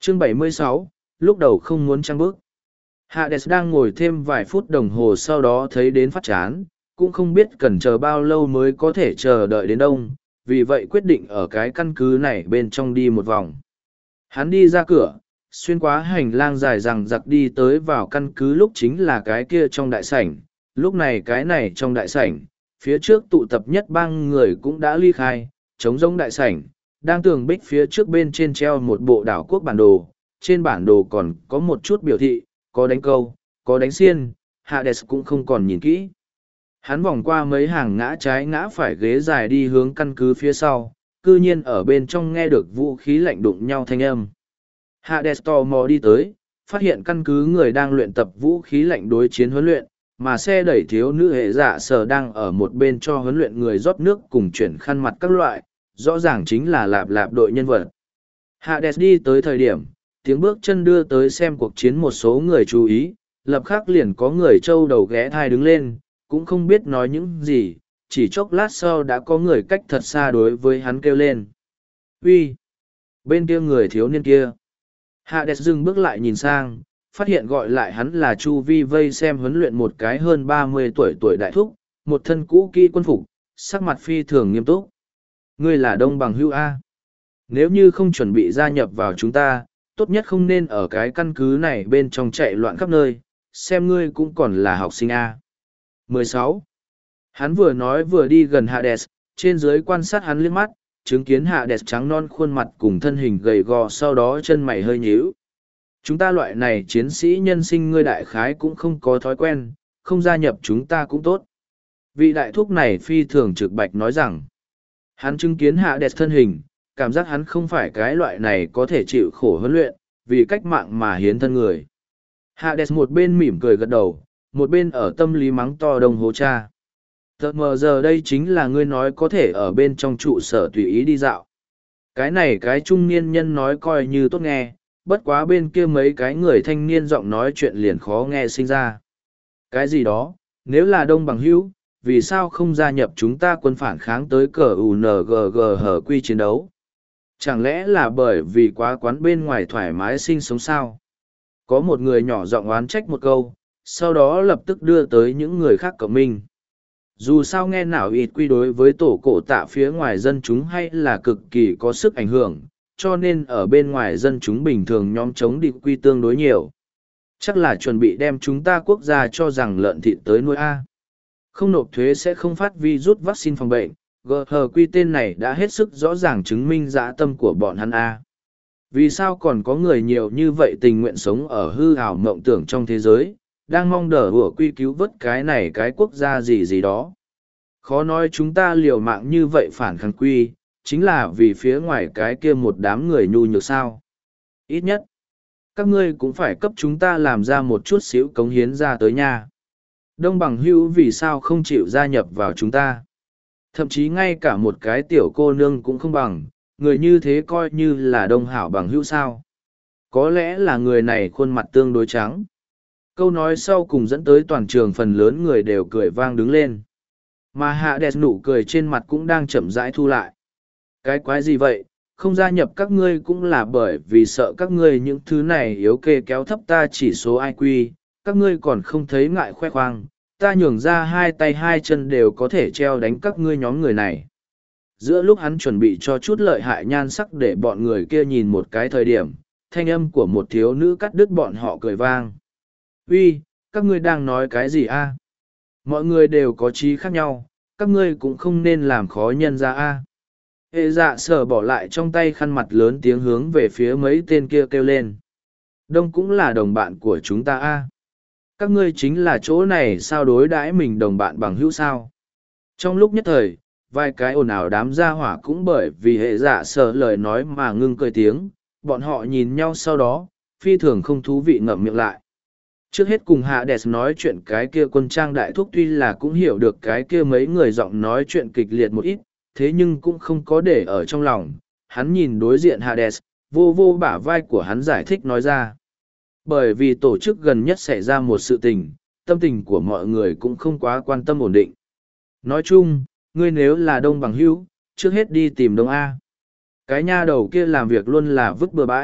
Chương 76, lúc đầu không muốn trăng bước. Hades đang ngồi thêm vài phút đồng hồ sau đó thấy đến phát chán, cũng không biết cần chờ bao lâu mới có thể chờ đợi đến đông, vì vậy quyết định ở cái căn cứ này bên trong đi một vòng. Hắn đi ra cửa, xuyên qua hành lang dài rằng giặc đi tới vào căn cứ lúc chính là cái kia trong đại sảnh. Lúc này cái này trong đại sảnh, phía trước tụ tập nhất bang người cũng đã ly khai, trống rỗng đại sảnh, đang tường bích phía trước bên trên treo một bộ đảo quốc bản đồ, trên bản đồ còn có một chút biểu thị, có đánh câu, có đánh xiên, Hades cũng không còn nhìn kỹ. Hắn vòng qua mấy hàng ngã trái ngã phải ghế dài đi hướng căn cứ phía sau, cư nhiên ở bên trong nghe được vũ khí lạnh đụng nhau thanh âm. Hades tò mò đi tới, phát hiện căn cứ người đang luyện tập vũ khí lạnh đối chiến huấn luyện, mà xe đẩy thiếu nữ hệ dạ sở đang ở một bên cho huấn luyện người rót nước cùng chuyển khăn mặt các loại, rõ ràng chính là lạp lạp đội nhân vật. Hades đi tới thời điểm, tiếng bước chân đưa tới xem cuộc chiến một số người chú ý, lập khắc liền có người trâu đầu ghé thai đứng lên, cũng không biết nói những gì, chỉ chốc lát sau đã có người cách thật xa đối với hắn kêu lên. Uy, bên kia người thiếu niên kia. Hades dừng bước lại nhìn sang, phát hiện gọi lại hắn là Chu Vi vây xem huấn luyện một cái hơn 30 tuổi đại thúc, một thân cũ kỹ quân phục, sắc mặt phi thường nghiêm túc. Ngươi là Đông Bằng Hưu A. Nếu như không chuẩn bị gia nhập vào chúng ta, tốt nhất không nên ở cái căn cứ này bên trong chạy loạn khắp nơi, xem ngươi cũng còn là học sinh A. 16. Hắn vừa nói vừa đi gần Hades, trên dưới quan sát hắn liếc mắt, chứng kiến Hades trắng non khuôn mặt cùng thân hình gầy gò, sau đó chân mày hơi nhíu. Chúng ta loại này chiến sĩ nhân sinh ngươi đại khái cũng không có thói quen, không gia nhập chúng ta cũng tốt. Vị đại thúc này phi thường trực bạch nói rằng, hắn chứng kiến Hades thân hình, cảm giác hắn không phải cái loại này có thể chịu khổ huấn luyện, vì cách mạng mà hiến thân người. Hades một bên mỉm cười gật đầu, một bên ở tâm lý mắng to đồng hố cha. Thật mờ giờ đây chính là ngươi nói có thể ở bên trong trụ sở tùy ý đi dạo. Cái này cái trung niên nhân nói coi như tốt nghe, bất quá bên kia mấy cái người thanh niên giọng nói chuyện liền khó nghe sinh ra. Cái gì đó, nếu là Đông Bằng Hữu, vì sao không gia nhập chúng ta quân phản kháng tới cờ UNGG hở quy chiến đấu? Chẳng lẽ là bởi vì quá quán bên ngoài thoải mái sinh sống sao? Có một người nhỏ giọng oán trách một câu, sau đó lập tức đưa tới những người khác cộng minh. Dù sao nghe nào ít quy đối với tổ cổ tạ phía ngoài dân chúng hay là cực kỳ có sức ảnh hưởng, cho nên ở bên ngoài dân chúng bình thường nhóm chống địch quy tương đối nhiều. Chắc là chuẩn bị đem chúng ta quốc gia cho rằng lợn thịt tới nuôi A. Không nộp thuế sẽ không phát virus vaccine phòng bệnh, GHQ tên này đã hết sức rõ ràng chứng minh dã tâm của bọn hắn A. Vì sao còn có người nhiều như vậy tình nguyện sống ở hư ảo mộng tưởng trong thế giới, đang mong đợi của quy cứu vớt cái này cái quốc gia gì gì đó. Khó nói chúng ta liều mạng như vậy phản kháng quy, chính là vì phía ngoài cái kia một đám người nhu nhược sao. Ít nhất, các ngươi cũng phải cấp chúng ta làm ra một chút xíu cống hiến ra tới nha. Đông Bằng Hữu vì sao không chịu gia nhập vào chúng ta? Thậm chí ngay cả một cái tiểu cô nương cũng không bằng, người như thế coi như là Đông Hảo Bằng Hữu sao? Có lẽ là người này khuôn mặt tương đối trắng. Câu nói sau cùng dẫn tới toàn trường phần lớn người đều cười vang đứng lên. Mà Hades nụ cười trên mặt cũng đang chậm rãi thu lại. Cái quái gì vậy, không gia nhập các ngươi cũng là bởi vì sợ các ngươi những thứ này yếu kê kéo thấp ta chỉ số IQ, các ngươi còn không thấy ngại khoe khoang, ta nhường ra hai tay hai chân đều có thể treo đánh các ngươi nhóm người này. Giữa lúc hắn chuẩn bị cho chút lợi hại nhan sắc để bọn người kia nhìn một cái thời điểm, thanh âm của một thiếu nữ cắt đứt bọn họ cười vang. Uy, các ngươi đang nói cái gì a? Mọi người đều có trí khác nhau, các ngươi cũng không nên làm khó nhân ra a. Hệ dạ sở bỏ lại trong tay khăn mặt lớn tiếng hướng về phía mấy tên kia kêu lên. Đông cũng là đồng bạn của chúng ta a. Các ngươi chính là chỗ này sao đối đãi mình đồng bạn bằng hữu sao. Trong lúc nhất thời, vài cái ồn ào đám gia hỏa cũng bởi vì hệ dạ sở lời nói mà ngưng cười tiếng, bọn họ nhìn nhau sau đó, phi thường không thú vị ngậm miệng lại. Trước hết cùng Hades nói chuyện cái kia quân trang đại thúc tuy là cũng hiểu được cái kia mấy người giọng nói chuyện kịch liệt một ít, thế nhưng cũng không có để ở trong lòng. Hắn nhìn đối diện Hades, vô vô bả vai của hắn giải thích nói ra. Bởi vì tổ chức gần nhất xảy ra một sự tình, tâm tình của mọi người cũng không quá quan tâm ổn định. Nói chung, ngươi nếu là Đông Bằng Hữu, trước hết đi tìm Đông A. Cái nha đầu kia làm việc luôn là vứt bừa bãi,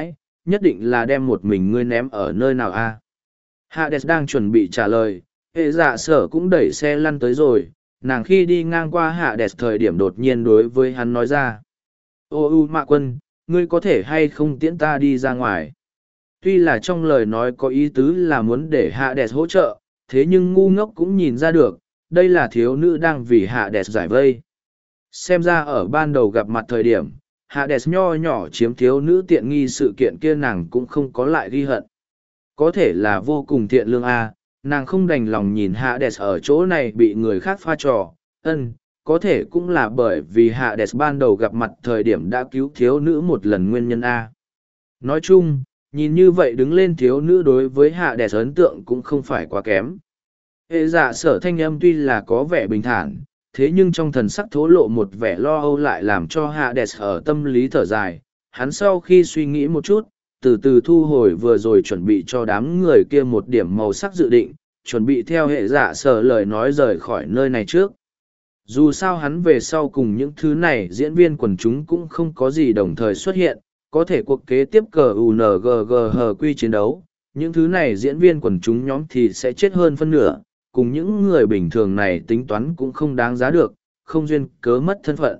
nhất định là đem một mình ngươi ném ở nơi nào a? Hades đang chuẩn bị trả lời, hệ dạ sở cũng đẩy xe lăn tới rồi, nàng khi đi ngang qua Hades thời điểm đột nhiên đối với hắn nói ra. Ô u mạ quân, ngươi có thể hay không tiễn ta đi ra ngoài? Tuy là trong lời nói có ý tứ là muốn để Hades hỗ trợ, thế nhưng ngu ngốc cũng nhìn ra được, đây là thiếu nữ đang vì Hades giải vây. Xem ra ở ban đầu gặp mặt thời điểm, Hades nho nhỏ chiếm thiếu nữ tiện nghi sự kiện kia nàng cũng không có lại ghi hận. Có thể là vô cùng thiện lương a, nàng không đành lòng nhìn Hades ở chỗ này bị người khác pha trò, có thể cũng là bởi vì Hades ban đầu gặp mặt thời điểm đã cứu thiếu nữ một lần nguyên nhân a. Nói chung, nhìn như vậy đứng lên thiếu nữ đối với Hades ấn tượng cũng không phải quá kém. Hệ dạ sở thanh âm tuy là có vẻ bình thản, thế nhưng trong thần sắc thố lộ một vẻ lo âu lại làm cho Hades ở tâm lý thở dài. Hắn sau khi suy nghĩ một chút, từ từ thu hồi vừa rồi chuẩn bị cho đám người kia một điểm màu sắc dự định, chuẩn bị theo hệ dạ sở lời nói rời khỏi nơi này trước. Dù sao hắn về sau cùng những thứ này diễn viên quần chúng cũng không có gì đồng thời xuất hiện, có thể cuộc kế tiếp cờ UNGGHQ chiến đấu, những thứ này diễn viên quần chúng nhóm thì sẽ chết hơn phân nửa, cùng những người bình thường này tính toán cũng không đáng giá được, không duyên cớ mất thân phận.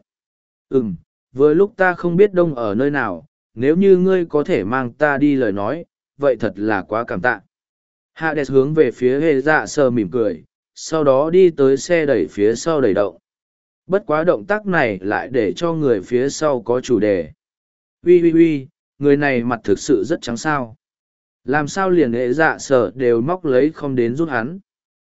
Vừa lúc ta không biết đông ở nơi nào, nếu như ngươi có thể mang ta đi lời nói, vậy thật là quá cảm tạ. Hades hướng về phía hệ dạ sờ mỉm cười, sau đó đi tới xe đẩy phía sau đẩy động. Bất quá động tác này lại để cho người phía sau có chủ đề. Ui, người này mặt thực sự rất trắng sao. Làm sao liền hệ dạ sờ đều móc lấy không đến giúp hắn.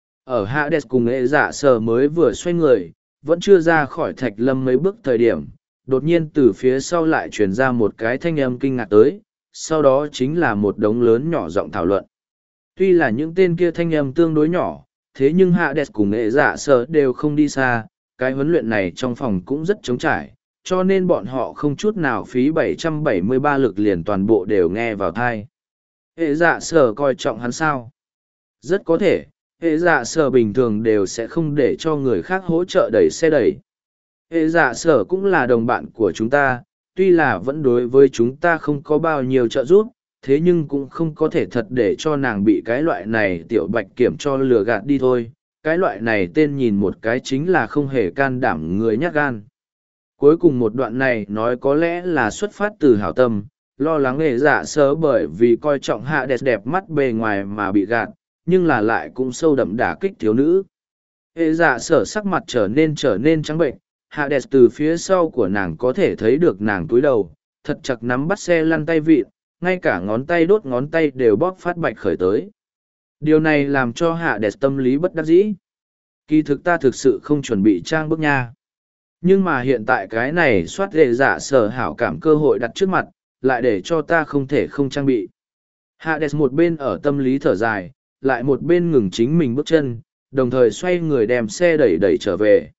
Ở Hades cùng hệ dạ sờ mới vừa xoay người, vẫn chưa ra khỏi thạch lâm mấy bước thời điểm, đột nhiên từ phía sau lại truyền ra một cái thanh âm kinh ngạc tới, sau đó chính là một đống lớn nhỏ giọng thảo luận. Tuy là những tên kia thanh âm tương đối nhỏ, thế nhưng Hades cùng hệ dạ sờ đều không đi xa, cái huấn luyện này trong phòng cũng rất trống trải, cho nên bọn họ không chút nào phí 773 lực liền toàn bộ đều nghe vào thai. Hệ dạ sờ coi trọng hắn sao? Rất có thể, hệ dạ sở bình thường đều sẽ không để cho người khác hỗ trợ đẩy xe đẩy. Hệ dạ sở cũng là đồng bạn của chúng ta, tuy là vẫn đối với chúng ta không có bao nhiêu trợ giúp, thế nhưng cũng không có thể thật để cho nàng bị cái loại này tiểu bạch kiểm cho lừa gạt đi thôi. Cái loại này tên nhìn một cái chính là không hề can đảm người nhát gan. Cuối cùng một đoạn này nói có lẽ là xuất phát từ hảo tâm, lo lắng hệ dạ sở bởi vì coi trọng Hades đẹp mắt bề ngoài mà bị gạt, nhưng là lại cũng sâu đậm đả kích thiếu nữ. Hệ dạ sở sắc mặt trở nên trắng bệnh, Hades từ phía sau của nàng có thể thấy được nàng túi đầu, thật chặt nắm bắt xe lăn tay vịn, ngay cả ngón tay đốt ngón tay đều bóp phát bạch khởi tới. Điều này làm cho Hades tâm lý bất đắc dĩ. Kỳ thực ta thực sự không chuẩn bị trang bức nha. Nhưng mà hiện tại cái này soát hệ dạ sở hảo cảm cơ hội đặt trước mặt, lại để cho ta không thể không trang bị. Hades một bên ở tâm lý thở dài, lại một bên ngừng chính mình bước chân, đồng thời xoay người đem xe đẩy trở về.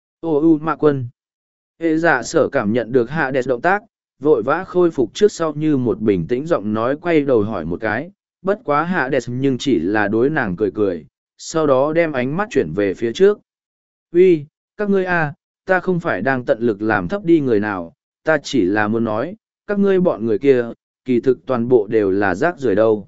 Ô mạ quân. Hệ dạ sở cảm nhận được Hades động tác, vội vã khôi phục trước sau như một bình tĩnh giọng nói quay đầu hỏi một cái, bất quá Hades nhưng chỉ là đối nàng cười, sau đó đem ánh mắt chuyển về phía trước. Uy, các ngươi a, ta không phải đang tận lực làm thấp đi người nào, ta chỉ là muốn nói, các ngươi bọn người kia, kỳ thực toàn bộ đều là rác rưởi đâu.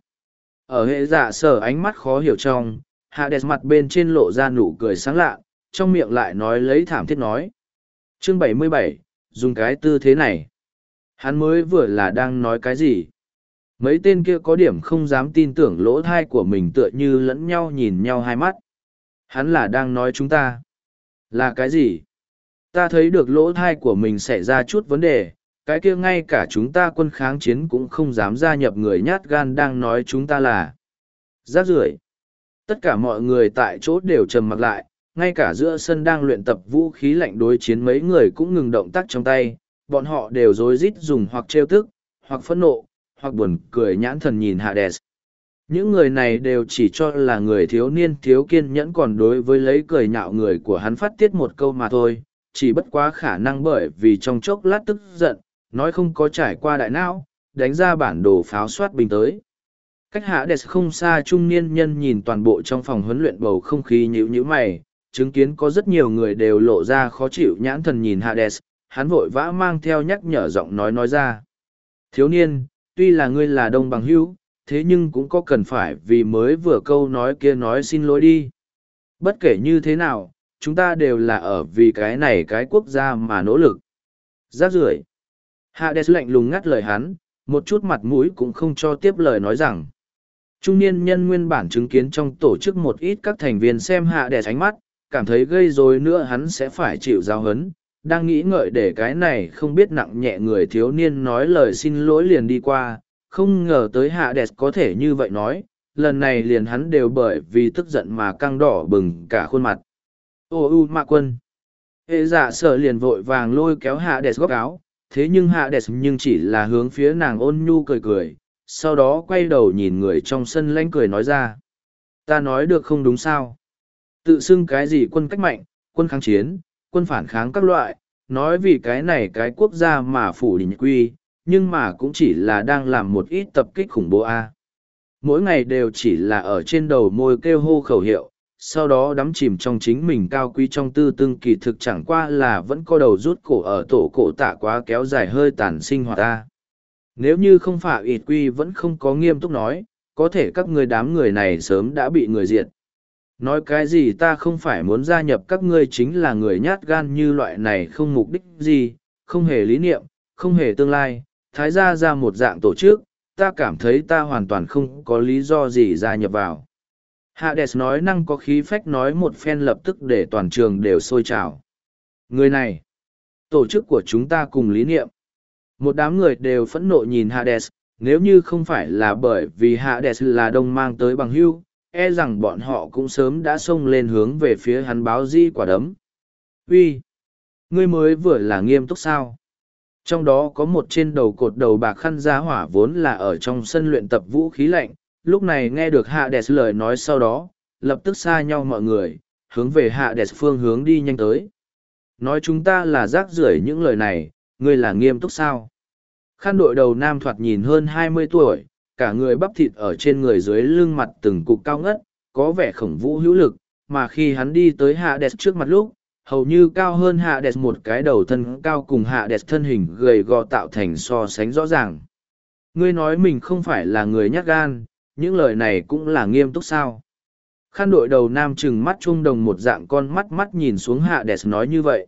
Ở hệ dạ sở ánh mắt khó hiểu trong, Hades mặt bên trên lộ ra nụ cười sáng lạ, trong miệng lại nói lấy thảm thiết nói. Chương 77, dùng cái tư thế này. Hắn mới vừa là đang nói cái gì? Mấy tên kia có điểm không dám tin tưởng lỗ thai của mình tựa như lẫn nhau nhìn nhau hai mắt. Hắn là đang nói chúng ta. Là cái gì? Ta thấy được lỗ thai của mình xảy ra chút vấn đề, cái kia ngay cả chúng ta quân kháng chiến cũng không dám gia nhập người nhát gan đang nói chúng ta là rác rưởi. Tất cả mọi người tại chỗ đều trầm mặc lại, ngay cả giữa sân đang luyện tập vũ khí lạnh đối chiến mấy người cũng ngừng động tác trong tay, bọn họ đều rối rít dùng hoặc trêu tức, hoặc phẫn nộ, hoặc buồn cười nhãn thần nhìn Hades. Những người này đều chỉ cho là người thiếu niên thiếu kiên nhẫn còn đối với lấy cười nhạo người của hắn phát tiết một câu mà thôi, chỉ bất quá khả năng bởi vì trong chốc lát tức giận, nói không có trải qua đại não, đánh ra bản đồ pháo soát bình tới. Cách Hades không xa trung niên nhân nhìn toàn bộ trong phòng huấn luyện bầu không khí nhíu mày, chứng kiến có rất nhiều người đều lộ ra khó chịu nhãn thần nhìn Hades, hắn vội vã mang theo nhắc nhở giọng nói ra. Thiếu niên, tuy là ngươi là đông bằng hữu, thế nhưng cũng có cần phải vì mới vừa câu nói kia nói xin lỗi đi. Bất kể như thế nào, chúng ta đều là ở vì cái này cái quốc gia mà nỗ lực. Rác rưởi. Hades lạnh lùng ngắt lời hắn, một chút mặt mũi cũng không cho tiếp lời nói rằng. Trung niên nhân nguyên bản chứng kiến trong tổ chức một ít các thành viên xem Hades ánh mắt, cảm thấy gây rối nữa hắn sẽ phải chịu giáo huấn, đang nghĩ ngợi để cái này không biết nặng nhẹ người thiếu niên nói lời xin lỗi liền đi qua, không ngờ tới Hades có thể như vậy nói, lần này liền hắn đều bởi vì tức giận mà căng đỏ bừng cả khuôn mặt. Ô u mạ quân. Hệ dạ sợ liền vội vàng lôi kéo Hades góc áo, thế nhưng Hades nhưng chỉ là hướng phía nàng ôn nhu cười cười, sau đó quay đầu nhìn người trong sân lanh cười nói ra. Ta nói được không đúng sao? Tự xưng cái gì quân cách mạnh, quân kháng chiến, quân phản kháng các loại, nói vì cái này cái quốc gia mà phủ đình quy, nhưng mà cũng chỉ là đang làm một ít tập kích khủng bố a. Mỗi ngày đều chỉ là ở trên đầu môi kêu hô khẩu hiệu, sau đó đắm chìm trong chính mình cao quý trong tư tương kỳ thực chẳng qua là vẫn có đầu rút cổ ở tổ cổ tạ quá kéo dài hơi tàn sinh hoạt ta. Nếu như không phải ịt quy vẫn không có nghiêm túc nói, có thể các ngươi đám người này sớm đã bị người diệt. Nói cái gì ta không phải muốn gia nhập các ngươi chính là người nhát gan như loại này không mục đích gì, không hề lý niệm, không hề tương lai, thái gia ra một dạng tổ chức, ta cảm thấy ta hoàn toàn không có lý do gì gia nhập vào. Hades nói năng có khí phách nói một phen lập tức để toàn trường đều sôi trào. Người này, tổ chức của chúng ta cùng lý niệm. Một đám người đều phẫn nộ nhìn Hades, nếu như không phải là bởi vì Hades là đông mang tới bằng hưu, e rằng bọn họ cũng sớm đã xông lên hướng về phía hắn báo di quả đấm. Uy, ngươi mới vừa là nghiêm túc sao? Trong đó có một trên đầu cột đầu bạc khăn giá hỏa vốn là ở trong sân luyện tập vũ khí lạnh, lúc này nghe được Hades lời nói sau đó, lập tức xa nhau mọi người, hướng về Hades phương hướng đi nhanh tới. Nói chúng ta là rác rưởi những lời này, ngươi là nghiêm túc sao? Khăn đội đầu nam thoạt nhìn hơn 20 tuổi, cả người bắp thịt ở trên người dưới lưng mặt từng cục cao ngất, có vẻ khổng vũ hữu lực, mà khi hắn đi tới Hades trước mặt lúc, hầu như cao hơn Hades một cái đầu thân cao cùng Hades thân hình gầy gò tạo thành so sánh rõ ràng. Ngươi nói mình không phải là người nhát gan, những lời này cũng là nghiêm túc sao? Khăn đội đầu nam trừng mắt trung đồng một dạng con mắt mắt nhìn xuống Hades nói như vậy.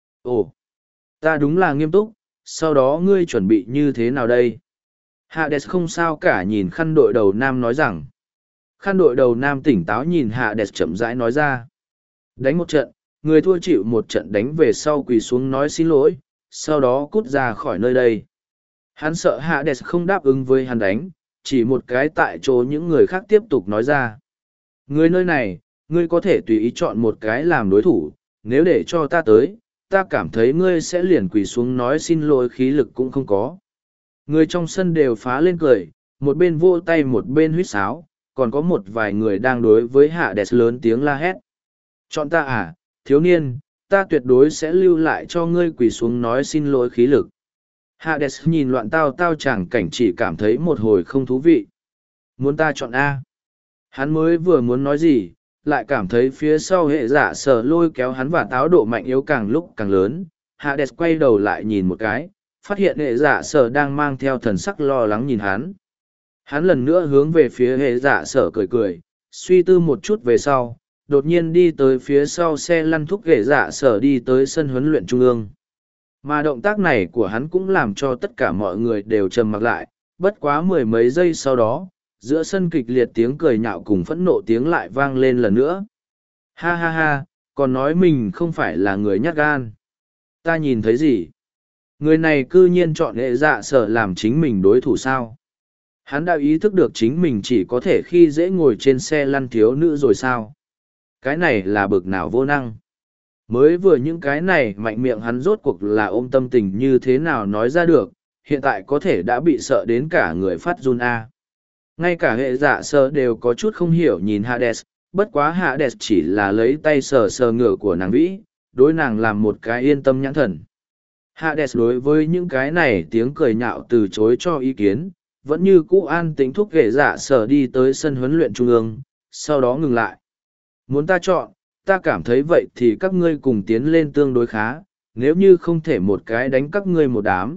Ồ, ta đúng là nghiêm túc, sau đó ngươi chuẩn bị như thế nào đây? Hades không sao cả nhìn khăn đội đầu nam nói rằng. Khăn đội đầu nam tỉnh táo nhìn Hades chậm rãi nói ra. Đánh một trận, người thua chịu một trận đánh về sau quỳ xuống nói xin lỗi, sau đó cút ra khỏi nơi đây. Hắn sợ Hades không đáp ứng với hắn đánh, chỉ một cái tại chỗ những người khác tiếp tục nói ra. Người nơi này, ngươi có thể tùy ý chọn một cái làm đối thủ, nếu để cho ta tới, ta cảm thấy ngươi sẽ liền quỳ xuống nói xin lỗi khí lực cũng không có. Người trong sân đều phá lên cười, một bên vỗ tay một bên huýt sáo, còn có một vài người đang đối với Hades lớn tiếng la hét. Chọn ta à, thiếu niên, ta tuyệt đối sẽ lưu lại cho ngươi quỳ xuống nói xin lỗi khí lực. Hades nhìn loạn tao tao chẳng cảnh chỉ cảm thấy một hồi không thú vị. Muốn ta chọn A. Hắn mới vừa muốn nói gì, lại cảm thấy phía sau hệ giả sở lôi kéo hắn và táo độ mạnh yếu càng lúc càng lớn. Hades quay đầu lại nhìn một cái, phát hiện hệ giả sở đang mang theo thần sắc lo lắng nhìn hắn. Hắn lần nữa hướng về phía hệ giả sở cười cười, suy tư một chút về sau, đột nhiên đi tới phía sau xe lăn thúc hệ giả sở đi tới sân huấn luyện trung ương. Mà động tác này của hắn cũng làm cho tất cả mọi người đều trầm mặc lại, bất quá mười mấy giây sau đó, giữa sân kịch liệt tiếng cười nhạo cùng phẫn nộ tiếng lại vang lên lần nữa. Ha ha ha, còn nói mình không phải là người nhát gan. Ta nhìn thấy gì? Người này cư nhiên chọn hệ dạ sở làm chính mình đối thủ sao? Hắn đã ý thức được chính mình chỉ có thể khi dễ ngồi trên xe lăn thiếu nữ rồi sao? Cái này là bực nào vô năng? Mới vừa những cái này mạnh miệng hắn rốt cuộc là ôm tâm tình như thế nào nói ra được, hiện tại có thể đã bị sợ đến cả người phát run A. Ngay cả hệ dạ sơ đều có chút không hiểu nhìn Hades, bất quá Hades chỉ là lấy tay sờ sờ ngựa của nàng vĩ, đối nàng làm một cái yên tâm nhãn thần. Hades đối với những cái này tiếng cười nhạo từ chối cho ý kiến, vẫn như cũ an tính thúc hệ dạ sở đi tới sân huấn luyện trung ương, sau đó ngừng lại. Muốn ta chọn, ta cảm thấy vậy thì các ngươi cùng tiến lên tương đối khá, nếu như không thể một cái đánh các ngươi một đám,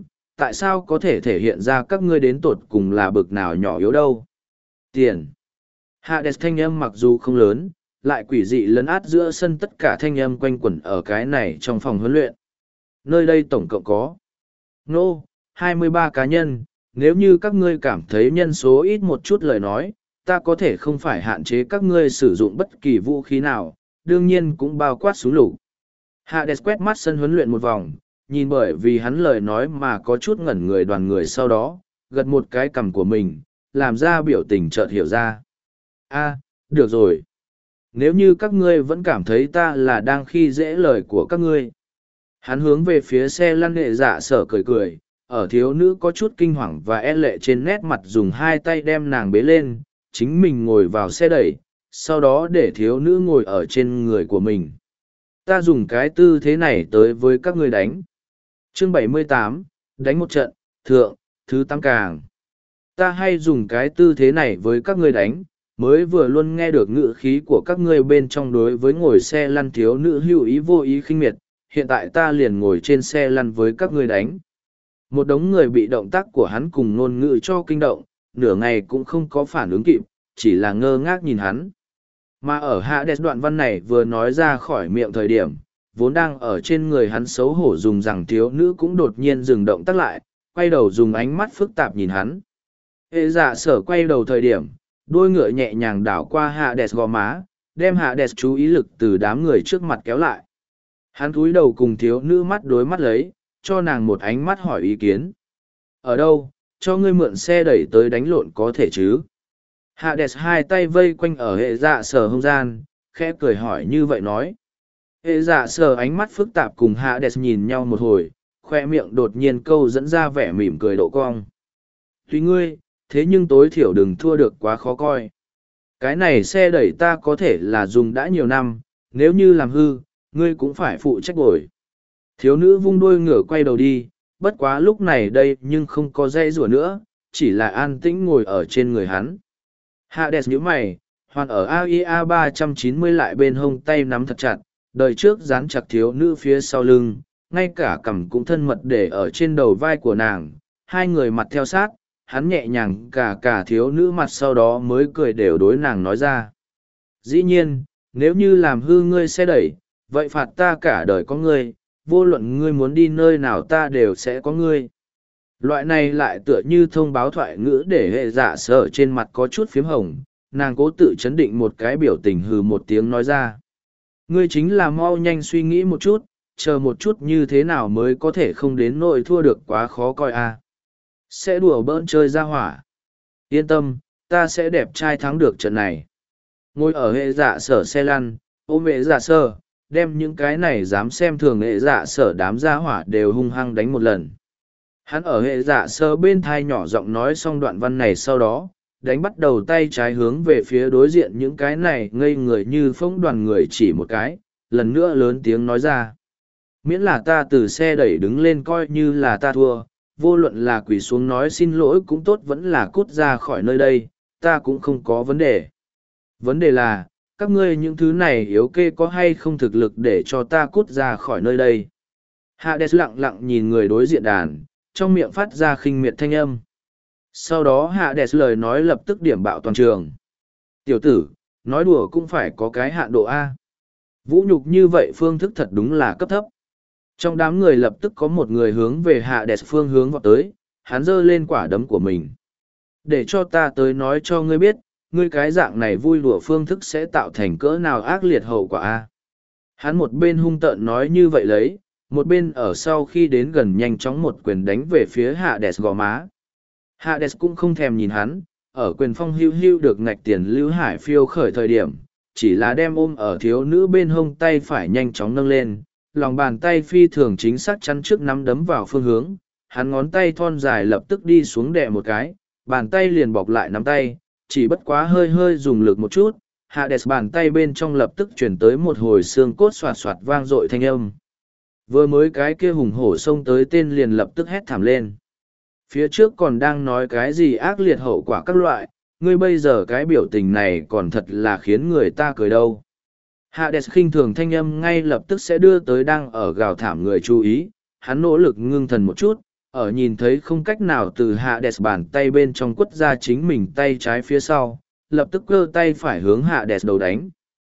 tại sao có thể thể hiện ra các ngươi đến tột cùng là bực nào nhỏ yếu đâu. Tiền. Hades thanh âm mặc dù không lớn, lại quỷ dị lấn át giữa sân tất cả thanh âm quanh quẩn ở cái này trong phòng huấn luyện. Nơi đây tổng cộng có 23 cá nhân, nếu như các ngươi cảm thấy nhân số ít một chút lời nói, ta có thể không phải hạn chế các ngươi sử dụng bất kỳ vũ khí nào, đương nhiên cũng bao quát súng lục. Hades quét mắt sân huấn luyện một vòng, nhìn bởi vì hắn lời nói mà có chút ngẩn người đoàn người sau đó, gật một cái cằm của mình, làm ra biểu tình chợt hiểu ra. Được rồi. Nếu như các ngươi vẫn cảm thấy ta là đang khi dễ lời của các ngươi. Hắn hướng về phía xe lăn hệ dạ sở cười cười, ở thiếu nữ có chút kinh hoàng và e lệ trên nét mặt dùng hai tay đem nàng bế lên, chính mình ngồi vào xe đẩy, sau đó để thiếu nữ ngồi ở trên người của mình. Ta dùng cái tư thế này tới với các ngươi đánh. Chương 78, đánh một trận, thượng, thứ 8 càng. Ta hay dùng cái tư thế này với các ngươi đánh, mới vừa luôn nghe được ngữ khí của các ngươi bên trong đối với ngồi xe lăn thiếu nữ hữu ý vô ý khinh miệt, hiện tại ta liền ngồi trên xe lăn với các ngươi đánh. Một đống người bị động tác của hắn cùng ngôn ngữ cho kinh động, nửa ngày cũng không có phản ứng kịp, chỉ là ngơ ngác nhìn hắn. Mà ở Hades đoạn văn này vừa nói ra khỏi miệng thời điểm, vốn đang ở trên người hắn xấu hổ dùng rằng thiếu nữ cũng đột nhiên dừng động tác lại, quay đầu dùng ánh mắt phức tạp nhìn hắn. Hệ dạ sở quay đầu thời điểm, đôi ngựa nhẹ nhàng đảo qua Hades gò má, đem Hades chú ý lực từ đám người trước mặt kéo lại. Hắn cúi đầu cùng thiếu nữ mắt đối mắt lấy, cho nàng một ánh mắt hỏi ý kiến. Ở đâu, cho ngươi mượn xe đẩy tới đánh lộn có thể chứ? Hades hai tay vây quanh ở hệ dạ sở hông gian, khẽ cười hỏi như vậy nói. Hệ dạ sở ánh mắt phức tạp cùng Hades nhìn nhau một hồi, khoe miệng đột nhiên câu dẫn ra vẻ mỉm cười độ cong. Tùy ngươi, thế nhưng tối thiểu đừng thua được quá khó coi. Cái này xe đẩy ta có thể là dùng đã nhiều năm, nếu như làm hư, ngươi cũng phải phụ trách bồi. Thiếu nữ vung đuôi ngựa quay đầu đi, bất quá lúc này đây nhưng không có dây rủa nữa, chỉ là an tĩnh ngồi ở trên người hắn. Hades nhíu mày, hoàn ở AIA 390 lại bên hông tay nắm thật chặt, đời trước dán chặt thiếu nữ phía sau lưng, ngay cả cằm cũng thân mật để ở trên đầu vai của nàng, hai người mặt theo sát, hắn nhẹ nhàng cả thiếu nữ mặt sau đó mới cười đều đối nàng nói ra. Dĩ nhiên, nếu như làm hư ngươi xe đẩy, vậy phạt ta cả đời có ngươi, vô luận ngươi muốn đi nơi nào ta đều sẽ có ngươi. Loại này lại tựa như thông báo thoại ngữ để hệ dạ sở trên mặt có chút phiếm hồng, nàng cố tự chấn định một cái biểu tình hừ một tiếng nói ra. Ngươi chính là mau nhanh suy nghĩ một chút, chờ một chút như thế nào mới có thể không đến nỗi thua được quá khó coi à. Sẽ đùa bỡn chơi ra hỏa. Yên tâm, ta sẽ đẹp trai thắng được trận này. Ngồi ở hệ dạ sở xe lăn, ôm hệ dạ sở, đem những cái này dám xem thường hệ dạ sở đám gia hỏa đều hung hăng đánh một lần. Hắn ở hệ dạ sở bên thai nhỏ giọng nói xong đoạn văn này sau đó, đánh bắt đầu tay trái hướng về phía đối diện những cái này ngây người như phông đoàn người chỉ một cái, lần nữa lớn tiếng nói ra. Miễn là ta từ xe đẩy đứng lên coi như là ta thua, vô luận là quỳ xuống nói xin lỗi cũng tốt vẫn là cút ra khỏi nơi đây, ta cũng không có vấn đề. Vấn đề là, các ngươi những thứ này yếu kê có hay không thực lực để cho ta cút ra khỏi nơi đây. Hades lặng lặng nhìn người đối diện đàn, trong miệng phát ra khinh miệt thanh âm. Sau đó Hades lời nói lập tức điểm bạo toàn trường. Tiểu tử, nói đùa cũng phải có cái hạn độ A. Vũ nhục như vậy phương thức thật đúng là cấp thấp. Trong đám người lập tức có một người hướng về Hades phương hướng vọt tới, hắn giơ lên quả đấm của mình. Để cho ta tới nói cho ngươi biết, ngươi cái dạng này vui đùa phương thức sẽ tạo thành cỡ nào ác liệt hậu quả a. Hắn một bên hung tợn nói như vậy lấy, một bên ở sau khi đến gần nhanh chóng một quyền đánh về phía Hades gò má. Hades cũng không thèm nhìn hắn, ở quyền phong hưu hưu được ngạch tiền lưu hải phiêu khởi thời điểm, chỉ là đem ôm ở thiếu nữ bên hông tay phải nhanh chóng nâng lên, lòng bàn tay phi thường chính xác chắn trước nắm đấm vào phương hướng, hắn ngón tay thon dài lập tức đi xuống đè một cái, bàn tay liền bọc lại nắm tay, chỉ bất quá hơi hơi dùng lực một chút, Hades bàn tay bên trong lập tức chuyển tới một hồi xương cốt xoạt xoạt vang dội thanh âm. Vừa mới cái kia hùng hổ xông tới tên liền lập tức hét thảm lên. Phía trước còn đang nói cái gì ác liệt hậu quả các loại, ngươi bây giờ cái biểu tình này còn thật là khiến người ta cười đâu. Hades khinh thường thanh âm ngay lập tức sẽ đưa tới đang ở gào thảm người chú ý, hắn nỗ lực ngưng thần một chút, Ở nhìn thấy không cách nào từ Hades bàn tay bên trong quất ra chính mình tay trái phía sau, lập tức cơ tay phải hướng Hades đầu đánh.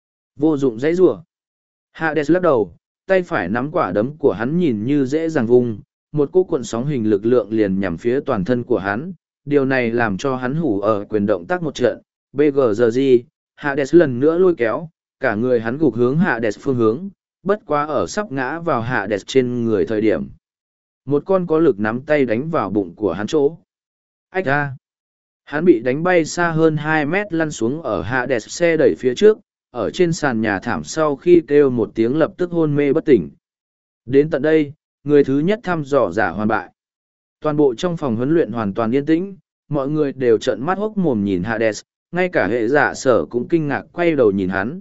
Vô dụng dãy rủa. Hades lắc đầu, tay phải nắm quả đấm của hắn nhìn như dễ dàng vung, một cỗ cuộn sóng hình lực lượng liền nhằm phía toàn thân của hắn. Điều này làm cho hắn hủ ở quyền động tác một trận. BGG, Hades lần nữa lôi kéo, cả người hắn gục hướng Hades phương hướng, bất quá ở sắp ngã vào Hades trên người thời điểm. Một con có lực nắm tay đánh vào bụng của hắn chỗ. Ách ra! Hắn bị đánh bay xa hơn 2 mét lăn xuống ở Hades xe đẩy phía trước, ở trên sàn nhà thảm sau khi kêu một tiếng lập tức hôn mê bất tỉnh. Đến tận đây, người thứ nhất thăm dò giả hoàn bại. Toàn bộ trong phòng huấn luyện hoàn toàn yên tĩnh, mọi người đều trợn mắt hốc mồm nhìn Hades, ngay cả hệ giả sở cũng kinh ngạc quay đầu nhìn hắn.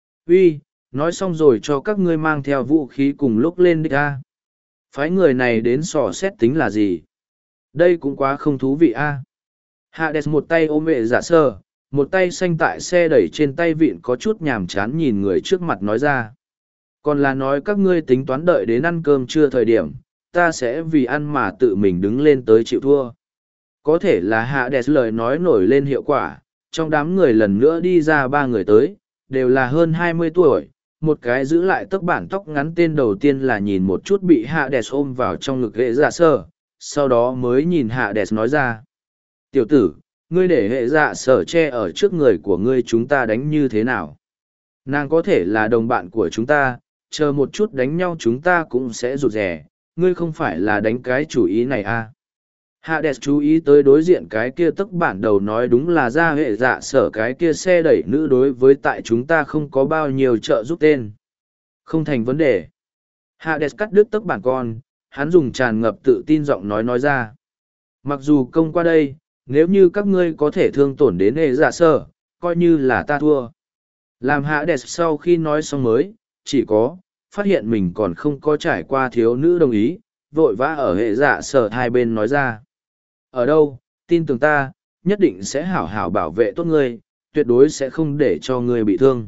Uy, nói xong rồi cho các ngươi mang theo vũ khí cùng lúc lên đích a. Phái người này đến sò xét tính là gì? Đây cũng quá không thú vị a. Hades một tay ôm hệ giả sở, một tay xanh tại xe đẩy trên tay vịn có chút nhàm chán nhìn người trước mặt nói ra. Còn là nói các ngươi tính toán đợi đến ăn cơm trưa thời điểm, ta sẽ vì ăn mà tự mình đứng lên tới chịu thua. Có thể là Hades lời nói nổi lên hiệu quả, trong đám người lần nữa đi ra 3 người tới, đều là hơn 20 tuổi, một cái giữ lại tấc bản tóc ngắn tên đầu tiên là nhìn một chút bị Hades ôm vào trong ngực hệ dạ sở, sau đó mới nhìn Hades nói ra. Tiểu tử, ngươi để hệ dạ sở che ở trước người của ngươi chúng ta đánh như thế nào? Nàng có thể là đồng bạn của chúng ta, chờ một chút đánh nhau chúng ta cũng sẽ rụt rè, ngươi không phải là đánh cái chủ ý này à? Hades chú ý tới đối diện cái kia tức bản đầu nói đúng là ra hệ dạ sở cái kia xe đẩy nữ đối với tại chúng ta không có bao nhiêu trợ giúp tên. Không thành vấn đề. Hades cắt đứt tức bản con, hắn dùng tràn ngập tự tin giọng nói ra. Mặc dù công qua đây, nếu như các ngươi có thể thương tổn đến hệ dạ sở, coi như là ta thua. Làm Hades sau khi nói xong mới, chỉ có, phát hiện mình còn không có trải qua thiếu nữ đồng ý, vội vã ở hệ dạ sở hai bên nói ra. Ở đâu, tin tưởng ta, nhất định sẽ hảo hảo bảo vệ tốt ngươi, tuyệt đối sẽ không để cho ngươi bị thương.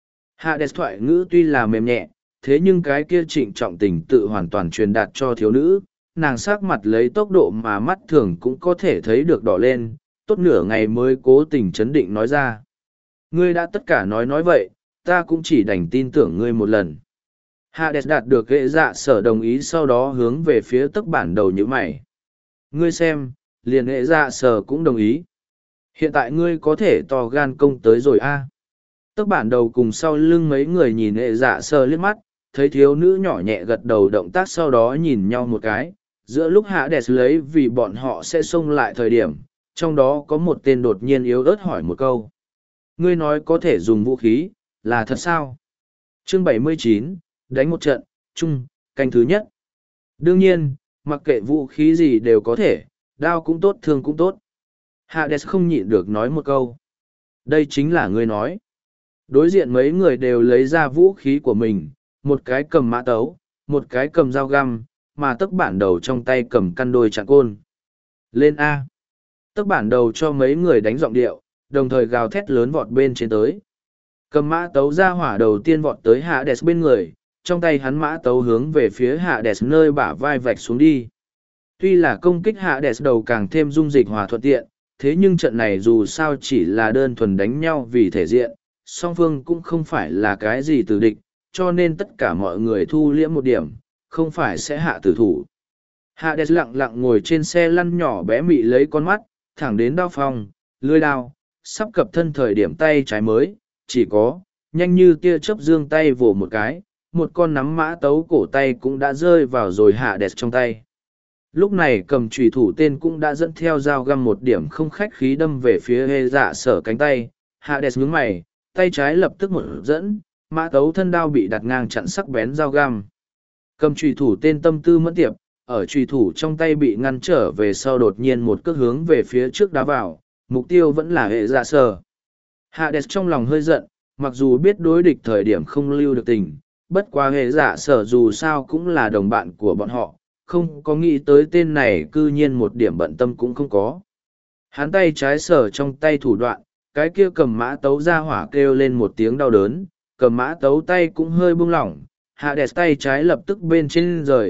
Hades thoại ngữ tuy là mềm nhẹ, thế nhưng cái kia trịnh trọng tình tự hoàn toàn truyền đạt cho thiếu nữ, nàng sắc mặt lấy tốc độ mà mắt thường cũng có thể thấy được đỏ lên, tốt nửa ngày mới cố tình chấn định nói ra. Ngươi đã tất cả nói vậy, ta cũng chỉ đành tin tưởng ngươi một lần. Hades đạt được hệ dạ sở đồng ý sau đó hướng về phía tấc bản đầu như mày. Ngươi xem, liền hệ dạ sở cũng đồng ý. Hiện tại ngươi có thể to gan công tới rồi a. Tấc bản đầu cùng sau lưng mấy người nhìn hệ dạ sở liếc mắt, thấy thiếu nữ nhỏ nhẹ gật đầu động tác sau đó nhìn nhau một cái. Giữa lúc Hades lấy vì bọn họ sẽ xông lại thời điểm, trong đó có một tên đột nhiên yếu ớt hỏi một câu. Ngươi nói có thể dùng vũ khí, là thật sao? Chương 79, đánh một trận, chung, canh thứ nhất. Đương nhiên, mặc kệ vũ khí gì đều có thể, đao cũng tốt thương cũng tốt. Hades không nhịn được nói một câu. Đây chính là ngươi nói. Đối diện mấy người đều lấy ra vũ khí của mình, một cái cầm mã tấu, một cái cầm dao găm, mà tấc bản đầu trong tay cầm căn đôi chặn côn. Lên A. Tấc bản đầu cho mấy người đánh giọng điệu, đồng thời gào thét lớn vọt bên trên tới. Cầm mã tấu ra hỏa đầu tiên vọt tới Hades bên người, trong tay hắn mã tấu hướng về phía Hades nơi bả vai vạch xuống đi. Tuy là công kích Hades đầu càng thêm dung dịch hòa thuận tiện, thế nhưng trận này dù sao chỉ là đơn thuần đánh nhau vì thể diện, song phương cũng không phải là cái gì tử địch, cho nên tất cả mọi người thu liễm một điểm, không phải sẽ hạ tử thủ. Hades lặng lặng ngồi trên xe lăn nhỏ bé mị lấy con mắt, thẳng đến đao phong, lưỡi đao, sắp cập thân thời điểm tay trái mới, chỉ có, nhanh như tia chớp dương tay vồ một cái, một con nắm mã tấu cổ tay cũng đã rơi vào rồi Hades trong tay. Lúc này cầm chùy thủ tên cũng đã dẫn theo dao găm một điểm không khách khí đâm về phía hệ dạ sở cánh tay. Hades nhướng mày, tay trái lập tức một dẫn, mã tấu thân đao bị đặt ngang chặn sắc bén dao găm. Cầm chùy thủ tên tâm tư mẫn tiệp, ở chùy thủ trong tay bị ngăn trở về sau đột nhiên một cước hướng về phía trước đá vào, mục tiêu vẫn là hệ dạ sở. Hades trong lòng hơi giận, mặc dù biết đối địch thời điểm không lưu được tình, bất quá hệ dạ sở dù sao cũng là đồng bạn của bọn họ, không có nghĩ tới tên này cư nhiên một điểm bận tâm cũng không có. Hắn tay trái sở trong tay thủ đoạn, cái kia cầm mã tấu ra hỏa kêu lên một tiếng đau đớn, cầm mã tấu tay cũng hơi buông lỏng, Hades tay trái lập tức bên trên rời,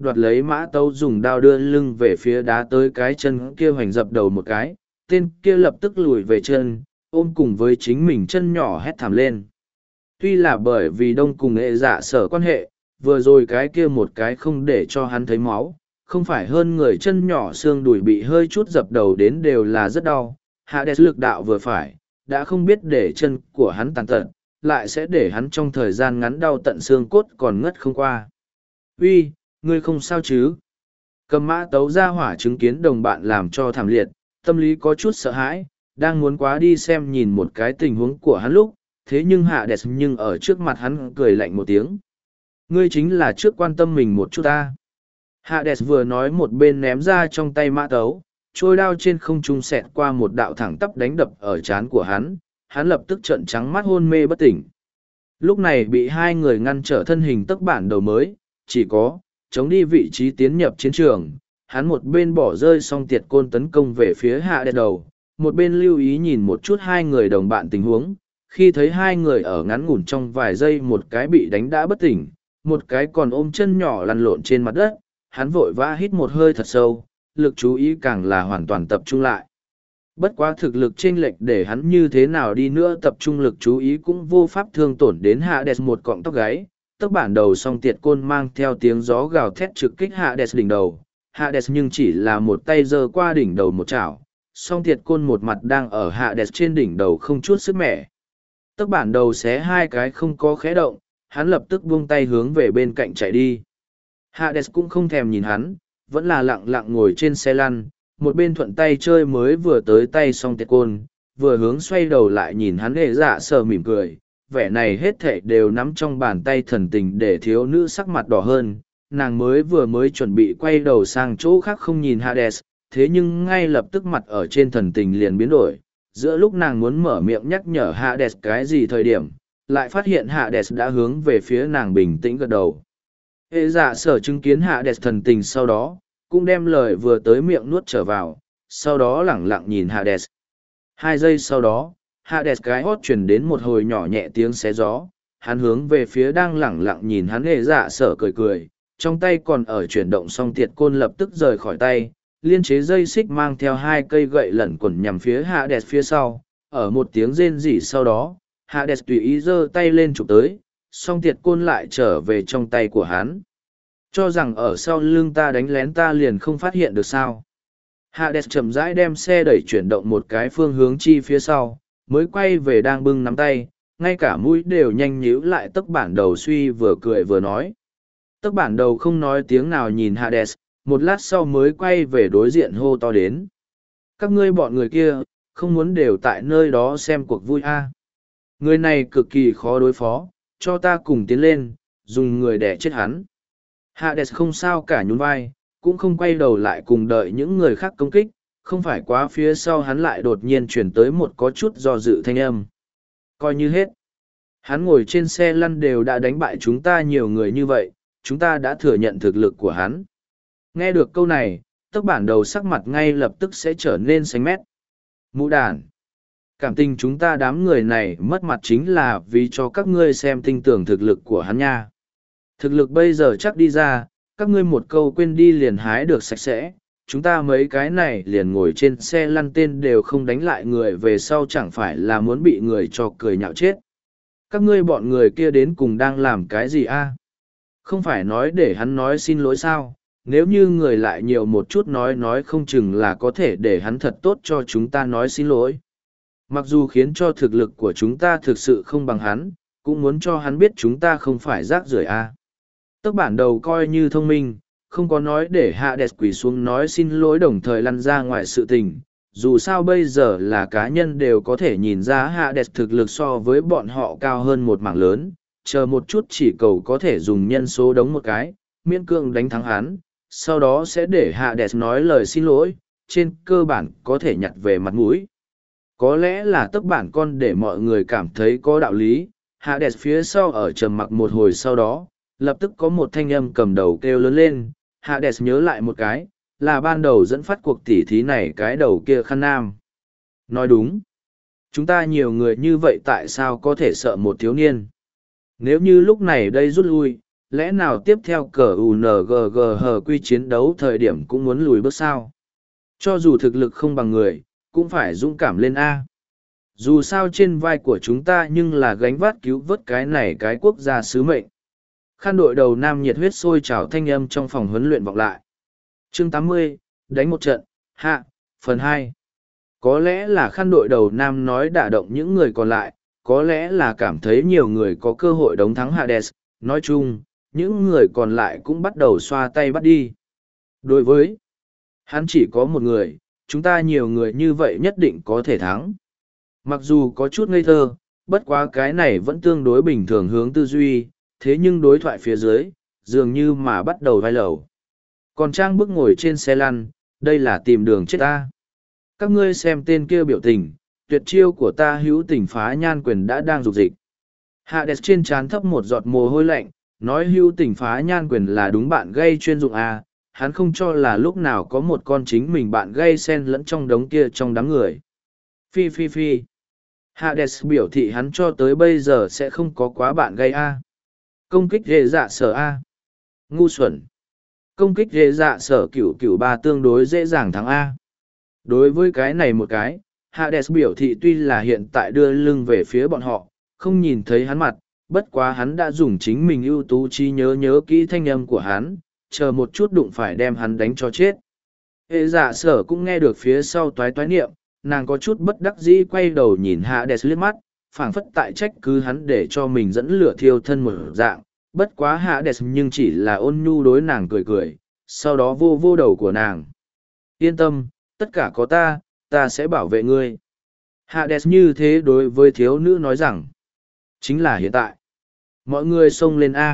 đoạt lấy mã tấu dùng đao đưa lưng về phía đá tới cái chân kia hoành dập đầu một cái, tên kia lập tức lùi về chân, ôm cùng với chính mình chân nhỏ hét thảm lên. Tuy là bởi vì đông cùng hệ dạ sở quan hệ, vừa rồi cái kia một cái không để cho hắn thấy máu, không phải hơn người chân nhỏ xương đùi bị hơi chút dập đầu đến đều là rất đau. Hades lực đạo vừa phải, đã không biết để chân của hắn tàn tật, lại sẽ để hắn trong thời gian ngắn đau tận xương cốt còn ngất không qua. Uy, ngươi không sao chứ? Cầm mã tấu ra hỏa chứng kiến đồng bạn làm cho thảm liệt, tâm lý có chút sợ hãi, đang muốn quá đi xem nhìn một cái tình huống của hắn lúc, thế nhưng Hades nhưng ở trước mặt hắn cười lạnh một tiếng. Ngươi chính là trước quan tâm mình một chút ta. Hades vừa nói một bên ném ra trong tay mã tấu, trôi đao trên không trung xẹt qua một đạo thẳng tắp đánh đập ở trán của hắn lập tức trợn trắng mắt hôn mê bất tỉnh. Lúc này bị hai người ngăn trở thân hình tấc bản đầu mới, chỉ có, chống đi vị trí tiến nhập chiến trường, hắn một bên bỏ rơi song tiệt côn tấn công về phía Hades đầu, một bên lưu ý nhìn một chút hai người đồng bạn tình huống, khi thấy hai người ở ngắn ngủn trong vài giây một cái bị đánh đã bất tỉnh, một cái còn ôm chân nhỏ lăn lộn trên mặt đất, hắn vội vã hít một hơi thật sâu, lực chú ý càng là hoàn toàn tập trung lại. Bất quá thực lực chênh lệch để hắn như thế nào đi nữa tập trung lực chú ý cũng vô pháp thương tổn đến Hades một cọng tóc gáy, tóc bản đầu song tiệt côn mang theo tiếng gió gào thét trực kích Hades đỉnh đầu. Hades nhưng chỉ là một tay giơ qua đỉnh đầu một chảo, song tiệt côn một mặt đang ở Hades trên đỉnh đầu không chút sức mẻ. Tóc bản đầu xé hai cái không có khẽ động, hắn lập tức buông tay hướng về bên cạnh chạy đi. Hades cũng không thèm nhìn hắn, vẫn là lặng lặng ngồi trên xe lăn, một bên thuận tay chơi mới vừa tới tay song tiệt côn, vừa hướng xoay đầu lại nhìn hắn hề dạ sờ mỉm cười, vẻ này hết thảy đều nắm trong bàn tay thần tình để thiếu nữ sắc mặt đỏ hơn, nàng mới chuẩn bị quay đầu sang chỗ khác không nhìn Hades, thế nhưng ngay lập tức mặt ở trên thần tình liền biến đổi, giữa lúc nàng muốn mở miệng nhắc nhở Hades cái gì thời điểm, lại phát hiện Hades đã hướng về phía nàng bình tĩnh gật đầu. Hệ dạ sở chứng kiến Hades thần tình sau đó, cũng đem lời vừa tới miệng nuốt trở vào, sau đó lẳng lặng nhìn Hades. 2 giây sau đó, Hades cái hót chuyển đến một hồi nhỏ nhẹ tiếng xé gió, hắn hướng về phía đang lẳng lặng nhìn hắn hệ dạ sở cười cười, trong tay còn ở chuyển động song tiệt côn lập tức rời khỏi tay, liên chế dây xích mang theo 2 cây gậy lẩn quẩn nhằm phía Hades phía sau, ở một tiếng rên rỉ sau đó, Hades tùy ý giơ tay lên chụp tới, song tiệt côn lại trở về trong tay của hắn. Cho rằng ở sau lưng ta đánh lén ta liền không phát hiện được sao. Hades chậm rãi đem xe đẩy chuyển động một cái phương hướng chi phía sau, mới quay về đang bưng nắm tay, ngay cả mũi đều nhanh nhíu lại tấc bản đầu suy vừa cười vừa nói. Tấc bản đầu không nói tiếng nào nhìn Hades, một lát sau mới quay về đối diện hô to đến. Các ngươi bọn người kia, không muốn đều tại nơi đó xem cuộc vui a. Người này cực kỳ khó đối phó, cho ta cùng tiến lên, dùng người đẻ chết hắn. Hades không sao cả nhún vai, cũng không quay đầu lại cùng đợi những người khác công kích, không phải quá phía sau hắn lại đột nhiên chuyển tới một có chút do dự thanh âm. Coi như hết. Hắn ngồi trên xe lăn đều đã đánh bại chúng ta nhiều người như vậy, chúng ta đã thừa nhận thực lực của hắn. Nghe được câu này, tấc bản đầu sắc mặt ngay lập tức sẽ trở nên xanh mét. Mụ đàn. Cảm tình chúng ta đám người này mất mặt chính là vì cho các ngươi xem tin tưởng thực lực của hắn nha. Thực lực bây giờ chắc đi ra, các ngươi một câu quên đi liền hái được sạch sẽ, chúng ta mấy cái này liền ngồi trên xe lăn tên đều không đánh lại người về sau chẳng phải là muốn bị người cho cười nhạo chết. Các ngươi bọn người kia đến cùng đang làm cái gì a? Không phải nói để hắn nói xin lỗi sao, nếu như người lại nhiều một chút nói không chừng là có thể để hắn thật tốt cho chúng ta nói xin lỗi. Mặc dù khiến cho thực lực của chúng ta thực sự không bằng hắn, cũng muốn cho hắn biết chúng ta không phải rác rưởi a. Tấc bản đầu coi như thông minh, không có nói để Hades quỳ xuống nói xin lỗi đồng thời lăn ra ngoài sự tình. Dù sao bây giờ là cá nhân đều có thể nhìn ra Hades thực lực so với bọn họ cao hơn một mảng lớn, chờ một chút chỉ cầu có thể dùng nhân số đống một cái, miễn cưỡng đánh thắng hắn, sau đó sẽ để Hades nói lời xin lỗi, trên cơ bản có thể nhặt về mặt mũi. Có lẽ là tấc bản con để mọi người cảm thấy có đạo lý, Hades phía sau ở trầm mặc một hồi sau đó, lập tức có một thanh âm cầm đầu kêu lớn lên, Hades nhớ lại một cái, là ban đầu dẫn phát cuộc tỉ thí này cái đầu kia khăn nam. Nói đúng. Chúng ta nhiều người như vậy tại sao có thể sợ một thiếu niên? Nếu như lúc này đây rút lui, lẽ nào tiếp theo cờ UNGG quy chiến đấu thời điểm cũng muốn lùi bước sao? Cho dù thực lực không bằng người, cũng phải dũng cảm lên A. Dù sao trên vai của chúng ta nhưng là gánh vác cứu vớt cái này cái quốc gia sứ mệnh. Khăn đội đầu nam nhiệt huyết sôi trào thanh âm trong phòng huấn luyện vọng lại. Chương 80, đánh một trận, hạ, phần 2. Có lẽ là khăn đội đầu nam nói đả động những người còn lại, có lẽ là cảm thấy nhiều người có cơ hội đống thắng Hades. Nói chung, những người còn lại cũng bắt đầu xoa tay bắt đi. Đối với hắn chỉ có một người, chúng ta nhiều người như vậy nhất định có thể thắng. Mặc dù có chút ngây thơ, bất quá cái này vẫn tương đối bình thường hướng tư duy, thế nhưng đối thoại phía dưới, dường như mà bắt đầu vai lầu. Còn Trang bước ngồi trên xe lăn, đây là tìm đường chết ta. Các ngươi xem tên kia biểu tình, tuyệt chiêu của ta hữu tình phá nhan quyền đã đang dục dịch. Hades trên trán thấp một giọt mồ hôi lạnh, nói hữu tình phá nhan quyền là đúng bạn gây chuyên dụng à, hắn không cho là lúc nào có một con chính mình bạn gây xen lẫn trong đống kia trong đám người. Phi phi phi. Hades biểu thị hắn cho tới bây giờ sẽ không có quá bạn gây a. Công kích ghê dạ sở a. Ngu xuẩn. Công kích ghê dạ sở cửu cửu ba tương đối dễ dàng thắng a. Đối với cái này một cái, Hades biểu thị tuy là hiện tại đưa lưng về phía bọn họ, không nhìn thấy hắn mặt, bất quá hắn đã dùng chính mình ưu tú trí nhớ kỹ thanh âm của hắn, chờ một chút đụng phải đem hắn đánh cho chết. Ghê dạ sở cũng nghe được phía sau toái toái niệm, nàng có chút bất đắc dĩ quay đầu nhìn Hades liếc mắt, phảng phất tại trách cứ hắn để cho mình dẫn lửa thiêu thân một dạng, bất quá Hades nhưng chỉ là ôn nhu đối nàng cười cười, sau đó vô vô đầu của nàng. Yên tâm, tất cả có ta sẽ bảo vệ ngươi. Hades như thế đối với thiếu nữ nói rằng, chính là hiện tại. Mọi người xông lên A.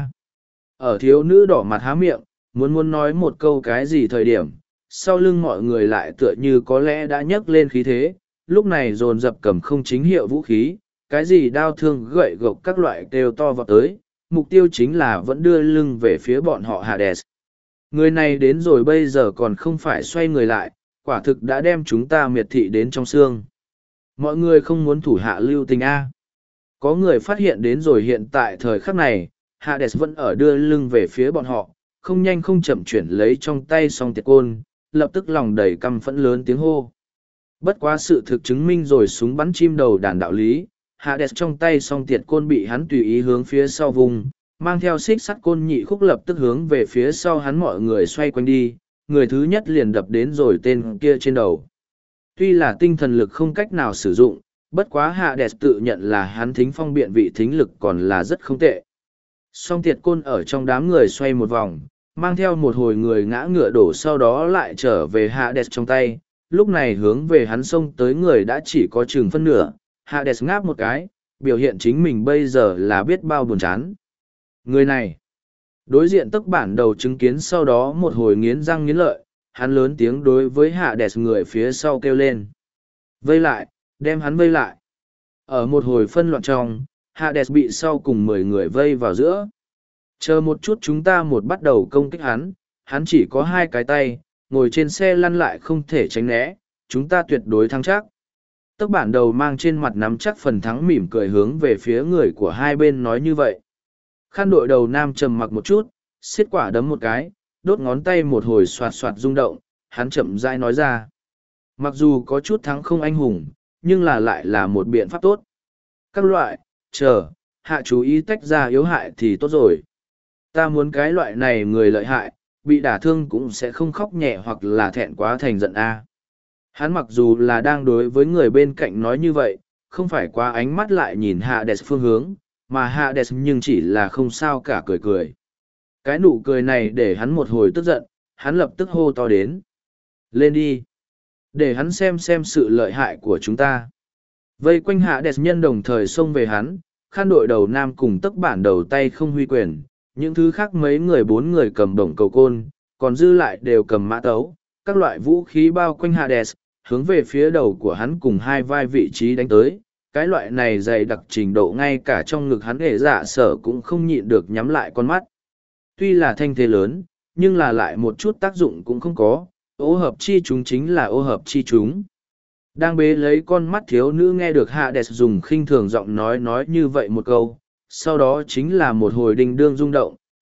Ở thiếu nữ đỏ mặt há miệng, muốn nói một câu cái gì thời điểm, sau lưng mọi người lại tựa như có lẽ đã nhấc lên khí thế, lúc này dồn dập cầm không chính hiệu vũ khí, cái gì đao thương gậy gộc các loại kêu to vào tới, mục tiêu chính là vẫn đưa lưng về phía bọn họ Hades. Người này đến rồi bây giờ còn không phải xoay người lại, quả thực đã đem chúng ta miệt thị đến trong xương. Mọi người không muốn thủ hạ lưu tình A. Có người phát hiện đến rồi hiện tại thời khắc này, Hades vẫn ở đưa lưng về phía bọn họ, không nhanh không chậm chuyển lấy trong tay song tiệt côn, lập tức lòng đầy căm phẫn lớn tiếng hô. Bất quá sự thực chứng minh rồi súng bắn chim đầu đàn đạo lý, Hades trong tay song tiệt côn bị hắn tùy ý hướng phía sau vùng, mang theo xích sắt côn nhị khúc lập tức hướng về phía sau hắn mọi người xoay quanh đi, người thứ nhất liền đập đến rồi tên kia trên đầu. Tuy là tinh thần lực không cách nào sử dụng, bất quá Hades tự nhận là hắn thính phong biện vị thính lực còn là rất không tệ. Song tiệt côn ở trong đám người xoay một vòng, mang theo một hồi người ngã ngựa đổ sau đó lại trở về Hades trong tay, lúc này hướng về hắn xông tới người đã chỉ có chừng phân nửa, Hades ngáp một cái, biểu hiện chính mình bây giờ là biết bao buồn chán. Người này, đối diện tức bản đầu chứng kiến sau đó một hồi nghiến răng nghiến lợi, hắn lớn tiếng đối với Hades người phía sau kêu lên. Vây lại, đem hắn vây lại. Ở một hồi phân loạn trong, Hades bị sau cùng 10 người vây vào giữa. Chờ một chút chúng ta một bắt đầu công kích hắn chỉ có 2 cái tay, ngồi trên xe lăn lại không thể tránh né, chúng ta tuyệt đối thắng chắc. Tấc bản đầu mang trên mặt nắm chắc phần thắng mỉm cười hướng về phía người của hai bên nói như vậy. Khăn đội đầu nam trầm mặc một chút, xiết quả đấm một cái, đốt ngón tay một hồi soạt soạt rung động, hắn chậm rãi nói ra. Mặc dù có chút thắng không anh hùng, nhưng là lại là một biện pháp tốt. Các loại, hạ chú ý tách ra yếu hại thì tốt rồi. Ta muốn cái loại này người lợi hại, bị đả thương cũng sẽ không khóc nhẹ hoặc là thẹn quá thành giận a. Hắn mặc dù là đang đối với người bên cạnh nói như vậy, không phải quá ánh mắt lại nhìn Hades phương hướng, mà Hades nhưng chỉ là không sao cả cười cười. Cái nụ cười này để hắn một hồi tức giận, hắn lập tức hô to đến. Lên đi! Để hắn xem sự lợi hại của chúng ta. Vây quanh Hades nhân đồng thời xông về hắn, khăn đội đầu nam cùng tấc bản đầu tay không huy quyền, những thứ khác mấy người 4 người cầm bổng cầu côn, còn dư lại đều cầm mã tấu, các loại vũ khí bao quanh Hades, hướng về phía đầu của hắn cùng 2 vai vị trí đánh tới. Cái loại này dày đặc trình độ ngay cả trong ngực hắn hệ dạ sở cũng không nhịn được nhắm lại con mắt. Tuy là thanh thế lớn, nhưng là lại một chút tác dụng cũng không có, ô hợp chi chúng chính là ô hợp chi chúng. Đang bế lấy con mắt thiếu nữ nghe được Hades dùng khinh thường giọng nói như vậy một câu, sau đó chính là một hồi đình đương rung động,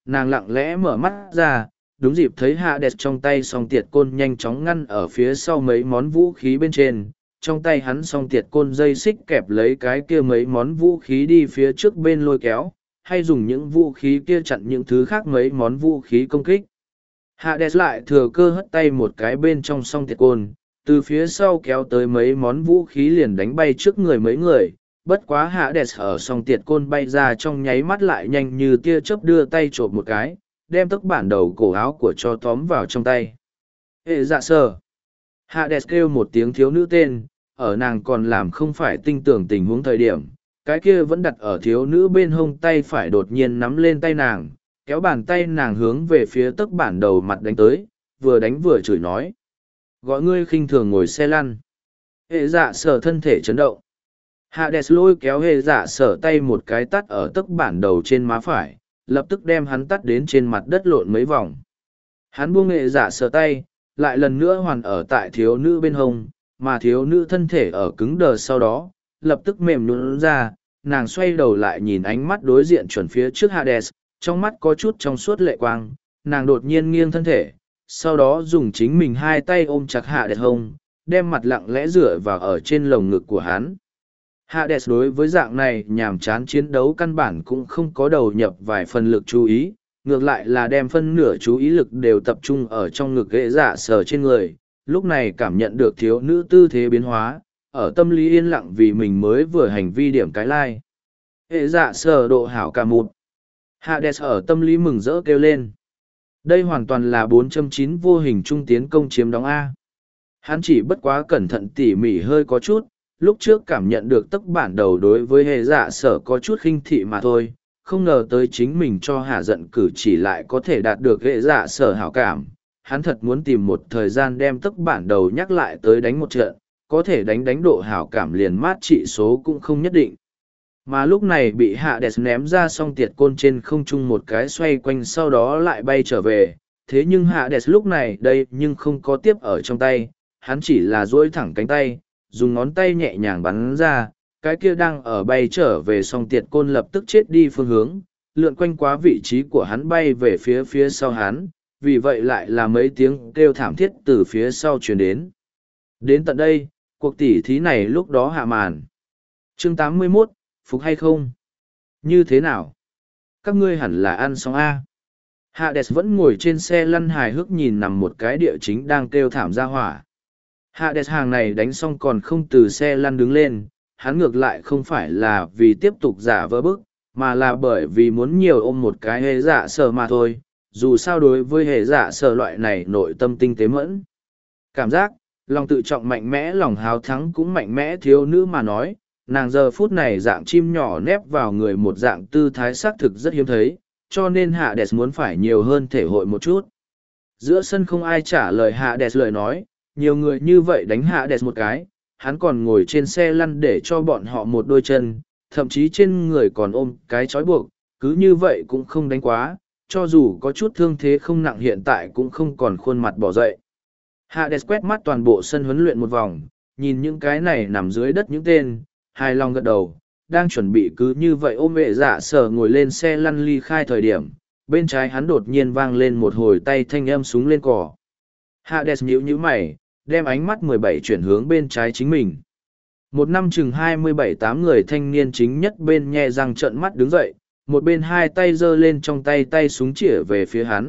nàng lặng lẽ mở mắt ra, đúng dịp thấy Hades trong tay song tiệt côn nhanh chóng ngăn ở phía sau mấy món vũ khí bên trên. Trong tay hắn song tiệt côn dây xích kẹp lấy cái kia mấy món vũ khí đi phía trước bên lôi kéo, hay dùng những vũ khí kia chặn những thứ khác mấy món vũ khí công kích. Hades lại thừa cơ hất tay một cái bên trong song tiệt côn, từ phía sau kéo tới mấy món vũ khí liền đánh bay trước người mấy người. Bất quá Hades ở song tiệt côn bay ra trong nháy mắt lại nhanh như tia chớp đưa tay chộp một cái, đem tấc bản đầu cổ áo của cho tóm vào trong tay. Hệ dạ sở. Hades kêu một tiếng thiếu nữ tên, ở nàng còn làm không phải tinh tưởng tình huống thời điểm, cái kia vẫn đặt ở thiếu nữ bên hông tay phải đột nhiên nắm lên tay nàng, kéo bàn tay nàng hướng về phía tấc bản đầu mặt đánh tới, vừa đánh vừa chửi nói. Gọi ngươi khinh thường ngồi xe lăn. Hệ dạ sở thân thể chấn động. Hades lôi kéo hệ dạ sở tay một cái tắt ở tấc bản đầu trên má phải, lập tức đem hắn tắt đến trên mặt đất lộn mấy vòng. Hắn buông hệ dạ sở tay, lại lần nữa hoàn ở tại thiếu nữ bên hông, mà thiếu nữ thân thể ở cứng đờ sau đó, lập tức mềm nhũn ra, nàng xoay đầu lại nhìn ánh mắt đối diện chuẩn phía trước Hades, trong mắt có chút trong suốt lệ quang, nàng đột nhiên nghiêng thân thể, sau đó dùng chính mình hai tay ôm chặt Hades hông, đem mặt lặng lẽ dựa vào ở trên lồng ngực của hắn. Hades đối với dạng này nhàm chán chiến đấu căn bản cũng không có đầu nhập vài phần lực chú ý, ngược lại là đem phân nửa chú ý lực đều tập trung ở trong ngực ghệ dạ sở trên người, lúc này cảm nhận được thiếu nữ tư thế biến hóa, ở tâm lý yên lặng vì mình mới vừa hành vi điểm cái lai. Hệ dạ sở độ hảo cả một. Hades ở tâm lý mừng rỡ kêu lên. Đây hoàn toàn là 4.9 vô hình trung tiến công chiếm đóng A. Hắn chỉ bất quá cẩn thận tỉ mỉ hơi có chút, lúc trước cảm nhận được tấc bản đầu đối với hệ dạ sở có chút khinh thị mà thôi, không ngờ tới chính mình cho hạ giận cử chỉ lại có thể đạt được hệ dạ sở hảo cảm. Hắn thật muốn tìm một thời gian đem tấc bản đầu nhắc lại tới đánh một trận, có thể đánh độ hảo cảm liền mát trị số cũng không nhất định. Mà lúc này bị Hades ném ra song tiệt côn trên không trung một cái xoay quanh sau đó lại bay trở về, thế nhưng Hades lúc này đây nhưng không có tiếp ở trong tay, hắn chỉ là duỗi thẳng cánh tay, dùng ngón tay nhẹ nhàng bắn ra, cái kia đang ở bay trở về song tiệt côn lập tức chết đi phương hướng, lượn quanh quá vị trí của hắn bay về phía sau hắn, vì vậy lại là mấy tiếng kêu thảm thiết từ phía sau truyền đến. Đến tận đây, cuộc tỉ thí này lúc đó hạ màn. Chương 81, phục hay không? Như thế nào? Các ngươi hẳn là ăn xong A. Hades vẫn ngồi trên xe lăn hài hước nhìn nằm một cái địa chính đang kêu thảm ra hỏa. Hades hàng này đánh xong còn không từ xe lăn đứng lên, hắn ngược lại không phải là vì tiếp tục giả vờ bức, mà là bởi vì muốn nhiều ôm một cái hệ dạ sở mà thôi, dù sao đối với hệ dạ sở loại này nội tâm tinh tế mẫn. Cảm giác, lòng tự trọng mạnh mẽ lòng háo thắng cũng mạnh mẽ thiếu nữ mà nói, nàng giờ phút này dạng chim nhỏ nép vào người một dạng tư thái xác thực rất hiếm thấy, cho nên Hades muốn phải nhiều hơn thể hội một chút. Giữa sân không ai trả lời Hades lời nói, nhiều người như vậy đánh Hades một cái, hắn còn ngồi trên xe lăn để cho bọn họ một đôi chân, thậm chí trên người còn ôm cái trói buộc, cứ như vậy cũng không đánh quá, cho dù có chút thương thế không nặng hiện tại cũng không còn khuôn mặt bỏ dậy. Hades quét mắt toàn bộ sân huấn luyện một vòng, nhìn những cái này nằm dưới đất những tên, hài lòng gật đầu, đang chuẩn bị cứ như vậy ôm vệ dạ sở ngồi lên xe lăn ly khai thời điểm, bên trái hắn đột nhiên vang lên một hồi tay thanh âm súng lên cỏ. Hades nhíu mày, đem ánh mắt 17 chuyển hướng bên trái chính mình. Một năm chừng 27-8 người thanh niên chính nhất bên nhe răng trợn mắt đứng dậy, một bên hai tay giơ lên trong tay súng chĩa về phía hắn.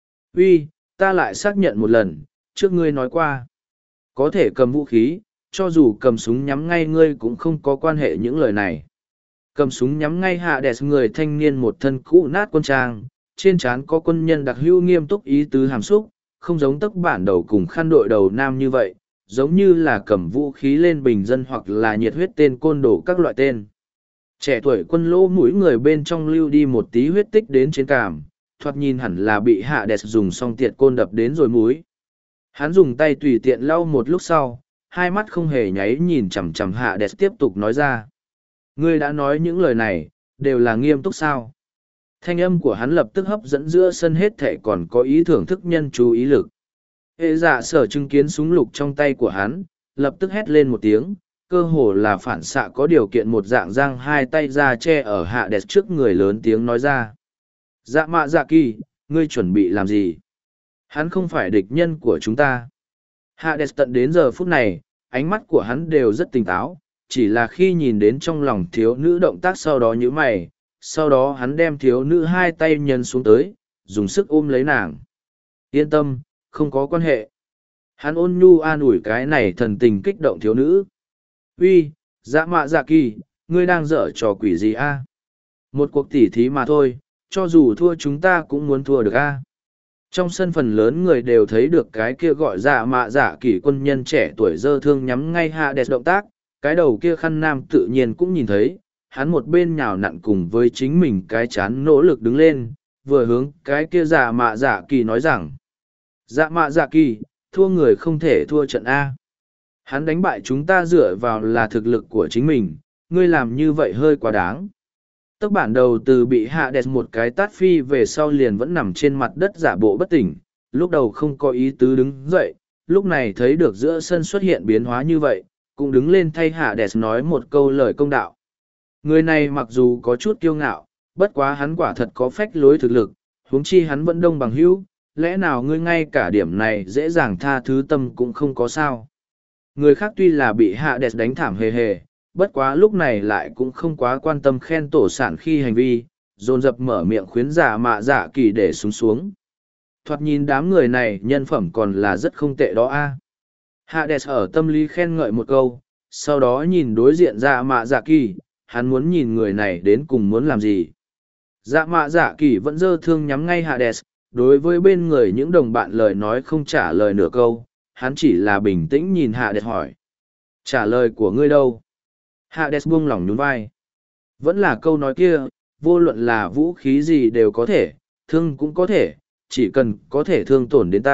Uy, ta lại xác nhận một lần, trước ngươi nói qua. Có thể cầm vũ khí, cho dù cầm súng nhắm ngay ngươi cũng không có quan hệ những lời này. Cầm súng nhắm ngay Hades người thanh niên một thân cũ nát quân trang, trên trán có quân nhân đặc hữu nghiêm túc ý tứ hàm xúc, không giống tấc bản đầu cùng khăn đội đầu nam như vậy, giống như là cầm vũ khí lên bình dân hoặc là nhiệt huyết tên côn đồ các loại tên. Trẻ tuổi quân lỗ mũi người bên trong lưu đi một tí huyết tích đến trên cằm, thoạt nhìn hẳn là bị Hades dùng song tiệt côn đập đến rồi mũi. Hắn dùng tay tùy tiện lau một lúc sau, hai mắt không hề nháy nhìn chằm chằm Hades tiếp tục nói ra. Ngươi đã nói những lời này, đều là nghiêm túc sao? Thanh âm của hắn lập tức hấp dẫn giữa sân hết thảy còn có ý thưởng thức nhân chú ý lực. Hệ dạ sở chứng kiến súng lục trong tay của hắn, lập tức hét lên một tiếng, cơ hồ là phản xạ có điều kiện một dạng giang hai tay ra che ở Hades trước người lớn tiếng nói ra. Dạ mạ dạ kỳ, ngươi chuẩn bị làm gì? Hắn không phải địch nhân của chúng ta. Hades tận đến giờ phút này, ánh mắt của hắn đều rất tỉnh táo, chỉ là khi nhìn đến trong lòng thiếu nữ động tác sau đó nhíu mày, sau đó hắn đem thiếu nữ hai tay nhân xuống tới, dùng sức ôm lấy nàng. Yên tâm, không có quan hệ. Hắn ôn nhu an ủi cái này thần tình kích động thiếu nữ. Uy, dạ mạ dạ kỳ, ngươi đang dở trò quỷ gì a? Một cuộc tỉ thí mà thôi, cho dù thua chúng ta cũng muốn thua được a. Trong sân phần lớn người đều thấy được cái kia gọi dạ mạ dạ kỳ quân nhân trẻ tuổi dơ thương nhắm ngay Hades động tác, cái đầu kia khăn nam tự nhiên cũng nhìn thấy, hắn một bên nhào nặn cùng với chính mình cái chán nỗ lực đứng lên, vừa hướng cái kia dạ mạ dạ kỳ nói rằng: Dạ mạ dạ kỳ, thua người không thể thua trận A. Hắn đánh bại chúng ta dựa vào là thực lực của chính mình, ngươi làm như vậy hơi quá đáng. Tấc bản đầu từ bị Hades một cái tát phi về sau liền vẫn nằm trên mặt đất giả bộ bất tỉnh, lúc đầu không có ý tứ đứng dậy, lúc này thấy được giữa sân xuất hiện biến hóa như vậy, cũng đứng lên thay Hades nói một câu lời công đạo. Người này mặc dù có chút kiêu ngạo, bất quá hắn quả thật có phách lối thực lực, huống chi hắn vẫn đông bằng hữu, lẽ nào ngươi ngay cả điểm này dễ dàng tha thứ tâm cũng không có sao. Người khác tuy là bị Hades đánh thảm hề hề, bất quá lúc này lại cũng không quá quan tâm khen tổ sản khi hành vi, dồn dập mở miệng khuyến giả mạ dạ kỳ để xuống. Thoạt nhìn đám người này nhân phẩm còn là rất không tệ đó a. Hades ở tâm lý khen ngợi một câu, sau đó nhìn đối diện dạ mạ dạ kỳ, hắn muốn nhìn người này đến cùng muốn làm gì. Dạ mạ dạ kỳ vẫn dơ thương nhắm ngay Hades, đối với bên người những đồng bạn lời nói không trả lời nửa câu, hắn chỉ là bình tĩnh nhìn Hades hỏi. Trả lời của ngươi đâu? Hades buông lỏng nhún vai. Vẫn là câu nói kia, vô luận là vũ khí gì đều có thể, thương cũng có thể, chỉ cần có thể thương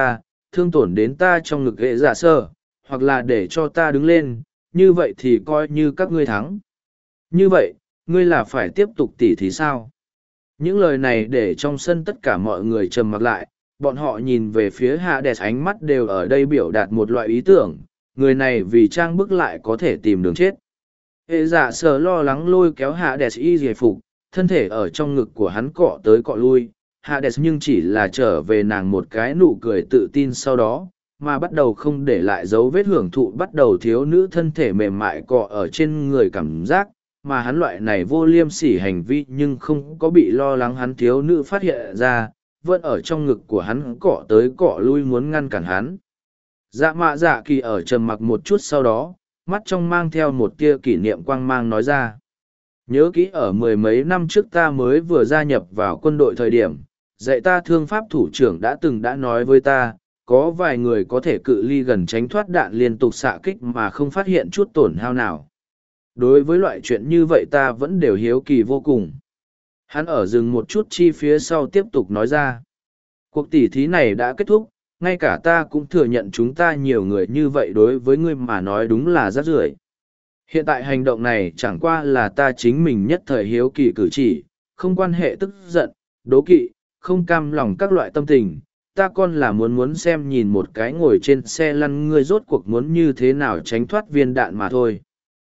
tổn đến ta trong ngực ghệ giả sơ, hoặc là để cho ta đứng lên, như vậy thì coi như các ngươi thắng. Như vậy, ngươi là phải tiếp tục tỉ thí sao? Những lời này để trong sân tất cả mọi người trầm mặc lại, bọn họ nhìn về phía Hades ánh mắt đều ở đây biểu đạt một loại ý tưởng, người này vì trang bức lại có thể tìm đường chết. Hệ giả sờ lo lắng lôi kéo Hades y giải phục, thân thể ở trong ngực của hắn cọ tới cọ lui, Hades nhưng chỉ là trở về nàng một cái nụ cười tự tin sau đó, mà bắt đầu không để lại dấu vết hưởng thụ bắt đầu thiếu nữ thân thể mềm mại cọ ở trên người cảm giác, mà hắn loại này vô liêm sỉ hành vi nhưng không có bị lo lắng hắn thiếu nữ phát hiện ra, vẫn ở trong ngực của hắn cọ tới cọ lui muốn ngăn cản hắn. Dạ mạ dạ kỳ ở trầm mặc một chút sau đó, mắt trong mang theo một tia kỷ niệm quang mang nói ra. Nhớ kỹ ở mười mấy năm trước ta mới vừa gia nhập vào quân đội thời điểm, dạy ta thương pháp thủ trưởng đã nói với ta, có vài người có thể cự ly gần tránh thoát đạn liên tục xạ kích mà không phát hiện chút tổn hao nào. Đối với loại chuyện như vậy ta vẫn đều hiếu kỳ vô cùng. Hắn ở dừng một chút chi phía sau tiếp tục nói ra. Cuộc tỉ thí này đã kết thúc, ngay cả ta cũng thừa nhận chúng ta nhiều người như vậy đối với ngươi mà nói đúng là rác rưởi. Hiện tại hành động này chẳng qua là ta chính mình nhất thời hiếu kỳ cử chỉ, không quan hệ tức giận, đố kỵ, không cam lòng các loại tâm tình. Ta còn là muốn xem nhìn một cái ngồi trên xe lăn ngươi rốt cuộc muốn như thế nào tránh thoát viên đạn mà thôi.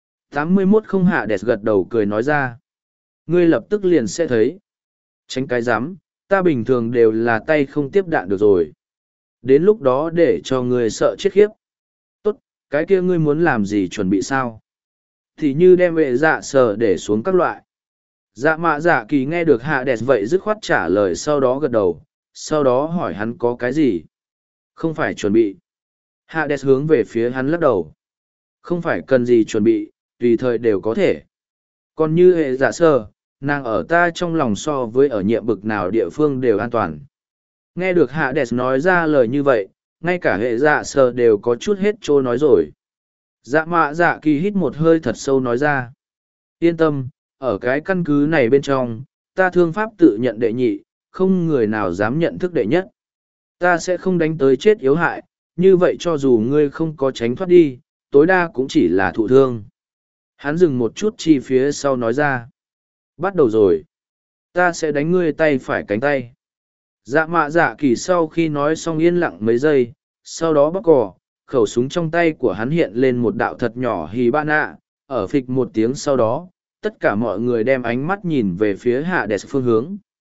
81 không hạ đẹp gật đầu cười nói ra. Ngươi lập tức liền sẽ thấy. Tránh cái rắm ta bình thường đều là tay không tiếp đạn được rồi. Đến lúc đó để cho ngươi sợ chết khiếp. Tốt, cái kia ngươi muốn làm gì chuẩn bị sao? Thì như đem vệ dạ sờ để xuống các loại. Dạ mạ dạ kỳ nghe được hạ đẹp vậy dứt khoát trả lời sau đó gật đầu, sau đó hỏi hắn có cái gì? Không phải chuẩn bị. Hạ đẹp hướng về phía hắn lắc đầu. Không phải cần gì chuẩn bị, tùy thời đều có thể. Còn như hệ dạ sơ, nàng ở ta trong lòng so với ở nhiệm bực nào địa phương đều an toàn. Nghe được hạ đẹp nói ra lời như vậy, ngay cả hệ dạ sơ đều có chút hết trô nói rồi. Dạ mạ dạ kỳ hít một hơi thật sâu nói ra. Yên tâm, ở cái căn cứ này bên trong, ta thương pháp tự nhận đệ nhị, không người nào dám nhận thức đệ nhất. Ta sẽ không đánh tới chết yếu hại, như vậy cho dù ngươi không có tránh thoát đi, tối đa cũng chỉ là thụ thương. Hắn dừng một chút chi phía sau nói ra. Bắt đầu rồi. Ta sẽ đánh ngươi tay phải cánh tay. Dạ mạ dạ kỳ sau khi nói xong yên lặng mấy giây, sau đó bóc cò, khẩu súng trong tay của hắn hiện lên một đạo thật nhỏ hì ba nạ, ở phịch một tiếng sau đó, tất cả mọi người đem ánh mắt nhìn về phía hạ đẹp phương hướng.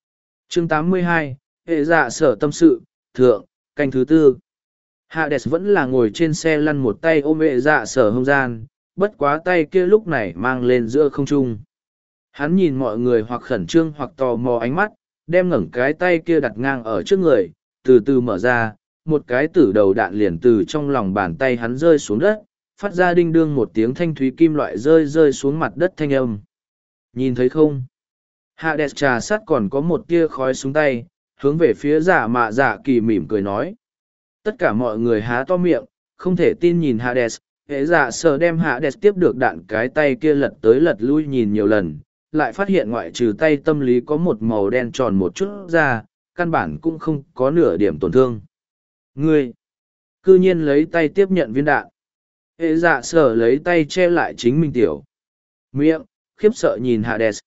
Chương 82, hệ dạ sở tâm sự, thượng, canh thứ tư. Hades vẫn là ngồi trên xe lăn một tay ôm hệ dạ sở hông gian, bất quá tay kia lúc này mang lên giữa không trung. Hắn nhìn mọi người hoặc khẩn trương hoặc tò mò ánh mắt, đem ngẩng cái tay kia đặt ngang ở trước người, từ từ mở ra, một cái tử đầu đạn liền từ trong lòng bàn tay hắn rơi xuống đất, phát ra đinh đương một tiếng thanh thúy kim loại rơi xuống mặt đất thanh âm. Nhìn thấy không? Hades trà sát còn có một tia khói xuống tay, hướng về phía Dạ Mạ Dạ Kỳ mỉm cười nói. Tất cả mọi người há to miệng, không thể tin nhìn Hades, hệ dạ sở đem Hades tiếp được đạn cái tay kia lật tới lật lui nhìn nhiều lần, lại phát hiện ngoại trừ tay tâm lý có một màu đen tròn một chút ra, căn bản cũng không có nửa điểm tổn thương. Ngươi, cư nhiên lấy tay tiếp nhận viên đạn. Hệ dạ sở lấy tay che lại chính mình tiểu miệng, khiếp sợ nhìn Hades.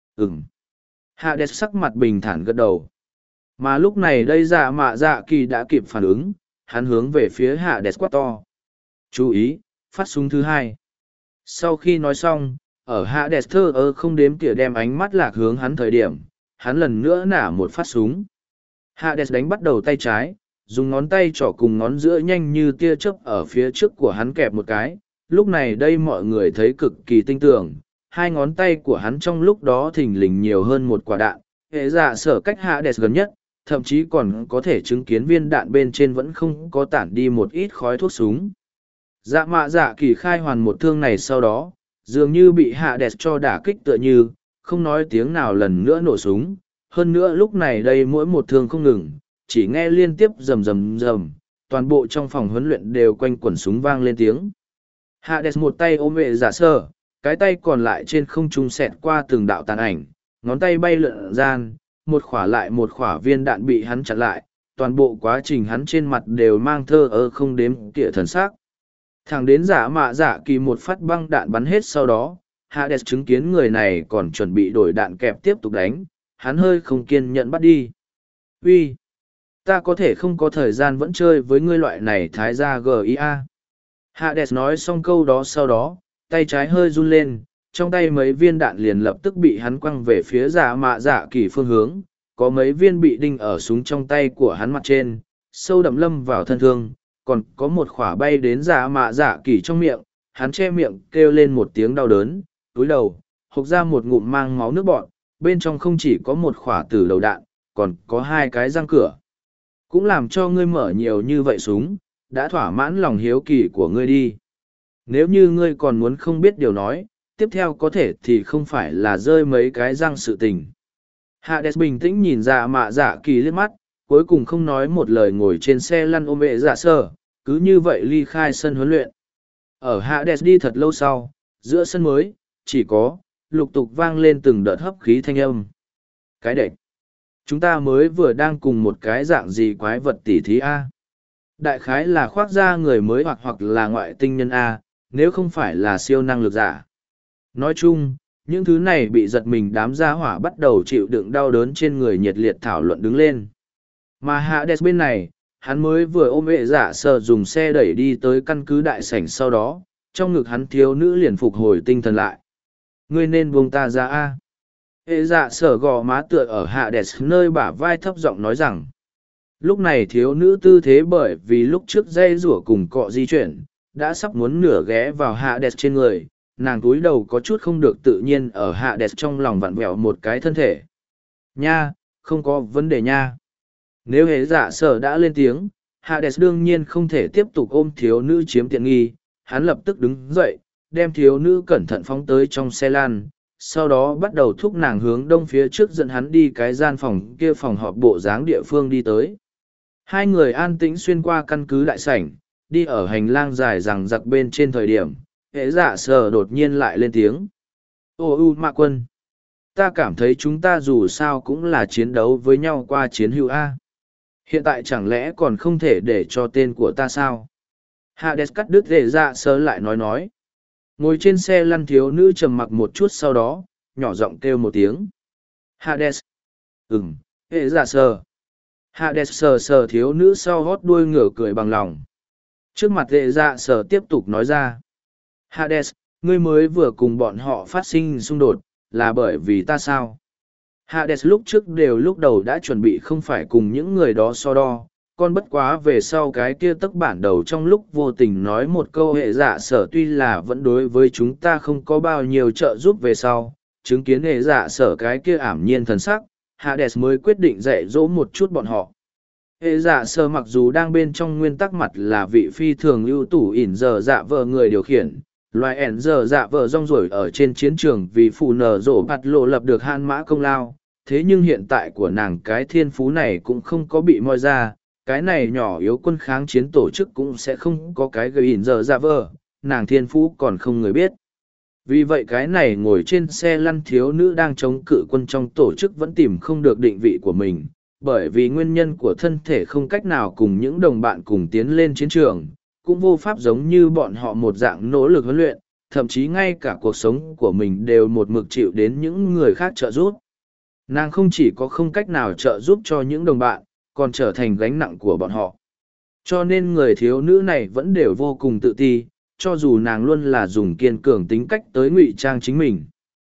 Hades sắc mặt bình thản gật đầu. Mà lúc này đây Dạ Mạ Dạ Kỳ đã kịp phản ứng, hắn hướng về phía Hades quát to. Chú ý, phát súng thứ hai. Sau khi nói xong, ở Hades thơ ơ không đếm tỉa đem ánh mắt lạc hướng hắn thời điểm, hắn lần nữa nả một phát súng. Hades đánh bắt đầu tay trái, dùng ngón tay trỏ cùng ngón giữa nhanh như tia chớp ở phía trước của hắn kẹp một cái. Lúc này đây mọi người thấy cực kỳ tinh tường, hai ngón tay của hắn trong lúc đó thình lình nhiều hơn một quả đạn. Hệ dạ sở cách Hades gần nhất, thậm chí còn có thể chứng kiến viên đạn bên trên vẫn không có tản đi một ít khói thuốc súng. Dạ Mạ Dạ Kỳ khai hoàn một thương này sau đó, dường như bị Hades cho đả kích tựa như, không nói tiếng nào lần nữa nổ súng. Hơn nữa lúc này đây mỗi một thương không ngừng, chỉ nghe liên tiếp rầm rầm rầm, toàn bộ trong phòng huấn luyện đều quanh quẩn súng vang lên tiếng. Hades một tay ôm hệ dạ sở, cái tay còn lại trên không trung xẹt qua từng đạo tàn ảnh, ngón tay bay lượn gian, một khỏa lại một khỏa viên đạn bị hắn chặn lại, toàn bộ quá trình hắn trên mặt đều mang thơ ơ không đếm tỉa thần sắc. Thẳng đến Dạ Mạ Dạ Kỳ một phát băng đạn bắn hết sau đó, Hades chứng kiến người này còn chuẩn bị đổi đạn kẹp tiếp tục đánh, hắn hơi không kiên nhẫn bắt đi. Uy, ta có thể không có thời gian vẫn chơi với ngươi loại này thái gia GIA. Hades nói xong câu đó sau đó, tay trái hơi run lên, trong tay mấy viên đạn liền lập tức bị hắn quăng về phía Dạ Mạ Dạ Kỳ phương hướng, có mấy viên bị đinh ở súng trong tay của hắn mặt trên, sâu đậm lâm vào thân thương, còn có một khỏa bay đến Dạ Mạ Dạ Kỳ trong miệng, hắn che miệng kêu lên một tiếng đau đớn, túi đầu, hộc ra một ngụm mang máu nước bọt, bên trong không chỉ có một khỏa tử đầu đạn, còn có hai cái răng cửa. Cũng làm cho ngươi mở nhiều như vậy súng, đã thỏa mãn lòng hiếu kỳ của ngươi đi. Nếu như ngươi còn muốn không biết điều nói, tiếp theo có thể thì không phải là rơi mấy cái răng sự tình. Hades bình tĩnh nhìn Dạ Mạ Dạ Kỳ liếc mắt, cuối cùng không nói một lời ngồi trên xe lăn ôm hệ dạ sở, cứ như vậy ly khai sân huấn luyện. Ở Hades đi thật lâu sau, giữa sân mới, chỉ có, lục tục vang lên từng đợt hấp khí thanh âm. Cái đệch! Chúng ta mới vừa đang cùng một cái dạng gì quái vật tỉ thí A. Đại khái là khoác ra người mới hoặc là ngoại tinh nhân A, nếu không phải là siêu năng lực giả. Nói chung, những thứ này bị giật mình đám gia hỏa bắt đầu chịu đựng đau đớn trên người nhiệt liệt thảo luận đứng lên. Mà Hades bên này, hắn mới vừa ôm hệ dạ sở dùng xe đẩy đi tới căn cứ đại sảnh sau đó, trong ngực hắn thiếu nữ liền phục hồi tinh thần lại. Ngươi nên buông ta ra a. Hệ dạ sở gò má tựa ở Hades nơi bả vai thấp giọng nói rằng. Lúc này thiếu nữ tư thế bởi vì lúc trước dây rủa cùng cọ di chuyển, đã sắp muốn nửa ghé vào Hades trên người, nàng túi đầu có chút không được tự nhiên ở Hades trong lòng vặn vẹo một cái thân thể. Nha, không có vấn đề nha. Nếu hệ dạ sở đã lên tiếng, Hades đương nhiên không thể tiếp tục ôm thiếu nữ chiếm tiện nghi, hắn lập tức đứng dậy, đem thiếu nữ cẩn thận phóng tới trong xe lan, sau đó bắt đầu thúc nàng hướng đông phía trước dẫn hắn đi cái gian phòng kia phòng họp bộ dáng địa phương đi tới. Hai người an tĩnh xuyên qua căn cứ đại sảnh, đi ở hành lang dài rằng giặc bên trên thời điểm, hệ dạ sở đột nhiên lại lên tiếng. Ô mạ quân! Ta cảm thấy chúng ta dù sao cũng là chiến đấu với nhau qua chiến hữu A. Hiện tại chẳng lẽ còn không thể để cho tên của ta sao? Hades cắt đứt hệ dạ sở lại nói. Ngồi trên xe lăn thiếu nữ trầm mặc một chút sau đó, nhỏ giọng kêu một tiếng. Hades! Hệ dạ sở. Hades sờ sờ thiếu nữ sau hót đuôi ngửa cười bằng lòng. Trước mặt hệ dạ sở tiếp tục nói ra. Hades, ngươi mới vừa cùng bọn họ phát sinh xung đột, là bởi vì ta sao? Hades lúc trước đều lúc đầu đã chuẩn bị không phải cùng những người đó so đo, con bất quá về sau cái kia tức bản đầu trong lúc vô tình nói một câu hệ dạ sở tuy là vẫn đối với chúng ta không có bao nhiêu trợ giúp về sau, chứng kiến hệ dạ sở cái kia ảm nhiên thần sắc, Hades mới quyết định dạy dỗ một chút bọn họ. Hệ dạ sở mặc dù đang bên trong nguyên tắc mặt là vị phi thường ưu tủ ỉn giờ dạ vợ người điều khiển, loài ẻn giờ dạ vợ rong ruổi ở trên chiến trường vì phù nở rộ bạt lộ lập được han mã công lao, thế nhưng hiện tại của nàng cái thiên phú này cũng không có bị moi ra, cái này nhỏ yếu quân kháng chiến tổ chức cũng sẽ không có cái gây ỉn giờ dạ vợ, nàng thiên phú còn không người biết. Vì vậy cái này ngồi trên xe lăn thiếu nữ đang chống cự quân trong tổ chức vẫn tìm không được định vị của mình, bởi vì nguyên nhân của thân thể không cách nào cùng những đồng bạn cùng tiến lên chiến trường, cũng vô pháp giống như bọn họ một dạng nỗ lực huấn luyện, thậm chí ngay cả cuộc sống của mình đều một mực chịu đến những người khác trợ giúp. Nàng không chỉ có không cách nào trợ giúp cho những đồng bạn, còn trở thành gánh nặng của bọn họ. Cho nên người thiếu nữ này vẫn đều vô cùng tự ti, cho dù nàng luôn là dùng kiên cường tính cách tới ngụy trang chính mình.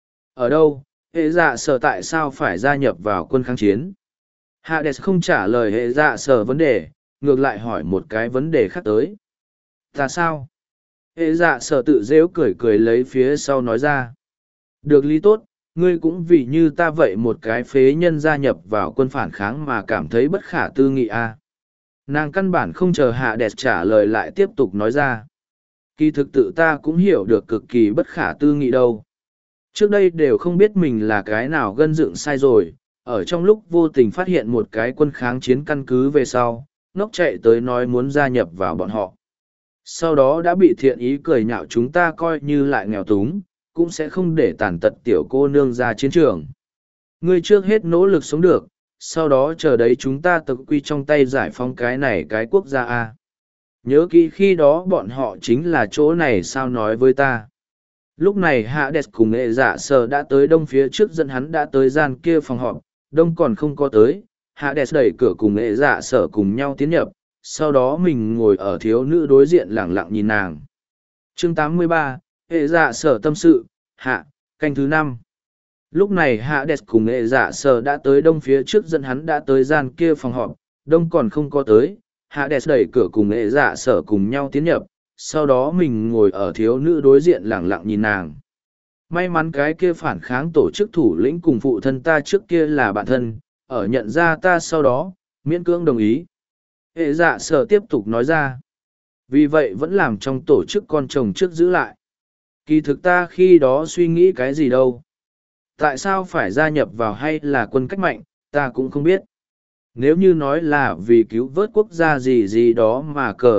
Ở đâu, hệ dạ sở tại sao phải gia nhập vào quân kháng chiến? Hades không trả lời hệ dạ sở vấn đề, ngược lại hỏi một cái vấn đề khác tới. Ta sao? Hệ dạ sở tự rêu cười cười lấy phía sau nói ra. Được lý tốt, ngươi cũng vì như ta vậy một cái phế nhân gia nhập vào quân phản kháng mà cảm thấy bất khả tư nghị à. Nàng căn bản không chờ Hades trả lời lại tiếp tục nói ra. Kỳ thực tự ta cũng hiểu được cực kỳ bất khả tư nghị đâu. Trước đây đều không biết mình là cái nào gân dựng sai rồi, ở trong lúc vô tình phát hiện một cái quân kháng chiến căn cứ về sau, ngốc chạy tới nói muốn gia nhập vào bọn họ. Sau đó đã bị thiện ý cười nhạo chúng ta coi như lại nghèo túng, cũng sẽ không để tàn tật tiểu cô nương ra chiến trường. Ngươi trước hết nỗ lực sống được, sau đó chờ đấy chúng ta tự quy trong tay giải phóng cái này cái quốc gia A. Nhớ kỹ khi đó bọn họ chính là chỗ này sao nói với ta. Lúc này Hades cùng nghệ dạ sở đã tới đông phía trước dẫn hắn đã tới gian kia phòng họp, đông còn không có tới. Hades đẩy cửa cùng nghệ dạ sở cùng nhau tiến nhập, sau đó mình ngồi ở thiếu nữ đối diện lẳng lặng nhìn nàng. Chương 83, hệ dạ sở tâm sự, hạ, canh thứ 5. Lúc này Hades cùng nghệ dạ sở đã tới đông phía trước dẫn hắn đã tới gian kia phòng họp, đông còn không có tới. Hades đẩy cửa cùng nghệ dạ sở cùng nhau tiến nhập, sau đó mình ngồi ở thiếu nữ đối diện lẳng lặng nhìn nàng. May mắn cái kia phản kháng tổ chức thủ lĩnh cùng phụ thân ta trước kia là bạn thân, ở nhận ra ta sau đó, miễn cưỡng đồng ý. Hệ dạ sở tiếp tục nói ra. Vì vậy vẫn làm trong tổ chức con chồng trước giữ lại. Kỳ thực ta khi đó suy nghĩ cái gì đâu. Tại sao phải gia nhập vào hay là quân cách mạnh, ta cũng không biết. Nếu như nói là vì cứu vớt quốc gia gì gì đó mà cờ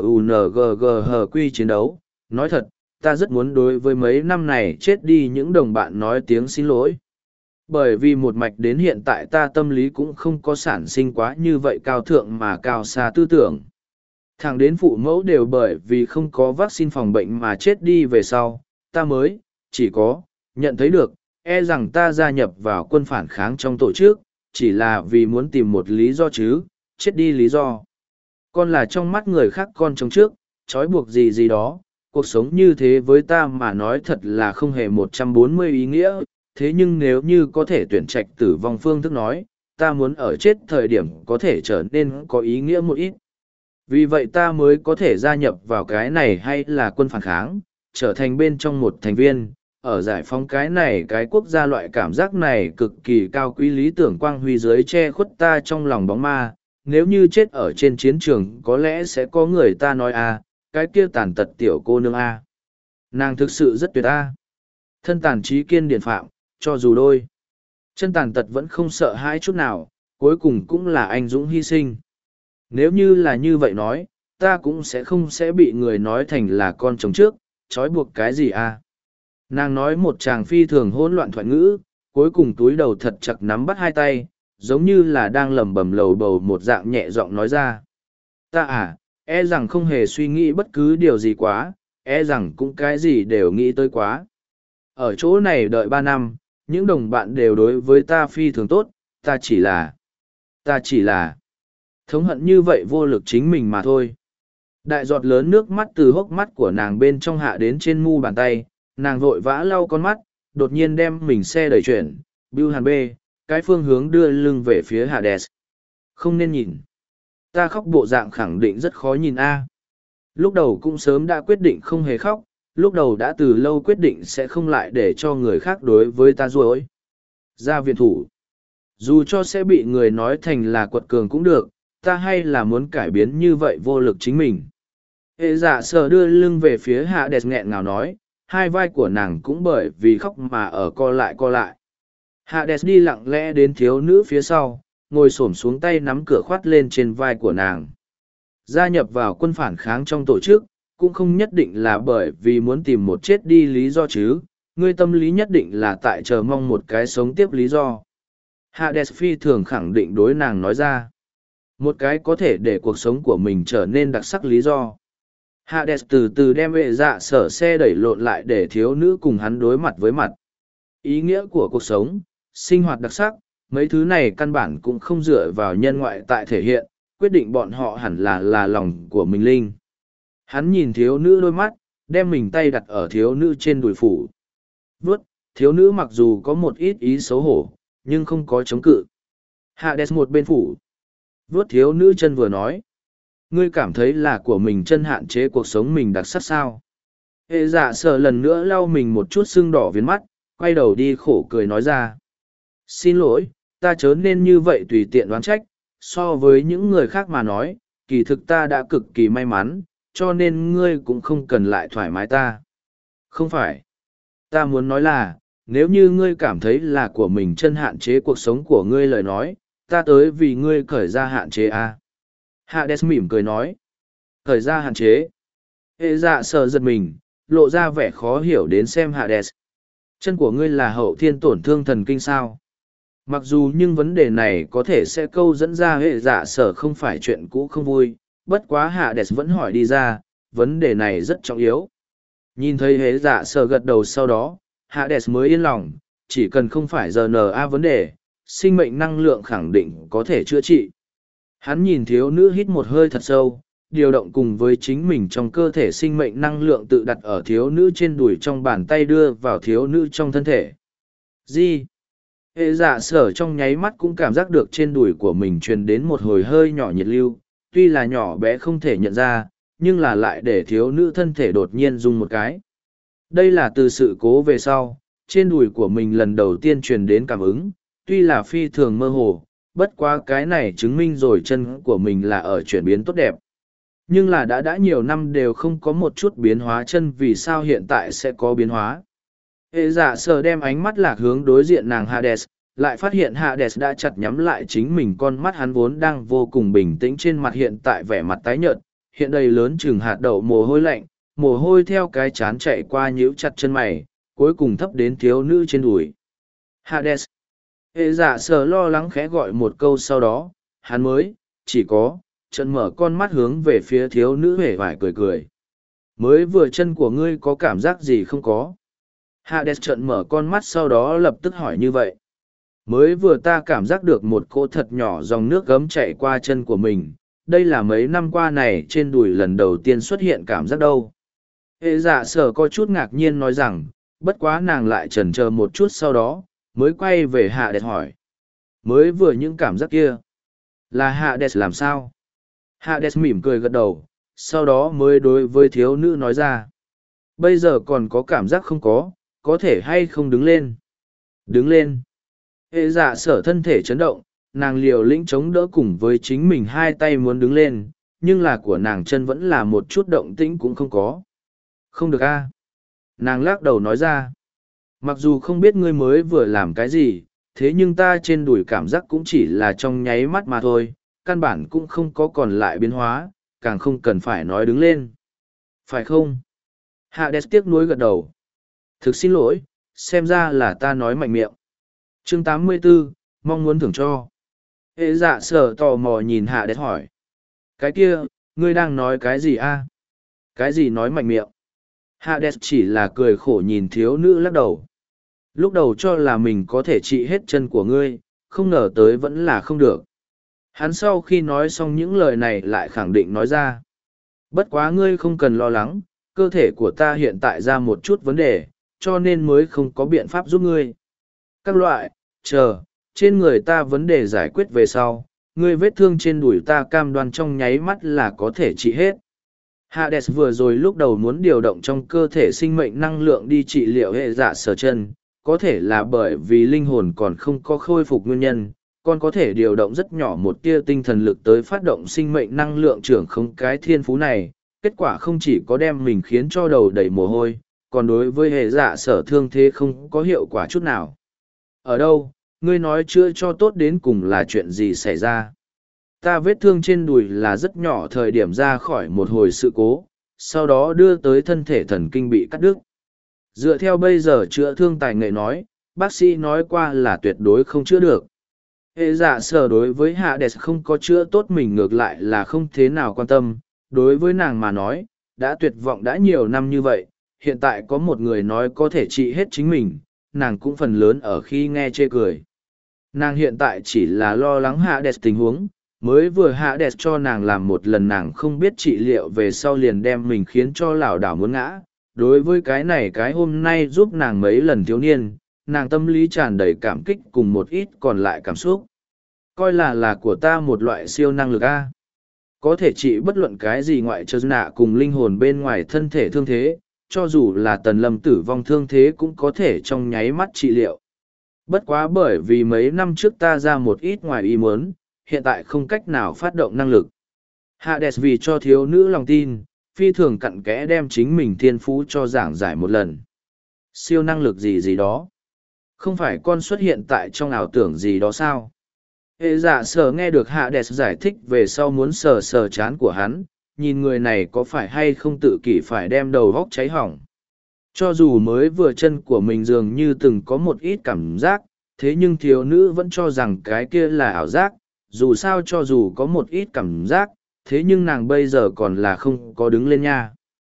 UNGG quy chiến đấu, nói thật, ta rất muốn đối với mấy năm này chết đi những đồng bạn nói tiếng xin lỗi. Bởi vì một mạch đến hiện tại ta tâm lý cũng không có sản sinh quá như vậy cao thượng mà cao xa tư tưởng. Thẳng đến phụ mẫu đều bởi vì không có vaccine phòng bệnh mà chết đi về sau, ta mới, chỉ có, nhận thấy được, e rằng ta gia nhập vào quân phản kháng trong tổ chức, chỉ là vì muốn tìm một lý do chứ, chết đi lý do. Con là trong mắt người khác con trong trước, trói buộc gì gì đó, cuộc sống như thế với ta mà nói thật là không hề 140 ý nghĩa, thế nhưng nếu như có thể tuyển trạch tử vong phương thức nói, ta muốn ở chết thời điểm có thể trở nên có ý nghĩa một ít. Vì vậy ta mới có thể gia nhập vào cái này hay là quân phản kháng, trở thành bên trong một thành viên, ở giải phóng cái này cái quốc gia loại cảm giác này cực kỳ cao quý lý tưởng quang huy dưới che khuất ta trong lòng bóng ma. Nếu như chết ở trên chiến trường có lẽ sẽ có người ta nói cái kia tàn tật tiểu cô nương nàng thực sự rất tuyệt thân tàn trí kiên điển phạm, cho dù đôi chân tàn tật vẫn không sợ hãi chút nào, cuối cùng cũng là anh dũng hy sinh. Nếu như là như vậy nói, ta cũng sẽ bị người nói thành là con chồng trước, trói buộc cái gì Nàng nói một tràng phi thường hỗn loạn thoại ngữ, cuối cùng túi đầu thật chặt nắm bắt hai tay, giống như là đang lẩm bẩm lầu bầu một dạng nhẹ giọng nói ra. Ta e rằng không hề suy nghĩ bất cứ điều gì quá, e rằng cũng cái gì đều nghĩ tới quá. Ở chỗ này đợi 3 năm, những đồng bạn đều đối với ta phi thường tốt, ta chỉ là thống hận như vậy vô lực chính mình mà thôi. Đại giọt lớn nước mắt từ hốc mắt của nàng bên trong hạ đến trên mu bàn tay, nàng vội vã lau con mắt, đột nhiên đem mình xe đẩy chuyển, bưu hàn bê, cái phương hướng đưa lưng về phía Hades. Không nên nhìn. Ta khóc bộ dạng khẳng định rất khó nhìn a. Lúc đầu cũng sớm đã quyết định không hề khóc, lúc đầu đã từ lâu quyết định sẽ không lại để cho người khác đối với ta ruỗi. Ra viện thủ. Dù cho sẽ bị người nói thành là quật cường cũng được, ta hay là muốn cải biến như vậy vô lực chính mình. Hệ dạ sở đưa lưng về phía Hades nghẹn ngào nói, hai vai của nàng cũng bởi vì khóc mà ở co lại co lại. Hades đi lặng lẽ đến thiếu nữ phía sau, ngồi xổm xuống tay nắm cửa khoát lên trên vai của nàng. Gia nhập vào quân phản kháng trong tổ chức, cũng không nhất định là bởi vì muốn tìm một chết đi lý do chứ, ngươi tâm lý nhất định là tại chờ mong một cái sống tiếp lý do. Hades phi thường khẳng định đối nàng nói ra. Một cái có thể để cuộc sống của mình trở nên đặc sắc lý do. Hades từ từ đem vệ dạ sở xe đẩy lộn lại để thiếu nữ cùng hắn đối mặt với mặt. Ý nghĩa của cuộc sống, sinh hoạt đặc sắc, mấy thứ này căn bản cũng không dựa vào nhân ngoại tại thể hiện, quyết định bọn họ hẳn là lòng của mình linh. Hắn nhìn thiếu nữ đôi mắt, đem mình tay đặt ở thiếu nữ trên đùi phủ. Vuốt, thiếu nữ mặc dù có một ít ý xấu hổ, nhưng không có chống cự. Hades một bên phủ. Vuốt thiếu nữ chân vừa nói. Ngươi cảm thấy là của mình chân hạn chế cuộc sống mình đặc sắc sao? Hệ dạ sở lần nữa lau mình một chút sưng đỏ viền mắt, quay đầu đi khổ cười nói ra. Xin lỗi, ta chớ nên như vậy tùy tiện đoán trách, so với những người khác mà nói, kỳ thực ta đã cực kỳ may mắn, cho nên ngươi cũng không cần lại thoải mái ta. Không phải. Ta muốn nói là, nếu như ngươi cảm thấy là của mình chân hạn chế cuộc sống của ngươi lời nói, ta tới vì ngươi cởi ra hạn chế à. Hades mỉm cười nói. Cởi ra hạn chế. Hệ dạ sở giật mình, lộ ra vẻ khó hiểu đến xem Hades. Chân của ngươi là hậu thiên tổn thương thần kinh sao? Mặc dù nhưng vấn đề này có thể sẽ câu dẫn ra hệ dạ sở không phải chuyện cũ không vui, bất quá Hades vẫn hỏi đi ra, vấn đề này rất trọng yếu. Nhìn thấy hệ dạ sở gật đầu sau đó, Hades mới yên lòng, chỉ cần không phải RNA vấn đề, sinh mệnh năng lượng khẳng định có thể chữa trị. Hắn nhìn thiếu nữ hít một hơi thật sâu, điều động cùng với chính mình trong cơ thể sinh mệnh năng lượng tự đặt ở thiếu nữ trên đùi trong bàn tay đưa vào thiếu nữ trong thân thể. Gì? Hệ dạ sở trong nháy mắt cũng cảm giác được trên đùi của mình truyền đến một hồi hơi nhỏ nhiệt lưu, tuy là nhỏ bé không thể nhận ra, nhưng là lại để thiếu nữ thân thể đột nhiên rung một cái. Đây là từ sự cố về sau, trên đùi của mình lần đầu tiên truyền đến cảm ứng, tuy là phi thường mơ hồ, bất quá cái này chứng minh rồi chân của mình là ở chuyển biến tốt đẹp. Nhưng là đã nhiều năm đều không có một chút biến hóa chân vì sao hiện tại sẽ có biến hóa. Hệ giả sở đem ánh mắt lạc hướng đối diện nàng Hades, lại phát hiện Hades đã chặt nhắm lại chính mình, con mắt hắn vốn đang vô cùng bình tĩnh trên mặt hiện tại vẻ mặt tái nhợt, hiện đầy lớn chừng hạt đậu mồ hôi lạnh, mồ hôi theo cái chán chạy qua nhíu chặt chân mày, cuối cùng thấp đến thiếu nữ trên đùi. Hades. Hệ giả sở lo lắng khẽ gọi một câu sau đó, hắn mới, chỉ có, chân mở con mắt hướng về phía thiếu nữ hề vải cười cười. Mới vừa chân của ngươi có cảm giác gì không có? Hades trợn mở con mắt sau đó lập tức hỏi như vậy. Mới vừa ta cảm giác được một cỗ thật nhỏ dòng nước gấm chạy qua chân của mình, đây là mấy năm qua này trên đùi lần đầu tiên xuất hiện cảm giác đâu. Hệ dạ sở có chút ngạc nhiên nói rằng, bất quá nàng lại chần chờ một chút sau đó, mới quay về Hades hỏi. Mới vừa những cảm giác kia, là Hades làm sao? Hades mỉm cười gật đầu, sau đó mới đối với thiếu nữ nói ra. Bây giờ còn có cảm giác không có thể hay không đứng lên? Đứng lên. Hệ dạ sở thân thể chấn động, nàng liều lĩnh chống đỡ cùng với chính mình hai tay muốn đứng lên, nhưng là của nàng chân vẫn là một chút động tĩnh cũng không có. Không được a. Nàng lắc đầu nói ra. Mặc dù không biết ngươi mới vừa làm cái gì, thế nhưng ta trên đùi cảm giác cũng chỉ là trong nháy mắt mà thôi, căn bản cũng không có còn lại biến hóa, càng không cần phải nói đứng lên. Phải không? Hades tiếc nuối gật đầu. Thực xin lỗi, xem ra là ta nói mạnh miệng. Chương 84, mong muốn thưởng cho. Hệ dạ sở tò mò nhìn Hades hỏi. Cái kia, ngươi đang nói cái gì a? Cái gì nói mạnh miệng? Hades chỉ là cười khổ nhìn thiếu nữ lắc đầu. Lúc đầu cho là mình có thể trị hết chân của ngươi, không ngờ tới vẫn là không được. Hắn sau khi nói xong những lời này lại khẳng định nói ra. Bất quá ngươi không cần lo lắng, cơ thể của ta hiện tại ra một chút vấn đề, cho nên mới không có biện pháp giúp ngươi. Các loại, trên người ta vấn đề giải quyết về sau, ngươi vết thương trên đùi ta cam đoan trong nháy mắt là có thể trị hết. Hades vừa rồi lúc đầu muốn điều động trong cơ thể sinh mệnh năng lượng đi trị liệu hệ dạ sở chân, có thể là bởi vì linh hồn còn không có khôi phục nguyên nhân, còn có thể điều động rất nhỏ một tia tinh thần lực tới phát động sinh mệnh năng lượng trưởng không cái thiên phú này, kết quả không chỉ có đem mình khiến cho đầu đầy mồ hôi, còn đối với hệ dạ sở thương thế không có hiệu quả chút nào. Ở đâu, ngươi nói chữa cho tốt đến cùng là chuyện gì xảy ra? Ta vết thương trên đùi là rất nhỏ thời điểm ra khỏi một hồi sự cố, sau đó đưa tới thân thể thần kinh bị cắt đứt. Dựa theo bây giờ chữa thương tài nghệ nói, bác sĩ nói qua là tuyệt đối không chữa được. Hệ dạ sở đối với Hades không có chữa tốt mình ngược lại là không thế nào quan tâm, đối với nàng mà nói, đã tuyệt vọng đã nhiều năm như vậy, hiện tại có một người nói có thể trị hết chính mình, nàng cũng phần lớn ở khi nghe chê cười. Nàng hiện tại chỉ là lo lắng Hades tình huống, mới vừa Hades cho nàng làm một lần nàng không biết trị liệu về sau liền đem mình khiến cho lảo đảo muốn ngã. Đối với cái này cái hôm nay giúp nàng mấy lần thiếu niên, nàng tâm lý tràn đầy cảm kích cùng một ít còn lại cảm xúc. Coi là của ta một loại siêu năng lực A. Có thể trị bất luận cái gì ngoại trừ nạ cùng linh hồn bên ngoài thân thể thương thế, cho dù là tần lâm tử vong thương thế cũng có thể trong nháy mắt trị liệu. Bất quá bởi vì mấy năm trước ta ra một ít ngoài ý muốn, hiện tại không cách nào phát động năng lực. Hades vì cho thiếu nữ lòng tin, phi thường cặn kẽ đem chính mình thiên phú cho giảng giải một lần. Siêu năng lực gì gì đó. Không phải con xuất hiện tại trong ảo tưởng gì đó sao? Hệ dạ sở nghe được Hades giải thích về sau muốn sờ sờ chán của hắn, nhìn người này có phải hay không tự kỷ phải đem đầu góc cháy hỏng. Cho dù mới vừa chân của mình dường như từng có một ít cảm giác, thế nhưng thiếu nữ vẫn cho rằng cái kia là ảo giác, dù sao cho dù có một ít cảm giác, thế nhưng nàng bây giờ còn là không có đứng lên nha.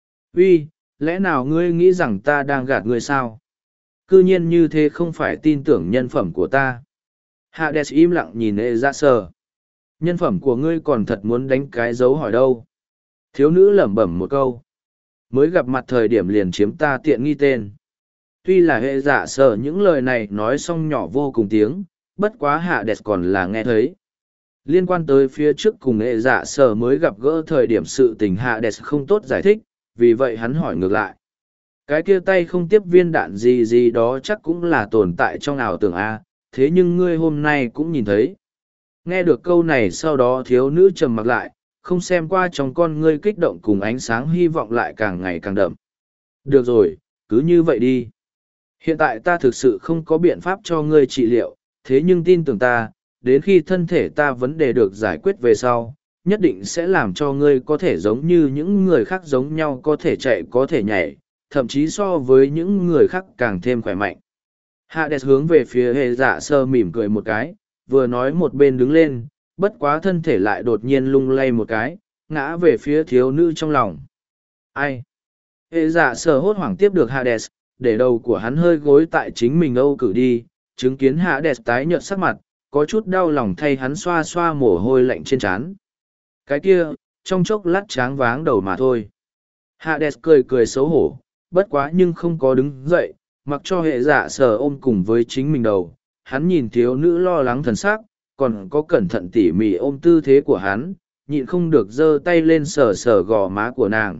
Uy, lẽ nào ngươi nghĩ rằng ta đang gạt ngươi sao? Cư nhiên như thế không phải tin tưởng nhân phẩm của ta. Hades im lặng nhìn hệ dạ sở. Nhân phẩm của ngươi còn thật muốn đánh cái dấu hỏi đâu. Thiếu nữ lẩm bẩm một câu. Mới gặp mặt thời điểm liền chiếm ta tiện nghi tên. Tuy là hệ dạ sở những lời này nói xong nhỏ vô cùng tiếng, bất quá Hades còn là nghe thấy. Liên quan tới phía trước cùng hệ dạ sở mới gặp gỡ thời điểm sự tình Hades không tốt giải thích, vì vậy hắn hỏi ngược lại. Cái kia tay không tiếp viên đạn gì gì đó chắc cũng là tồn tại trong ảo tưởng A, thế nhưng ngươi hôm nay cũng nhìn thấy. Nghe được câu này sau đó thiếu nữ trầm mặc lại, không xem qua trong con ngươi kích động cùng ánh sáng hy vọng lại càng ngày càng đậm. Được rồi, cứ như vậy đi. Hiện tại ta thực sự không có biện pháp cho ngươi trị liệu, thế nhưng tin tưởng ta, đến khi thân thể ta vấn đề được giải quyết về sau, nhất định sẽ làm cho ngươi có thể giống như những người khác giống nhau có thể chạy có thể nhảy, thậm chí so với những người khác càng thêm khỏe mạnh. Hades hướng về phía hệ dạ sơ mỉm cười một cái, vừa nói một bên đứng lên, bất quá thân thể lại đột nhiên lung lay một cái, ngã về phía thiếu nữ trong lòng. Ai? Hệ dạ sơ hốt hoảng tiếp được Hades, để đầu của hắn hơi gối tại chính mình âu cử đi, chứng kiến Hades tái nhợt sắc mặt, có chút đau lòng thay hắn xoa xoa mồ hôi lạnh trên trán. Cái kia, trong chốc lát tráng váng đầu mà thôi. Hades cười cười xấu hổ, bất quá nhưng không có đứng dậy, mặc cho hệ dạ sở ôm cùng với chính mình đầu. Hắn nhìn thiếu nữ lo lắng thần sắc, còn có cẩn thận tỉ mỉ ôm tư thế của hắn, nhịn không được giơ tay lên sờ sờ gò má của nàng.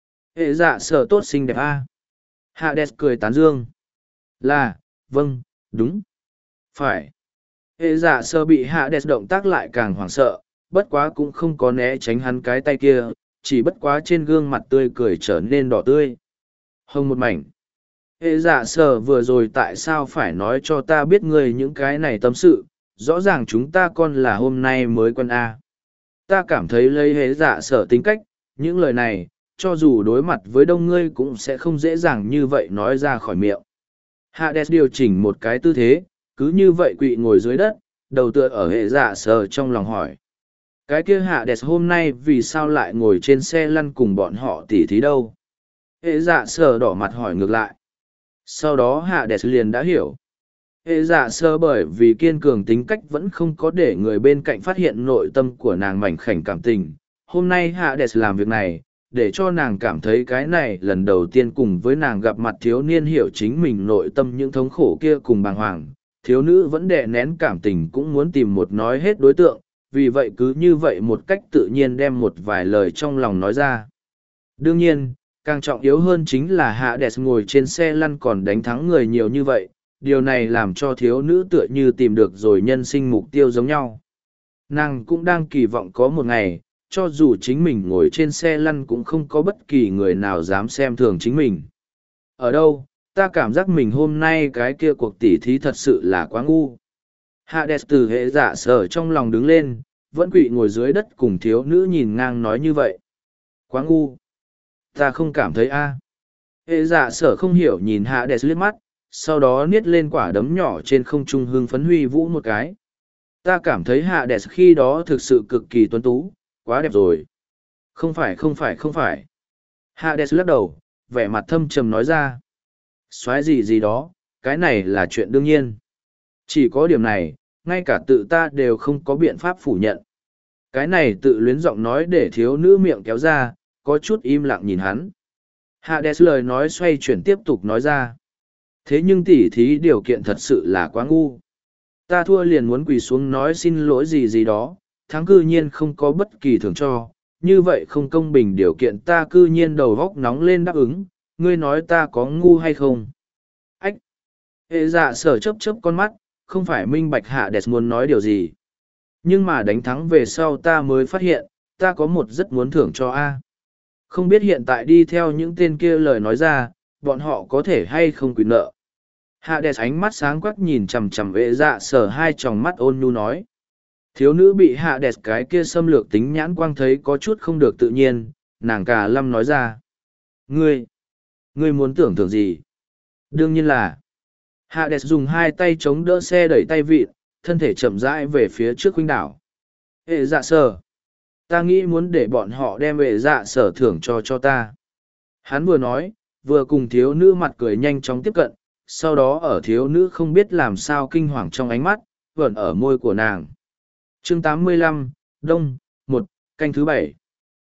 Hệ dạ sở tốt xinh đẹp a. Hades cười tán dương. Là, vâng, đúng. Phải. Hệ dạ sở bị Hades động tác lại càng hoảng sợ, bất quá cũng không có né tránh hắn cái tay kia, chỉ bất quá trên gương mặt tươi cười trở nên đỏ tươi. Hông một mảnh. Hệ dạ sở vừa rồi tại sao phải nói cho ta biết ngươi những cái này tâm sự, rõ ràng chúng ta con là hôm nay mới quen A. Ta cảm thấy lấy hệ dạ sở tính cách, những lời này, cho dù đối mặt với đông ngươi cũng sẽ không dễ dàng như vậy nói ra khỏi miệng. Hades điều chỉnh một cái tư thế, cứ như vậy quỵ ngồi dưới đất, đầu tựa ở hệ dạ sở trong lòng hỏi. Cái kia Hades hôm nay vì sao lại ngồi trên xe lăn cùng bọn họ tỉ thí đâu? Hệ dạ sở đỏ mặt hỏi ngược lại. Sau đó Hades liền đã hiểu. Hệ dạ sở bởi vì kiên cường tính cách vẫn không có để người bên cạnh phát hiện nội tâm của nàng mảnh khảnh cảm tình. Hôm nay Hades làm việc này, để cho nàng cảm thấy cái này lần đầu tiên cùng với nàng gặp mặt thiếu niên hiểu chính mình nội tâm những thống khổ kia cùng bàng hoàng. thiếu nữ vẫn đè nén cảm tình cũng muốn tìm một nói hết đối tượng, vì vậy cứ như vậy một cách tự nhiên đem một vài lời trong lòng nói ra. Đương nhiên, càng trọng yếu hơn chính là Hades ngồi trên xe lăn còn đánh thắng người nhiều như vậy, điều này làm cho thiếu nữ tựa như tìm được rồi nhân sinh mục tiêu giống nhau. Nàng cũng đang kỳ vọng có một ngày, cho dù chính mình ngồi trên xe lăn cũng không có bất kỳ người nào dám xem thường chính mình. Ở đâu, ta cảm giác mình hôm nay cái kia cuộc tỉ thí thật sự là quá ngu. Hades từ hệ dạ sở trong lòng đứng lên, vẫn quỵ ngồi dưới đất cùng thiếu nữ nhìn ngang nói như vậy. Quá ngu. Ta không cảm thấy a. Hệ dạ sở không hiểu nhìn Hades liếc mắt, sau đó niết lên quả đấm nhỏ trên không trung hưng phấn huy vũ một cái. Ta cảm thấy Hades khi đó thực sự cực kỳ tuấn tú, quá đẹp rồi. Không phải. Hades lắc đầu, vẻ mặt thâm trầm nói ra. Soái gì đó, cái này là chuyện đương nhiên. Chỉ có điểm này, ngay cả tự ta đều không có biện pháp phủ nhận. Cái này tự luyến giọng nói để thiếu nữ miệng kéo ra, có chút im lặng nhìn hắn. Hades lời nói xoay chuyển tiếp tục nói ra. Thế nhưng tỉ thí điều kiện thật sự là quá ngu. Ta thua liền muốn quỳ xuống nói xin lỗi gì đó, thắng cư nhiên không có bất kỳ thưởng cho, như vậy không công bình điều kiện ta cư nhiên đầu góc nóng lên đáp ứng, ngươi nói ta có ngu hay không? Ách! Hệ dạ sở chớp con mắt, không phải minh bạch Hades muốn nói điều gì. Nhưng mà đánh thắng về sau ta mới phát hiện, ta có một rất muốn thưởng cho A. Không biết hiện tại đi theo những tên kia lời nói ra, bọn họ có thể hay không quyền nợ. Hades ánh mắt sáng quắc nhìn chằm chằm hệ dạ sở hai tròng mắt ôn nhu nói. Thiếu nữ bị Hades cái kia xâm lược tính nhãn quang thấy có chút không được tự nhiên, nàng cà lâm nói ra. Ngươi muốn tưởng thưởng gì? Đương nhiên là. Hades dùng hai tay chống đỡ xe đẩy tay vịn, thân thể chậm rãi về phía trước huynh đảo. Hệ dạ sở. Ta nghĩ muốn để bọn họ đem hệ dạ sở thưởng cho ta. Hắn vừa nói, vừa cùng thiếu nữ mặt cười nhanh chóng tiếp cận, sau đó ở thiếu nữ không biết làm sao kinh hoàng trong ánh mắt, vẩn ở môi của nàng. Chương 85, Đông, 1, canh thứ 7.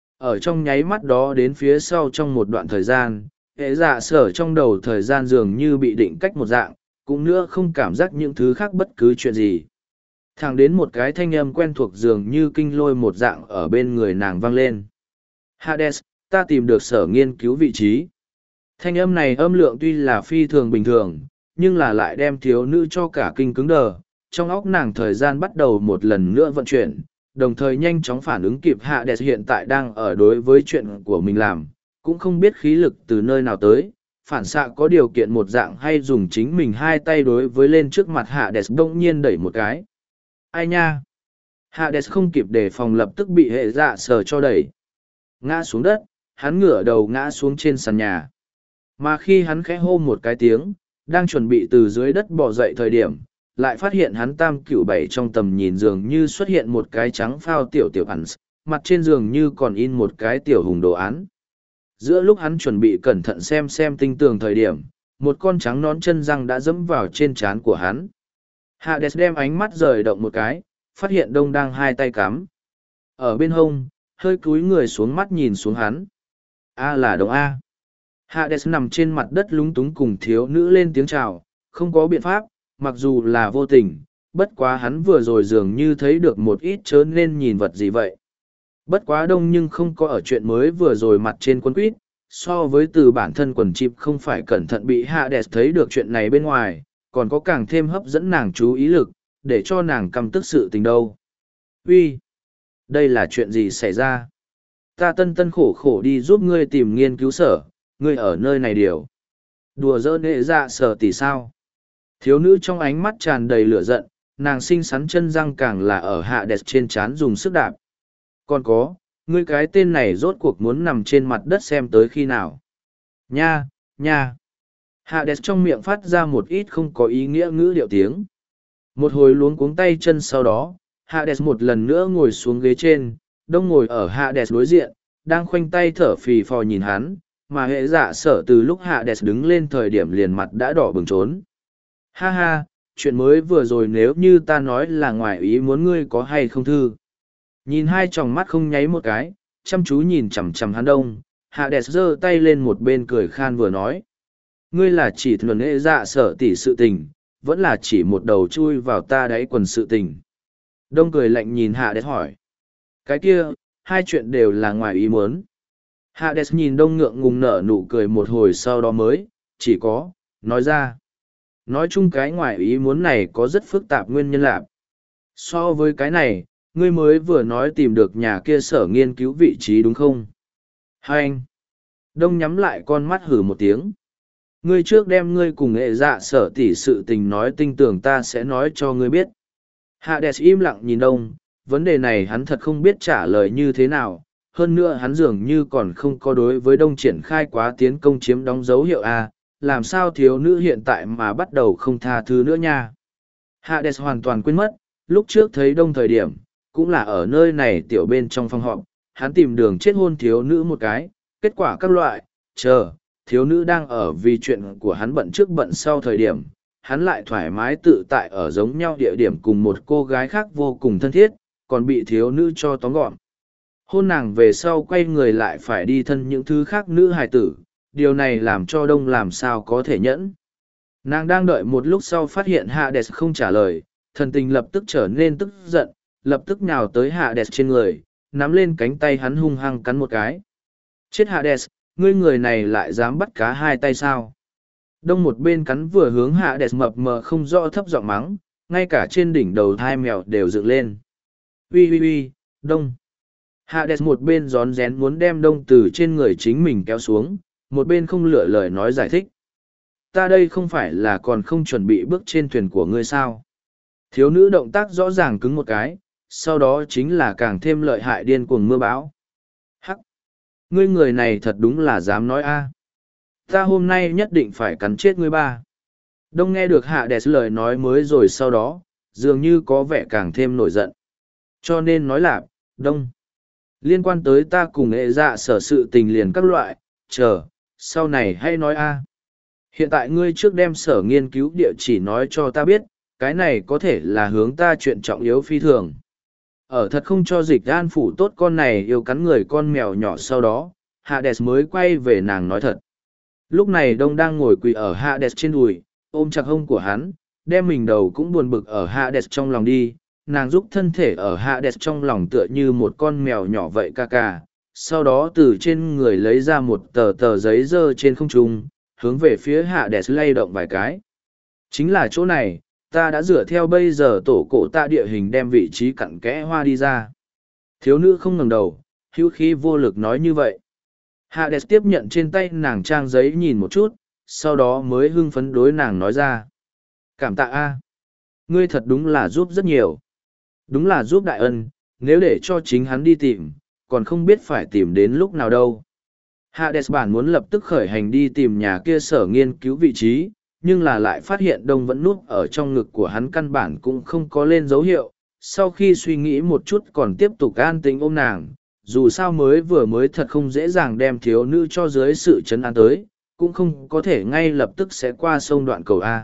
Ở trong nháy mắt đó đến phía sau trong một đoạn thời gian, hệ dạ sở trong đầu thời gian dường như bị định cách một dạng, cũng nữa không cảm giác những thứ khác bất cứ chuyện gì. Thẳng đến một cái thanh âm quen thuộc dường như kinh lôi một dạng ở bên người nàng vang lên. Hades, ta tìm được sở nghiên cứu vị trí. Thanh âm này âm lượng tuy là phi thường bình thường, nhưng là lại đem thiếu nữ cho cả kinh cứng đờ. Trong óc nàng thời gian bắt đầu một lần nữa vận chuyển, đồng thời nhanh chóng phản ứng kịp Hades hiện tại đang ở đối với chuyện của mình làm, cũng không biết khí lực từ nơi nào tới, phản xạ có điều kiện một dạng hay dùng chính mình hai tay đối với lên trước mặt Hades đông nhiên đẩy một cái. Ai nha? Hades không kịp đề phòng lập tức bị hệ dạ sở cho đẩy. Ngã xuống đất, hắn ngửa đầu ngã xuống trên sàn nhà. Mà khi hắn khẽ hô một cái tiếng, đang chuẩn bị từ dưới đất bò dậy thời điểm, lại phát hiện hắn tam cửu bảy trong tầm nhìn dường như xuất hiện một cái trắng phao tiểu ẩn, mặt trên giường như còn in một cái tiểu hùng đồ án. Giữa lúc hắn chuẩn bị cẩn thận xem tinh tường thời điểm, một con trắng nón chân răng đã dẫm vào trên trán của hắn. Hades đem ánh mắt rời động một cái, phát hiện Đông đang hai tay cắm ở bên hông, hơi cúi người xuống mắt nhìn xuống hắn. A là Đông A. Hades nằm trên mặt đất lúng túng cùng thiếu nữ lên tiếng chào, không có biện pháp, mặc dù là vô tình, bất quá hắn vừa rồi dường như thấy được một ít chớ nên nhìn vật gì vậy. Bất quá Đông nhưng không có ở chuyện mới vừa rồi mặt trên quân quýt, so với từ bản thân quần chip không phải cẩn thận bị Hades thấy được chuyện này bên ngoài, còn có càng thêm hấp dẫn nàng chú ý lực, để cho nàng căm tức sự tình đâu. Uy, đây là chuyện gì xảy ra? Ta tân khổ khổ đi giúp ngươi tìm nghiên cứu sở, ngươi ở nơi này điều. Đùa giỡn hệ dạ sở tỷ sao? Thiếu nữ trong ánh mắt tràn đầy lửa giận, nàng xinh xắn chân răng càng là ở Hades trên trán dùng sức đạp. Còn có, ngươi cái tên này rốt cuộc muốn nằm trên mặt đất xem tới khi nào? Nha! Hades trong miệng phát ra một ít không có ý nghĩa ngữ điệu tiếng. Một hồi luống cuống tay chân sau đó, Hades một lần nữa ngồi xuống ghế trên, Đông ngồi ở Hades đối diện, đang khoanh tay thở phì phò nhìn hắn, mà hệ dạ sở từ lúc Hades đứng lên thời điểm liền mặt đã đỏ bừng trốn. Ha ha, chuyện mới vừa rồi nếu như ta nói là ngoài ý muốn ngươi có hay không thư. Nhìn hai tròng mắt không nháy một cái, chăm chú nhìn chằm chằm hắn Đông, Hades giơ tay lên một bên cười khan vừa nói. Ngươi là chỉ thuần hệ dạ sở tỷ sự tình, vẫn là chỉ một đầu chui vào ta đáy quần sự tình. Đông cười lạnh nhìn Hades hỏi. Cái kia, hai chuyện đều là ngoài ý muốn. Hades nhìn Đông ngượng ngùng nở nụ cười một hồi sau đó mới, chỉ có, nói ra. Nói chung cái ngoài ý muốn này có rất phức tạp nguyên nhân lạc. So với cái này, ngươi mới vừa nói tìm được nhà kia sở nghiên cứu vị trí đúng không? Hai anh. Đông nhắm lại con mắt hử một tiếng. Ngươi trước đem ngươi cùng hệ dạ sở tỉ sự tình nói tinh tưởng ta sẽ nói cho ngươi biết. Hades im lặng nhìn Đông, vấn đề này hắn thật không biết trả lời như thế nào. Hơn nữa hắn dường như còn không có đối với Đông triển khai quá tiến công chiếm đóng dấu hiệu A, làm sao thiếu nữ hiện tại mà bắt đầu không tha thứ nữa nha. Hades hoàn toàn quên mất, lúc trước thấy Đông thời điểm, cũng là ở nơi này tiểu bên trong phòng họp, hắn tìm đường chết hôn thiếu nữ một cái, kết quả các loại, thiếu nữ đang ở vì chuyện của hắn bận trước bận sau thời điểm, hắn lại thoải mái tự tại ở giống nhau địa điểm cùng một cô gái khác vô cùng thân thiết, còn bị thiếu nữ cho tóm gọn. Hôn nàng về sau quay người lại phải đi thân những thứ khác nữ hài tử, điều này làm cho Đông làm sao có thể nhẫn. Nàng đang đợi một lúc sau phát hiện Hades không trả lời, thần tình lập tức trở nên tức giận, lập tức nhào tới Hades trên người, nắm lên cánh tay hắn hung hăng cắn một cái. Chết Hades, ngươi người này lại dám bắt cá hai tay sao? Đông một bên cắn vừa hướng Hades mập mờ không rõ thấp giọng mắng, ngay cả trên đỉnh đầu thai mèo đều dựng lên. Ui, Đông. Hades một bên rón rén muốn đem Đông từ trên người chính mình kéo xuống, một bên không lựa lời nói giải thích. Ta đây không phải là còn không chuẩn bị bước trên thuyền của ngươi sao? Thiếu nữ động tác rõ ràng cứng một cái, sau đó chính là càng thêm lợi hại điên cuồng mưa bão. Hắc! Ngươi người này thật đúng là dám nói a. Ta hôm nay nhất định phải cắn chết ngươi ba. Đông nghe được Hades lời nói mới rồi sau đó, dường như có vẻ càng thêm nổi giận. Cho nên nói là, Đông. Liên quan tới ta cùng hệ dạ sở sự tình liền các loại, sau này hay nói a. Hiện tại ngươi trước đem sở nghiên cứu địa chỉ nói cho ta biết, cái này có thể là hướng ta chuyện trọng yếu phi thường. Ở thật không cho dịch an phủ tốt con này yêu cắn người con mèo nhỏ sau đó, Hades mới quay về nàng nói thật. Lúc này Đông đang ngồi quỳ ở Hades trên đùi, ôm chặt hông của hắn, đem mình đầu cũng buồn bực ở Hades trong lòng đi, nàng giúp thân thể ở Hades trong lòng tựa như một con mèo nhỏ vậy ca ca, sau đó từ trên người lấy ra một tờ giấy dơ trên không trung, hướng về phía Hades lay động vài cái. Chính là chỗ này, ta đã dựa theo bây giờ tổ cổ tạ địa hình đem vị trí cặn kẽ hoa đi ra. Thiếu nữ không ngẩng đầu, hữu khí vô lực nói như vậy. Hades tiếp nhận trên tay nàng trang giấy nhìn một chút, sau đó mới hưng phấn đối nàng nói ra. Cảm tạ a, ngươi thật đúng là giúp rất nhiều. Đúng là giúp đại ân, nếu để cho chính hắn đi tìm, còn không biết phải tìm đến lúc nào đâu. Hades bản muốn lập tức khởi hành đi tìm nhà kia sở nghiên cứu vị trí, nhưng là lại phát hiện Đông vẫn núp ở trong ngực của hắn căn bản cũng không có lên dấu hiệu. Sau khi suy nghĩ một chút còn tiếp tục an tĩnh ôm nàng, dù sao mới thật không dễ dàng đem thiếu nữ cho dưới sự chấn an tới, cũng không có thể ngay lập tức sẽ qua sông đoạn cầu A.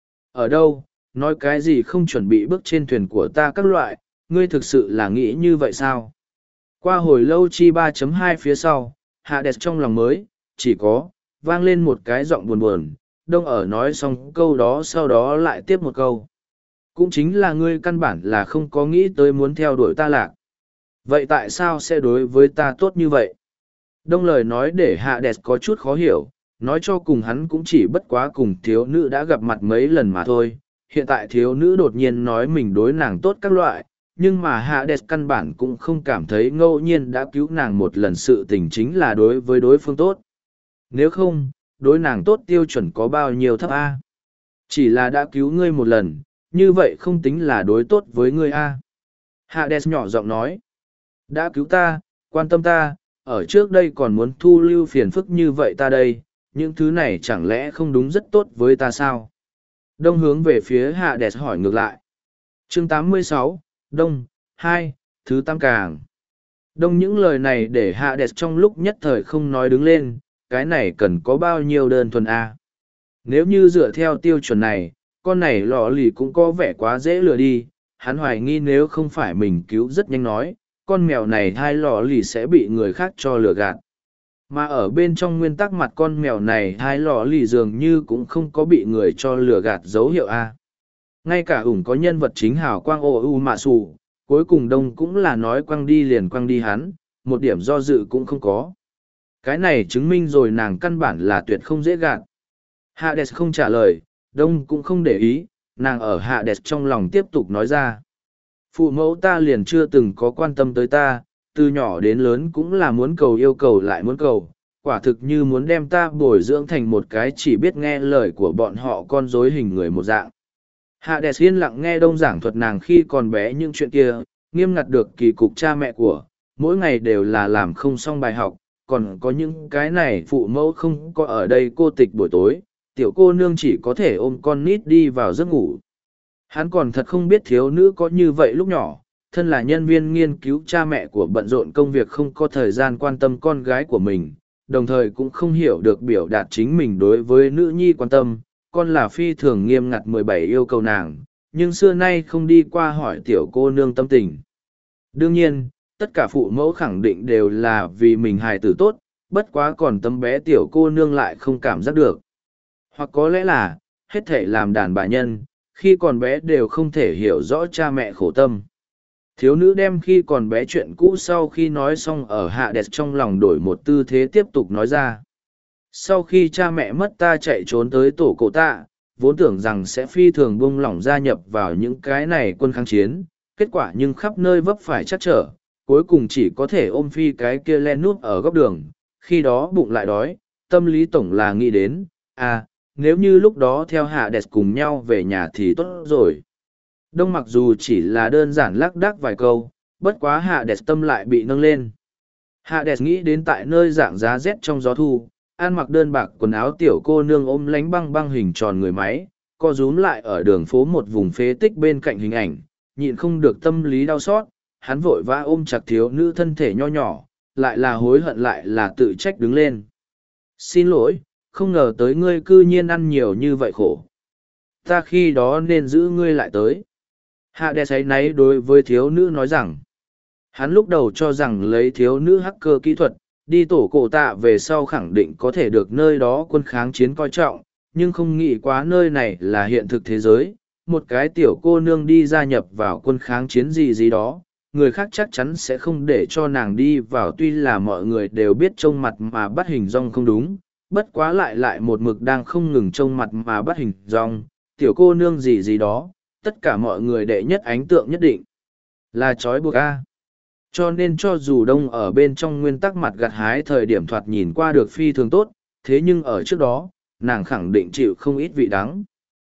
Ở đâu, nói cái gì không chuẩn bị bước trên thuyền của ta các loại, ngươi thực sự là nghĩ như vậy sao? Qua hồi lâu chi 3.2 phía sau, Hades trong lòng mới, chỉ có, vang lên một cái giọng buồn buồn, Đông ở nói xong câu đó sau đó lại tiếp một câu. Cũng chính là ngươi căn bản là không có nghĩ tới muốn theo đuổi ta lạc. Vậy tại sao sẽ đối với ta tốt như vậy? Đông lời nói để Hades có chút khó hiểu, nói cho cùng hắn cũng chỉ bất quá cùng thiếu nữ đã gặp mặt mấy lần mà thôi. Hiện tại thiếu nữ đột nhiên nói mình đối nàng tốt các loại, nhưng mà Hades căn bản cũng không cảm thấy ngẫu nhiên đã cứu nàng một lần sự tình chính là đối với đối phương tốt. Nếu không, đối nàng tốt tiêu chuẩn có bao nhiêu thấp A? Chỉ là đã cứu ngươi một lần, như vậy không tính là đối tốt với ngươi A. Hades nhỏ giọng nói, đã cứu ta, quan tâm ta, ở trước đây còn muốn thu lưu phiền phức như vậy ta đây, những thứ này chẳng lẽ không đúng rất tốt với ta sao? Đông hướng về phía Hades hỏi ngược lại. Chương 86, Đông, 2, thứ 8 càng. Đông những lời này để Hades trong lúc nhất thời không nói đứng lên, cái này cần có bao nhiêu đơn thuần A. Nếu như dựa theo tiêu chuẩn này, con này lọ lì cũng có vẻ quá dễ lừa đi, hắn hoài nghi nếu không phải mình cứu rất nhanh nói, con mèo này hai lọ lì sẽ bị người khác cho lừa gạt. Mà ở bên trong nguyên tắc mặt con mèo này hai lọ lì dường như cũng không có bị người cho lừa gạt dấu hiệu A. Ngay cả ủng có nhân vật chính hào quang ô u mạ sù, cuối cùng đông cũng là nói quăng đi liền quăng đi hắn, một điểm do dự cũng không có. Cái này chứng minh rồi nàng căn bản là tuyệt không dễ gạt. Hades không trả lời, đông cũng không để ý, nàng ở Hades trong lòng tiếp tục nói ra. Phụ mẫu ta liền chưa từng có quan tâm tới ta, từ nhỏ đến lớn cũng là muốn cầu yêu cầu lại muốn cầu, quả thực như muốn đem ta bồi dưỡng thành một cái chỉ biết nghe lời của bọn họ con rối hình người một dạng. Hades yên lặng nghe đông giảng thuật nàng khi còn bé những chuyện kia, nghiêm ngặt được kỳ cục cha mẹ của, mỗi ngày đều là làm không xong bài học, còn có những cái này phụ mẫu không có ở đây cô tịch buổi tối, tiểu cô nương chỉ có thể ôm con nít đi vào giấc ngủ. Hắn còn thật không biết thiếu nữ có như vậy lúc nhỏ, thân là nhân viên nghiên cứu cha mẹ của bận rộn công việc không có thời gian quan tâm con gái của mình, đồng thời cũng không hiểu được biểu đạt chính mình đối với nữ nhi quan tâm, con là phi thường nghiêm ngặt 17 yêu cầu nàng, nhưng xưa nay không đi qua hỏi tiểu cô nương tâm tình. Đương nhiên, tất cả phụ mẫu khẳng định đều là vì mình hài tử tốt, bất quá còn tấm bé tiểu cô nương lại không cảm giác được. Hoặc có lẽ là, hết thể làm đàn bà nhân, khi còn bé đều không thể hiểu rõ cha mẹ khổ tâm. Thiếu nữ đem khi còn bé chuyện cũ sau khi nói xong ở Hades trong lòng đổi một tư thế tiếp tục nói ra. Sau khi cha mẹ mất ta chạy trốn tới tổ cổ tạ, vốn tưởng rằng sẽ phi thường buông lỏng gia nhập vào những cái này quân kháng chiến, kết quả nhưng khắp nơi vấp phải chắc trở, cuối cùng chỉ có thể ôm phi cái kia len nút ở góc đường, khi đó bụng lại đói, tâm lý tổng là nghĩ đến, nếu như lúc đó theo Hades cùng nhau về nhà thì tốt rồi. Đông mặc dù chỉ là đơn giản lác đác vài câu, bất quá Hades tâm lại bị nâng lên. Hades nghĩ đến tại nơi dạng giá rét trong gió thu, ăn mặc đơn bạc quần áo tiểu cô nương ôm lánh băng băng hình tròn người máy, co rúm lại ở đường phố một vùng phế tích bên cạnh hình ảnh, nhịn không được tâm lý đau xót, hắn vội vã ôm chặt thiếu nữ thân thể nho nhỏ, lại là hối hận lại là tự trách đứng lên. Xin lỗi, không ngờ tới ngươi cư nhiên ăn nhiều như vậy khổ. Ta khi đó nên giữ ngươi lại tới. Hades ấy náy đối với thiếu nữ nói rằng, hắn lúc đầu cho rằng lấy thiếu nữ hacker kỹ thuật, đi tổ cổ tạ về sau khẳng định có thể được nơi đó quân kháng chiến coi trọng, nhưng không nghĩ quá nơi này là hiện thực thế giới. Một cái tiểu cô nương đi gia nhập vào quân kháng chiến gì gì đó, người khác chắc chắn sẽ không để cho nàng đi vào, tuy là mọi người đều biết trông mặt mà bắt hình dong không đúng, bất quá lại một mực đang không ngừng trông mặt mà bắt hình dong, tiểu cô nương gì gì đó, tất cả mọi người đệ nhất ấn tượng nhất định là trói buộc a. Cho nên cho dù đông ở bên trong nguyên tắc mặt gặt hái thời điểm thoạt nhìn qua được phi thường tốt, thế nhưng ở trước đó, nàng khẳng định chịu không ít vị đắng.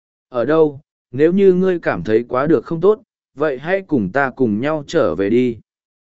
Ở đâu, nếu như ngươi cảm thấy quá được không tốt, vậy hãy cùng ta cùng nhau trở về đi.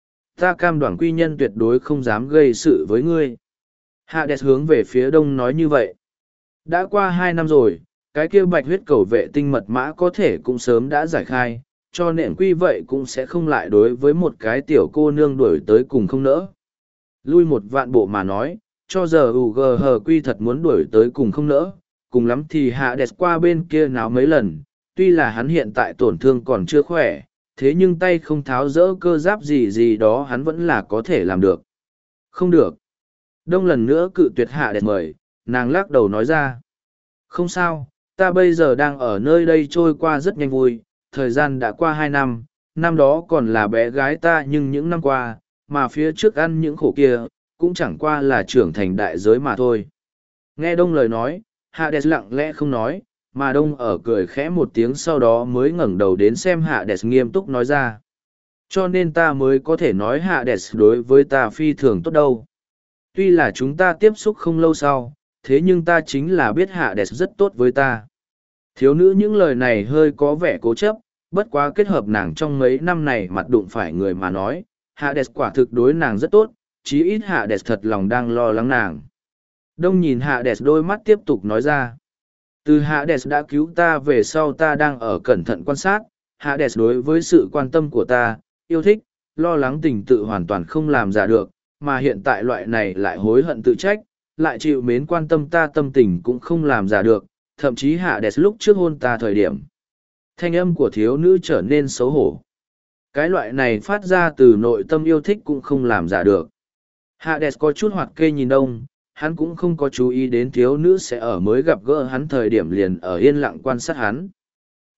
Ta cam đoan quy nhân tuyệt đối không dám gây sự với ngươi. Hades hướng về phía đông nói như vậy. Đã qua 2 năm rồi, cái kia bạch huyết cầu vệ tinh mật mã có thể cũng sớm đã giải khai, cho nên quy vậy cũng sẽ không lại đối với một cái tiểu cô nương đuổi tới cùng không nỡ. Lui một vạn bộ mà nói, cho giờ UGH quy thật muốn đuổi tới cùng không nỡ, cùng lắm thì Hades qua bên kia náo mấy lần, tuy là hắn hiện tại tổn thương còn chưa khỏe, thế nhưng tay không tháo rỡ cơ giáp gì gì đó hắn vẫn là có thể làm được. Không được. Đông lần nữa cự tuyệt Hades mời, nàng lắc đầu nói ra. Không sao, ta bây giờ đang ở nơi đây trôi qua rất nhanh vui, thời gian đã qua 2 năm, năm đó còn là bé gái ta nhưng những năm qua, mà phía trước ăn những khổ kia, cũng chẳng qua là trưởng thành đại giới mà thôi. Nghe Đông lời nói, Hades lặng lẽ không nói, mà Đông ở cười khẽ một tiếng sau đó mới ngẩng đầu đến xem Hades nghiêm túc nói ra. Cho nên ta mới có thể nói Hades đối với ta phi thường tốt đâu. Tuy là chúng ta tiếp xúc không lâu sau, thế nhưng ta chính là biết Hades rất tốt với ta. Thiếu nữ những lời này hơi có vẻ cố chấp, bất quá kết hợp nàng trong mấy năm này mặt đụng phải người mà nói, Hades quả thực đối nàng rất tốt, chí ít Hades thật lòng đang lo lắng nàng. Đông nhìn Hades đôi mắt tiếp tục nói ra. Từ Hades đã cứu ta về sau ta đang ở cẩn thận quan sát, Hades đối với sự quan tâm của ta, yêu thích, lo lắng tình tự hoàn toàn không làm giả được, mà hiện tại loại này lại hối hận tự trách, lại chịu mến quan tâm ta tâm tình cũng không làm giả được, thậm chí Hades lúc trước hôn ta thời điểm. Thanh âm của thiếu nữ trở nên xấu hổ. Cái loại này phát ra từ nội tâm yêu thích cũng không làm giả được. Hades có chút hoạt kê nhìn Đông, hắn cũng không có chú ý đến thiếu nữ sẽ ở mới gặp gỡ hắn thời điểm liền ở yên lặng quan sát hắn.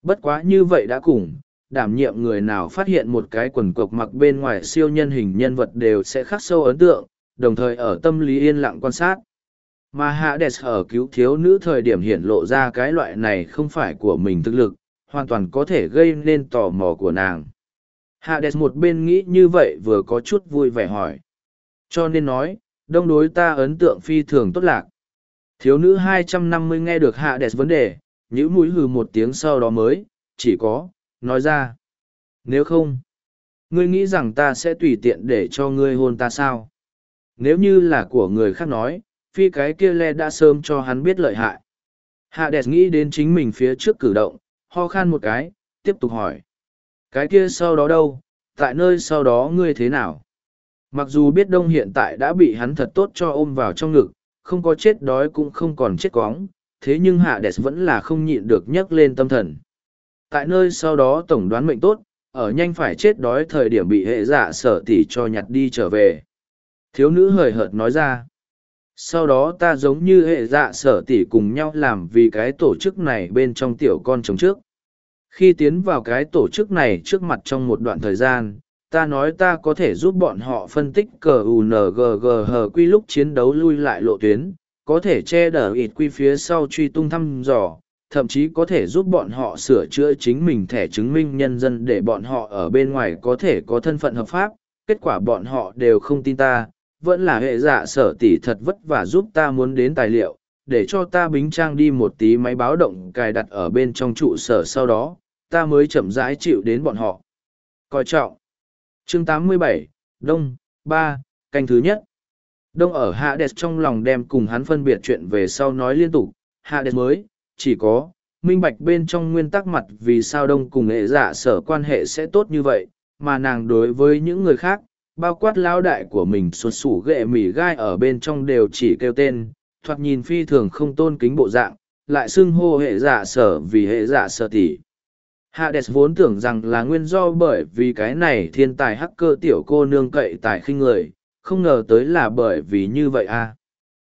Bất quá như vậy đã cùng, đảm nhiệm người nào phát hiện một cái quần cộc mặc bên ngoài siêu nhân hình nhân vật đều sẽ khắc sâu ấn tượng, đồng thời ở tâm lý yên lặng quan sát. Mà Hades ở cứu thiếu nữ thời điểm hiển lộ ra cái loại này không phải của mình thực lực, hoàn toàn có thể gây nên tò mò của nàng. Hades một bên nghĩ như vậy vừa có chút vui vẻ hỏi. Cho nên nói, đông đối ta ấn tượng phi thường tốt lạc. Thiếu nữ 250 nghe được Hades vấn đề, nhíu mũi hừ một tiếng sau đó mới, chỉ có, nói ra. Nếu không, ngươi nghĩ rằng ta sẽ tùy tiện để cho ngươi hôn ta sao? Nếu như là của người khác nói, phi cái kia le đã sớm cho hắn biết lợi hại. Hades nghĩ đến chính mình phía trước cử động, ho khan một cái, tiếp tục hỏi. Cái kia sau đó đâu, tại nơi sau đó ngươi thế nào? Mặc dù biết Đông hiện tại đã bị hắn thật tốt cho ôm vào trong ngực, không có chết đói cũng không còn chết cóng, thế nhưng Hades vẫn là không nhịn được nhấc lên tâm thần. Tại nơi sau đó tổng đoán mệnh tốt, ở nhanh phải chết đói thời điểm bị hệ dạ sở tỷ cho nhặt đi trở về. Thiếu nữ hời hợt nói ra. Sau đó ta giống như hệ dạ sở tỷ cùng nhau làm vì cái tổ chức này bên trong tiểu con chồng trước. Khi tiến vào cái tổ chức này trước mặt trong một đoạn thời gian, ta nói ta có thể giúp bọn họ phân tích cờ UNGG quy lúc chiến đấu lui lại lộ tuyến, có thể che đở ịt quy phía sau truy tung thăm dò, thậm chí có thể giúp bọn họ sửa chữa chính mình thẻ chứng minh nhân dân để bọn họ ở bên ngoài có thể có thân phận hợp pháp. Kết quả bọn họ đều không tin ta, vẫn là hệ dạ sở tỷ thật vất vả giúp ta muốn đến tài liệu, để cho ta bính trang đi một tí máy báo động cài đặt ở bên trong trụ sở sau đó, ta mới chậm rãi chịu đến bọn họ. Coi trọng. Chương 87, Đông, 3, canh thứ nhất. Đông ở Hades trong lòng đem cùng hắn phân biệt chuyện về sau nói liên tục, Hades mới, chỉ có, minh bạch bên trong nguyên tắc mặt vì sao Đông cùng hệ dạ sở quan hệ sẽ tốt như vậy, mà nàng đối với những người khác, bao quát lão đại của mình xuất sủ ghệ mỉ gai ở bên trong đều chỉ kêu tên, thoạt nhìn phi thường không tôn kính bộ dạng, lại xưng hô hệ dạ sở vì hệ dạ sở tỷ. Hades vốn tưởng rằng là nguyên do bởi vì cái này thiên tài hacker tiểu cô nương cậy tài khinh người, không ngờ tới là bởi vì như vậy à.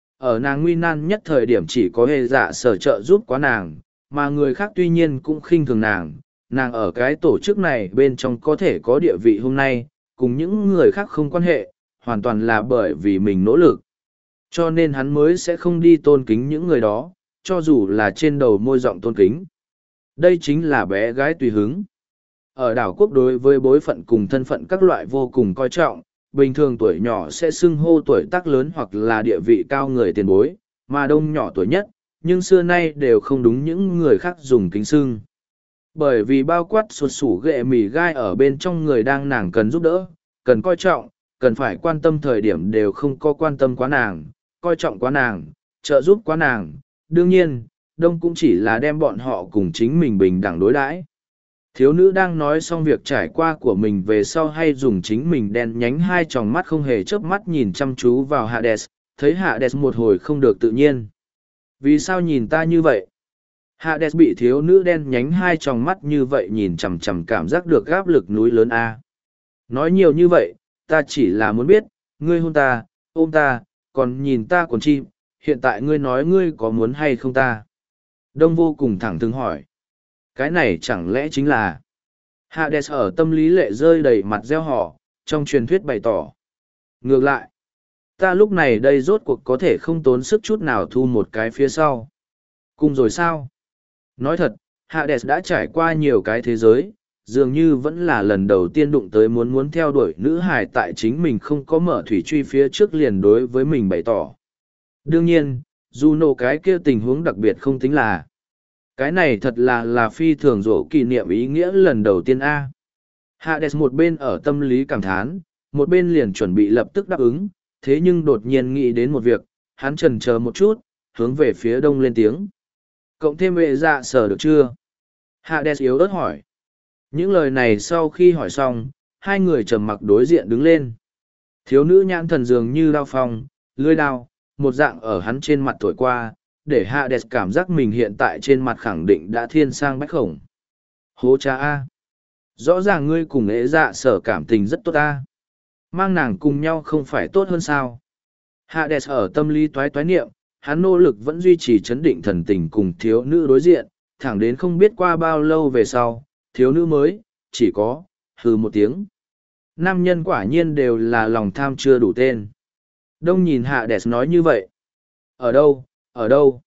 Ở nàng nguy nan nhất thời điểm chỉ có hệ dạ sở trợ giúp quá nàng, mà người khác tuy nhiên cũng khinh thường nàng ở cái tổ chức này bên trong có thể có địa vị hôm nay, cùng những người khác không quan hệ, hoàn toàn là bởi vì mình nỗ lực. Cho nên hắn mới sẽ không đi tôn kính những người đó, cho dù là trên đầu môi giọng tôn kính. Đây chính là bé gái tùy hứng. Ở đảo quốc đối với bối phận cùng thân phận các loại vô cùng coi trọng, bình thường tuổi nhỏ sẽ xưng hô tuổi tác lớn hoặc là địa vị cao người tiền bối, mà Đông nhỏ tuổi nhất, nhưng xưa nay đều không đúng những người khác dùng kính xưng. Bởi vì bao quát sụt sủ ghệ mì gai ở bên trong người đang nàng cần giúp đỡ, cần coi trọng, cần phải quan tâm thời điểm đều không có quan tâm quá nàng, coi trọng quá nàng, trợ giúp quá nàng. Đương nhiên, Đông cũng chỉ là đem bọn họ cùng chính mình bình đẳng đối đãi. Thiếu nữ đang nói xong việc trải qua của mình về sau hay dùng chính mình đen nhánh hai tròng mắt không hề chớp mắt nhìn chăm chú vào Hades, thấy Hades một hồi không được tự nhiên. Vì sao nhìn ta như vậy? Hades bị thiếu nữ đen nhánh hai tròng mắt như vậy nhìn chằm chằm cảm giác được áp lực núi lớn a. Nói nhiều như vậy, ta chỉ là muốn biết, ngươi hôn ta, ôm ta, còn nhìn ta còn chim, hiện tại ngươi nói ngươi có muốn hay không ta? Đông vô cùng thẳng thừng hỏi. Cái này chẳng lẽ chính là... Hades ở tâm lý lệ rơi đầy mặt gieo họ, trong truyền thuyết bày tỏ. Ngược lại, ta lúc này đây rốt cuộc có thể không tốn sức chút nào thu một cái phía sau. Cùng rồi sao? Nói thật, Hades đã trải qua nhiều cái thế giới, dường như vẫn là lần đầu tiên đụng tới muốn theo đuổi nữ hài tại chính mình không có mở thủy truy phía trước liền đối với mình bày tỏ. Đương nhiên, dù nổ cái kia tình huống đặc biệt không tính là. Cái này thật là phi thường rổ kỷ niệm ý nghĩa lần đầu tiên A. Hades một bên ở tâm lý cảm thán, một bên liền chuẩn bị lập tức đáp ứng, thế nhưng đột nhiên nghĩ đến một việc, hắn chần chờ một chút, hướng về phía đông lên tiếng. Cộng thêm vệ dạ sở được chưa? Hades yếu ớt hỏi. Những lời này sau khi hỏi xong, hai người trầm mặc đối diện đứng lên. Thiếu nữ nhãn thần dường như đao phong, lưỡi đao, một dạng ở hắn trên mặt thổi qua, để Hades cảm giác mình hiện tại trên mặt khẳng định đã thiên sang bách khổng. Hố cha A. Rõ ràng ngươi cùng ế dạ sở cảm tình rất tốt A. Mang nàng cùng nhau không phải tốt hơn sao? Hades ở tâm lý toái niệm, hắn nỗ lực vẫn duy trì chấn định thần tình cùng thiếu nữ đối diện, thẳng đến không biết qua bao lâu về sau, thiếu nữ mới, chỉ có, hừ một tiếng. Nam nhân quả nhiên đều là lòng tham chưa đủ tên. Đông nhìn Hades nói như vậy. Ở đâu, ở đâu?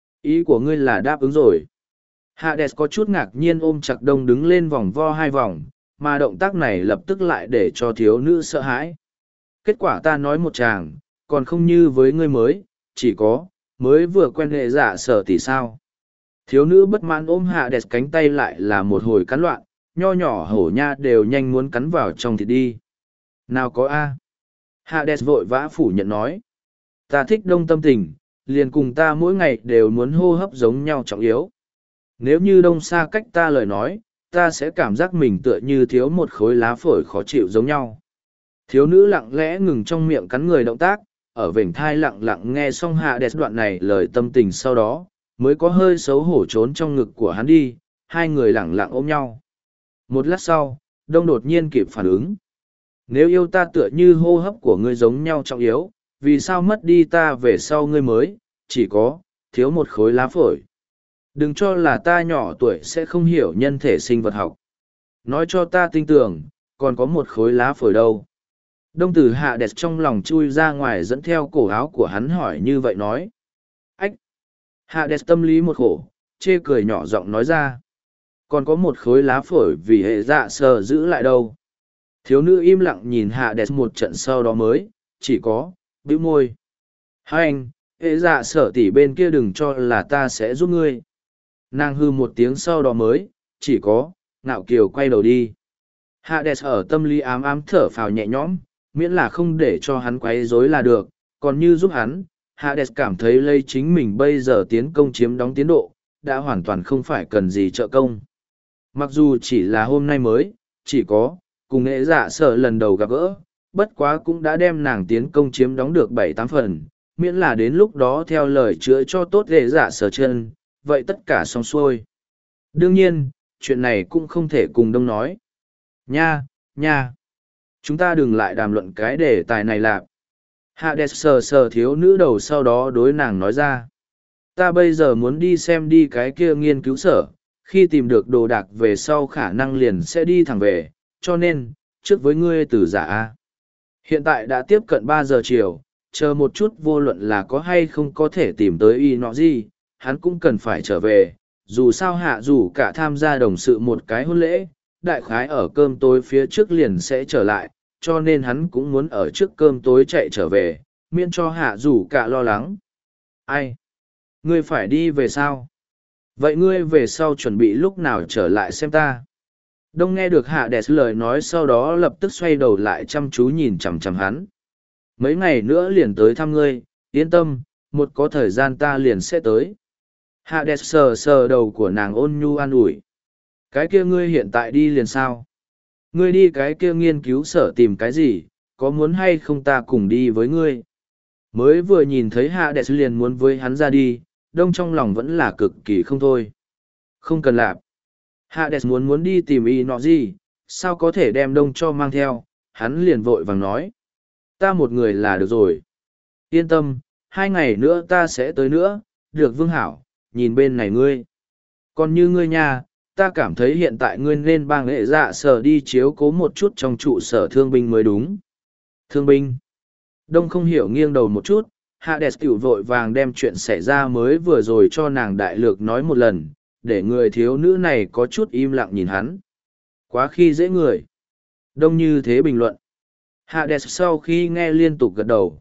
Ý của ngươi là đáp ứng rồi. Hades có chút ngạc nhiên ôm chặt Đông đứng lên vòng vo hai vòng, mà động tác này lập tức lại để cho thiếu nữ sợ hãi. Kết quả ta nói một chàng, còn không như với ngươi mới, chỉ có, mới vừa quen hệ giả sở tỷ sao. Thiếu nữ bất mãn ôm Hades cánh tay lại là một hồi cắn loạn, nho nhỏ hổ nha đều nhanh muốn cắn vào trong thịt đi. Nào có A. Hades vội vã phủ nhận nói. Ta thích Đông tâm tình, liền cùng ta mỗi ngày đều muốn hô hấp giống nhau trọng yếu. Nếu như Đông xa cách ta lời nói, ta sẽ cảm giác mình tựa như thiếu một khối lá phổi khó chịu giống nhau. Thiếu nữ lặng lẽ ngừng trong miệng cắn người động tác, ở vểnh thai lặng lặng nghe xong Hades đoạn này lời tâm tình sau đó, mới có hơi xấu hổ trốn trong ngực của hắn đi, hai người lặng lặng ôm nhau. Một lát sau, Đông đột nhiên kịp phản ứng. Nếu yêu ta tựa như hô hấp của ngươi giống nhau trọng yếu, vì sao mất đi ta về sau ngươi mới, chỉ có, thiếu một khối lá phổi. Đừng cho là ta nhỏ tuổi sẽ không hiểu nhân thể sinh vật học. Nói cho ta tin tưởng, còn có một khối lá phổi đâu. Đông tử Hades trong lòng chui ra ngoài dẫn theo cổ áo của hắn hỏi như vậy nói. Ách! Hades tâm lý một khổ, chê cười nhỏ giọng nói ra. Còn có một khối lá phổi vì hệ dạ sờ giữ lại đâu. Thiếu nữ im lặng nhìn Hades một trận sau đó mới, chỉ có, bĩu môi. Hai anh, hệ dạ sở tỷ bên kia đừng cho là ta sẽ giúp ngươi. Nàng hư một tiếng sau đó mới, chỉ có, ngạo kiều quay đầu đi. Hades ở tâm lý ám ám thở phào nhẹ nhõm, miễn là không để cho hắn quấy rối là được, còn như giúp hắn, Hades cảm thấy lấy chính mình bây giờ tiến công chiếm đóng tiến độ, đã hoàn toàn không phải cần gì trợ công. Mặc dù chỉ là hôm nay mới, chỉ có, cùng nghệ dạ sở lần đầu gặp gỡ, bất quá cũng đã đem nàng tiến công chiếm đóng được 7-8 phần, miễn là đến lúc đó theo lời chữa cho tốt nghệ dạ sở chân, vậy tất cả xong xuôi. Đương nhiên, chuyện này cũng không thể cùng Đông nói. Nha, nha, chúng ta đừng lại đàm luận cái đề tài này lạc. Hades sờ sờ thiếu nữ đầu sau đó đối nàng nói ra. Ta bây giờ muốn đi xem đi cái kia nghiên cứu sở, khi tìm được đồ đạc về sau khả năng liền sẽ đi thẳng về, cho nên, trước với ngươi từ giả A. Hiện tại đã tiếp cận 3 giờ chiều, chờ một chút vô luận là có hay không có thể tìm tới y nọ gì, hắn cũng cần phải trở về, dù sao hạ dù cả tham gia đồng sự một cái hôn lễ, đại khái ở cơm tối phía trước liền sẽ trở lại, cho nên hắn cũng muốn ở trước cơm tối chạy trở về, miễn cho hạ dù cả lo lắng. Ai? Ngươi phải đi về sao? Vậy ngươi về sau chuẩn bị lúc nào trở lại xem ta? Đông nghe được Hades lời nói sau đó lập tức xoay đầu lại chăm chú nhìn chằm chằm hắn. Mấy ngày nữa liền tới thăm ngươi, yên tâm, một có thời gian ta liền sẽ tới. Hades sờ sờ đầu của nàng ôn nhu an ủi. Cái kia ngươi hiện tại đi liền sao? Ngươi đi cái kia nghiên cứu sở tìm cái gì, có muốn hay không ta cùng đi với ngươi? Mới vừa nhìn thấy Hades liền muốn với hắn ra đi, Đông trong lòng vẫn là cực kỳ không thôi. Không cần làm. Hades muốn đi tìm y nọ gì, sao có thể đem Đông cho mang theo, hắn liền vội vàng nói. Ta một người là được rồi. Yên tâm, 2 ngày nữa ta sẽ tới nữa, được Vương Hảo, nhìn bên này ngươi. Còn như ngươi nhà, ta cảm thấy hiện tại ngươi nên bang hệ dạ sở đi chiếu cố một chút trong trụ sở thương binh mới đúng. Thương binh. Đông không hiểu nghiêng đầu một chút, Hades tiểu vội vàng đem chuyện xảy ra mới vừa rồi cho nàng đại lược nói một lần, để người thiếu nữ này có chút im lặng nhìn hắn. Quá khi dễ người. Đông như thế bình luận. Hades sau khi nghe liên tục gật đầu.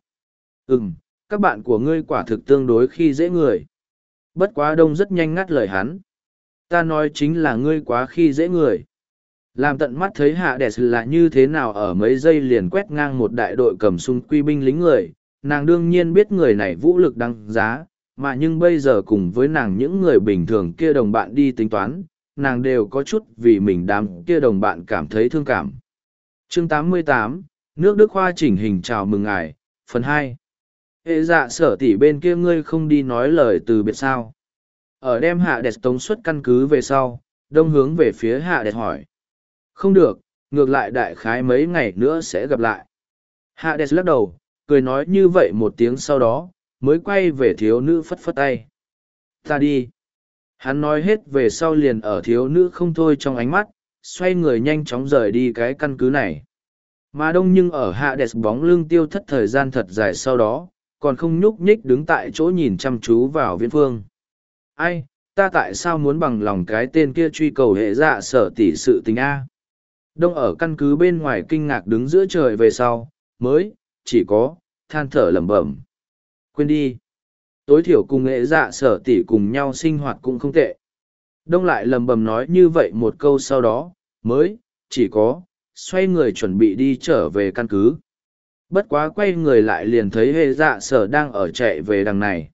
Các bạn của ngươi quả thực tương đối khi dễ người. Bất quá Đông rất nhanh ngắt lời hắn. Ta nói chính là ngươi quá khi dễ người. Làm tận mắt thấy Hades là như thế nào ở mấy giây liền quét ngang một đại đội cầm súng quy binh lính người, nàng đương nhiên biết người này vũ lực đăng giá, mà nhưng bây giờ cùng với nàng những người bình thường kia đồng bạn đi tính toán, nàng đều có chút vì mình đám kia đồng bạn cảm thấy thương cảm. Chương 88, nước Đức Hoa chỉnh hình chào mừng ngài, phần 2. Hệ dạ sở tỷ bên kia ngươi không đi nói lời từ biệt sao. Ở đem Hades tống xuất căn cứ về sau, Đông hướng về phía Hades hỏi. Không được, ngược lại đại khái mấy ngày nữa sẽ gặp lại. Hades lắc đầu, cười nói như vậy một tiếng sau đó, mới quay về thiếu nữ phất phất tay. Ta đi. Hắn nói hết về sau liền ở thiếu nữ không thôi trong ánh mắt, xoay người nhanh chóng rời đi cái căn cứ này. Mà đông nhưng ở Hades bóng lưng tiêu thất thời gian thật dài sau đó, còn không nhúc nhích đứng tại chỗ nhìn chăm chú vào Viễn Phương. Ai, ta tại sao muốn bằng lòng cái tên kia truy cầu hệ dạ sở tỷ sự tình A? Đông ở căn cứ bên ngoài kinh ngạc đứng giữa trời về sau, mới, chỉ có, than thở lẩm bẩm. Quên đi. Tối thiểu cùng hệ dạ sở tỷ cùng nhau sinh hoạt cũng không tệ. Đông lại lẩm bẩm nói như vậy một câu sau đó, mới, chỉ có, xoay người chuẩn bị đi trở về căn cứ. Bất quá quay người lại liền thấy hệ dạ sở đang ở chạy về đằng này.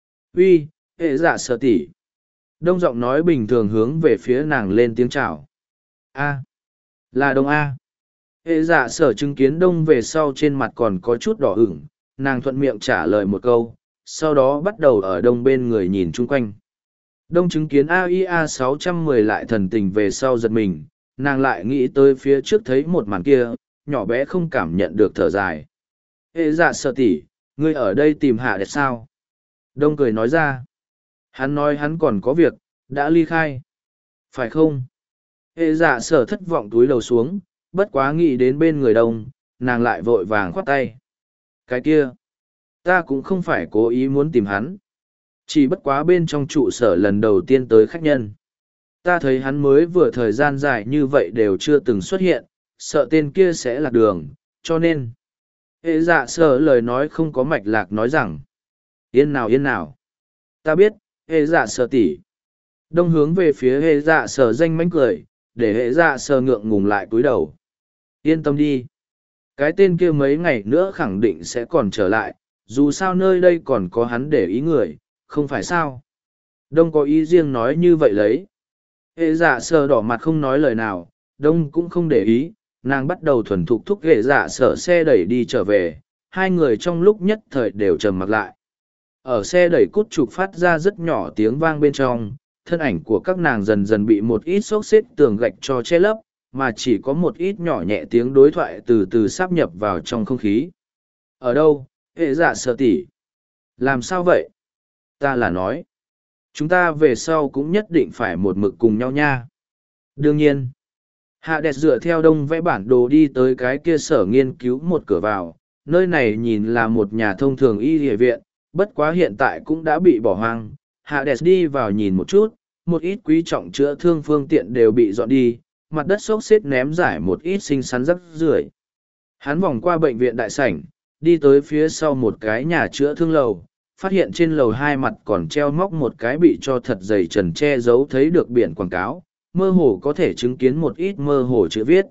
Uy, hệ dạ sở tỷ. Đông giọng nói bình thường hướng về phía nàng lên tiếng chào. A. Là Đông A. Hệ dạ sở chứng kiến Đông về sau trên mặt còn có chút đỏ ửng, nàng thuận miệng trả lời một câu, sau đó bắt đầu ở Đông bên người nhìn chung quanh. Đông chứng kiến AIA 610 lại thần tình về sau giật mình, nàng lại nghĩ tới phía trước thấy một màn kia, nhỏ bé không cảm nhận được thở dài. Hệ dạ sở tỷ, ngươi ở đây tìm hạ đẹp sao? Đông cười nói ra. Hắn nói hắn còn có việc, đã ly khai. Phải không? Hệ dạ sở thất vọng túi đầu xuống, bất quá nghĩ đến bên người Đông, nàng lại vội vàng khoát tay. Cái kia, ta cũng không phải cố ý muốn tìm hắn. Chỉ bất quá bên trong trụ sở lần đầu tiên tới khách nhân. Ta thấy hắn mới vừa thời gian dài như vậy đều chưa từng xuất hiện, sợ tên kia sẽ lạc đường, cho nên. Hệ dạ sở lời nói không có mạch lạc nói rằng. Yên nào yên nào. Ta biết, hệ dạ sở tỷ. Đông hướng về phía hệ dạ sở danh mánh cười, để hệ dạ sở ngượng ngùng lại cúi đầu. Yên tâm đi. Cái tên kia mấy ngày nữa khẳng định sẽ còn trở lại, dù sao nơi đây còn có hắn để ý người, không phải sao. Đông có ý riêng nói như vậy lấy. Hệ dạ sở đỏ mặt không nói lời nào, Đông cũng không để ý, nàng bắt đầu thuần thục thúc hệ dạ sở xe đẩy đi trở về, hai người trong lúc nhất thời đều trầm mặc lại. Ở xe đẩy cút trục phát ra rất nhỏ tiếng vang bên trong, thân ảnh của các nàng dần dần bị một ít xốc xếp tường gạch cho che lấp, mà chỉ có một ít nhỏ nhẹ tiếng đối thoại từ từ sáp nhập vào trong không khí. Ở đâu, hệ dạ sở tỷ? Làm sao vậy? Ta là nói. Chúng ta về sau cũng nhất định phải một mực cùng nhau nha. Đương nhiên. Hades dựa theo Đông vẽ bản đồ đi tới cái kia sở nghiên cứu một cửa vào. Nơi này nhìn là một nhà thông thường y địa viện, bất quá hiện tại cũng đã bị bỏ hoang. Hades đi vào nhìn một chút, một ít quý trọng chữa thương phương tiện đều bị dọn đi, mặt đất xốc xếp ném giải một ít xinh xắn rắc rưởi. Hắn vòng qua bệnh viện đại sảnh, đi tới phía sau một cái nhà chữa thương lầu, phát hiện trên lầu hai mặt còn treo móc một cái bị cho thật dày trần che giấu thấy được biển quảng cáo, mơ hồ có thể chứng kiến một ít mơ hồ chữ viết.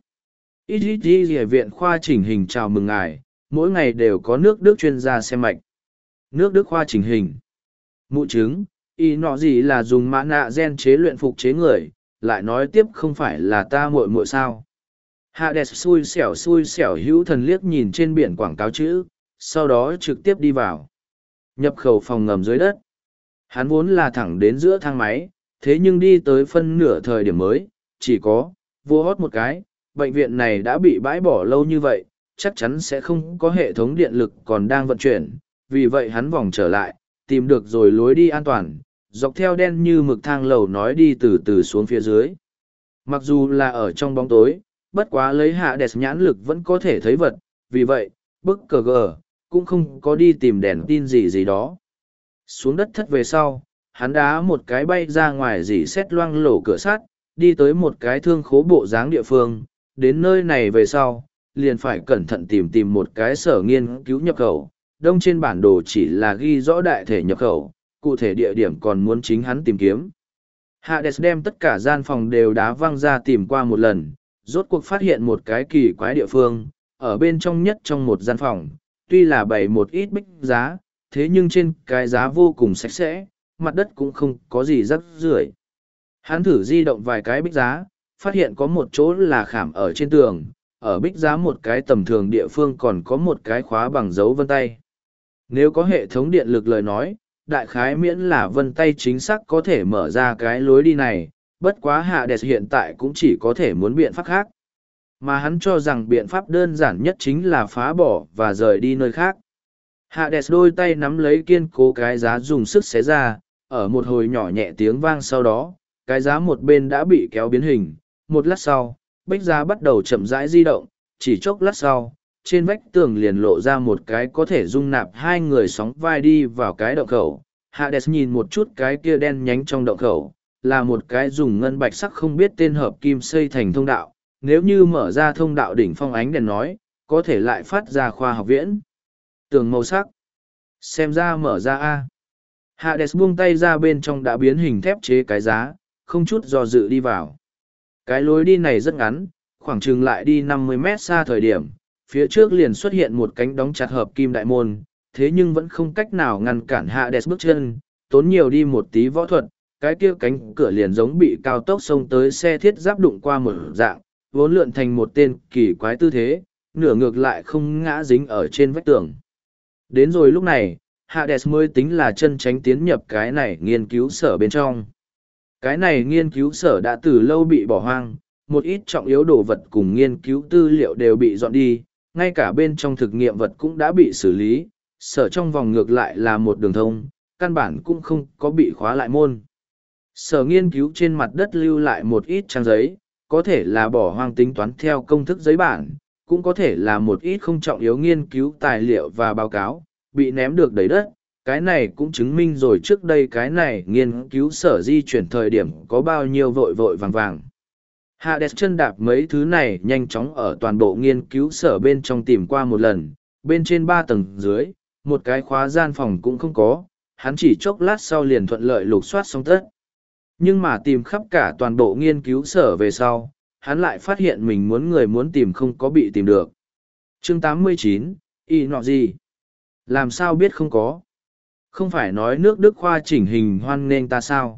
Ít viện khoa chỉnh hình chào mừng ngài, mỗi ngày đều có nước Đức chuyên gia xem mạch. Nước Đức khoa chỉnh hình. Mụ chứng, y nọ gì là dùng mã nạ gen chế luyện phục chế người, lại nói tiếp không phải là ta muội muội sao. Hades xui xẻo hữu thần liếc nhìn trên biển quảng cáo chữ, sau đó trực tiếp đi vào. Nhập khẩu phòng ngầm dưới đất. Hắn vốn là thẳng đến giữa thang máy, thế nhưng đi tới phân nửa thời điểm mới, chỉ có, vô hót một cái, bệnh viện này đã bị bãi bỏ lâu như vậy, chắc chắn sẽ không có hệ thống điện lực còn đang vận chuyển, vì vậy hắn vòng trở lại, tìm được rồi lối đi an toàn, dọc theo đen như mực thang lầu nói đi từ từ xuống phía dưới. Mặc dù là ở trong bóng tối, bất quá lấy hạ đẹp nhãn lực vẫn có thể thấy vật, vì vậy, bức cờ gờ, cũng không có đi tìm đèn tin gì đó. Xuống đất thất về sau, hắn đá một cái bay ra ngoài dỉ xét loang lổ cửa sắt, đi tới một cái thương khố bộ dáng địa phương, đến nơi này về sau, liền phải cẩn thận tìm một cái sở nghiên cứu nhập khẩu. Đông trên bản đồ chỉ là ghi rõ đại thể nhập khẩu, cụ thể địa điểm còn muốn chính hắn tìm kiếm. Hades đem tất cả gian phòng đều đá văng ra tìm qua một lần, rốt cuộc phát hiện một cái kỳ quái địa phương, ở bên trong nhất trong một gian phòng, tuy là bày một ít bích giá, thế nhưng trên cái giá vô cùng sạch sẽ, mặt đất cũng không có gì rắc rưởi. Hắn thử di động vài cái bích giá, phát hiện có một chỗ là khảm ở trên tường, ở bích giá một cái tầm thường địa phương còn có một cái khóa bằng dấu vân tay. Nếu có hệ thống điện lực lời nói, đại khái miễn là vân tay chính xác có thể mở ra cái lối đi này, bất quá Hades hiện tại cũng chỉ có thể muốn biện pháp khác. Mà hắn cho rằng biện pháp đơn giản nhất chính là phá bỏ và rời đi nơi khác. Hades đôi tay nắm lấy kiên cố cái giá dùng sức xé ra, ở một hồi nhỏ nhẹ tiếng vang sau đó, cái giá một bên đã bị kéo biến hình. Một lát sau, bích giá bắt đầu chậm rãi di động, chỉ chốc lát sau, trên vách tường liền lộ ra một cái có thể dung nạp hai người sóng vai đi vào cái động khẩu. Hades nhìn một chút cái kia đen nhánh trong động khẩu, là một cái dùng ngân bạch sắc không biết tên hợp kim xây thành thông đạo. Nếu như mở ra thông đạo đỉnh phong ánh đèn nói, có thể lại phát ra khoa học viễn tường màu sắc. Xem ra mở ra a. Hades buông tay ra, bên trong đã biến hình thép chế cái giá, không chút do dự đi vào. Cái lối đi này rất ngắn, khoảng chừng lại đi 50 mét xa thời điểm, phía trước liền xuất hiện một cánh đóng chặt hợp kim đại môn, thế nhưng vẫn không cách nào ngăn cản Hades bước chân, tốn nhiều đi một tí võ thuật, cái kia cánh cửa liền giống bị cao tốc xông tới xe thiết giáp đụng qua một dạng, vốn lượn thành một tên kỳ quái tư thế, nửa ngược lại không ngã dính ở trên vách tường. Đến rồi lúc này, Hades mới tính là chân tránh tiến nhập cái này nghiên cứu sở bên trong. Cái này nghiên cứu sở đã từ lâu bị bỏ hoang, một ít trọng yếu đồ vật cùng nghiên cứu tư liệu đều bị dọn đi, ngay cả bên trong thực nghiệm vật cũng đã bị xử lý, sở trong vòng ngược lại là một đường thông, căn bản cũng không có bị khóa lại môn. Sở nghiên cứu trên mặt đất lưu lại một ít trang giấy, có thể là bỏ hoang tính toán theo công thức giấy bản, cũng có thể là một ít không trọng yếu nghiên cứu tài liệu và báo cáo, bị ném được đầy đất. Cái này cũng chứng minh rồi trước đây cái này nghiên cứu sở di chuyển thời điểm có bao nhiêu vội vội vàng vàng. Hades chân đạp mấy thứ này nhanh chóng ở toàn bộ nghiên cứu sở bên trong tìm qua một lần, bên trên 3 tầng dưới, một cái khóa gian phòng cũng không có, hắn chỉ chốc lát sau liền thuận lợi lục soát xong tất. Nhưng mà tìm khắp cả toàn bộ nghiên cứu sở về sau, hắn lại phát hiện mình muốn tìm không có bị tìm được. Chương 89, y nọ gì? Làm sao biết không có? Không phải nói nước Đức khoa chỉnh hình hoan nghênh ta sao?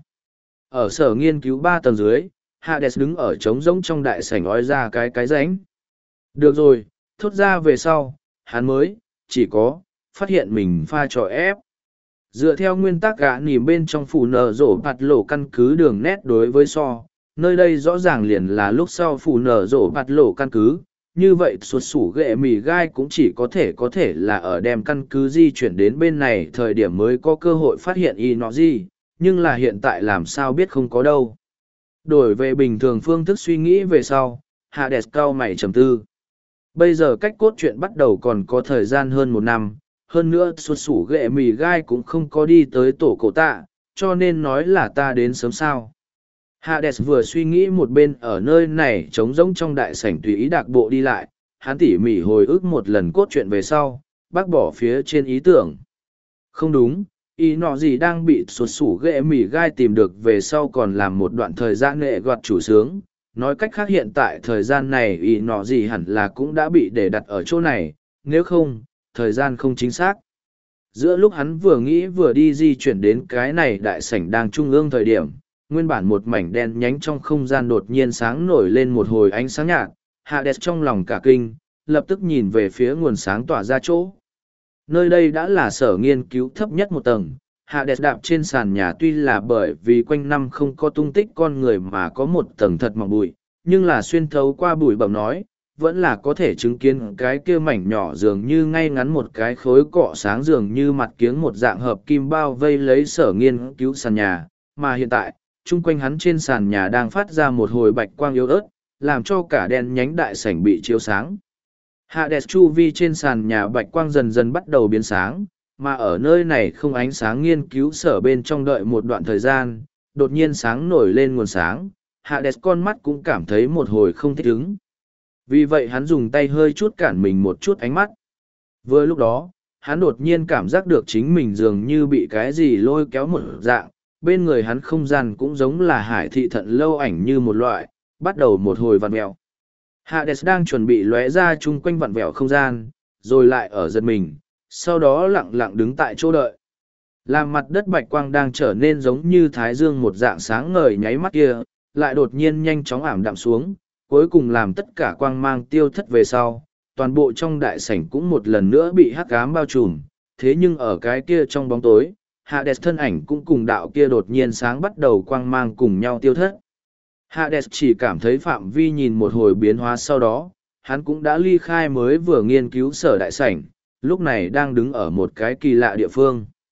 Ở sở nghiên cứu 3 tầng dưới, Hades đứng ở trống rỗng trong đại sảnh ói ra cái rãnh. Được rồi, thốt ra về sau, hắn mới, chỉ có, phát hiện mình pha trò ép. Dựa theo nguyên tắc gã nìm bên trong phủ nở rổ bạt lộ căn cứ đường nét đối với so, nơi đây rõ ràng liền là lúc sau phủ nở rổ bạt lộ căn cứ, như vậy xuất sủ ghệ mì gai cũng chỉ có thể là ở đem căn cứ di chuyển đến bên này thời điểm mới có cơ hội phát hiện y nó gì, nhưng là hiện tại làm sao biết không có đâu. Đổi về bình thường phương thức suy nghĩ về sau, Hades cau mày trầm tư. Bây giờ cách cốt truyện bắt đầu còn có thời gian hơn 1 năm, hơn nữa xuất sủ ghệ mì gai cũng không có đi tới tổ cổ tạ, cho nên nói là ta đến sớm sao. Hades vừa suy nghĩ một bên ở nơi này trống rỗng trong đại sảnh tùy ý đạc bộ đi lại, hắn tỉ mỉ hồi ức một lần cốt truyện về sau, bác bỏ phía trên ý tưởng. Không đúng, ý nọ gì đang bị xuất sủ ghệ mì gai tìm được về sau còn làm một đoạn thời gian nghệ gọt chủ sướng. Nói cách khác hiện tại thời gian này ý nọ gì hẳn là cũng đã bị để đặt ở chỗ này, nếu không, thời gian không chính xác. Giữa lúc hắn vừa nghĩ vừa đi di chuyển đến cái này đại sảnh đang trung ương thời điểm, nguyên bản một mảnh đen nhánh trong không gian đột nhiên sáng nổi lên một hồi ánh sáng nhạt, Hades trong lòng cả kinh, lập tức nhìn về phía nguồn sáng tỏa ra chỗ. Nơi đây đã là sở nghiên cứu thấp nhất một tầng, Hades đạp trên sàn nhà tuy là bởi vì quanh năm không có tung tích con người mà có một tầng thật mỏng bụi, nhưng là xuyên thấu qua bụi bẩm nói, vẫn là có thể chứng kiến cái kia mảnh nhỏ dường như ngay ngắn một cái khối cọ sáng dường như mặt kiếng một dạng hợp kim bao vây lấy sở nghiên cứu sàn nhà, mà hiện tại, chung quanh hắn trên sàn nhà đang phát ra một hồi bạch quang yếu ớt, làm cho cả đen nhánh đại sảnh bị chiếu sáng. Hades chu vi trên sàn nhà bạch quang dần dần bắt đầu biến sáng, mà ở nơi này không ánh sáng nghiên cứu sở bên trong đợi một đoạn thời gian, đột nhiên sáng nổi lên nguồn sáng, Hades con mắt cũng cảm thấy một hồi không thích ứng. Vì vậy hắn dùng tay hơi chút cản mình một chút ánh mắt. Vừa lúc đó, hắn đột nhiên cảm giác được chính mình dường như bị cái gì lôi kéo một dạng, bên người hắn không gian cũng giống là hải thị thận lâu ảnh như một loại, bắt đầu một hồi vặn vẹo. Hades đang chuẩn bị lóe ra chung quanh vặn vẹo không gian, rồi lại ở giật mình, sau đó lặng lặng đứng tại chỗ đợi. Làm mặt đất bạch quang đang trở nên giống như thái dương một dạng sáng ngời nháy mắt kia, lại đột nhiên nhanh chóng ảm đạm xuống, cuối cùng làm tất cả quang mang tiêu thất về sau, toàn bộ trong đại sảnh cũng một lần nữa bị hắc ám bao trùm, thế nhưng ở cái kia trong bóng tối, Hades thân ảnh cũng cùng đạo kia đột nhiên sáng bắt đầu quang mang cùng nhau tiêu thất. Hades chỉ cảm thấy phạm vi nhìn một hồi biến hóa sau đó, hắn cũng đã ly khai mới vừa nghiên cứu sở đại sảnh, lúc này đang đứng ở một cái kỳ lạ địa phương.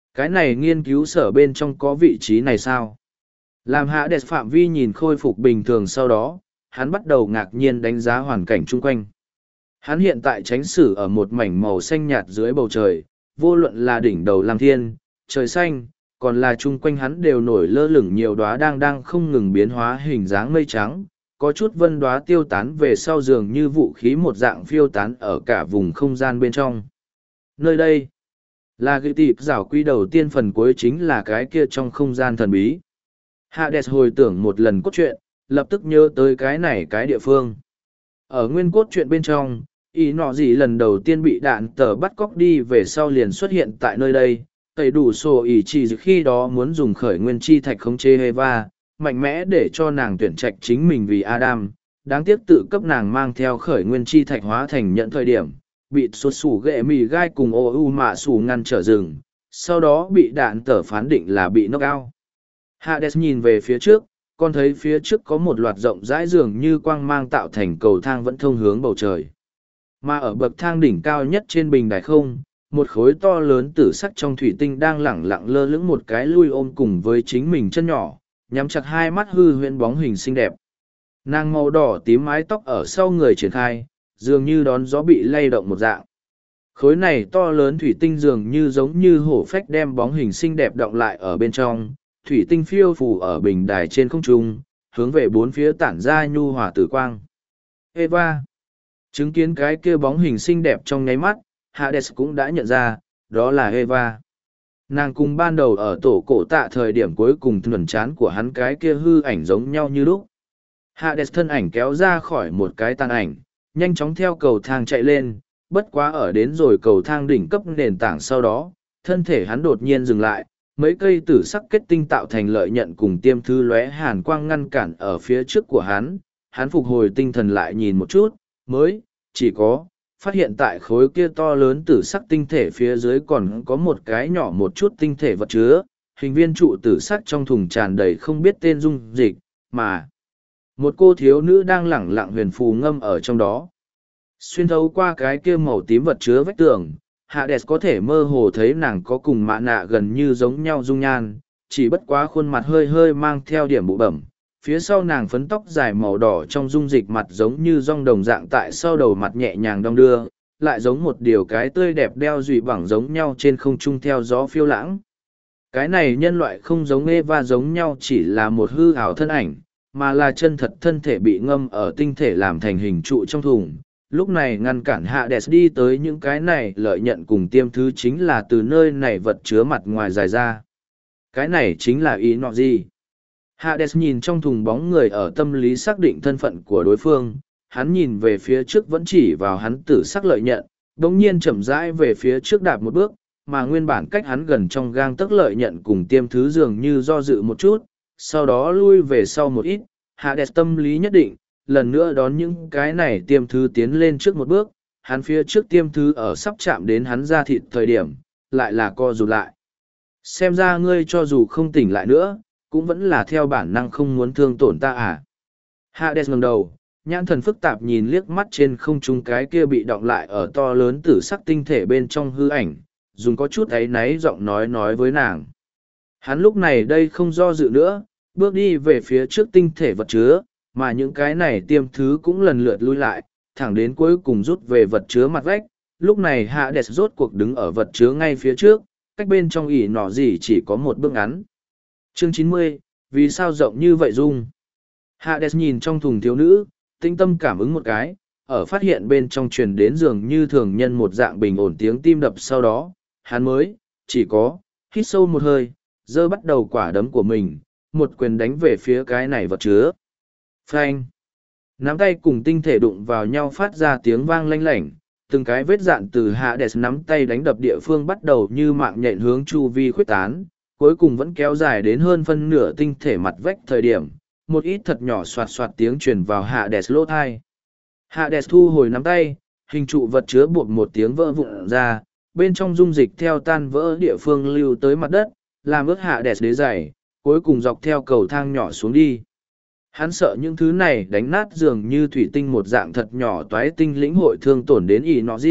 Cái này nghiên cứu sở bên trong có vị trí này sao? Làm Hades phạm vi nhìn khôi phục bình thường sau đó, hắn bắt đầu ngạc nhiên đánh giá hoàn cảnh chung quanh. Hắn hiện tại tránh xử ở một mảnh màu xanh nhạt dưới bầu trời, vô luận là đỉnh đầu Lam Thiên, trời xanh, còn là chung quanh hắn đều nổi lơ lửng nhiều đóa đang không ngừng biến hóa hình dáng mây trắng, có chút vân đóa tiêu tán về sau giường như vũ khí một dạng phiêu tán ở cả vùng không gian bên trong. Nơi đây là ghi tịp rảo quy đầu tiên, phần cuối chính là cái kia trong không gian thần bí. Hades hồi tưởng một lần cốt truyện, lập tức nhớ tới cái địa phương. Ở nguyên cốt truyện bên trong, ý nọ gì lần đầu tiên bị đạn tờ bắt cóc đi về sau liền xuất hiện tại nơi đây. Tẩy đủ sổ ý chỉ khi đó muốn dùng khởi nguyên chi thạch khống chế Eva, mạnh mẽ để cho nàng tuyển trạch chính mình vì Adam. Đáng tiếc tự cấp nàng mang theo khởi nguyên chi thạch hóa thành nhận thời điểm, bị xuất sủ ghệ mì gai cùng ô u mạ sủ ngăn trở rừng, sau đó bị đạn tờ phán định là bị knock out. Hades nhìn về phía trước, con thấy phía trước có một loạt rộng rãi dường như quang mang tạo thành cầu thang vẫn thông hướng bầu trời. Mà ở bậc thang đỉnh cao nhất trên bình đài không, một khối to lớn tử sắc trong thủy tinh đang lẳng lặng lơ lửng một cái lui ôm cùng với chính mình chân nhỏ, nhắm chặt hai mắt hư huyễn bóng hình xinh đẹp. Nàng màu đỏ tím mái tóc ở sau người triển khai, dường như đón gió bị lay động một dạng. Khối này to lớn thủy tinh dường như giống như hổ phách đem bóng hình xinh đẹp đọng lại ở bên trong, thủy tinh phiêu phù ở bình đài trên không trung, hướng về bốn phía tản ra nhu hòa tử quang. Eva chứng kiến cái kia bóng hình xinh đẹp trong nháy mắt, Hades cũng đã nhận ra, đó là Eva. Nàng cùng ban đầu ở tổ cổ tạ thời điểm cuối cùng thuần chán của hắn cái kia hư ảnh giống nhau như lúc. Hades thân ảnh kéo ra khỏi một cái tàn ảnh, nhanh chóng theo cầu thang chạy lên, bất quá ở đến rồi cầu thang đỉnh cấp nền tảng sau đó, thân thể hắn đột nhiên dừng lại, mấy cây tử sắc kết tinh tạo thành lợi nhận cùng tiêm thư lóe hàn quang ngăn cản ở phía trước của hắn phục hồi tinh thần lại nhìn một chút, mới, chỉ có, phát hiện tại khối kia to lớn tử sắc tinh thể phía dưới còn có một cái nhỏ một chút tinh thể vật chứa, hình viên trụ tử sắc trong thùng tràn đầy không biết tên dung dịch, mà một cô thiếu nữ đang lẳng lặng huyền phù ngâm ở trong đó. Xuyên thấu qua cái kia màu tím vật chứa vách tường, Hades có thể mơ hồ thấy nàng có cùng mạ nạ gần như giống nhau dung nhan, chỉ bất quá khuôn mặt hơi hơi mang theo điểm bụ bẩm. Phía sau nàng phấn tóc dài màu đỏ trong dung dịch mặt giống như rong đồng dạng tại sau đầu mặt nhẹ nhàng đong đưa, lại giống một điều cái tươi đẹp đeo dụy bằng giống nhau trên không trung theo gió phiêu lãng. Cái này nhân loại không giống Eva giống nhau chỉ là một hư ảo thân ảnh, mà là chân thật thân thể bị ngâm ở tinh thể làm thành hình trụ trong thùng. Lúc này ngăn cản Hades đi tới những cái này lợi nhận cùng tiêm thứ chính là từ nơi này vật chứa mặt ngoài dài ra. Cái này chính là ý nọ gì? Hades nhìn trong thùng bóng người ở tâm lý xác định thân phận của đối phương, hắn nhìn về phía trước vẫn chỉ vào hắn tử sắc lợi nhận, đồng nhiên chậm rãi về phía trước đạp một bước, mà nguyên bản cách hắn gần trong gang tấc lợi nhận cùng tiêm thứ dường như do dự một chút, sau đó lui về sau một ít, Hades tâm lý nhất định, lần nữa đón những cái này tiêm thứ tiến lên trước một bước, hắn phía trước tiêm thứ ở sắp chạm đến hắn ra thịt thời điểm, lại là co rụt lại. Xem ra ngươi cho dù không tỉnh lại nữa, cũng vẫn là theo bản năng không muốn thương tổn ta à. Hades ngẩng đầu, nhãn thần phức tạp nhìn liếc mắt trên không trung cái kia bị đọng lại ở to lớn tử sắc tinh thể bên trong hư ảnh, dùng có chút áy náy giọng nói với nàng. Hắn lúc này đây không do dự nữa, bước đi về phía trước tinh thể vật chứa, mà những cái này tiêm thứ cũng lần lượt lui lại, thẳng đến cuối cùng rút về vật chứa mặt vách. Lúc này Hades rốt cuộc đứng ở vật chứa ngay phía trước, cách bên trong ỉ nọ gì chỉ có một bước ngắn. Chương 90, vì sao rộng như vậy Dung? Hades nhìn trong thùng thiếu nữ, tinh tâm cảm ứng một cái, ở phát hiện bên trong truyền đến giường như thường nhân một dạng bình ổn tiếng tim đập sau đó, hắn mới, chỉ có, hít sâu một hơi, giơ bắt đầu quả đấm của mình, một quyền đánh về phía cái này vật chứa. Phanh! Nắm tay cùng tinh thể đụng vào nhau phát ra tiếng vang lanh lảnh, từng cái vết dạn từ Hades nắm tay đánh đập địa phương bắt đầu như mạng nhện hướng chu vi khuếch tán, cuối cùng vẫn kéo dài đến hơn phân nửa tinh thể mặt vách thời điểm, một ít thật nhỏ soạt soạt tiếng truyền vào Hades lỗ thai. Hades thu hồi nắm tay, hình trụ vật chứa bột một tiếng vỡ vụn ra, bên trong dung dịch theo tan vỡ địa phương lưu tới mặt đất, làm ướt Hades đế giày, cuối cùng dọc theo cầu thang nhỏ xuống đi. Hắn sợ những thứ này đánh nát dường như thủy tinh một dạng thật nhỏ toái tinh lĩnh hội thương tổn đến ý nó gì,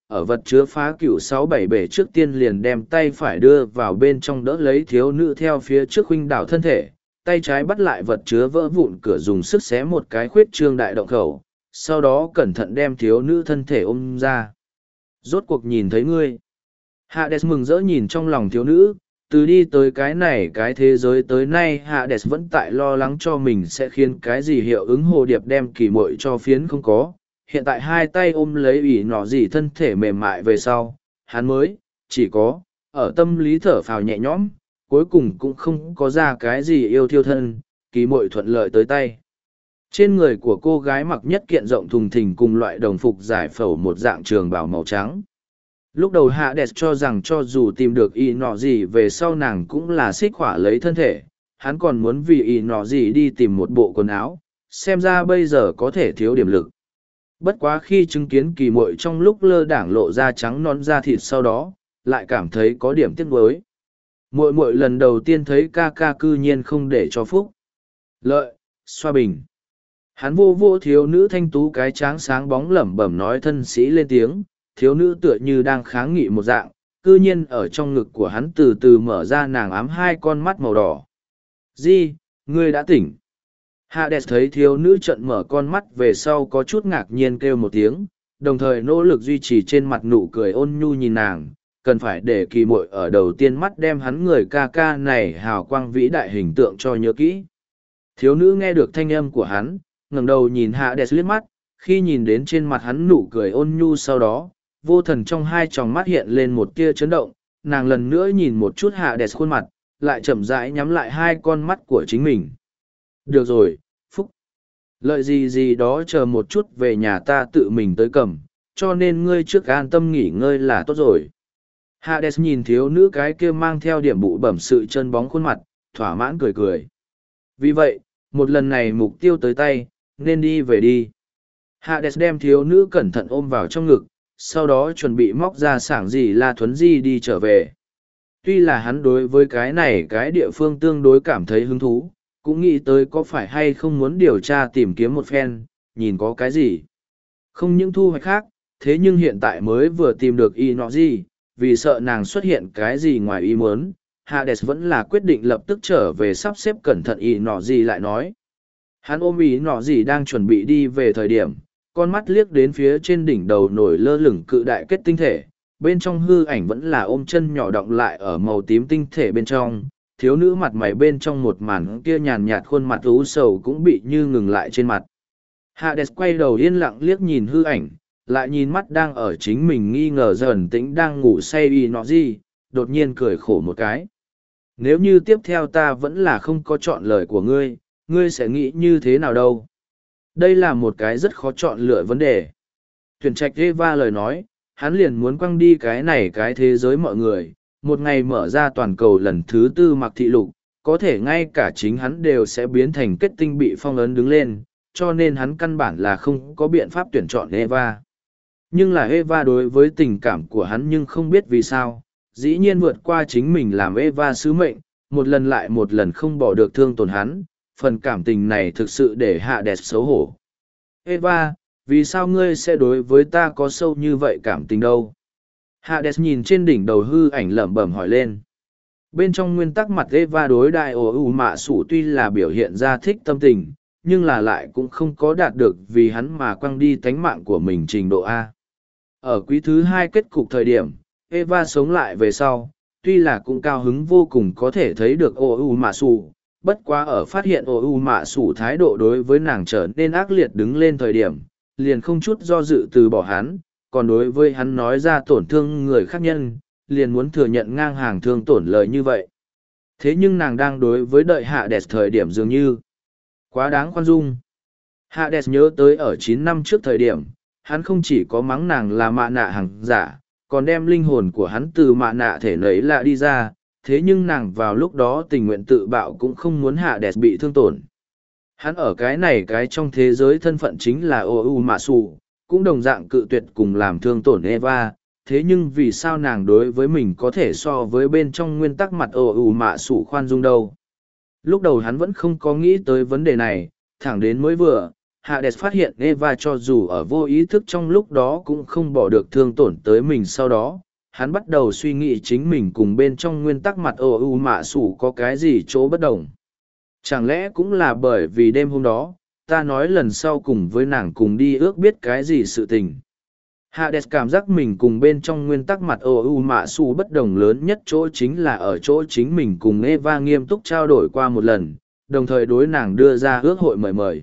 ở vật chứa phá cửu 6-7 bể trước tiên liền đem tay phải đưa vào bên trong đỡ lấy thiếu nữ theo phía trước huynh đảo thân thể, tay trái bắt lại vật chứa vỡ vụn cửa dùng sức xé một cái khuyết trương đại động khẩu, sau đó cẩn thận đem thiếu nữ thân thể ôm ra. Rốt cuộc nhìn thấy ngươi. Hades mừng rỡ nhìn trong lòng thiếu nữ, từ đi tới cái này cái thế giới tới nay Hades vẫn tại lo lắng cho mình sẽ khiến cái gì hiệu ứng hồ điệp đem kỳ muội cho phiến không có. Hiện tại hai tay ôm lấy ỷ nọ gì thân thể mềm mại về sau, hắn mới, chỉ có, ở tâm lý thở phào nhẹ nhõm, cuối cùng cũng không có ra cái gì yêu thiêu thân, kỳ muội thuận lợi tới tay. Trên người của cô gái mặc nhất kiện rộng thùng thình cùng loại đồng phục giải phẫu một dạng trường bào màu trắng. Lúc đầu Hades cho rằng cho dù tìm được y nọ gì về sau nàng cũng là xích khỏa lấy thân thể, hắn còn muốn vì y nọ gì đi tìm một bộ quần áo, xem ra bây giờ có thể thiếu điểm lực. Bất quá khi chứng kiến kỳ muội trong lúc lơ đảng lộ ra trắng non da thịt sau đó, lại cảm thấy có điểm tiếc nuối. Muội muội lần đầu tiên thấy ca ca cư nhiên không để cho phúc lợi xoa bình. Hắn vô vô thiếu nữ thanh tú cái tráng sáng bóng lẩm bẩm nói thân sĩ lên tiếng, thiếu nữ tựa như đang kháng nghị một dạng, cư nhiên ở trong ngực của hắn từ từ mở ra nàng ám hai con mắt màu đỏ. Di, ngươi đã tỉnh. Hades thấy thiếu nữ trận mở con mắt về sau có chút ngạc nhiên kêu một tiếng, đồng thời nỗ lực duy trì trên mặt nụ cười ôn nhu nhìn nàng, cần phải để kỳ muội ở đầu tiên mắt đem hắn người ca ca này hào quang vĩ đại hình tượng cho nhớ kỹ. Thiếu nữ nghe được thanh âm của hắn, ngẩng đầu nhìn Hades liếc mắt, khi nhìn đến trên mặt hắn nụ cười ôn nhu sau đó, vô thần trong hai tròng mắt hiện lên một tia chấn động, nàng lần nữa nhìn một chút Hades khuôn mặt, lại chậm rãi nhắm lại hai con mắt của chính mình. Được rồi, Phúc. Lợi gì gì đó chờ một chút về nhà ta tự mình tới cầm, cho nên ngươi trước an tâm nghỉ ngơi là tốt rồi. Hades nhìn thiếu nữ cái kia mang theo điểm bụ bẩm sự chân bóng khuôn mặt, thỏa mãn cười cười. Vì vậy, một lần này mục tiêu tới tay, nên đi về đi. Hades đem thiếu nữ cẩn thận ôm vào trong ngực, sau đó chuẩn bị móc ra sảng gì La Thuấn Di đi trở về. Tuy là hắn đối với cái này cái địa phương tương đối cảm thấy hứng thú, cũng nghĩ tới có phải hay không muốn điều tra tìm kiếm một phen, nhìn có cái gì. Không những thu hoạch khác, thế nhưng hiện tại mới vừa tìm được y nọ gì, vì sợ nàng xuất hiện cái gì ngoài ý muốn, Hades vẫn là quyết định lập tức trở về sắp xếp cẩn thận y nọ gì lại nói. Hắn ôm y nọ gì đang chuẩn bị đi về thời điểm, con mắt liếc đến phía trên đỉnh đầu nổi lơ lửng cự đại kết tinh thể, bên trong hư ảnh vẫn là ôm chân nhỏ đọng lại ở màu tím tinh thể bên trong, thiếu nữ mặt mày bên trong một màn kia nhàn nhạt khuôn mặt u sầu cũng bị như ngừng lại trên mặt. Hades quay đầu yên lặng liếc nhìn hư ảnh, lại nhìn mắt đang ở chính mình nghi ngờ dần tĩnh đang ngủ say y nọ gì, đột nhiên cười khổ một cái. Nếu như tiếp theo ta vẫn là không có chọn lời của ngươi, ngươi sẽ nghĩ như thế nào đâu? Đây là một cái rất khó chọn lựa vấn đề. Tuyển trạch Eva lời nói, hắn liền muốn quăng đi cái này cái thế giới mọi người, một ngày mở ra toàn cầu lần thứ 4 mặc thị lục, có thể ngay cả chính hắn đều sẽ biến thành kết tinh bị phong ấn đứng lên, cho nên hắn căn bản là không có biện pháp tuyển chọn Eva. Nhưng là Eva đối với tình cảm của hắn nhưng không biết vì sao, dĩ nhiên vượt qua chính mình làm Eva sứ mệnh, một lần lại một lần không bỏ được thương tổn hắn, phần cảm tình này thực sự để Hades xấu hổ. Eva, vì sao ngươi sẽ đối với ta có sâu như vậy cảm tình đâu? Hades nhìn trên đỉnh đầu hư ảnh lẩm bẩm hỏi lên. Bên trong nguyên tắc mặt Eva đối đại ổ mạ sủ tuy là biểu hiện ra thích tâm tình, nhưng là lại cũng không có đạt được vì hắn mà quăng đi tánh mạng của mình trình độ A. Ở quý thứ 2 kết cục thời điểm, Eva sống lại về sau, tuy là cũng cao hứng vô cùng có thể thấy được ổ mạ sủ, bất quá ở phát hiện ổ mạ sủ thái độ đối với nàng trở nên ác liệt đứng lên thời điểm, liền không chút do dự từ bỏ hắn, còn đối với hắn nói ra tổn thương người khác nhân, liền muốn thừa nhận ngang hàng thương tổn lời như vậy. Thế nhưng nàng đang đối với đợi Hades thời điểm dường như quá đáng khoan dung. Hades nhớ tới ở 9 năm trước thời điểm, hắn không chỉ có mắng nàng là mạ nạ hàng giả, còn đem linh hồn của hắn từ mạ nạ thể nấy lạ đi ra, thế nhưng nàng vào lúc đó tình nguyện tự bạo cũng không muốn Hades bị thương tổn. Hắn ở cái này cái trong thế giới thân phận chính là ô mạ sủ, cũng đồng dạng cự tuyệt cùng làm thương tổn Eva, thế nhưng vì sao nàng đối với mình có thể so với bên trong nguyên tắc mặt ô mạ sủ khoan dung đâu. Lúc đầu hắn vẫn không có nghĩ tới vấn đề này, thẳng đến mới vừa, Hades phát hiện Eva cho dù ở vô ý thức trong lúc đó cũng không bỏ được thương tổn tới mình sau đó. Hắn bắt đầu suy nghĩ chính mình cùng bên trong nguyên tắc mặt ô mạ sủ có cái gì chỗ bất đồng. Chẳng lẽ cũng là bởi vì đêm hôm đó, ta nói lần sau cùng với nàng cùng đi ước biết cái gì sự tình. Hades cảm giác mình cùng bên trong nguyên tắc mặt ô mạ sủ bất đồng lớn nhất chỗ chính là ở chỗ chính mình cùng Eva nghiêm túc trao đổi qua một lần, đồng thời đối nàng đưa ra ước hội mời.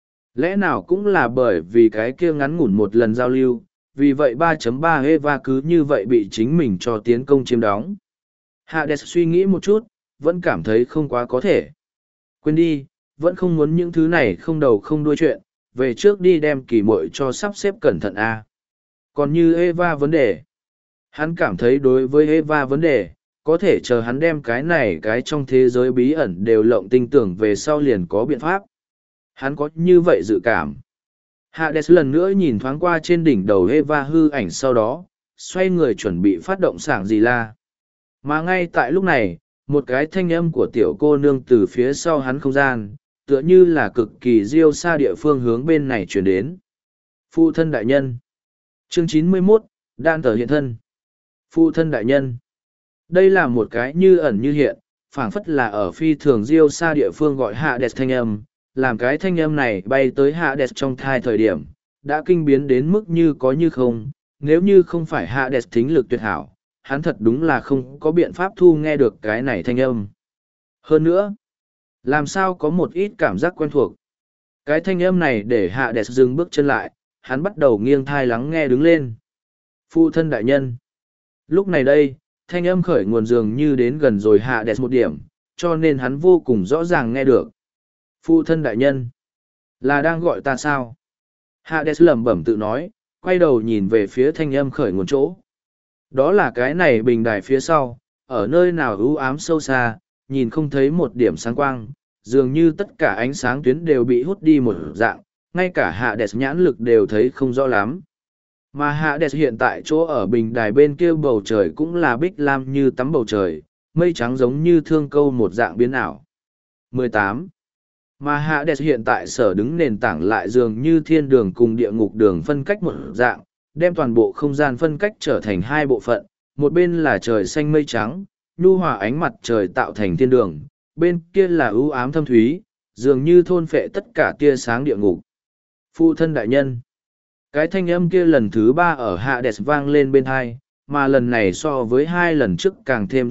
Lẽ nào cũng là bởi vì cái kia ngắn ngủn một lần giao lưu, vì vậy 3.3 Eva cứ như vậy bị chính mình cho tiến công chiếm đóng. Hades suy nghĩ một chút, vẫn cảm thấy không quá có thể. Quên đi, vẫn không muốn những thứ này không đầu không đuôi chuyện, về trước đi đem kỳ muội cho sắp xếp cẩn thận a. Còn như Eva vấn đề, hắn cảm thấy đối với Eva vấn đề, có thể chờ hắn đem cái này cái trong thế giới bí ẩn đều lộng tinh tưởng về sau liền có biện pháp. Hắn có như vậy dự cảm. Hades lần nữa nhìn thoáng qua trên đỉnh đầu Eva hư ảnh sau đó, xoay người chuẩn bị phát động sảng gì la. Mà ngay tại lúc này, một cái thanh âm của tiểu cô nương từ phía sau hắn không gian, tựa như là cực kỳ diêu xa địa phương hướng bên này chuyển đến. Phụ thân đại nhân. Chương 91, Đan tờ hiện thân. Phụ thân đại nhân. Đây là một cái như ẩn như hiện, phảng phất là ở phi thường diêu xa địa phương gọi Hades thanh âm, làm cái thanh âm này bay tới Hades trong thai thời điểm, đã kinh biến đến mức như có như không, nếu như không phải Hades thính lực tuyệt hảo, hắn thật đúng là không có biện pháp thu nghe được cái này thanh âm. Hơn nữa, làm sao có một ít cảm giác quen thuộc. Cái thanh âm này để Hades dừng bước chân lại, hắn bắt đầu nghiêng thai lắng nghe đứng lên. Phụ thân đại nhân. Lúc này đây, thanh âm khởi nguồn dường như đến gần rồi Hades một điểm, cho nên hắn vô cùng rõ ràng nghe được. Phụ thân đại nhân. Là đang gọi ta sao? Hades lẩm bẩm tự nói, quay đầu nhìn về phía thanh âm khởi nguồn chỗ. Đó là cái này bình đài phía sau, ở nơi nào u ám sâu xa, nhìn không thấy một điểm sáng quang, dường như tất cả ánh sáng tuyến đều bị hút đi một dạng, ngay cả Hades nhãn lực đều thấy không rõ lắm. Mà Hades hiện tại chỗ ở bình đài bên kia bầu trời cũng là bích lam như tắm bầu trời, mây trắng giống như thương câu một dạng biến ảo. 18. Mà Hades hiện tại sở đứng nền tảng lại dường như thiên đường cùng địa ngục đường phân cách một dạng, đem toàn bộ không gian phân cách trở thành hai bộ phận, một bên là trời xanh mây trắng, nhu hòa ánh mặt trời tạo thành thiên đường, bên kia là ưu ám thâm thúy, dường như thôn phệ tất cả tia sáng địa ngục. Phụ thân đại nhân. Cái thanh âm kia lần thứ 3 ở Hades vang lên bên hai, mà lần này so với 2 lần trước càng thêm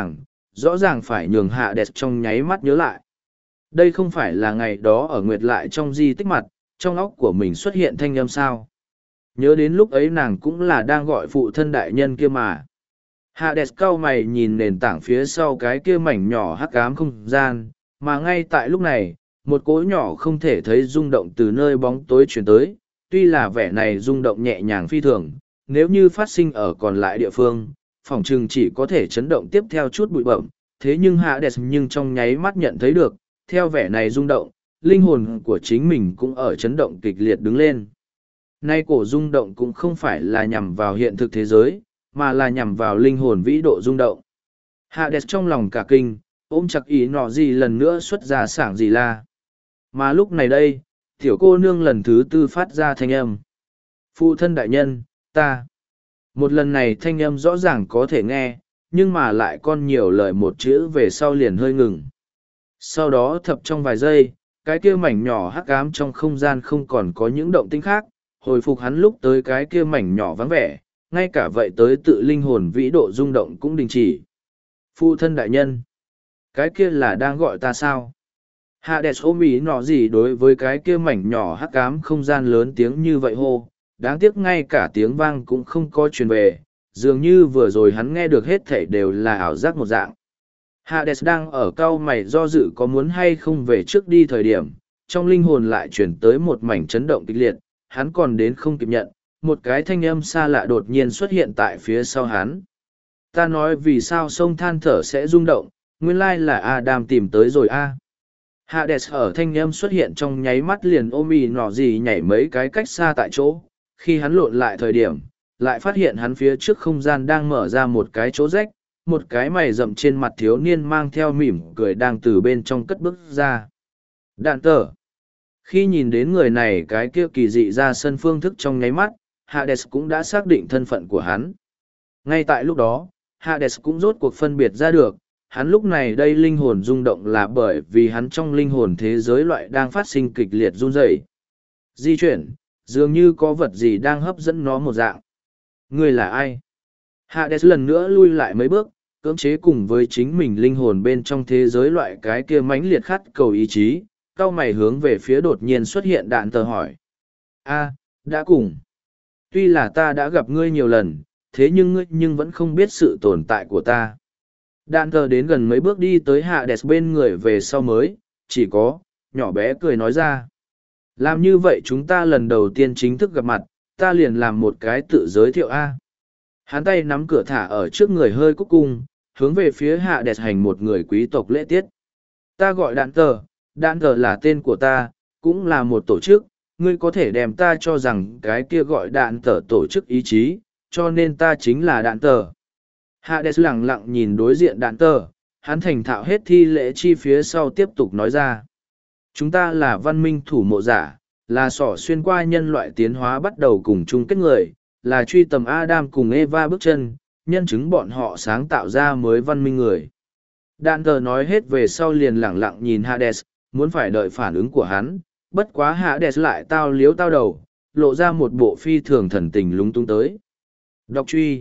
rõ ràng phải nhường Hades trong nháy mắt nhớ lại. Đây không phải là ngày đó ở Nguyệt lại trong di tích mặt, trong óc của mình xuất hiện thanh âm sao. Nhớ đến lúc ấy nàng cũng là đang gọi phụ thân đại nhân kia mà. Hades cau mày nhìn nền tảng phía sau cái kia mảnh nhỏ hắc ám không gian, mà ngay tại lúc này, một cỗ nhỏ không thể thấy rung động từ nơi bóng tối chuyển tới, tuy là vẻ này rung động nhẹ nhàng phi thường, nếu như phát sinh ở còn lại địa phương, phỏng chừng chỉ có thể chấn động tiếp theo chút bụi bậm, thế nhưng Hades nhưng trong nháy mắt nhận thấy được, theo vẻ này rung động, linh hồn của chính mình cũng ở chấn động kịch liệt đứng lên. Nay cổ rung động cũng không phải là nhằm vào hiện thực thế giới, mà là nhằm vào linh hồn vĩ độ rung động. Hades trong lòng cả kinh, ôm chặt ý nọ gì lần nữa xuất ra sảng gì la. Mà lúc này đây, tiểu cô nương lần thứ 4 phát ra thanh âm. Phụ thân đại nhân, ta. Một lần này thanh âm rõ ràng có thể nghe, nhưng mà lại con nhiều lời một chữ về sau liền hơi ngừng. Sau đó thập trong vài giây, cái kia mảnh nhỏ hắc ám trong không gian không còn có những động tĩnh khác, hồi phục hắn lúc tới cái kia mảnh nhỏ vắng vẻ, ngay cả vậy tới tự linh hồn vĩ độ rung động cũng đình chỉ. Phụ thân đại nhân, cái kia là đang gọi ta sao? Hades ôm ý nọ gì đối với cái kia mảnh nhỏ hắc ám không gian lớn tiếng như vậy hô, đáng tiếc ngay cả tiếng vang cũng không có truyền về, dường như vừa rồi hắn nghe được hết thảy đều là ảo giác một dạng. Hades đang ở cau mày do dự có muốn hay không về trước đi thời điểm, trong linh hồn lại chuyển tới một mảnh chấn động kịch liệt, hắn còn đến không kịp nhận, một cái thanh âm xa lạ đột nhiên xuất hiện tại phía sau hắn. Ta nói vì sao sông than thở sẽ rung động, nguyên lai là Adam tìm tới rồi a. Hades ở thanh âm xuất hiện trong nháy mắt liền ôm ì nọ gì nhảy mấy cái cách xa tại chỗ, khi hắn lộn lại thời điểm, lại phát hiện hắn phía trước không gian đang mở ra một cái chỗ rách, một cái mày rậm trên mặt thiếu niên mang theo mỉm cười đang từ bên trong cất bước ra. Đạn tờ. Khi nhìn đến người này cái kia kỳ dị ra sân phương thức trong nháy mắt, Hades cũng đã xác định thân phận của hắn. Ngay tại lúc đó, Hades cũng rốt cuộc phân biệt ra được, hắn lúc này đây linh hồn rung động là bởi vì hắn trong linh hồn thế giới loại đang phát sinh kịch liệt run rẩy. Di chuyển, dường như có vật gì đang hấp dẫn nó một dạng. Người là ai? Hades lần nữa lui lại mấy bước, cưỡng chế cùng với chính mình linh hồn bên trong thế giới loại cái kia mãnh liệt khát cầu ý chí, cau mày hướng về phía đột nhiên xuất hiện đạn tờ hỏi. Đã cùng. Tuy là ta đã gặp ngươi nhiều lần, thế nhưng ngươi vẫn không biết sự tồn tại của ta. Đạn tờ đến gần mấy bước đi tới Hades bên người về sau mới, chỉ có, nhỏ bé cười nói ra. Làm như vậy chúng ta lần đầu tiên chính thức gặp mặt, ta liền làm một cái tự giới thiệu A. Hắn tay nắm cửa thả ở trước người hơi cúc cung, hướng về phía Hades hành một người quý tộc lễ tiết. Ta gọi đạn tờ là tên của ta, cũng là một tổ chức, ngươi có thể đem ta cho rằng cái kia gọi đạn tờ tổ chức ý chí, cho nên ta chính là đạn tờ. Hades lặng lặng nhìn đối diện đạn tờ, hắn thành thạo hết thi lễ chi phía sau tiếp tục nói ra. Chúng ta là văn minh thủ mộ giả, là sỏ xuyên qua nhân loại tiến hóa bắt đầu cùng chung kết người, là truy tầm Adam cùng Eva bước chân, nhân chứng bọn họ sáng tạo ra mới văn minh người. Đạn tờ nói hết về sau liền lẳng lặng nhìn Hades, muốn phải đợi phản ứng của hắn, bất quá Hades lại tao liếu tao đầu, lộ ra một bộ phi thường thần tình lúng túng tới. Đọc truy.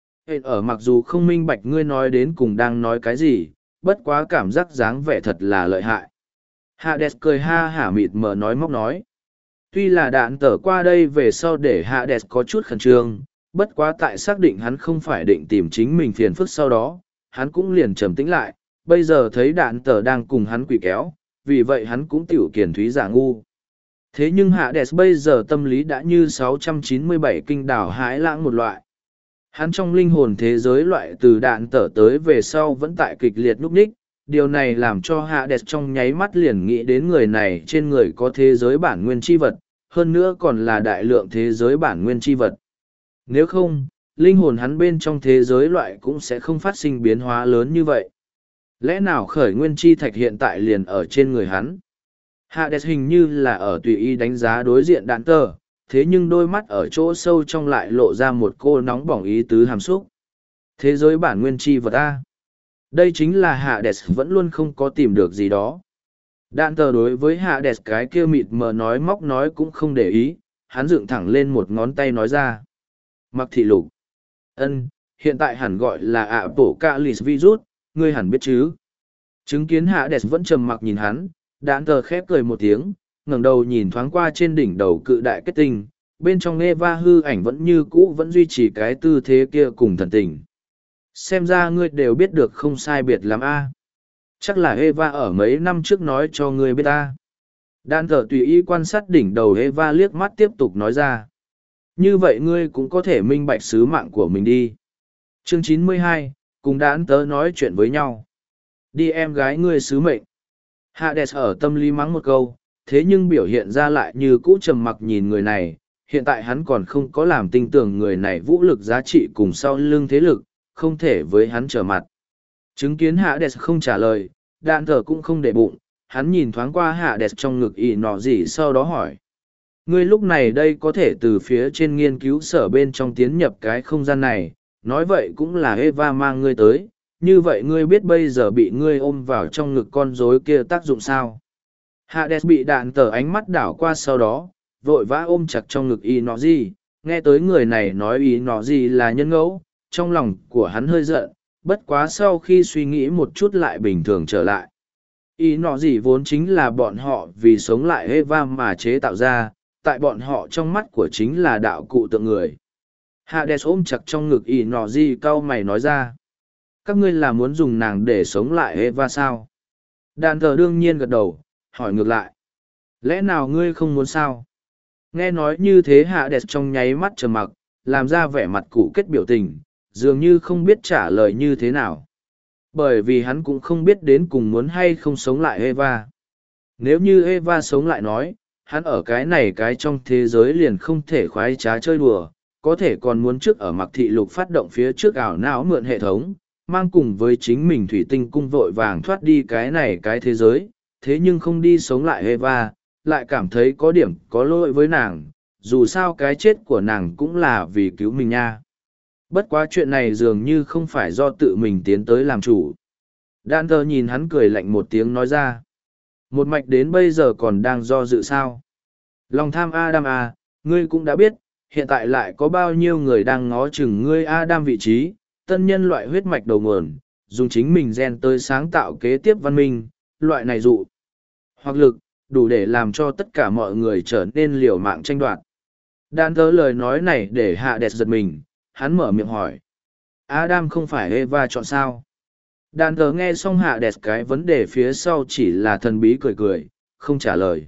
Ở mặc dù không minh bạch ngươi nói đến cùng đang nói cái gì, bất quá cảm giác dáng vẻ thật là lợi hại. Hades cười ha hả mịt mờ nói móc nói. Tuy là đạn tở qua đây về sau để Hades có chút khẩn trương, bất quá tại xác định hắn không phải định tìm chính mình phiền phức sau đó, hắn cũng liền trầm tĩnh lại, bây giờ thấy đạn tở đang cùng hắn quỷ kéo, vì vậy hắn cũng tiểu kiền thúy giả ngu. Thế nhưng Hades bây giờ tâm lý đã như 697 kinh đảo hãi lãng một loại. Hắn trong linh hồn thế giới loại từ đạn tở tới về sau vẫn tại kịch liệt núp ních, điều này làm cho Hades trong nháy mắt liền nghĩ đến người này trên người có thế giới bản nguyên chi vật, hơn nữa còn là đại lượng thế giới bản nguyên chi vật. Nếu không, linh hồn hắn bên trong thế giới loại cũng sẽ không phát sinh biến hóa lớn như vậy. Lẽ nào khởi nguyên chi thạch hiện tại liền ở trên người hắn? Hades hình như là ở tùy ý đánh giá đối diện đạn tờ, thế nhưng đôi mắt ở chỗ sâu trong lại lộ ra một cô nóng bỏng ý tứ hàm xúc. Thế giới bản nguyên chi vật A. Đây chính là Hades vẫn luôn không có tìm được gì đó. Đạn tờ đối với Hades cái kia mịt mờ nói móc nói cũng không để ý, hắn dựng thẳng lên một ngón tay nói ra. Mặc thị lục. Hiện tại hẳn gọi là Apocalypse virus, ngươi hẳn biết chứ. Chứng kiến Hades vẫn trầm mặc nhìn hắn, đạn tờ khép cười một tiếng, ngẩng đầu nhìn thoáng qua trên đỉnh đầu cự đại kết tinh, bên trong Eva hư ảnh vẫn như cũ vẫn duy trì cái tư thế kia cùng thần tình. Xem ra ngươi đều biết được không sai biệt lắm a. Chắc là Eva ở mấy năm trước nói cho ngươi biết ta. Đan thở tùy ý quan sát đỉnh đầu Eva liếc mắt tiếp tục nói ra. Như vậy ngươi cũng có thể minh bạch sứ mạng của mình đi. Chương 92, cùng đán tớ nói chuyện với nhau. Đi em gái ngươi sứ mệnh. Hades ở tâm lý mắng một câu, thế nhưng biểu hiện ra lại như cũ trầm mặc nhìn người này. Hiện tại hắn còn không có làm tin tưởng người này vũ lực giá trị cùng sau lưng thế lực, không thể với hắn trở mặt. Chứng kiến Hades không trả lời, đạn thở cũng không để bụng, hắn nhìn thoáng qua Hades trong ngực ỉ nọ gì sau đó hỏi. Ngươi lúc này đây có thể từ phía trên nghiên cứu sở bên trong tiến nhập cái không gian này, nói vậy cũng là Eva mang ngươi tới, như vậy ngươi biết bây giờ bị ngươi ôm vào trong ngực con rối kia tác dụng sao? Hades bị đạn tở ánh mắt đảo qua sau đó, vội vã ôm chặt trong ngực ỉ nọ gì, nghe tới người này nói ỉ nọ gì là nhân ngẫu, trong lòng của hắn hơi giận, bất quá sau khi suy nghĩ một chút lại bình thường trở lại. Ý nọ gì vốn chính là bọn họ vì sống lại Eva mà chế tạo ra, tại bọn họ trong mắt của chính là đạo cụ tượng người. Hades ôm chặt trong ngực ý nọ gì cau mày nói ra. Các ngươi là muốn dùng nàng để sống lại Eva sao? Đàn thờ đương nhiên gật đầu, hỏi ngược lại. Lẽ nào ngươi không muốn sao? Nghe nói như thế Hades trong nháy mắt trầm mặc, làm ra vẻ mặt cụ kết biểu tình, dường như không biết trả lời như thế nào. Bởi vì hắn cũng không biết đến cùng muốn hay không sống lại Eva. Nếu như Eva sống lại nói, hắn ở cái này cái trong thế giới liền không thể khoái trá chơi đùa, có thể còn muốn trước ở mặc thị lục phát động phía trước ảo não mượn hệ thống, mang cùng với chính mình thủy tinh cung vội vàng thoát đi cái này cái thế giới, thế nhưng không đi sống lại Eva, lại cảm thấy có điểm có lỗi với nàng, dù sao cái chết của nàng cũng là vì cứu mình nha. Bất quá chuyện này dường như không phải do tự mình tiến tới làm chủ. Đan thờ nhìn hắn cười lạnh một tiếng nói ra. Một mạch đến bây giờ còn đang do dự sao? Lòng tham Adam à, ngươi cũng đã biết, hiện tại lại có bao nhiêu người đang ngó chừng ngươi Adam vị trí, tân nhân loại huyết mạch đầu nguồn, dùng chính mình gen tới sáng tạo kế tiếp văn minh, loại này dụ. Hoặc lực, đủ để làm cho tất cả mọi người trở nên liều mạng tranh đoạt. Đan thờ lời nói này để Hades giật mình, hắn mở miệng hỏi. Adam không phải Eva chọn sao? Đàn thờ nghe xong Hades cái vấn đề phía sau chỉ là thần bí cười cười, không trả lời.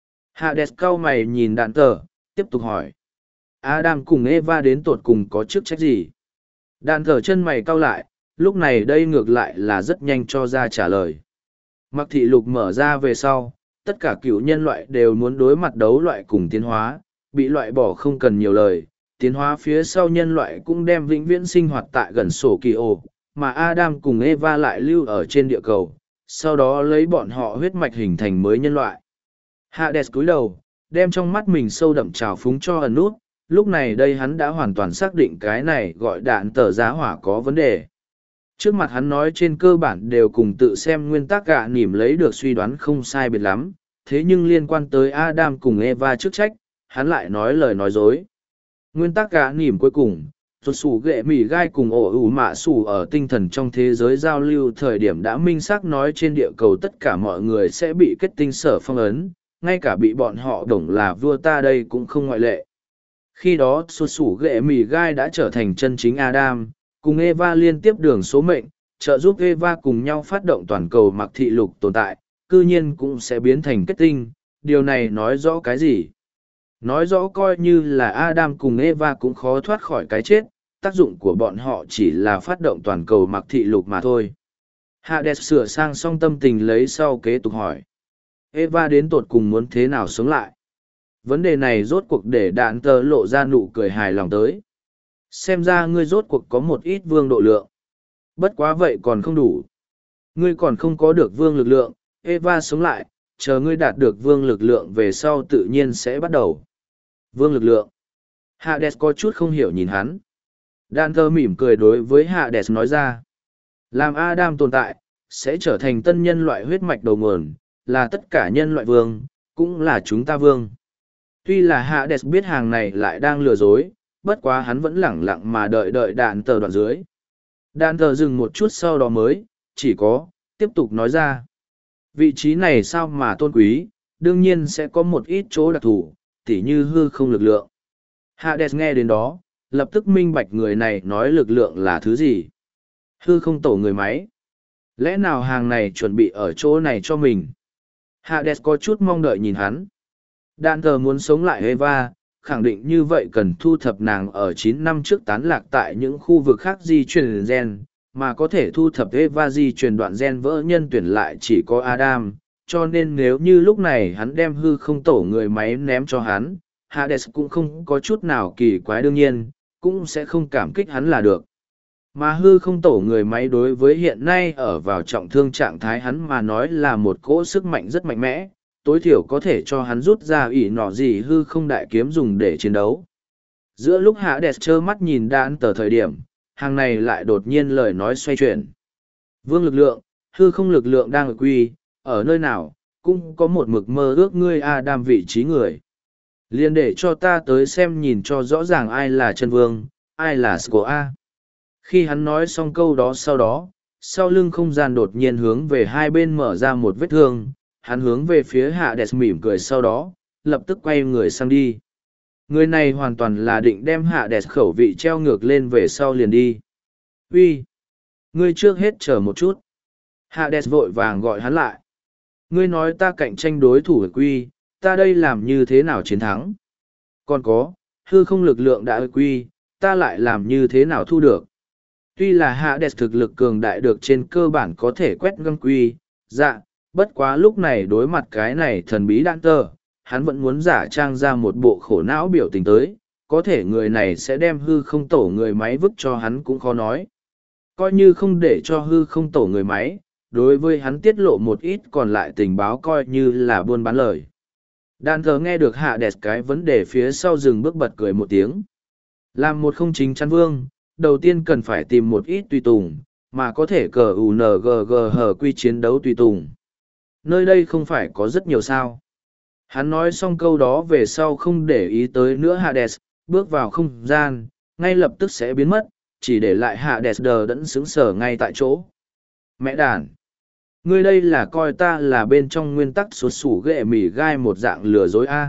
Hades cau mày nhìn đàn thờ, tiếp tục hỏi. Adam cùng Eva đến tột cùng có chức trách gì? Đàn thờ chân mày cau lại, lúc này đây ngược lại là rất nhanh cho ra trả lời. Mặc thị lục mở ra về sau, tất cả cựu nhân loại đều muốn đối mặt đấu loại cùng tiến hóa, bị loại bỏ không cần nhiều lời. Tiến hóa phía sau nhân loại cũng đem vĩnh viễn sinh hoạt tại gần sổ kỳ ổ, mà Adam cùng Eva lại lưu ở trên địa cầu, sau đó lấy bọn họ huyết mạch hình thành mới nhân loại. Hades cúi đầu, đem trong mắt mình sâu đậm trào phúng cho ẩn nút, lúc này đây hắn đã hoàn toàn xác định cái này gọi đạn tờ giá hỏa có vấn đề. Trước mặt hắn nói trên cơ bản đều cùng tự xem nguyên tắc gạ nỉm lấy được suy đoán không sai biệt lắm, thế nhưng liên quan tới Adam cùng Eva chức trách, hắn lại nói lời nói dối. Nguyên tắc gạ nỉm cuối cùng, tuột sủ ghệ mỉ gai cùng ổ ủ mạ sủ ở tinh thần trong thế giới giao lưu thời điểm đã minh xác nói trên địa cầu tất cả mọi người sẽ bị kết tinh sở phong ấn, ngay cả bị bọn họ đồng là vua ta đây cũng không ngoại lệ. Khi đó tuột sủ ghệ mỉ gai đã trở thành chân chính Adam, cùng Eva liên tiếp đường số mệnh, trợ giúp Eva cùng nhau phát động toàn cầu mặc thị lục tồn tại, cư nhiên cũng sẽ biến thành kết tinh, điều này nói rõ cái gì? Nói rõ coi như là Adam cùng Eva cũng khó thoát khỏi cái chết, tác dụng của bọn họ chỉ là phát động toàn cầu mặc thị lục mà thôi. Hades sửa sang xong tâm tình lấy sau kế tục hỏi. Eva đến tột cùng muốn thế nào sống lại? Vấn đề này rốt cuộc để đạn tờ lộ ra nụ cười hài lòng tới. Xem ra ngươi rốt cuộc có một ít vương độ lượng. Bất quá vậy còn không đủ. Ngươi còn không có được vương lực lượng, Eva sống lại, chờ ngươi đạt được vương lực lượng về sau tự nhiên sẽ bắt đầu. Vương lực lượng. Hades có chút không hiểu nhìn hắn. Đan thơ mỉm cười đối với Hades nói ra. Làm Adam tồn tại, sẽ trở thành tân nhân loại huyết mạch đầu nguồn, là tất cả nhân loại vương, cũng là chúng ta vương. Tuy là Hades biết hàng này lại đang lừa dối, bất quá hắn vẫn lẳng lặng mà đợi đạn tờ đoạn dưới. Đạn tờ dừng một chút sau đó mới, chỉ có, tiếp tục nói ra. Vị trí này sao mà tôn quý, đương nhiên sẽ có một ít chỗ đặc thù, tỉ như hư không lực lượng. Hades nghe đến đó, lập tức minh bạch người này nói lực lượng là thứ gì. Hư không tổ người máy. Lẽ nào hàng này chuẩn bị ở chỗ này cho mình? Hades có chút mong đợi nhìn hắn. Đạn thờ muốn sống lại Eva, khẳng định như vậy cần thu thập nàng ở 9 năm trước tán lạc tại những khu vực khác di truyền gen, mà có thể thu thập Eva di truyền đoạn gen vỡ nhân tuyển lại chỉ có Adam, cho nên nếu như lúc này hắn đem hư không tổ người máy ném cho hắn, Hades cũng không có chút nào kỳ quái đương nhiên, cũng sẽ không cảm kích hắn là được. Mà hư không tổ người máy đối với hiện nay ở vào trọng thương trạng thái hắn mà nói là một cỗ sức mạnh rất mạnh mẽ, tối thiểu có thể cho hắn rút ra ỷ nọ gì hư không đại kiếm dùng để chiến đấu. Giữa lúc Hades trơ mắt nhìn đạn tờ thời điểm, hàng này lại đột nhiên lời nói xoay chuyển. Vương lực lượng, hư không lực lượng đang ở quy, ở nơi nào, cũng có một mực mơ ước ngươi Adam vị trí người. Liên để cho ta tới xem nhìn cho rõ ràng ai là chân vương, ai là Skoa. Khi hắn nói xong câu đó sau lưng không gian đột nhiên hướng về hai bên mở ra một vết thương, hắn hướng về phía Hades mỉm cười sau đó, lập tức quay người sang đi. Người này hoàn toàn là định đem Hades khẩu vị treo ngược lên về sau liền đi. Uy, ngươi trước hết chờ một chút. Hades vội vàng gọi hắn lại. Ngươi nói ta cạnh tranh đối thủ ở quy, ta đây làm như thế nào chiến thắng? Còn có, hư không lực lượng đã ở quy, ta lại làm như thế nào thu được? Tuy là Hades thực lực cường đại được trên cơ bản có thể quét găng quy, dạ, bất quá lúc này đối mặt cái này thần bí đạn tờ, hắn vẫn muốn giả trang ra một bộ khổ não biểu tình tới, có thể người này sẽ đem hư không tổ người máy vứt cho hắn cũng khó nói. Coi như không để cho hư không tổ người máy, đối với hắn tiết lộ một ít còn lại tình báo coi như là buôn bán lời. Đàn thờ nghe được hạ đẹp cái vấn đề phía sau dừng bước bật cười một tiếng. Làm một không chính chắn vương, đầu tiên cần phải tìm một ít tùy tùng, mà có thể cờ UNGG hở quy chiến đấu tùy tùng. Nơi đây không phải có rất nhiều sao. Hắn nói xong câu đó về sau không để ý tới nữa Hades, bước vào không gian, ngay lập tức sẽ biến mất, chỉ để lại Hades đờ đẫn sững sờ ngay tại chỗ. Mẹ đàn! Ngươi đây là coi ta là bên trong nguyên tắc sụt sủ ghệ mỉ gai một dạng lừa dối a.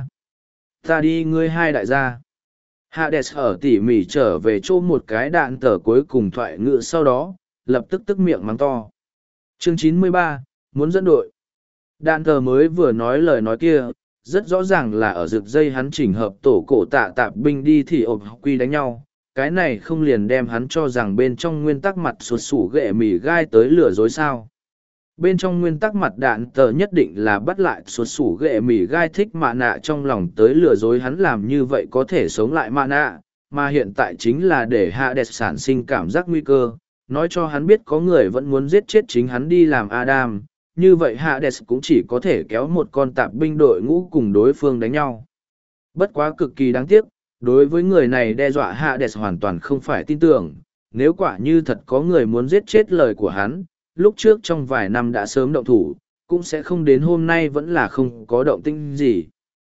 Ta đi ngươi hai đại gia. Hades ở tỉ mỉ trở về chỗ một cái đạn tờ cuối cùng thoại ngữ sau đó, lập tức tức miệng mắng to. Chương 93, muốn dẫn đội. Đạn tờ mới vừa nói lời nói kia, rất rõ ràng là ở rực dây hắn chỉnh hợp tổ cổ tạ tạp binh đi thì ộp quy đánh nhau. Cái này không liền đem hắn cho rằng bên trong nguyên tắc mặt sụt sủ ghệ mỉ gai tới lừa dối sao. Bên trong nguyên tắc mặt đạn tờ nhất định là bắt lại sụt sủ ghệ mỉ gai thích mạ nạ trong lòng tới lừa dối hắn làm như vậy có thể sống lại mạ nạ, mà hiện tại chính là để Hades sản sinh cảm giác nguy cơ, nói cho hắn biết có người vẫn muốn giết chết chính hắn đi làm Adam, như vậy Hades cũng chỉ có thể kéo một con tạp binh đội ngũ cùng đối phương đánh nhau. Bất quá cực kỳ đáng tiếc, đối với người này đe dọa Hades hoàn toàn không phải tin tưởng, nếu quả như thật có người muốn giết chết lời của hắn, lúc trước trong vài năm đã sớm động thủ, cũng sẽ không đến hôm nay vẫn là không có động tĩnh gì.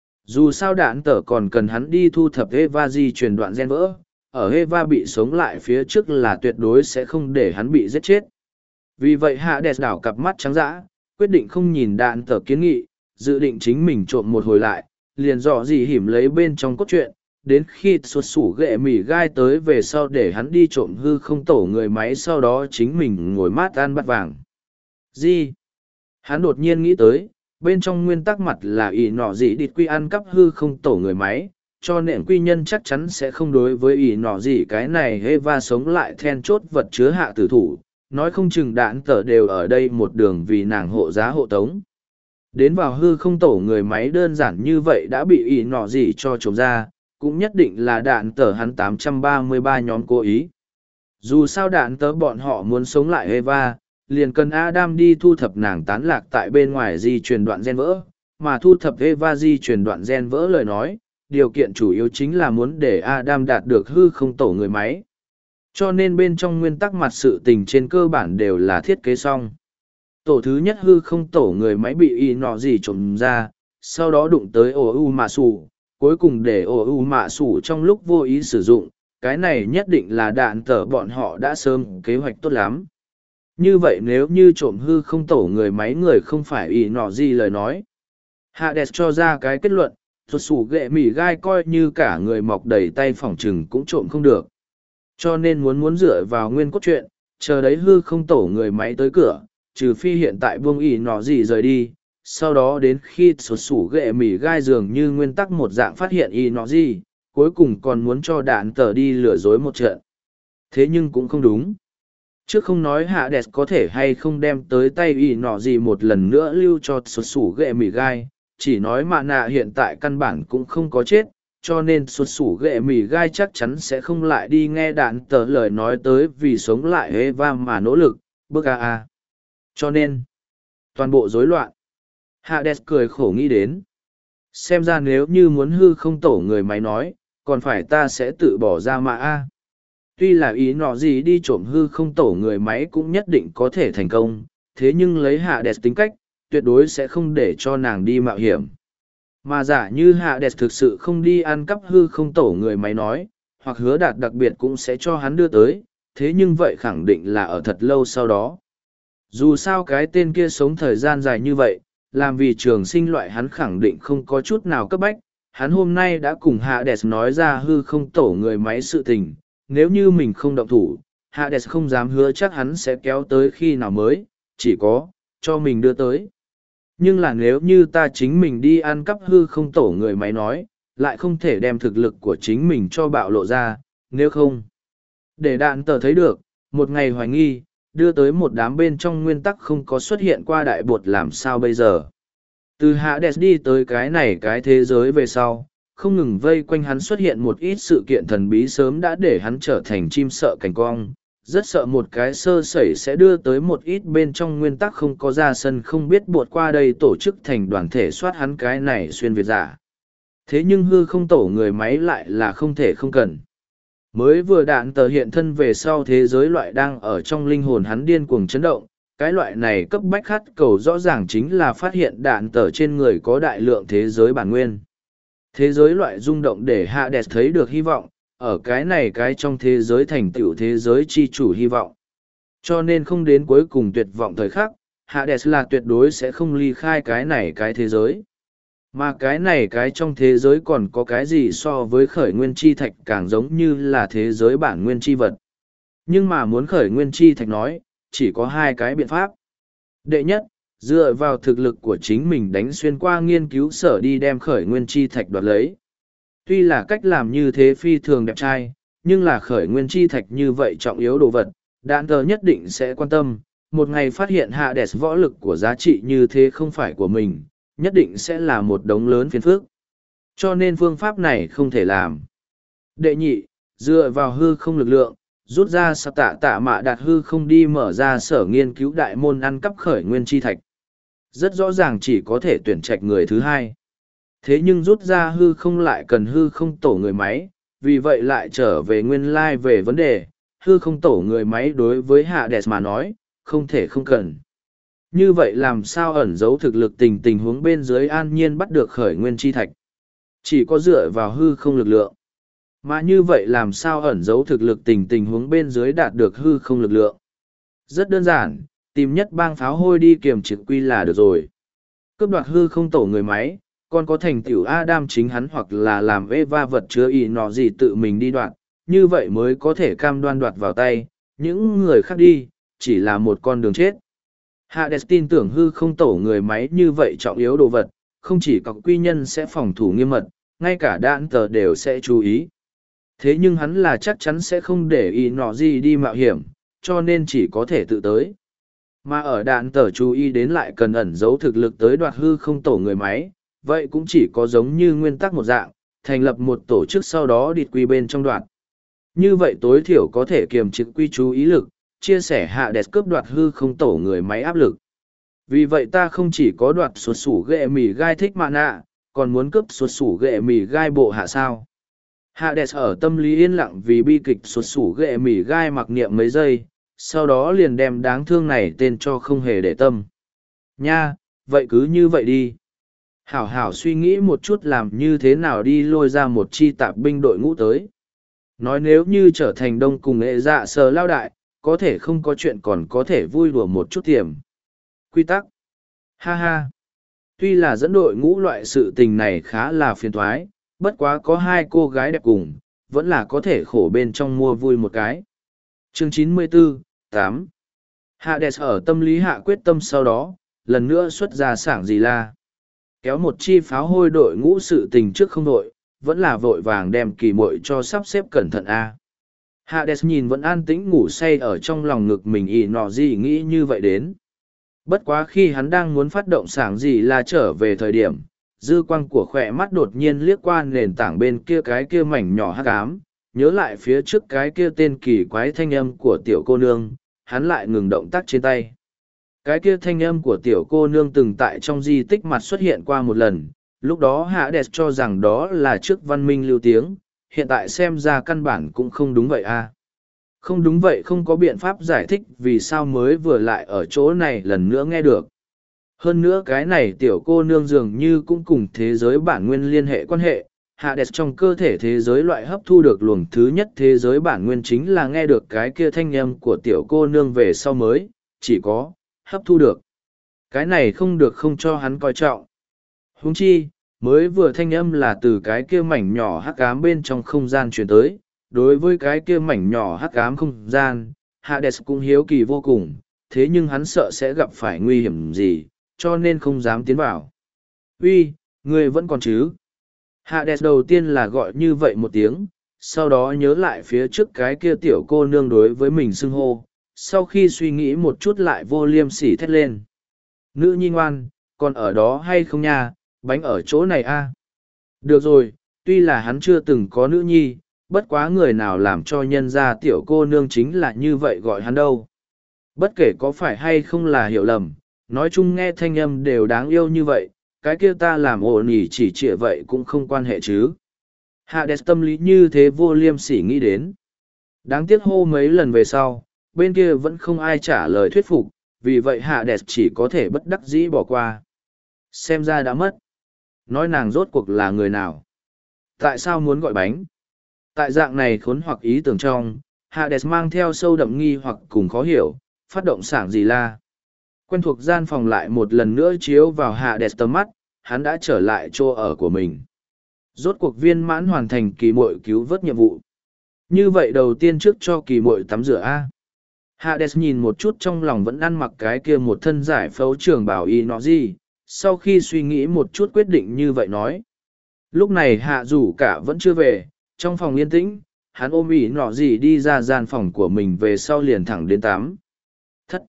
Dù sao đạn tở còn cần hắn đi thu thập Eva di truyền đoạn gen vỡ, ở Eva bị sống lại phía trước là tuyệt đối sẽ không để hắn bị giết chết. Vì vậy Hades đảo cặp mắt trắng dã, quyết định không nhìn đạn tở kiến nghị, dự định chính mình trộm một hồi lại, liền dò dỉ hiểm lấy bên trong cốt truyện, đến khi sụt sủ ghệ mỉ gai tới về sau để hắn đi trộm hư không tổ người máy sau đó chính mình ngồi mát ăn bát vàng. Gì? Hắn đột nhiên nghĩ tới, bên trong nguyên tắc mặt là ỷ nọ gì địt quy ăn cắp hư không tổ người máy, cho nên quy nhân chắc chắn sẽ không đối với ỷ nọ gì cái này Eva sống lại then chốt vật chứa hạ tử thủ, nói không chừng đạn tở đều ở đây một đường vì nàng hộ giá hộ tống. Đến vào hư không tổ người máy đơn giản như vậy đã bị ỷ nọ gì cho trộm ra, cũng nhất định là đạn tở hắn 833 nhóm cố ý. Dù sao đạn tở bọn họ muốn sống lại Eva, liền cần Adam đi thu thập nàng tán lạc tại bên ngoài di truyền đoạn gen vỡ, mà thu thập Eva di truyền đoạn gen vỡ lời nói, điều kiện chủ yếu chính là muốn để Adam đạt được hư không tổ người máy. Cho nên bên trong nguyên tắc mặt sự tình trên cơ bản đều là thiết kế xong. Tổ thứ nhất hư không tổ người máy bị y nọ gì trộm ra, sau đó đụng tới ổ u mạ sủ, cuối cùng để ổ u mạ sủ trong lúc vô ý sử dụng, cái này nhất định là đạn tở bọn họ đã sớm kế hoạch tốt lắm. Như vậy nếu như trộm hư không tổ người máy người không phải y nọ gì lời nói. Hades cho ra cái kết luận, thuật sủ ghệ mỉ gai coi như cả người mọc đầy tay phỏng trừng cũng trộm không được. Cho nên muốn dựa vào nguyên cốt truyện, chờ đấy hư không tổ người máy tới cửa, trừ phi hiện tại buông ỉ nọ gì rời đi, sau đó đến khi sụt sủ ghệ mỉ gai dường như nguyên tắc một dạng phát hiện ỉ nọ gì, cuối cùng còn muốn cho đạn tờ đi lừa dối một trận. Thế nhưng cũng không đúng. Trước không nói Hades có thể hay không đem tới tay ỉ nọ gì một lần nữa lưu cho sụt sủ ghệ mỉ gai, chỉ nói mạ nạ hiện tại căn bản cũng không có chết, cho nên sụt sủ ghệ mỉ gai chắc chắn sẽ không lại đi nghe đạn tờ lời nói tới vì sống lại Eva mà nỗ lực, bước a. Cho nên, toàn bộ rối loạn. Hades cười khổ nghĩ đến. Xem ra nếu như muốn hư không tổ người máy nói, còn phải ta sẽ tự bỏ ra mà a. Tuy là ý nọ gì đi trộm hư không tổ người máy cũng nhất định có thể thành công, thế nhưng lấy Hades tính cách, tuyệt đối sẽ không để cho nàng đi mạo hiểm. Mà giả như Hades thực sự không đi ăn cắp hư không tổ người máy nói, hoặc hứa đạt đặc biệt cũng sẽ cho hắn đưa tới, thế nhưng vậy khẳng định là ở thật lâu sau đó. Dù sao cái tên kia sống thời gian dài như vậy, làm vì trường sinh loại hắn khẳng định không có chút nào cấp bách, hắn hôm nay đã cùng Hades nói ra hư không tổ người máy sự tình, nếu như mình không động thủ, Hades không dám hứa chắc hắn sẽ kéo tới khi nào mới, chỉ có, cho mình đưa tới. Nhưng là nếu như ta chính mình đi ăn cắp hư không tổ người máy nói, lại không thể đem thực lực của chính mình cho bạo lộ ra, nếu không. Để đạn tờ thấy được, một ngày hoài nghi, đưa tới một đám bên trong nguyên tắc không có xuất hiện qua đại bột làm sao bây giờ. Từ Hades đi tới cái này cái thế giới về sau, không ngừng vây quanh hắn xuất hiện một ít sự kiện thần bí sớm đã để hắn trở thành chim sợ cảnh cong, Rất sợ một cái sơ sẩy sẽ đưa tới một ít bên trong nguyên tắc không có ra sân không biết buột qua đây tổ chức thành đoàn thể soát hắn cái này xuyên việt giả. Thế nhưng hư không tổ người máy lại là không thể không cần. Mới vừa đạn tờ hiện thân về sau thế giới loại đang ở trong linh hồn hắn điên cuồng chấn động, cái loại này cấp bách khát cầu rõ ràng chính là phát hiện đạn tờ trên người có đại lượng thế giới bản nguyên. Thế giới loại rung động để Hades thấy được hy vọng, ở cái này cái trong thế giới thành tựu thế giới chi chủ hy vọng. Cho nên không đến cuối cùng tuyệt vọng thời khắc, Hades là tuyệt đối sẽ không ly khai cái này cái thế giới. Mà cái này cái trong thế giới còn có cái gì so với khởi nguyên chi thạch càng giống như là thế giới bản nguyên chi vật. Nhưng mà muốn khởi nguyên chi thạch nói, chỉ có hai cái biện pháp. Đệ nhất, dựa vào thực lực của chính mình đánh xuyên qua nghiên cứu sở đi đem khởi nguyên chi thạch đoạt lấy. Tuy là cách làm như thế phi thường đẹp trai, nhưng là khởi nguyên chi thạch như vậy trọng yếu đồ vật, đạn tờ nhất định sẽ quan tâm. Một ngày phát hiện Hades võ lực của giá trị như thế không phải của mình, nhất định sẽ là một đống lớn phiền phức. Cho nên phương pháp này không thể làm. Đệ nhị, dựa vào hư không lực lượng, rút ra sắp tạ mạ đạt hư không đi mở ra sở nghiên cứu đại môn ăn cắp khởi nguyên chi thạch. Rất rõ ràng chỉ có thể tuyển trạch người thứ hai. Thế nhưng rút ra hư không lại cần hư không tổ người máy, vì vậy lại trở về nguyên lai về vấn đề, hư không tổ người máy đối với Hades mà nói, không thể không cần. Như vậy làm sao ẩn giấu thực lực tình huống bên dưới an nhiên bắt được khởi nguyên chi thạch? Chỉ có dựa vào hư không lực lượng. Mà như vậy làm sao ẩn giấu thực lực tình huống bên dưới đạt được hư không lực lượng? Rất đơn giản, tìm nhất bang pháo hôi đi kiềm trực quy là được rồi. Cướp đoạt hư không tổ người máy, còn có thành tiểu Adam chính hắn hoặc là làm Eva vật chứa ý nọ gì tự mình đi đoạt, như vậy mới có thể cam đoan đoạt vào tay, những người khác đi, chỉ là một con đường chết. Hades tin tưởng hư không tổ người máy như vậy trọng yếu đồ vật, không chỉ cọc quy nhân sẽ phòng thủ nghiêm mật, ngay cả đạn tờ đều sẽ chú ý. Thế nhưng hắn là chắc chắn sẽ không để ý nọ gì đi mạo hiểm, cho nên chỉ có thể tự tới. Mà ở đạn tờ chú ý đến lại cần ẩn giấu thực lực tới đoạt hư không tổ người máy, vậy cũng chỉ có giống như nguyên tắc một dạng, thành lập một tổ chức sau đó địt quy bên trong đoạt. Như vậy tối thiểu có thể kiềm chế quy chú ý lực, chia sẻ Hades cướp đoạt hư không tổ người máy áp lực. Vì vậy ta không chỉ có đoạt xuất sủ ghệ mì gai thích mạ nạ, còn muốn cướp xuất sủ ghệ mì gai bộ hạ sao. Hades ở tâm lý yên lặng vì bi kịch xuất sủ ghệ mì gai mặc niệm mấy giây, sau đó liền đem đáng thương này tên cho không hề để tâm. Nha, vậy cứ như vậy đi. Hảo hảo suy nghĩ một chút làm như thế nào đi lôi ra một chi tạp binh đội ngũ tới. Nói nếu như trở thành đông cùng nghệ dạ sờ lao đại, có thể không có chuyện còn có thể vui đùa một chút tiềm. Quy tắc. Ha ha. Tuy là dẫn đội ngũ loại sự tình này khá là phiền thoái, bất quá có hai cô gái đẹp cùng, vẫn là có thể khổ bên trong mua vui một cái. Chương 94, 8. Hades ở tâm lý hạ quyết tâm sau đó, lần nữa xuất ra sảng gì la. Kéo một chi pháo hôi đội ngũ sự tình trước không đội, vẫn là vội vàng đem kỳ muội cho sắp xếp cẩn thận a. Hades nhìn vẫn an tĩnh ngủ say ở trong lòng ngực mình ỉ nọ gì nghĩ như vậy đến. Bất quá khi hắn đang muốn phát động sảng gì là trở về thời điểm, dư quang của khỏe mắt đột nhiên liếc qua nền tảng bên kia cái kia mảnh nhỏ hắc ám, nhớ lại phía trước cái kia tên kỳ quái thanh âm của tiểu cô nương, hắn lại ngừng động tác trên tay. Cái kia thanh âm của tiểu cô nương từng tại trong di tích mặt xuất hiện qua một lần, lúc đó Hades cho rằng đó là trước văn minh lưu tiếng, hiện tại xem ra căn bản cũng không đúng vậy a. Không đúng vậy không có biện pháp giải thích vì sao mới vừa lại ở chỗ này lần nữa nghe được. Hơn nữa cái này tiểu cô nương dường như cũng cùng thế giới bản nguyên liên hệ quan hệ, Hades trong cơ thể thế giới loại hấp thu được luồng thứ nhất thế giới bản nguyên chính là nghe được cái kia thanh âm của tiểu cô nương về sau mới, chỉ có, hấp thu được. Cái này không được không cho hắn coi trọng. Huống chi, mới vừa thanh âm là từ cái kia mảnh nhỏ hắc ám bên trong không gian truyền tới, đối với cái kia mảnh nhỏ hắc ám không gian, Hades cũng hiếu kỳ vô cùng, thế nhưng hắn sợ sẽ gặp phải nguy hiểm gì, cho nên không dám tiến vào. Uy, ngươi vẫn còn chứ? Hades đầu tiên là gọi như vậy một tiếng, sau đó nhớ lại phía trước cái kia tiểu cô nương đối với mình xưng hô, sau khi suy nghĩ một chút lại vô liêm sỉ thét lên. Nữ nhi ngoan, còn ở đó hay không nha, bánh ở chỗ này a? Được rồi, tuy là hắn chưa từng có nữ nhi, bất quá người nào làm cho nhân gia tiểu cô nương chính là như vậy gọi hắn đâu. Bất kể có phải hay không là hiểu lầm, nói chung nghe thanh âm đều đáng yêu như vậy, cái kia ta làm ổn ỉ chỉ trịa vậy cũng không quan hệ chứ. Hades tâm lý như thế vô liêm sỉ nghĩ đến. Đáng tiếc hô mấy lần về sau, bên kia vẫn không ai trả lời thuyết phục, vì vậy Hades chỉ có thể bất đắc dĩ bỏ qua. Xem ra đã mất. Nói nàng rốt cuộc là người nào? Tại sao muốn gọi bánh? Tại dạng này khốn hoặc ý tưởng trong, Hades mang theo sâu đậm nghi hoặc cùng khó hiểu, phát động sảng gì la. Quen thuộc gian phòng lại một lần nữa chiếu vào Hades tầm mắt, hắn đã trở lại chỗ ở của mình. Rốt cuộc viên mãn hoàn thành kỳ muội cứu vớt nhiệm vụ. Như vậy đầu tiên trước cho kỳ muội tắm rửa A. Hades nhìn một chút trong lòng vẫn ăn mặc cái kia một thân giải phẫu trường bảo y nó gì, sau khi suy nghĩ một chút quyết định như vậy nói. Lúc này hạ rủ cả vẫn chưa về, trong phòng yên tĩnh, hắn ôm y nọ gì đi ra gian phòng của mình về sau liền thẳng đến tắm. Thất.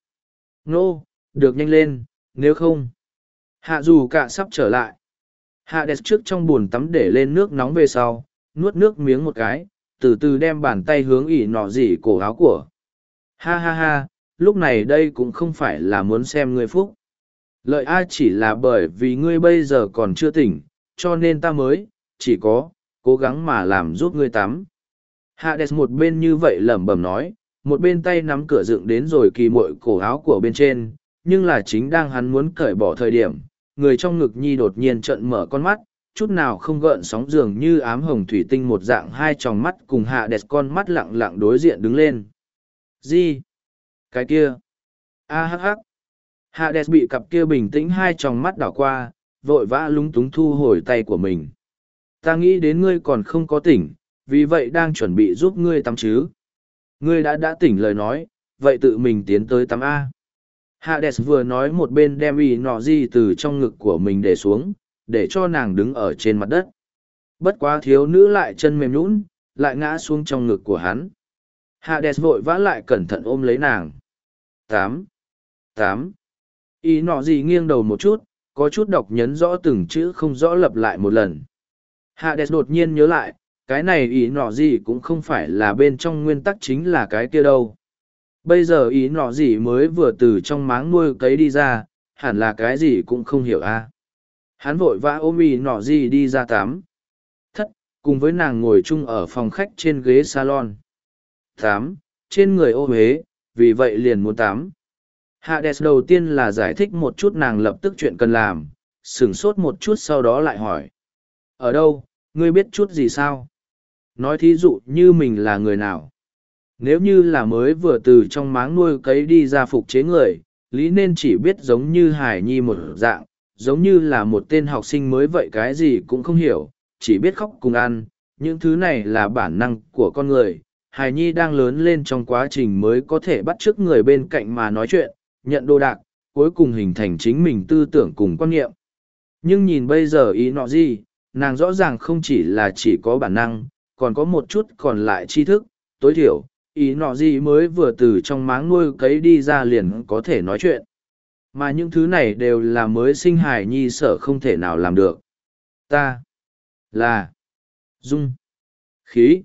Nô, được nhanh lên, nếu không. Hạ rủ cả sắp trở lại. Hades trước trong bồn tắm để lên nước nóng về sau, nuốt nước miếng một cái, từ từ đem bàn tay hướng ỉ nọ gì cổ áo của. Ha ha ha, lúc này đây cũng không phải là muốn xem ngươi phúc. Lợi ai chỉ là bởi vì ngươi bây giờ còn chưa tỉnh, cho nên ta mới, chỉ có, cố gắng mà làm giúp ngươi tắm. Hades một bên như vậy lẩm bẩm nói, một bên tay nắm cửa dựng đến rồi kỳ muội cổ áo của bên trên, nhưng là chính đang hắn muốn cởi bỏ thời điểm, người trong ngực nhi đột nhiên trợn mở con mắt, chút nào không gợn sóng dường như ám hồng thủy tinh một dạng hai tròng mắt cùng Hades con mắt lặng lặng đối diện đứng lên. Gì? Cái kia? A hắc hắc. Hades bị cặp kia bình tĩnh hai tròng mắt đảo qua, vội vã lúng túng thu hồi tay của mình. Ta nghĩ đến ngươi còn không có tỉnh, vì vậy đang chuẩn bị giúp ngươi tắm chứ. Ngươi đã tỉnh lời nói, vậy tự mình tiến tới tắm A. Hades vừa nói một bên đem y nọ di từ trong ngực của mình để xuống, để cho nàng đứng ở trên mặt đất. Bất quá thiếu nữ lại chân mềm nhũn, lại ngã xuống trong ngực của hắn. Hades vội vã lại cẩn thận ôm lấy nàng. 8. Y nọ gì nghiêng đầu một chút, có chút đọc nhấn rõ từng chữ không rõ lặp lại một lần. Hades đột nhiên nhớ lại, cái này y nọ gì cũng không phải là bên trong nguyên tắc chính là cái kia đâu. Bây giờ ý nọ gì mới vừa từ trong máng nuôi cấy đi ra, hẳn là cái gì cũng không hiểu a. Hắn vội vã ôm ý nọ gì đi ra tắm. Thất, cùng với nàng ngồi chung ở phòng khách trên ghế salon. 8. Trên người ô huế, vì vậy liền muốn tắm. Hades đầu tiên là giải thích một chút nàng lập tức chuyện cần làm, sửng sốt một chút sau đó lại hỏi. Ở đâu, ngươi biết chút gì sao? Nói thí dụ như mình là người nào? Nếu như là mới vừa từ trong máng nuôi cấy đi ra phục chế người, lý nên chỉ biết giống như Hải Nhi một dạng, giống như là một tên học sinh mới vậy cái gì cũng không hiểu, chỉ biết khóc cùng ăn, những thứ này là bản năng của con người. Hải Nhi đang lớn lên trong quá trình mới có thể bắt chước người bên cạnh mà nói chuyện, nhận đồ đạc, cuối cùng hình thành chính mình tư tưởng cùng quan niệm. Nhưng nhìn bây giờ ý nọ gì, nàng rõ ràng không chỉ là chỉ có bản năng, còn có một chút còn lại tri thức, tối thiểu ý nọ gì mới vừa từ trong máng nuôi cấy đi ra liền có thể nói chuyện. Mà những thứ này đều là mới sinh hài nhi sở không thể nào làm được. Ta là dung khí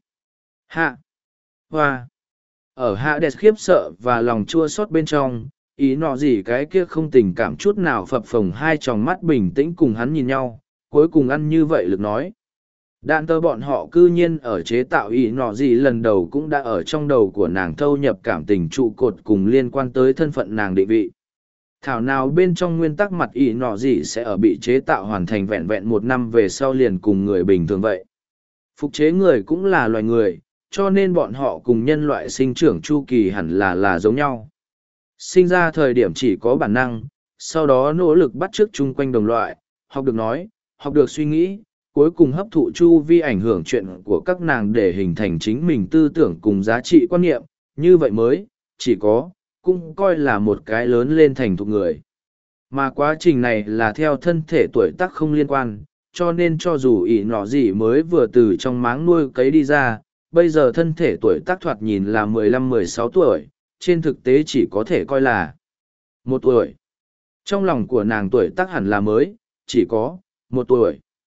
hạ hoa. Ở Hades khiếp sợ và lòng chua xót bên trong, ý nọ gì cái kia không tình cảm chút nào phập phồng hai tròng mắt bình tĩnh cùng hắn nhìn nhau, cuối cùng ăn như vậy lực nói. Đạn tơ bọn họ cư nhiên ở chế tạo ý nọ gì lần đầu cũng đã ở trong đầu của nàng thâu nhập cảm tình trụ cột cùng liên quan tới thân phận nàng định vị. Thảo nào bên trong nguyên tắc mặt ý nọ gì sẽ ở bị chế tạo hoàn thành vẹn vẹn 1 năm về sau liền cùng người bình thường vậy. Phục chế người cũng là loài người, cho nên bọn họ cùng nhân loại sinh trưởng chu kỳ hẳn là giống nhau. Sinh ra thời điểm chỉ có bản năng, sau đó nỗ lực bắt chước chung quanh đồng loại, học được nói, học được suy nghĩ, cuối cùng hấp thụ chu vi ảnh hưởng chuyện của các nàng để hình thành chính mình tư tưởng cùng giá trị quan niệm, như vậy mới, chỉ có, cũng coi là một cái lớn lên thành thục người. Mà quá trình này là theo thân thể tuổi tác không liên quan, cho nên cho dù ỷ nọ gì mới vừa từ trong máng nuôi cấy đi ra, bây giờ thân thể tuổi tác thoạt nhìn là 15-16 tuổi, trên thực tế chỉ có thể coi là 1 tuổi. Trong lòng của nàng tuổi tác hẳn là mới, chỉ có 1 tuổi.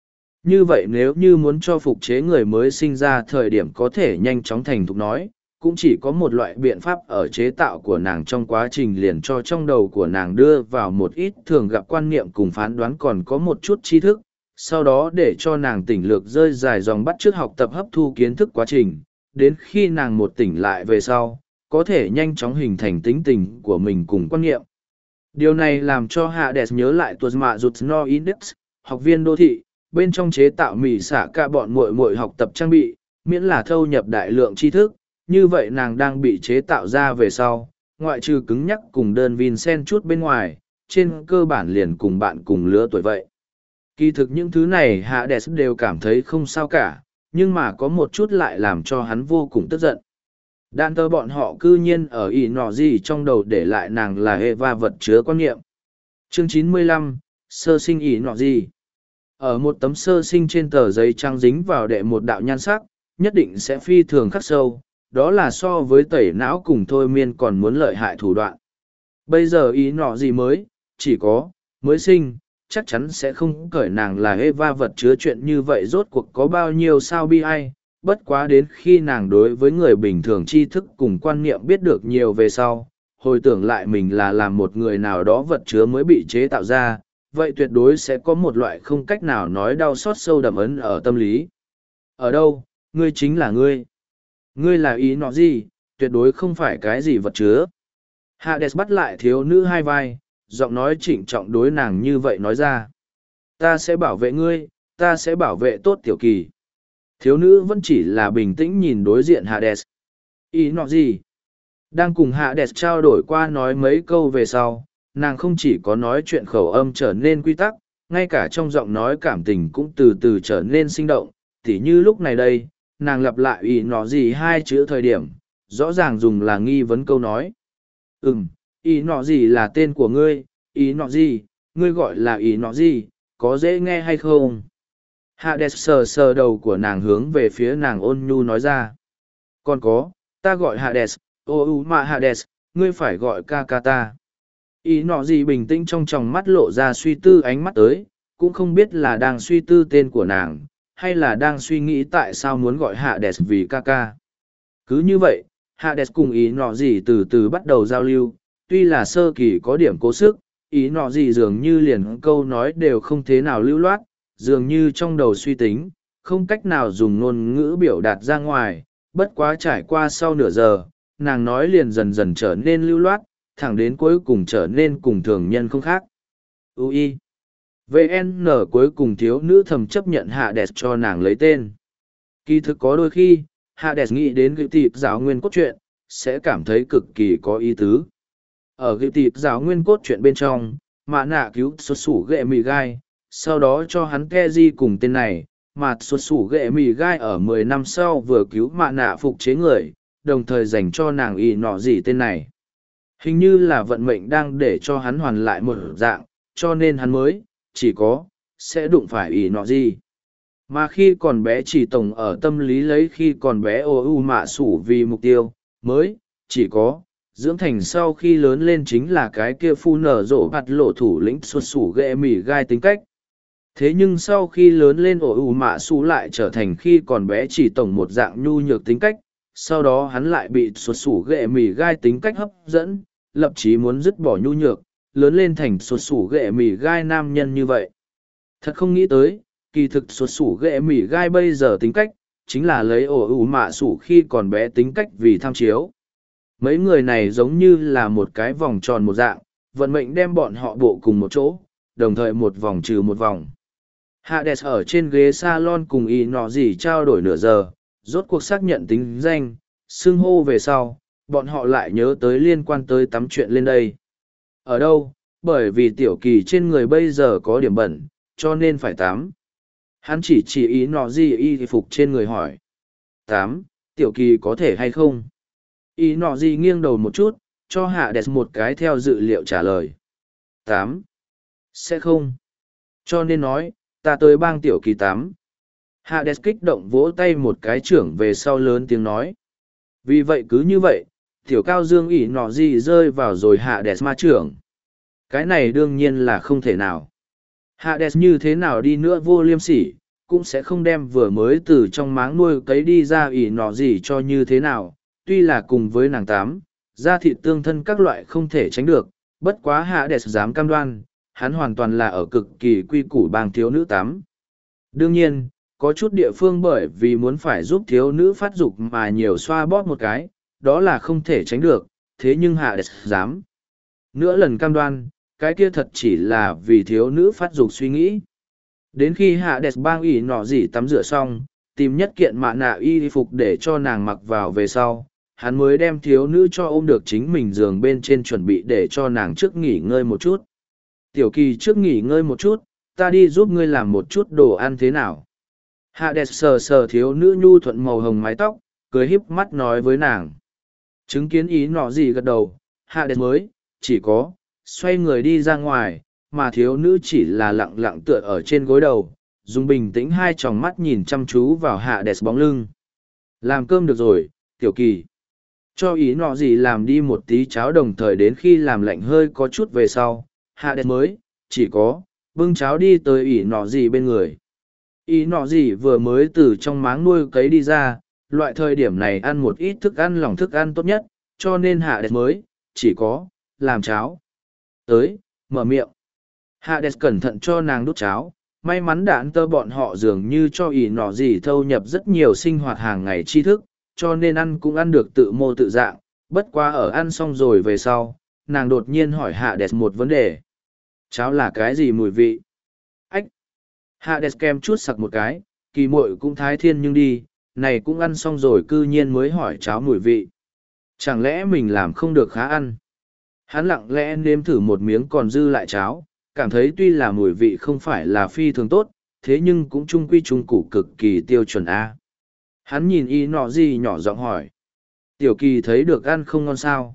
Như vậy nếu như muốn cho phục chế người mới sinh ra thời điểm có thể nhanh chóng thành thục nói, cũng chỉ có một loại biện pháp ở chế tạo của nàng trong quá trình liền cho trong đầu của nàng đưa vào một ít thường gặp quan niệm cùng phán đoán còn có một chút tri thức, sau đó để cho nàng tỉnh lược rơi dài dòng bắt chước học tập hấp thu kiến thức quá trình, đến khi nàng một tỉnh lại về sau, có thể nhanh chóng hình thành tính tình của mình cùng quan niệm. Điều này làm cho Hades nhớ lại tuột mạ rụt no index, học viên đô thị, bên trong chế tạo mì xả cả bọn muội muội học tập trang bị, miễn là thâu nhập đại lượng tri thức, như vậy nàng đang bị chế tạo ra về sau, ngoại trừ cứng nhắc cùng đơn Vincent chút bên ngoài, trên cơ bản liền cùng bạn cùng lứa tuổi vậy. Kỳ thực những thứ này Hades đều cảm thấy không sao cả, nhưng mà có một chút lại làm cho hắn vô cùng tức giận. Đạn tơ bọn họ cư nhiên ở ý nọ gì trong đầu để lại nàng là Eva vật chứa quan niệm. Chương 95, sơ sinh ý nọ gì. Ở một tấm sơ sinh trên tờ giấy trắng dính vào đệ một đạo nhan sắc, nhất định sẽ phi thường khắc sâu, đó là so với tẩy não cùng thôi miên còn muốn lợi hại thủ đoạn. Bây giờ ý nọ gì mới, chỉ có, mới sinh, chắc chắn sẽ không cởi nàng là Eva vật chứa chuyện như vậy rốt cuộc có bao nhiêu sao bi ai, bất quá đến khi nàng đối với người bình thường tri thức cùng quan niệm biết được nhiều về sau, hồi tưởng lại mình là làm một người nào đó vật chứa mới bị chế tạo ra, vậy tuyệt đối sẽ có một loại không cách nào nói đau xót sâu đậm ấn ở tâm lý. Ở đâu, ngươi chính là ngươi. Ngươi là ý nọ gì, tuyệt đối không phải cái gì vật chứa. Hades bắt lại thiếu nữ hai vai, giọng nói trịnh trọng đối nàng như vậy nói ra. Ta sẽ bảo vệ ngươi, ta sẽ bảo vệ tốt tiểu kỳ. Thiếu nữ vẫn chỉ là bình tĩnh nhìn đối diện Hades. Ý nọ gì? Đang cùng Hades trao đổi qua nói mấy câu về sau, nàng không chỉ có nói chuyện khẩu âm trở nên quy tắc, ngay cả trong giọng nói cảm tình cũng từ từ trở nên sinh động, tỉ như lúc này đây, nàng lặp lại ý nọ gì hai chữ thời điểm, rõ ràng dùng là nghi vấn câu nói. Ý nọ gì là tên của ngươi, ý nọ gì, ngươi gọi là ý nọ gì, có dễ nghe hay không? Hades sờ sờ đầu của nàng hướng về phía nàng ôn nhu nói ra. Còn có, ta gọi Hades, mà Hades, ngươi phải gọi ca ca ta. Ý nọ gì bình tĩnh trong tròng mắt lộ ra suy tư ánh mắt tới, cũng không biết là đang suy tư tên của nàng, hay là đang suy nghĩ tại sao muốn gọi Hades vì ca ca. Cứ như vậy, Hades cùng ý nọ gì từ từ bắt đầu giao lưu, tuy là sơ kỳ có điểm cố sức, ý nọ gì dường như liền câu nói đều không thế nào lưu loát, dường như trong đầu suy tính, không cách nào dùng ngôn ngữ biểu đạt ra ngoài, bất quá trải qua sau nửa giờ, nàng nói liền dần dần trở nên lưu loát, thẳng đến cuối cùng trở nên cùng thường nhân không khác. UI VN cuối cùng thiếu nữ thầm chấp nhận Hades cho nàng lấy tên. Kỳ thực có đôi khi, Hades nghĩ đến gửi tịp giáo nguyên cốt truyện, sẽ cảm thấy cực kỳ có ý tứ. Ở gửi tịp giáo nguyên cốt truyện bên trong, Mạ Nạ cứu xuất sủ ghệ mì gai, sau đó cho hắn Keji cùng tên này, mà xuất sủ ghệ mì gai ở 10 năm sau vừa cứu Mạ Nạ phục chế người, đồng thời dành cho nàng ý nọ gì tên này. Hình như là vận mệnh đang để cho hắn hoàn lại một dạng, cho nên hắn mới, chỉ có, sẽ đụng phải ý nọ gì. Mà khi còn bé chỉ tổng ở tâm lý lấy khi còn bé mạ sủ vì mục tiêu, mới, chỉ có, dưỡng thành sau khi lớn lên chính là cái kia phu nở rộ bạt lộ thủ lĩnh xuất sủ ghệ mỉ gai tính cách. Thế nhưng sau khi lớn lên mạ sủ lại trở thành khi còn bé chỉ tổng một dạng nhu nhược tính cách, sau đó hắn lại bị xuất sủ ghệ mỉ gai tính cách hấp dẫn, lập chí muốn dứt bỏ nhu nhược, lớn lên thành xuất sủ ghệ mỉ gai nam nhân như vậy. Thật không nghĩ tới, kỳ thực xuất sủ ghệ mỉ gai bây giờ tính cách, chính là lấy mạ sủ khi còn bé tính cách vì tham chiếu. Mấy người này giống như là một cái vòng tròn một dạng, vận mệnh đem bọn họ bộ cùng một chỗ, đồng thời một vòng trừ một vòng. Hades ở trên ghế salon cùng y nọ gì trao đổi nửa giờ, rốt cuộc xác nhận tính danh, xưng hô về sau, bọn họ lại nhớ tới liên quan tới tắm chuyện lên đây. Ở đâu? Bởi vì tiểu kỳ trên người bây giờ có điểm bẩn, cho nên phải tắm. Hắn chỉ ý nọ gì y phục trên người hỏi. Tắm, tiểu kỳ có thể hay không? Ý nọ gì nghiêng đầu một chút, cho Hades một cái theo dự liệu trả lời. 8. Sẽ không. Cho nên nói, ta tới bang tiểu kỳ 8. Hades kích động vỗ tay một cái trưởng về sau lớn tiếng nói. Vì vậy cứ như vậy, tiểu cao dương ỉ nọ gì rơi vào rồi Hades ma trưởng. Cái này đương nhiên là không thể nào. Hades như thế nào đi nữa vô liêm sỉ, cũng sẽ không đem vừa mới từ trong máng nuôi cấy đi ra ỉ nọ gì cho như thế nào, tuy là cùng với nàng tám, da thịt tương thân các loại không thể tránh được, bất quá Hades dám cam đoan, hắn hoàn toàn là ở cực kỳ quy củ bang thiếu nữ tám. Đương nhiên, có chút địa phương bởi vì muốn phải giúp thiếu nữ phát dục mà nhiều xoa bóp một cái, đó là không thể tránh được, thế nhưng Hades dám. Nữa lần cam đoan, cái kia thật chỉ là vì thiếu nữ phát dục suy nghĩ. Đến khi Hades bang ỉ nọ gì tắm rửa xong, tìm nhất kiện mạ nạ y phục để cho nàng mặc vào về sau, hắn mới đem thiếu nữ cho ôm được chính mình giường bên trên chuẩn bị để cho nàng trước nghỉ ngơi một chút. Tiểu Kỳ trước nghỉ ngơi một chút, ta đi giúp ngươi làm một chút đồ ăn thế nào. Hades sờ sờ thiếu nữ nhu thuận màu hồng mái tóc, cười híp mắt nói với nàng. Chứng kiến ý nọ gì gật đầu, Hades mới, chỉ có, xoay người đi ra ngoài, mà thiếu nữ chỉ là lặng lặng tựa ở trên gối đầu, dùng bình tĩnh hai tròng mắt nhìn chăm chú vào Hades bóng lưng. Làm cơm được rồi, Tiểu Kỳ. Cho ý nọ gì làm đi một tí cháo đồng thời đến khi làm lạnh hơi có chút về sau, Hades mới, chỉ có, bưng cháo đi tới ý nọ gì bên người. Ý nọ gì vừa mới từ trong máng nuôi cấy đi ra, loại thời điểm này ăn một ít thức ăn lỏng thức ăn tốt nhất, cho nên Hades mới, chỉ có, làm cháo. Tới, mở miệng. Hades cẩn thận cho nàng đút cháo, may mắn đạn tơ bọn họ dường như cho ý nọ gì thâu nhập rất nhiều sinh hoạt hàng ngày tri thức, cho nên ăn cũng ăn được tự mô tự dạng, bất quá ở ăn xong rồi về sau, nàng đột nhiên hỏi Hades một vấn đề. Cháo là cái gì mùi vị? Ách! Hades kem chút sặc một cái, Kỳ muội cũng thái thiên nhưng đi, này cũng ăn xong rồi cư nhiên mới hỏi cháo mùi vị. Chẳng lẽ mình làm không được khá ăn? Hắn lặng lẽ nếm thử một miếng còn dư lại cháo, cảm thấy tuy là mùi vị không phải là phi thường tốt, thế nhưng cũng trung quy trung củ cực kỳ tiêu chuẩn A. Hắn nhìn y nọ gì nhỏ giọng hỏi. Tiểu Kỳ thấy được ăn không ngon sao?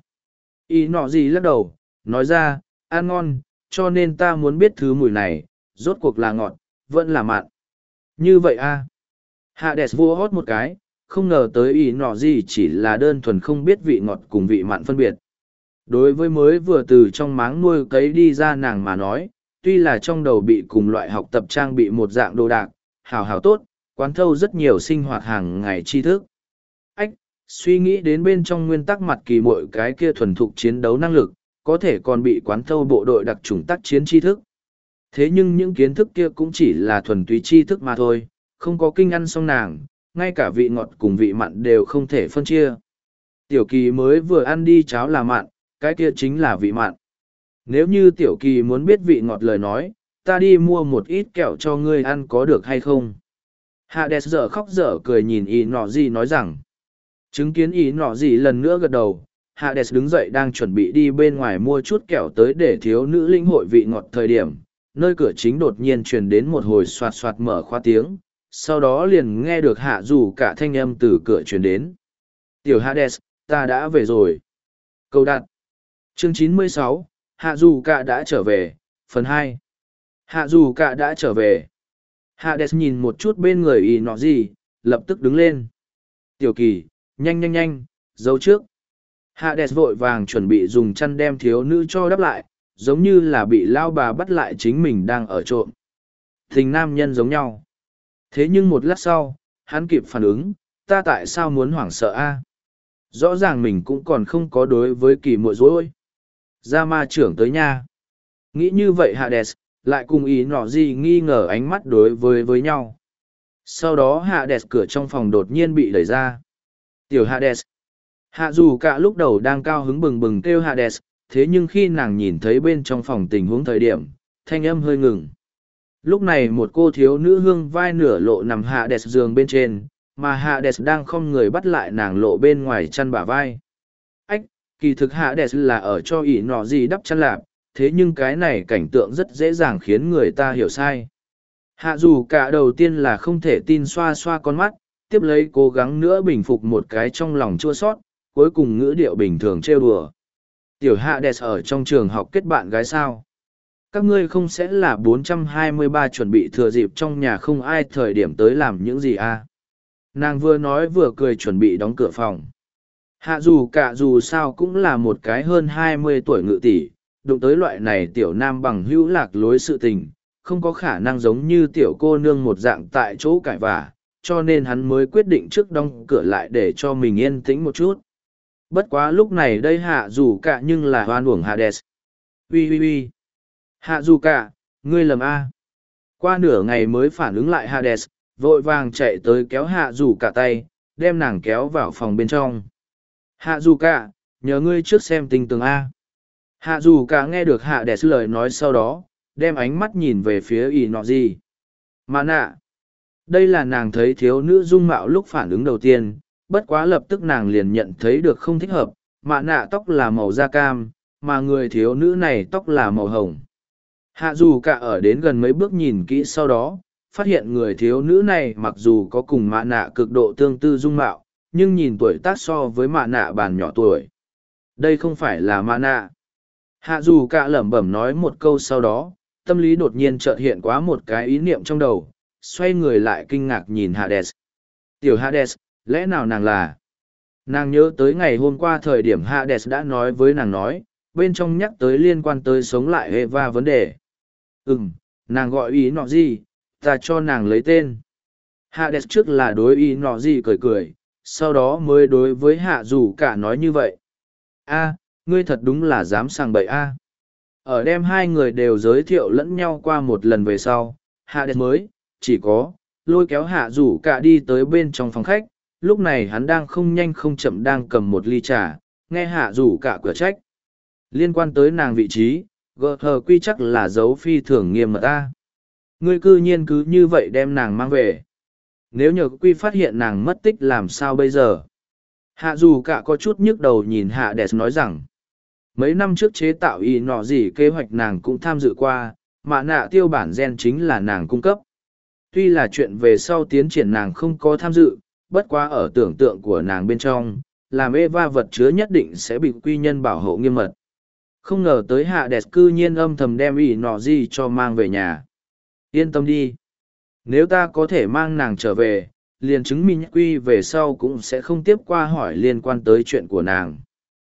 Y nọ gì lắc đầu, nói ra, ăn ngon, cho nên ta muốn biết thứ mùi này, rốt cuộc là ngọt, vẫn là mặn. Như vậy a. Hades vua hót một cái, không ngờ tới y nọ gì chỉ là đơn thuần không biết vị ngọt cùng vị mặn phân biệt. Đối với mới vừa từ trong máng nuôi cấy đi ra nàng mà nói, tuy là trong đầu bị cùng loại học tập trang bị một dạng đồ đạc, hào hào tốt, quán thâu rất nhiều sinh hoạt hàng ngày tri thức. Ách, suy nghĩ đến bên trong nguyên tắc mặt Kỳ muội cái kia thuần thục chiến đấu năng lực, có thể còn bị quán thâu bộ đội đặc chủng tác chiến tri thức. Thế nhưng những kiến thức kia cũng chỉ là thuần túy tri thức mà thôi, không có kinh ăn xong nàng, ngay cả vị ngọt cùng vị mặn đều không thể phân chia. Tiểu Kỳ mới vừa ăn đi cháo là mặn, cái kia chính là vị mặn. Nếu như Tiểu Kỳ muốn biết vị ngọt lời nói, ta đi mua một ít kẹo cho ngươi ăn có được hay không? Hades dở khóc dở cười nhìn ý nọ gì nói rằng. Chứng kiến ý nọ gì lần nữa gật đầu, Hades đứng dậy đang chuẩn bị đi bên ngoài mua chút kẹo tới để thiếu nữ linh hội vị ngọt thời điểm. Nơi cửa chính đột nhiên truyền đến một hồi soạt soạt mở khóa tiếng, sau đó liền nghe được hạ dù cả thanh âm từ cửa truyền đến. Tiểu Hades, ta đã về rồi. Câu đặt. Chương 96, hạ dù cả đã trở về, phần 2. Hạ dù cả đã trở về. Hades nhìn một chút bên người ý nọ gì, lập tức đứng lên. Tiểu Kỳ, nhanh nhanh nhanh, giấu trước. Hades vội vàng chuẩn bị dùng chăn đem thiếu nữ cho đắp lại, giống như là bị lao bà bắt lại chính mình đang ở trộm. Tình nam nhân giống nhau. Thế nhưng một lát sau, hắn kịp phản ứng, ta tại sao muốn hoảng sợ a? Rõ ràng mình cũng còn không có đối với Kỳ muội dối. Ra ma trưởng tới nha. Nghĩ như vậy Hades, lại cùng ý nọ gì nghi ngờ ánh mắt đối với nhau. Sau đó Hades cửa trong phòng đột nhiên bị đẩy ra. Tiểu Hades. Hạ dù cả lúc đầu đang cao hứng bừng bừng kêu Hades, thế nhưng khi nàng nhìn thấy bên trong phòng tình huống thời điểm, thanh âm hơi ngừng. Lúc này một cô thiếu nữ hương vai nửa lộ nằm Hades giường bên trên, mà Hades đang không người bắt lại nàng lộ bên ngoài chăn bả vai. Ách, kỳ thực Hades là ở cho ỷ nọ gì đắp chăn lạp, thế nhưng cái này cảnh tượng rất dễ dàng khiến người ta hiểu sai. Hạ dù cả đầu tiên là không thể tin xoa xoa con mắt, tiếp lấy cố gắng nữa bình phục một cái trong lòng chua sót, cuối cùng ngữ điệu bình thường trêu đùa. Tiểu Hades ở trong trường học kết bạn gái sao? Các ngươi không sẽ là 423 chuẩn bị thừa dịp trong nhà không ai thời điểm tới làm những gì à? Nàng vừa nói vừa cười chuẩn bị đóng cửa phòng. Hạ dù cả dù sao cũng là một cái hơn 20 tuổi ngự tỷ, đụng tới loại này tiểu nam bằng hữu lạc lối sự tình, không có khả năng giống như tiểu cô nương một dạng tại chỗ cãi vả, cho nên hắn mới quyết định trước đóng cửa lại để cho mình yên tĩnh một chút. Bất quá lúc này đây hạ dù cả nhưng là hoan uổng Hades. Ui ui ui. Hạ dù cả, ngươi lầm A. Qua nửa ngày mới phản ứng lại Hades, vội vàng chạy tới kéo hạ dù cả tay, đem nàng kéo vào phòng bên trong. Hạ dù cả, nhờ ngươi trước xem tình tường A. Hạ dù cả nghe được Hades lời nói sau đó, đem ánh mắt nhìn về phía ỷ nọ gì. Mà nạ. Đây là nàng thấy thiếu nữ dung mạo lúc phản ứng đầu tiên, bất quá lập tức nàng liền nhận thấy được không thích hợp, mạ nạ tóc là màu da cam, mà người thiếu nữ này tóc là màu hồng. Hạ dù cả ở đến gần mấy bước nhìn kỹ sau đó, phát hiện người thiếu nữ này mặc dù có cùng mạ nạ cực độ tương tư dung mạo, nhưng nhìn tuổi tác so với mạ nạ bàn nhỏ tuổi. Đây không phải là mạ nạ. Hạ dù cả lẩm bẩm nói một câu sau đó, tâm lý đột nhiên chợt hiện quá một cái ý niệm trong đầu, xoay người lại kinh ngạc nhìn Hades. Tiểu Hades, lẽ nào nàng là? Nàng nhớ tới ngày hôm qua thời điểm Hades đã nói với nàng nói, bên trong nhắc tới liên quan tới sống lại Eva vấn đề. Nàng gọi ý nọ gì, ta cho nàng lấy tên. Hades trước là đối ý nọ gì cười cười, sau đó mới đối với hạ dù cả nói như vậy. A, ngươi thật đúng là dám sàng bậy a. Ở đem hai người đều giới thiệu lẫn nhau qua một lần về sau, Hades mới, chỉ có, lôi kéo hạ dù cả đi tới bên trong phòng khách, lúc này hắn đang không nhanh không chậm đang cầm một ly trà, nghe hạ dù cả cửa trách. Liên quan tới nàng vị trí, gờ hờ quy chắc là dấu phi thường nghiêm mật ta. Ngươi cư nhiên cứ như vậy đem nàng mang về. Nếu nhờ quy phát hiện nàng mất tích làm sao bây giờ? Hạ dù cả có chút nhức đầu nhìn hạ đẹp nói rằng, mấy năm trước chế tạo y nọ gì kế hoạch nàng cũng tham dự qua, mà nạ tiêu bản gen chính là nàng cung cấp. Tuy là chuyện về sau tiến triển nàng không có tham dự, bất quá ở tưởng tượng của nàng bên trong, làm Eva vật chứa nhất định sẽ bị quy nhân bảo hộ nghiêm mật. Không ngờ tới hạ đẹp cư nhiên âm thầm đem ỷ nọ gì cho mang về nhà. Yên tâm đi. Nếu ta có thể mang nàng trở về, liền chứng minh quy về sau cũng sẽ không tiếp qua hỏi liên quan tới chuyện của nàng.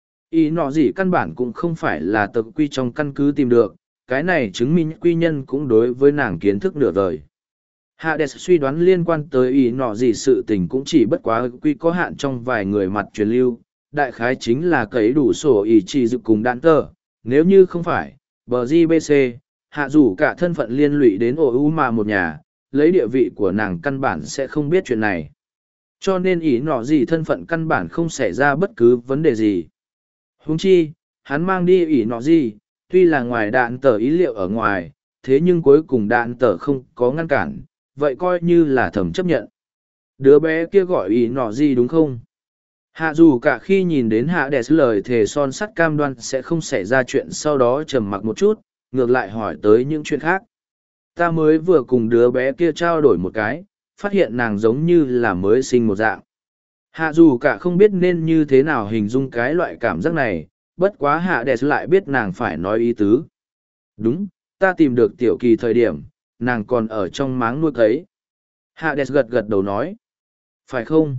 Ý nọ gì căn bản cũng không phải là tập quy trong căn cứ tìm được, cái này chứng minh quy nhân cũng đối với nàng kiến thức nửa vời. Hades suy đoán liên quan tới ý nọ gì sự tình cũng chỉ bất quá quy có hạn trong vài người mặt truyền lưu, đại khái chính là cấy đủ sổ ý chỉ dự cùng đạn tờ, nếu như không phải, bờ GBC, hạ dù cả thân phận liên lụy đến ổ u mà một nhà, lấy địa vị của nàng căn bản sẽ không biết chuyện này. Cho nên ý nọ gì thân phận căn bản không xảy ra bất cứ vấn đề gì. Huống chi, hắn mang đi ý nọ gì, tuy là ngoài đạn tờ ý liệu ở ngoài, thế nhưng cuối cùng đạn tờ không có ngăn cản, vậy coi như là thầm chấp nhận. Đứa bé kia gọi ý nọ gì đúng không? Hạ dù cả khi nhìn đến hạ đẹp lời thề son sắt cam đoan sẽ không xảy ra chuyện sau đó trầm mặc một chút, ngược lại hỏi tới những chuyện khác. Ta mới vừa cùng đứa bé kia trao đổi một cái, phát hiện nàng giống như là mới sinh một dạng. Hạ dù cả không biết nên như thế nào hình dung cái loại cảm giác này, bất quá hạ đẹp lại biết nàng phải nói ý tứ. Đúng, ta tìm được tiểu kỳ thời điểm, nàng còn ở trong máng nuôi cấy. Hạ đẹp gật gật đầu nói. Phải không?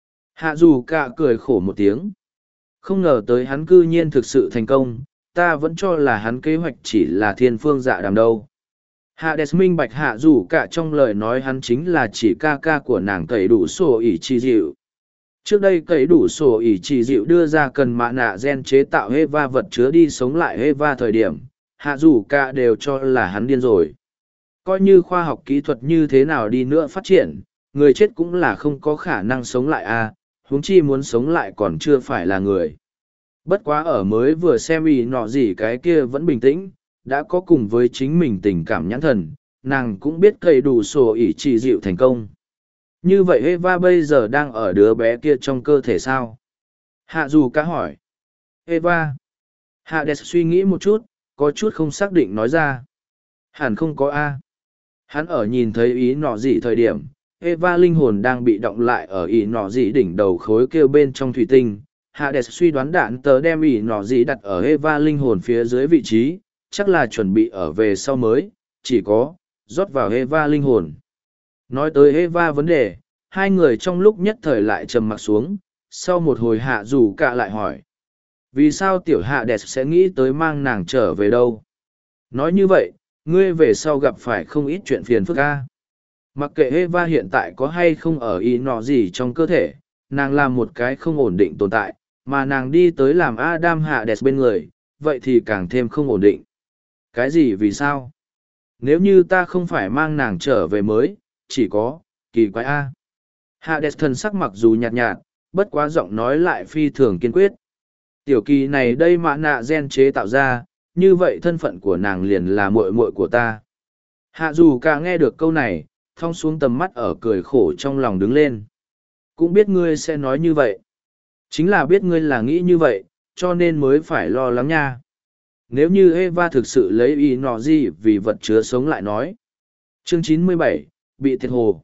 Hạ dù cả cười khổ một tiếng. Không ngờ tới hắn cư nhiên thực sự thành công, ta vẫn cho là hắn kế hoạch chỉ là thiên phương dạ đàm đâu. Hạ đẹp minh bạch hạ dù cả trong lời nói hắn chính là chỉ ca ca của nàng cấy đủ sổ ỉ chi dịu. Trước đây cấy đủ sổ ỉ chỉ dịu đưa ra cần mạ nạ gen chế tạo Eva vật chứa đi sống lại Eva thời điểm, hạ dù cả đều cho là hắn điên rồi. Coi như khoa học kỹ thuật như thế nào đi nữa phát triển, người chết cũng là không có khả năng sống lại a, huống chi muốn sống lại còn chưa phải là người. Bất quá ở mới vừa xem ý nọ gì cái kia vẫn bình tĩnh, đã có cùng với chính mình tình cảm nhãn thần, nàng cũng biết cấy đủ sổ ỉ chỉ dịu thành công. Như vậy Eva bây giờ đang ở đứa bé kia trong cơ thể sao? Hạ dù cả hỏi. Eva. Hades suy nghĩ một chút, có chút không xác định nói ra. Hẳn không có A. Hắn ở nhìn thấy ý nọ gì thời điểm, Eva linh hồn đang bị động lại ở ý nọ gì đỉnh đầu khối kêu bên trong thủy tinh. Hades suy đoán đạn tớ đem ý nọ gì đặt ở Eva linh hồn phía dưới vị trí, chắc là chuẩn bị ở về sau mới, chỉ có, rót vào Eva linh hồn. Nói tới Eva vấn đề, hai người trong lúc nhất thời lại trầm mặc xuống, sau một hồi hạ dù cả lại hỏi. Vì sao tiểu hạ đẹp sẽ nghĩ tới mang nàng trở về đâu? Nói như vậy, Ngươi về sau gặp phải không ít chuyện phiền phức ca. Mặc kệ Eva hiện tại có hay không ở ý nọ gì trong cơ thể, nàng là một cái không ổn định tồn tại, mà nàng đi tới làm Adam Hades bên người, vậy thì càng thêm không ổn định. Cái gì vì sao? Nếu như ta không phải mang nàng trở về mới, chỉ có, kỳ quái A. Hades thần sắc mặc dù nhạt nhạt, bất quá giọng nói lại phi thường kiên quyết. Tiểu kỳ này đây mã nạ gen chế tạo ra, như vậy thân phận của nàng liền là muội muội của ta. Hạ dù cả nghe được câu này, thong xuống tầm mắt ở cười khổ trong lòng đứng lên. Cũng biết ngươi sẽ nói như vậy. Chính là biết ngươi là nghĩ như vậy, cho nên mới phải lo lắng nha. Nếu như Eva thực sự lấy ý nọ gì vì vật chứa sống lại nói. Chương 97, bị thiệt hồ.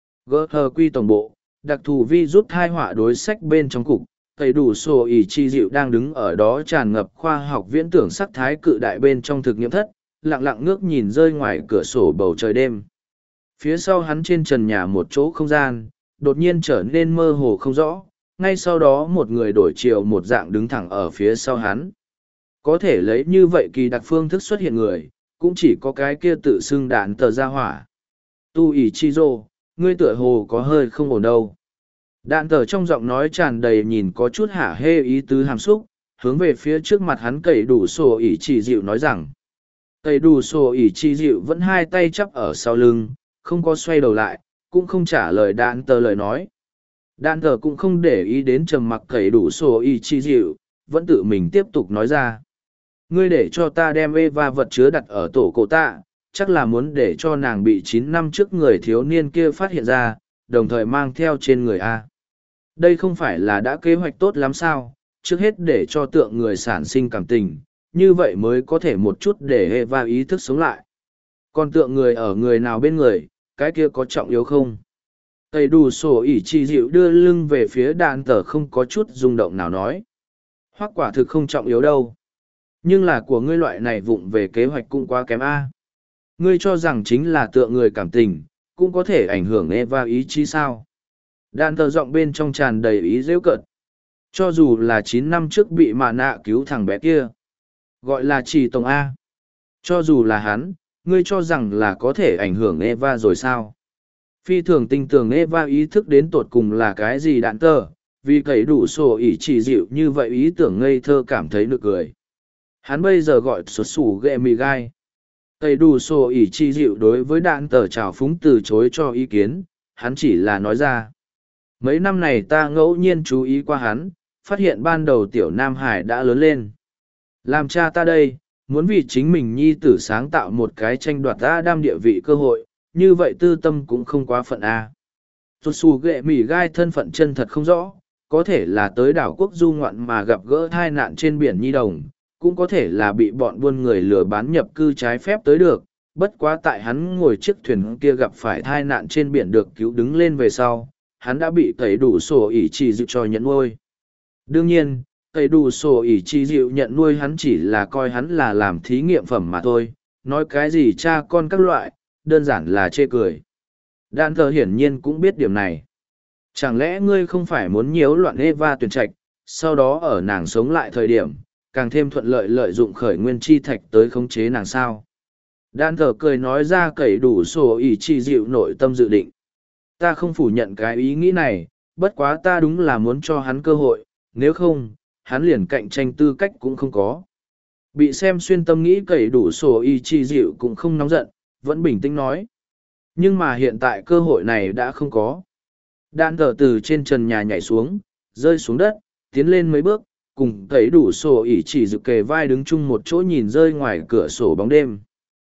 GHQ tổng bộ, đặc thù vi rút thai họa đối sách bên trong cục, thầy đủ sổ ỉ chi dịu đang đứng ở đó tràn ngập khoa học viễn tưởng sắc thái cự đại bên trong thực nghiệm thất, lặng lặng ngước nhìn rơi ngoài cửa sổ bầu trời đêm. Phía sau hắn trên trần nhà một chỗ không gian, đột nhiên trở nên mơ hồ không rõ, ngay sau đó một người đổi chiều một dạng đứng thẳng ở phía sau hắn. Có thể lấy như vậy kỳ đặc phương thức xuất hiện người, cũng chỉ có cái kia tự xưng đạn tờ ra hỏa. Tu ỉ chi rô, ngươi tựa hồ có hơi không ổn đâu. Đạn tờ trong giọng nói tràn đầy nhìn có chút hả hê ý tứ hàm xúc, hướng về phía trước mặt hắn cậy đủ sổ ỉ chỉ dịu nói rằng. Cậy đủ sổ ỉ chỉ dịu vẫn hai tay chắp ở sau lưng, không có xoay đầu lại, cũng không trả lời đạn tờ lời nói. Đạn tờ cũng không để ý đến trầm mặc cậy đủ sổ ỉ chỉ dịu, vẫn tự mình tiếp tục nói ra. Ngươi để cho ta đem Eva vật chứa đặt ở tổ cổ tạ, chắc là muốn để cho nàng bị 9 năm trước người thiếu niên kia phát hiện ra, đồng thời mang theo trên người A. Đây không phải là đã kế hoạch tốt lắm sao, trước hết để cho tượng người sản sinh cảm tình, như vậy mới có thể một chút để Eva ý thức sống lại. Còn tượng người ở người nào bên người, cái kia có trọng yếu không? Tây đủ sổ ỉ chi dịu đưa lưng về phía đạn tờ không có chút rung động nào nói. Hoặc quả thực không trọng yếu đâu. Nhưng là của ngươi loại này vụng về kế hoạch cũng quá kém A. Ngươi cho rằng chính là tượng người cảm tình, cũng có thể ảnh hưởng Eva ý chí sao? Đạn tờ giọng bên trong tràn đầy ý rêu cợt. Cho dù là 9 năm trước bị mạ nạ cứu thằng bé kia. Gọi là chỉ tổng A. Cho dù là hắn, ngươi cho rằng là có thể ảnh hưởng Eva rồi sao? Phi thường tinh tường Eva ý thức đến tột cùng là cái gì đạn tờ, vì cậy đủ sổ ỉ chỉ dịu như vậy ý tưởng ngây thơ cảm thấy nực cười. Hắn bây giờ gọi sột sủ ghệ mì gai. Cậy đủ sổ ỉ chỉ dịu đối với đạn tờ trào phúng từ chối cho ý kiến, hắn chỉ là nói ra. Mấy năm này ta ngẫu nhiên chú ý qua hắn, phát hiện ban đầu tiểu Nam Hải đã lớn lên. Làm cha ta đây, muốn vì chính mình nhi tử sáng tạo một cái tranh đoạt Adam địa vị cơ hội, như vậy tư tâm cũng không quá phận A. Sột sủ ghệ mì gai thân phận chân thật không rõ, có thể là tới đảo quốc du ngoạn mà gặp gỡ tai nạn trên biển Nhi Đồng, cũng có thể là bị bọn buôn người lừa bán nhập cư trái phép tới được, bất quá tại hắn ngồi chiếc thuyền kia gặp phải tai nạn trên biển được cứu đứng lên về sau, hắn đã bị tẩy đủ sổ ỉ chỉ dịu cho nhận nuôi. Đương nhiên, tẩy đủ sổ ỉ chỉ dịu nhận nuôi hắn chỉ là coi hắn là làm thí nghiệm phẩm mà thôi, nói cái gì cha con các loại, đơn giản là chê cười. Đan thờ hiển nhiên cũng biết điểm này. Chẳng lẽ ngươi không phải muốn nhiễu loạn Eva tuyển trạch, sau đó ở nàng sống lại thời điểm, càng thêm thuận lợi lợi dụng khởi nguyên chi thạch tới khống chế nàng sao? Đan thờ cười nói ra cậy đủ sổ ỉ chỉ dịu nội tâm dự định. Ta không phủ nhận cái ý nghĩ này, bất quá ta đúng là muốn cho hắn cơ hội, nếu không, hắn liền cạnh tranh tư cách cũng không có. Bị xem xuyên tâm nghĩ cậy đủ sổ ỉ chỉ dịu cũng không nóng giận, vẫn bình tĩnh nói. Nhưng mà hiện tại cơ hội này đã không có. Đan thờ từ trên trần nhà nhảy xuống, rơi xuống đất, tiến lên mấy bước, cùng thấy đủ sổ ỉ chỉ dự kề vai đứng chung một chỗ nhìn rơi ngoài cửa sổ bóng đêm.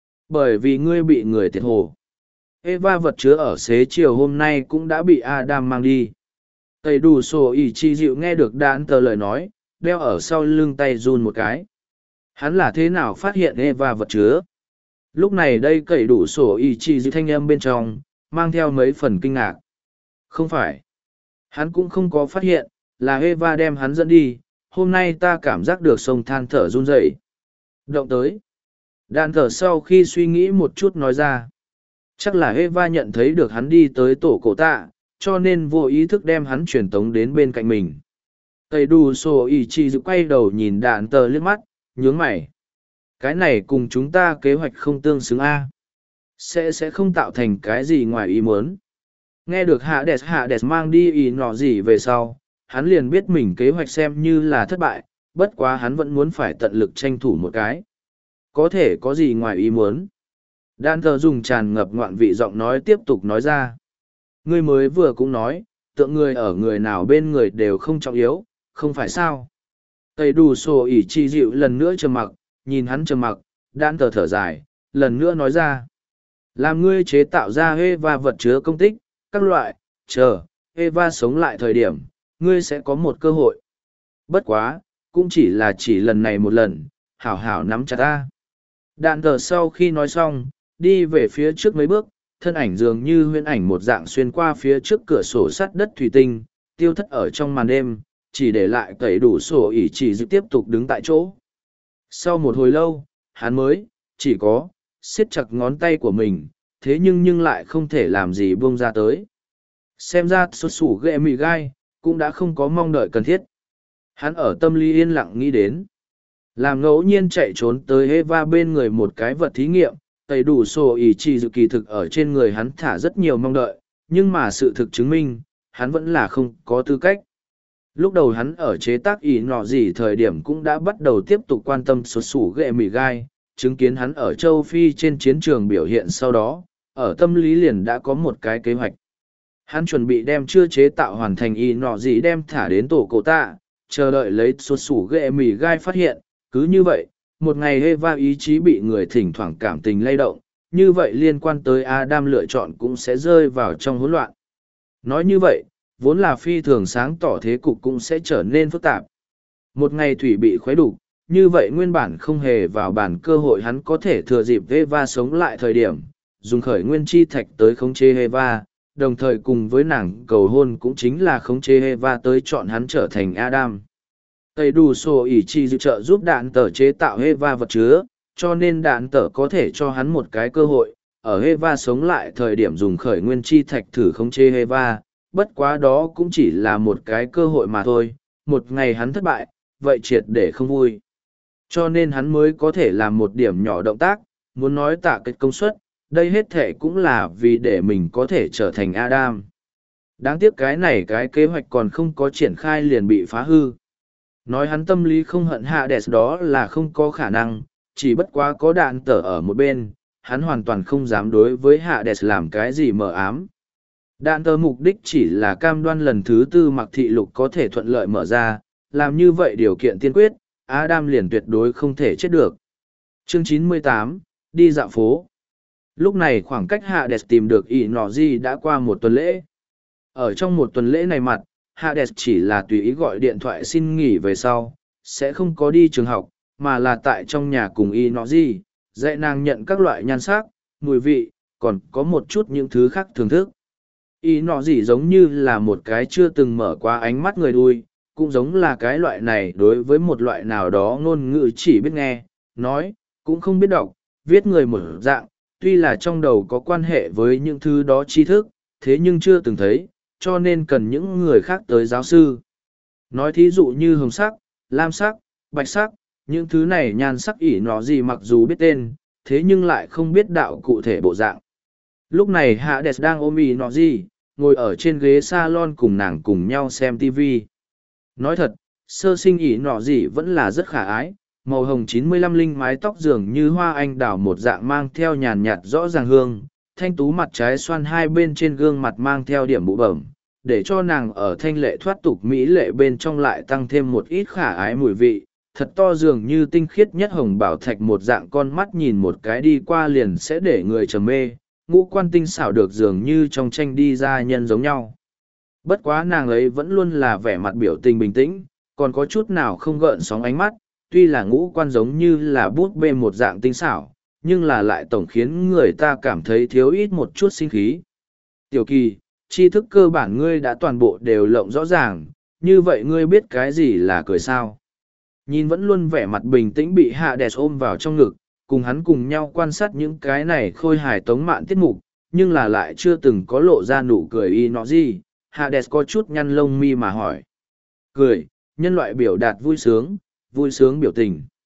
Bởi vì ngươi bị người thiệt hồ. Eva vật chứa ở xế chiều hôm nay cũng đã bị Adam mang đi. Thấy đủ sổ ỉ chỉ dịu nghe được đạn tờ lời nói, đeo ở sau lưng tay run một cái. Hắn là thế nào phát hiện Eva vật chứa? Lúc này đây cậy đủ sổ ỉ chỉ dịu thanh âm bên trong, mang theo mấy phần kinh ngạc. Không phải. Hắn cũng không có phát hiện, là Eva đem hắn dẫn đi, hôm nay ta cảm giác được sông than thở run rẩy. Động tới. Đàn thở sau khi suy nghĩ một chút nói ra. Chắc là Eva nhận thấy được hắn đi tới tổ cổ tạ, cho nên vô ý thức đem hắn truyền tống đến bên cạnh mình. Tây đù sổ ỉ chỉ dự quay đầu nhìn đạn tờ liếc mắt, nhướng mày. Cái này cùng chúng ta kế hoạch không tương xứng a. Sẽ không tạo thành cái gì ngoài ý muốn. Nghe được Hades mang đi ý nọ gì về sau, hắn liền biết mình kế hoạch xem như là thất bại, bất quá hắn vẫn muốn phải tận lực tranh thủ một cái. Có thể có gì ngoài ý muốn. Đan thờ dùng tràn ngập ngoạn vị giọng nói tiếp tục nói ra. Ngươi mới vừa cũng nói, tượng người ở người nào bên người đều không trọng yếu, không phải sao. Tây đủ sổ ỉ chi dịu lần nữa trầm mặc, nhìn hắn trầm mặc, đan thờ thở dài, lần nữa nói ra. Làm ngươi chế tạo ra Eva vật chứa công tích, các loại, chờ, Eva sống lại thời điểm, ngươi sẽ có một cơ hội. Bất quá, cũng chỉ lần này một lần, hảo hảo nắm chặt ta. Đạn thờ sau khi nói xong, đi về phía trước mấy bước, thân ảnh dường như huyễn ảnh một dạng xuyên qua phía trước cửa sổ sắt đất thủy tinh, tiêu thất ở trong màn đêm, chỉ để lại cậy đủ sổ ỉ chỉ dự tiếp tục đứng tại chỗ. Sau một hồi lâu, hắn mới, chỉ có, siết chặt ngón tay của mình, thế nhưng lại không thể làm gì buông ra tới. Xem ra xuất sủ ghệ mị gai, cũng đã không có mong đợi cần thiết. Hắn ở tâm lý yên lặng nghĩ đến. Làm ngẫu nhiên chạy trốn tới Eva bên người một cái vật thí nghiệm, tẩy đủ sổ ý chỉ dự kỳ thực ở trên người hắn thả rất nhiều mong đợi, nhưng mà sự thực chứng minh, hắn vẫn là không có tư cách. Lúc đầu hắn ở chế tác ý nọ gì thời điểm cũng đã bắt đầu tiếp tục quan tâm xuất sủ ghệ mì gai, chứng kiến hắn ở châu Phi trên chiến trường biểu hiện sau đó, ở tâm lý liền đã có một cái kế hoạch. Hắn chuẩn bị đem chưa chế tạo hoàn thành ý nọ gì đem thả đến tổ cổ tạ, chờ đợi lấy xuất sủ ghệ mì gai phát hiện, cứ như vậy, một ngày Eva ý chí bị người thỉnh thoảng cảm tình lay động, như vậy liên quan tới Adam lựa chọn cũng sẽ rơi vào trong hỗn loạn. Nói như vậy, vốn là phi thường sáng tỏ thế cục cũng sẽ trở nên phức tạp. Một ngày thủy bị khuấy đục, như vậy nguyên bản không hề vào bản cơ hội hắn có thể thừa dịp Eva sống lại thời điểm, dùng khởi nguyên chi thạch tới khống chế Eva, đồng thời cùng với nàng cầu hôn cũng chính là khống chế Eva tới chọn hắn trở thành Adam. Tây đủ sổ ỉ chi dự trợ giúp đạn tờ chế tạo Eva vật chứa, cho nên đạn tờ có thể cho hắn một cái cơ hội, ở Eva sống lại thời điểm dùng khởi nguyên chi thạch thử khống chế Eva, bất quá đó cũng chỉ là một cái cơ hội mà thôi, một ngày hắn thất bại, vậy triệt để không vui. Cho nên hắn mới có thể làm một điểm nhỏ động tác, muốn nói tạ kịch công suất, đây hết thể cũng là vì để mình có thể trở thành Adam. Đáng tiếc cái kế hoạch còn không có triển khai liền bị phá hư. Nói hắn tâm lý không hận Hades đó là không có khả năng, chỉ bất quá có đạn tở ở một bên, hắn hoàn toàn không dám đối với Hades làm cái gì mờ ám. Đạn tờ mục đích chỉ là cam đoan lần thứ tư mặc thị lục có thể thuận lợi mở ra, làm như vậy điều kiện tiên quyết, Adam liền tuyệt đối không thể chết được. Chương 98, đi dạo phố. Lúc này khoảng cách Hades tìm được ỷ nọ gì đã qua một tuần lễ. Ở trong một tuần lễ này mặt, Hades chỉ là tùy ý gọi điện thoại xin nghỉ về sau, sẽ không có đi trường học, mà là tại trong nhà cùng ỷ nọ gì, dạy nàng nhận các loại nhan sắc, mùi vị, còn có một chút những thứ khác thưởng thức. Ý nọ gì giống như là một cái chưa từng mở qua ánh mắt người đuôi, cũng giống là cái loại này đối với một loại nào đó ngôn ngữ chỉ biết nghe, nói, cũng không biết đọc, viết người một dạng, tuy là trong đầu có quan hệ với những thứ đó tri thức, thế nhưng chưa từng thấy, cho nên cần những người khác tới giáo sư. Nói thí dụ như hồng sắc, lam sắc, bạch sắc, những thứ này nhan sắc ỉ nó gì mặc dù biết tên, thế nhưng lại không biết đạo cụ thể bộ dạng. Lúc này Hades đang ôm ỉ nó gì, ngồi ở trên ghế salon cùng nàng cùng nhau xem TV. Nói thật, sơ sinh ỉ nọ gì vẫn là rất khả ái, màu hồng 95 linh mái tóc dường như hoa anh đào một dạng mang theo nhàn nhạt rõ ràng hương, thanh tú mặt trái xoan hai bên trên gương mặt mang theo điểm bụ bẩm, để cho nàng ở thanh lệ thoát tục mỹ lệ bên trong lại tăng thêm một ít khả ái mùi vị, thật to dường như tinh khiết nhất hồng bảo thạch một dạng con mắt nhìn một cái đi qua liền sẽ để người trầm mê, ngũ quan tinh xảo được dường như trong tranh đi ra nhân giống nhau. Bất quá nàng ấy vẫn luôn là vẻ mặt biểu tình bình tĩnh, còn có chút nào không gợn sóng ánh mắt, tuy là ngũ quan giống như là bút bê một dạng tinh xảo, nhưng là lại tổng khiến người ta cảm thấy thiếu ít một chút sinh khí. Tiểu Kỳ, tri thức cơ bản ngươi đã toàn bộ đều lộng rõ ràng, như vậy ngươi biết cái gì là cười sao? Nhìn vẫn luôn vẻ mặt bình tĩnh bị Hades ôm vào trong ngực, cùng hắn cùng nhau quan sát những cái này khôi hài tống mạn tiết mục, nhưng là lại chưa từng có lộ ra nụ cười y nó gì. Hades có chút nhăn lông mi mà hỏi. Cười, nhân loại biểu đạt vui sướng biểu tình.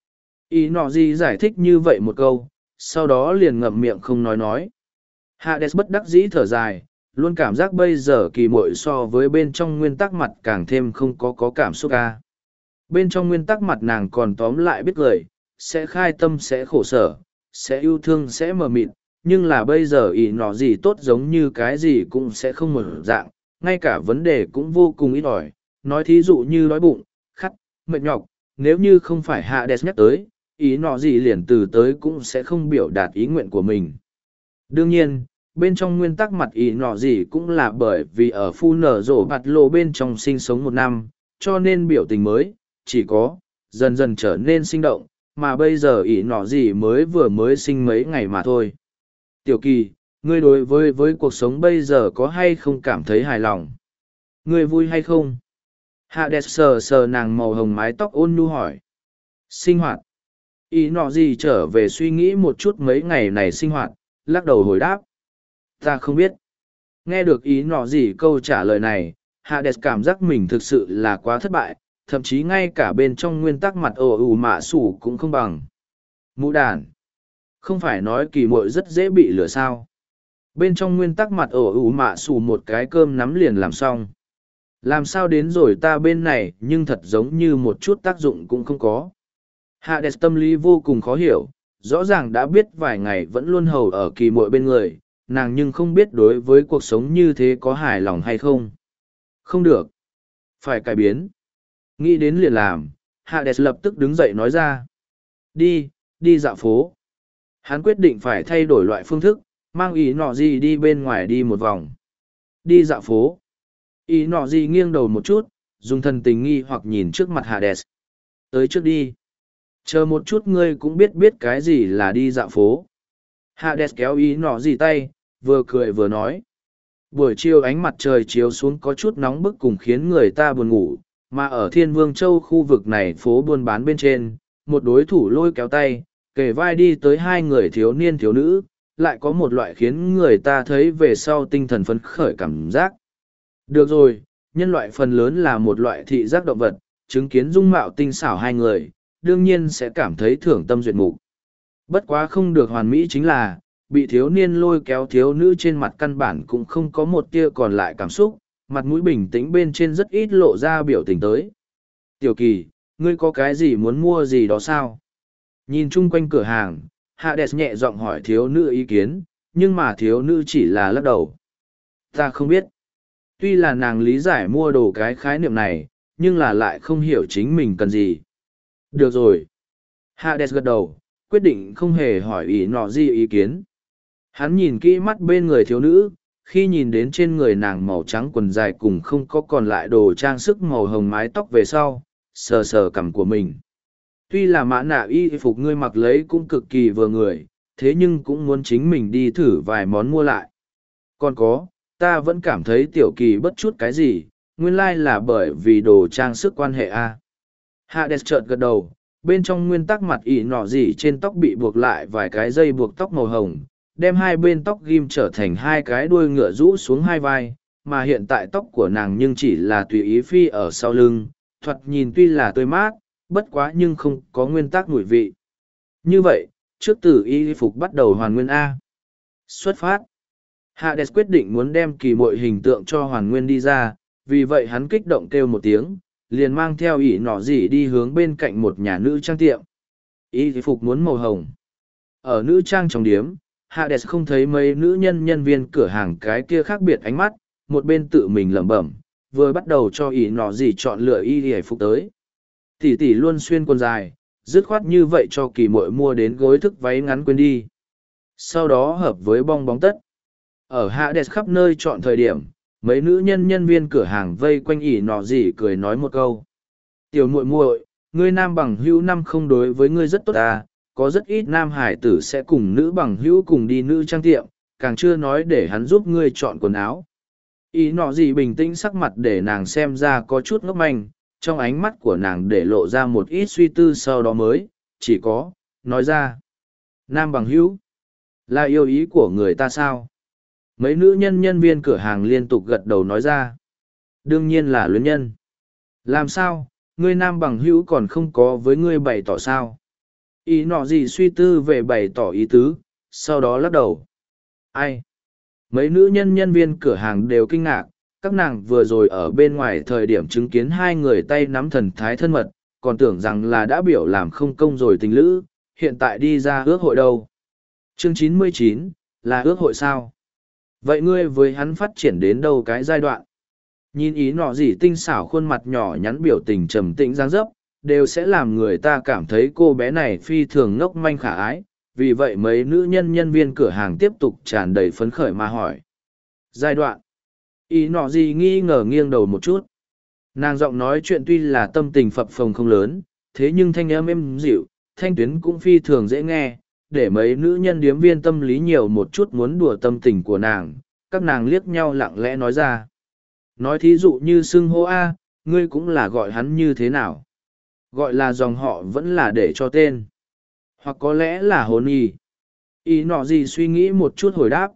Ý nọ gì giải thích như vậy một câu, sau đó liền ngậm miệng không nói. Hades bất đắc dĩ thở dài, luôn cảm giác bây giờ kỳ muội so với bên trong nguyên tắc mặt càng thêm không có cảm xúc ca. Bên trong nguyên tắc mặt nàng còn tóm lại biết cười, sẽ khai tâm sẽ khổ sở, sẽ yêu thương sẽ mờ mịt, nhưng là bây giờ ý nọ gì tốt giống như cái gì cũng sẽ không mở dạng, ngay cả vấn đề cũng vô cùng ít ỏi, nói thí dụ như đói bụng, khát, mệt nhọc, nếu như không phải Hades nhắc tới, ý nọ gì liền từ tới cũng sẽ không biểu đạt ý nguyện của mình. Đương nhiên, bên trong nguyên tắc mặt ý nọ gì cũng là bởi vì ở phu nở rổ bạt lộ bên trong sinh sống một năm, cho nên biểu tình mới, chỉ có, dần dần trở nên sinh động, mà bây giờ ý nọ gì mới sinh mấy ngày mà thôi. Tiểu Kỳ, ngươi đối với cuộc sống bây giờ có hay không cảm thấy hài lòng? Ngươi vui hay không? Hades sờ sờ nàng màu hồng mái tóc ôn nhu hỏi. Sinh hoạt. Ý nọ gì trở về suy nghĩ một chút mấy ngày này sinh hoạt, lắc đầu hồi đáp. Ta không biết. Nghe được ý nọ gì câu trả lời này, Hades cảm giác mình thực sự là quá thất bại, thậm chí ngay cả bên trong nguyên tắc mặt ồ ù mạ sủ cũng không bằng. Mũ đàn. Không phải nói kỳ muội rất dễ bị lửa sao. Bên trong nguyên tắc mặt ồ ù mạ sủ một cái cơm nắm liền làm xong. Làm sao đến rồi ta bên này nhưng thật giống như một chút tác dụng cũng không có. Hades tâm lý vô cùng khó hiểu, rõ ràng đã biết vài ngày vẫn luôn hầu ở kỳ muội bên người, nàng nhưng không biết đối với cuộc sống như thế có hài lòng hay không. Không được. Phải cải biến. Nghĩ đến liền làm, Hades lập tức đứng dậy nói ra. Đi dạo phố. Hắn quyết định phải thay đổi loại phương thức, mang ý nọ gì đi bên ngoài đi một vòng. Đi dạo phố. Ý nọ gì nghiêng đầu một chút, dùng thần tình nghi hoặc nhìn trước mặt Hades. Tới trước đi. Chờ một chút ngươi cũng biết cái gì là đi dạo phố. Hades kéo ý nọ gì tay, vừa cười vừa nói. Buổi chiều ánh mặt trời chiếu xuống có chút nóng bức cùng khiến người ta buồn ngủ, mà ở Thiên Vương Châu khu vực này phố buôn bán bên trên, một đối thủ lôi kéo tay, kề vai đi tới hai người thiếu niên thiếu nữ, lại có một loại khiến người ta thấy về sau tinh thần phấn khởi cảm giác. Được rồi, nhân loại phần lớn là một loại thị giác động vật, chứng kiến dung mạo tinh xảo hai người, đương nhiên sẽ cảm thấy thưởng tâm duyệt mục. Bất quá không được hoàn mỹ chính là, bị thiếu niên lôi kéo thiếu nữ trên mặt căn bản cũng không có một tia còn lại cảm xúc, mặt mũi bình tĩnh bên trên rất ít lộ ra biểu tình tới. Tiểu Kỳ, ngươi có cái gì muốn mua gì đó sao? Nhìn chung quanh cửa hàng, Hades nhẹ giọng hỏi thiếu nữ ý kiến, nhưng mà thiếu nữ chỉ là lắc đầu. Ta không biết. Tuy là nàng lý giải mua đồ cái khái niệm này, nhưng là lại không hiểu chính mình cần gì. Được rồi. Hades gật đầu, quyết định không hề hỏi ý nọ gì ý kiến. Hắn nhìn kỹ mắt bên người thiếu nữ, khi nhìn đến trên người nàng màu trắng quần dài cùng không có còn lại đồ trang sức màu hồng mái tóc về sau, sờ sờ cằm của mình. Tuy là mã nạ y phục ngươi mặc lấy cũng cực kỳ vừa người, thế nhưng cũng muốn chính mình đi thử vài món mua lại. Còn có, ta vẫn cảm thấy tiểu kỳ bất chút cái gì, nguyên lai là bởi vì đồ trang sức quan hệ a. Hades chợt gật đầu, bên trong nguyên tắc mặt ỉ nọ gì trên tóc bị buộc lại vài cái dây buộc tóc màu hồng, đem hai bên tóc ghim trở thành hai cái đuôi ngựa rũ xuống hai vai, mà hiện tại tóc của nàng nhưng chỉ là tùy ý phi ở sau lưng, thoạt nhìn tuy là tươi mát, bất quá nhưng không có nguyên tắc mùi vị. Như vậy, trước từ y phục bắt đầu hoàn nguyên A. Xuất phát. Hades quyết định muốn đem kỳ muội hình tượng cho hoàn nguyên đi ra, vì vậy hắn kích động kêu một tiếng, liền mang theo ỉ nọ gì đi hướng bên cạnh một nhà nữ trang tiệm. Y phục muốn màu hồng. Ở nữ trang trong điếm, Hades không thấy mấy nữ nhân viên cửa hàng cái kia khác biệt ánh mắt, một bên tự mình lẩm bẩm, vừa bắt đầu cho ỉ nọ gì chọn lựa y phục tới. Tỷ tỷ luôn xuyên quần dài, dứt khoát như vậy cho kỳ muội mua đến gối thức váy ngắn quên đi. Sau đó hợp với bong bóng tất. Ở Hades khắp nơi chọn thời điểm, mấy nữ nhân viên cửa hàng vây quanh ỉ nọ gì cười nói một câu. Tiểu muội muội, ngươi nam bằng hữu năm không đối với ngươi rất tốt à, có rất ít nam hải tử sẽ cùng nữ bằng hữu cùng đi nữ trang tiệm, càng chưa nói để hắn giúp ngươi chọn quần áo. Ý nọ gì bình tĩnh sắc mặt để nàng xem ra có chút ngốc manh, trong ánh mắt của nàng để lộ ra một ít suy tư sau đó mới, chỉ có, nói ra. Nam bằng hữu, là yêu ý của người ta sao? Mấy nữ nhân viên cửa hàng liên tục gật đầu nói ra. Đương nhiên là luyến nhân. Làm sao, ngươi nam bằng hữu còn không có với ngươi bày tỏ sao? Ý nọ gì suy tư về bày tỏ ý tứ, sau đó lắc đầu. Ai? Mấy nữ nhân viên cửa hàng đều kinh ngạc, các nàng vừa rồi ở bên ngoài thời điểm chứng kiến hai người tay nắm thần thái thân mật, còn tưởng rằng là đã biểu làm không công rồi tình lữ, hiện tại đi ra ước hội đâu. Chương 99, là ước hội sao? Vậy ngươi với hắn phát triển đến đâu cái giai đoạn? Nhìn ý nọ gì tinh xảo khuôn mặt nhỏ nhắn biểu tình trầm tĩnh dáng dấp, đều sẽ làm người ta cảm thấy cô bé này phi thường ngốc manh khả ái, vì vậy mấy nữ nhân viên cửa hàng tiếp tục tràn đầy phấn khởi mà hỏi. Giai đoạn. Ý nọ gì nghi ngờ nghiêng đầu một chút. Nàng giọng nói chuyện tuy là tâm tình phập phồng không lớn, thế nhưng thanh âm êm dịu, thanh tuyến cũng phi thường dễ nghe, để mấy nữ nhân điếm viên tâm lý nhiều một chút muốn đùa tâm tình của nàng, các nàng liếc nhau lặng lẽ nói ra. Nói thí dụ như xưng hô A, ngươi cũng là gọi hắn như thế nào? Gọi là dòng họ vẫn là để cho tên. Hoặc có lẽ là hôn y. Ý nọ gì suy nghĩ một chút hồi đáp.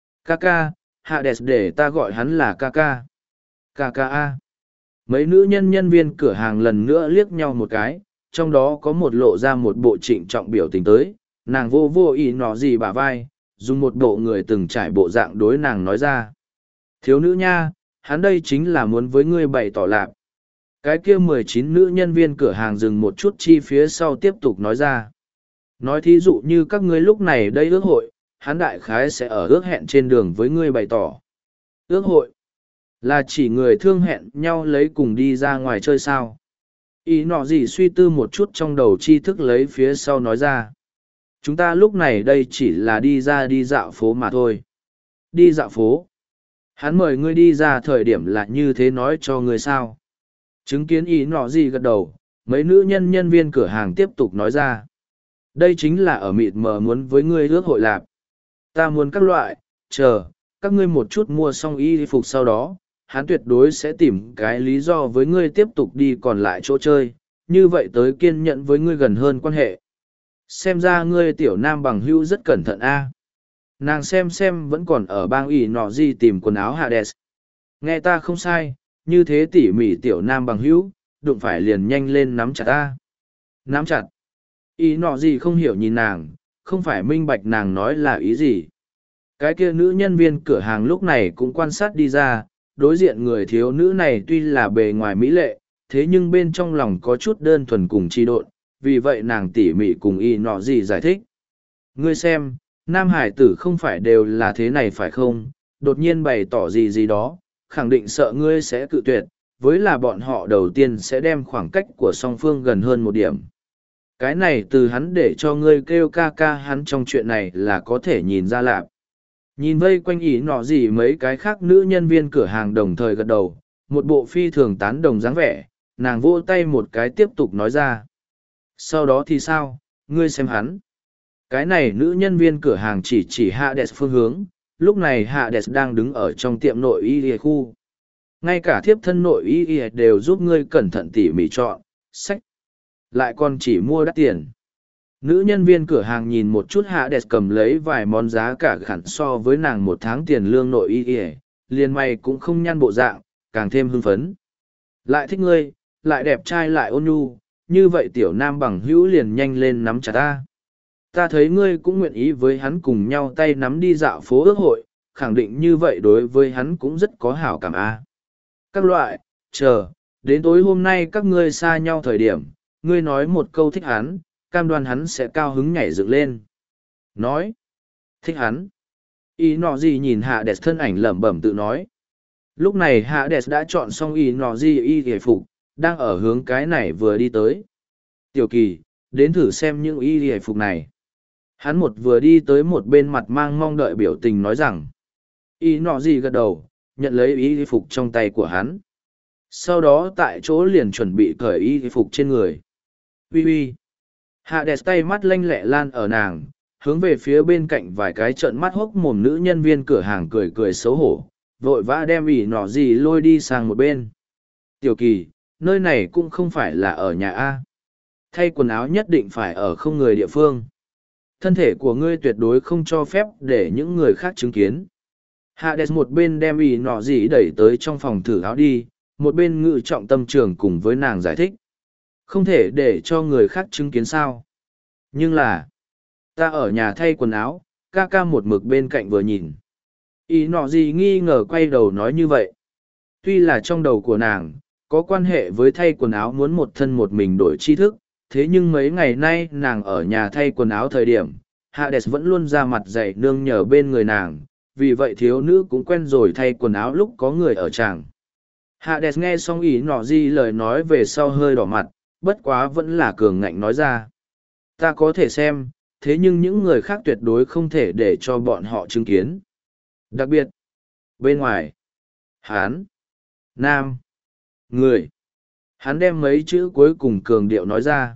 Kaka, Hades để ta gọi hắn là Kaka. Kaka A. Mấy nữ nhân viên cửa hàng lần nữa liếc nhau một cái, trong đó có một lộ ra một bộ trịnh trọng biểu tình tới, nàng vô vô ý nọ gì bả vai, dùng một bộ người từng trải bộ dạng đối nàng nói ra. Thiếu nữ nha, hắn đây chính là muốn với ngươi bày tỏ lạp. Cái kia 19 nữ nhân viên cửa hàng dừng một chút chi phía sau tiếp tục nói ra. Nói thí dụ như các ngươi lúc này đây ước hội, hắn đại khái sẽ ở ước hẹn trên đường với ngươi bày tỏ. Ước hội là chỉ người thương hẹn nhau lấy cùng đi ra ngoài chơi sao. Ý nọ gì suy tư một chút trong đầu tri thức lấy phía sau nói ra. Chúng ta lúc này đây chỉ là đi ra đi dạo phố mà thôi. Đi dạo phố. Hắn mời ngươi đi ra thời điểm là như thế nói cho ngươi sao. Chứng kiến ý nọ gì gật đầu, mấy nữ nhân viên cửa hàng tiếp tục nói ra. Đây chính là ở mịt mờ muốn với ngươi ước hội lạp. Ta muốn các loại, chờ, các ngươi một chút mua xong y phục sau đó, hắn tuyệt đối sẽ tìm cái lý do với ngươi tiếp tục đi còn lại chỗ chơi, như vậy tới kiên nhẫn với ngươi gần hơn quan hệ. Xem ra ngươi tiểu nam bằng hữu rất cẩn thận a. Nàng xem vẫn còn ở bang ỉ nọ gì tìm quần áo Hades. Nghe ta không sai, như thế tỉ mỉ tiểu nam bằng hữu, đụng phải liền nhanh lên nắm chặt ta. Nắm chặt. Ý nọ gì không hiểu nhìn nàng, không phải minh bạch nàng nói là ý gì. Cái kia nữ nhân viên cửa hàng lúc này cũng quan sát đi ra, đối diện người thiếu nữ này tuy là bề ngoài mỹ lệ, thế nhưng bên trong lòng có chút đơn thuần cùng chi độn, vì vậy nàng tỉ mỉ cùng ý nọ gì giải thích. Ngươi xem, nam hải tử không phải đều là thế này phải không, đột nhiên bày tỏ gì đó, khẳng định sợ ngươi sẽ cự tuyệt, với là bọn họ đầu tiên sẽ đem khoảng cách của song phương gần hơn một điểm. Cái này từ hắn để cho ngươi kêu ca ca hắn trong chuyện này là có thể nhìn ra lạp. Nhìn vây quanh ý nọ gì mấy cái khác nữ nhân viên cửa hàng đồng thời gật đầu, một bộ phi thường tán đồng dáng vẻ, nàng vỗ tay một cái tiếp tục nói ra. Sau đó thì sao, ngươi xem hắn. Cái này nữ nhân viên cửa hàng chỉ Hades phương hướng, lúc này Hades đang đứng ở trong tiệm nội y khu. Ngay cả thiếp thân nội y đều giúp ngươi cẩn thận tỉ mỉ chọn, sách. Lại còn chỉ mua đắt tiền. Nữ nhân viên cửa hàng nhìn một chút Hades cầm lấy vài món giá cả khẳng so với nàng một tháng tiền lương nội y liền mày cũng không nhăn bộ dạng, càng thêm hưng phấn. Lại thích ngươi, lại đẹp trai lại ôn nhu, như vậy tiểu nam bằng hữu liền nhanh lên nắm chặt ta. Ta thấy ngươi cũng nguyện ý với hắn cùng nhau tay nắm đi dạo phố ước hội, khẳng định như vậy đối với hắn cũng rất có hảo cảm a. Các loại, chờ, đến tối hôm nay các ngươi xa nhau thời điểm, ngươi nói một câu thích hắn, cam đoan hắn sẽ cao hứng nhảy dựng lên. Nói, thích hắn. Ý nọ gì nhìn Hades thân ảnh lẩm bẩm tự nói. Lúc này Hades đã chọn xong ý nọ gì y hề phục, đang ở hướng cái này vừa đi tới. Tiểu kỳ, đến thử xem những y hề phục này. Hắn một vừa đi tới một bên mặt mang mong đợi biểu tình nói rằng. Ý nọ gì gật đầu, nhận lấy y phục trong tay của hắn. Sau đó tại chỗ liền chuẩn bị cởi y phục trên người. Ui ui. Hades tay mắt lanh lẹ lan ở nàng, hướng về phía bên cạnh vài cái trợn mắt hốc mồm nữ nhân viên cửa hàng cười cười xấu hổ, vội vã đem ỉ nọ gì lôi đi sang một bên. Tiểu kỳ, nơi này cũng không phải là ở nhà A. Thay quần áo nhất định phải ở không người địa phương. Thân thể của ngươi tuyệt đối không cho phép để những người khác chứng kiến. Hades một bên đem ỉ nọ gì đẩy tới trong phòng thử áo đi, một bên ngự trọng tâm trường cùng với nàng giải thích. Không thể để cho người khác chứng kiến sao. Nhưng là, ta ở nhà thay quần áo, ca ca một mực bên cạnh vừa nhìn. Ý nọ gì nghi ngờ quay đầu nói như vậy. Tuy là trong đầu của nàng, có quan hệ với thay quần áo muốn một thân một mình đổi tri thức, thế nhưng mấy ngày nay nàng ở nhà thay quần áo thời điểm, Hades vẫn luôn ra mặt dạy nương nhờ bên người nàng, vì vậy thiếu nữ cũng quen rồi thay quần áo lúc có người ở tràng. Hades nghe xong ý nọ gì lời nói về sau hơi đỏ mặt, bất quá vẫn là cường ngạnh nói ra. Ta có thể xem, thế nhưng những người khác tuyệt đối không thể để cho bọn họ chứng kiến. Đặc biệt, bên ngoài, Hán, Nam, người. Hắn đem mấy chữ cuối cùng cường điệu nói ra.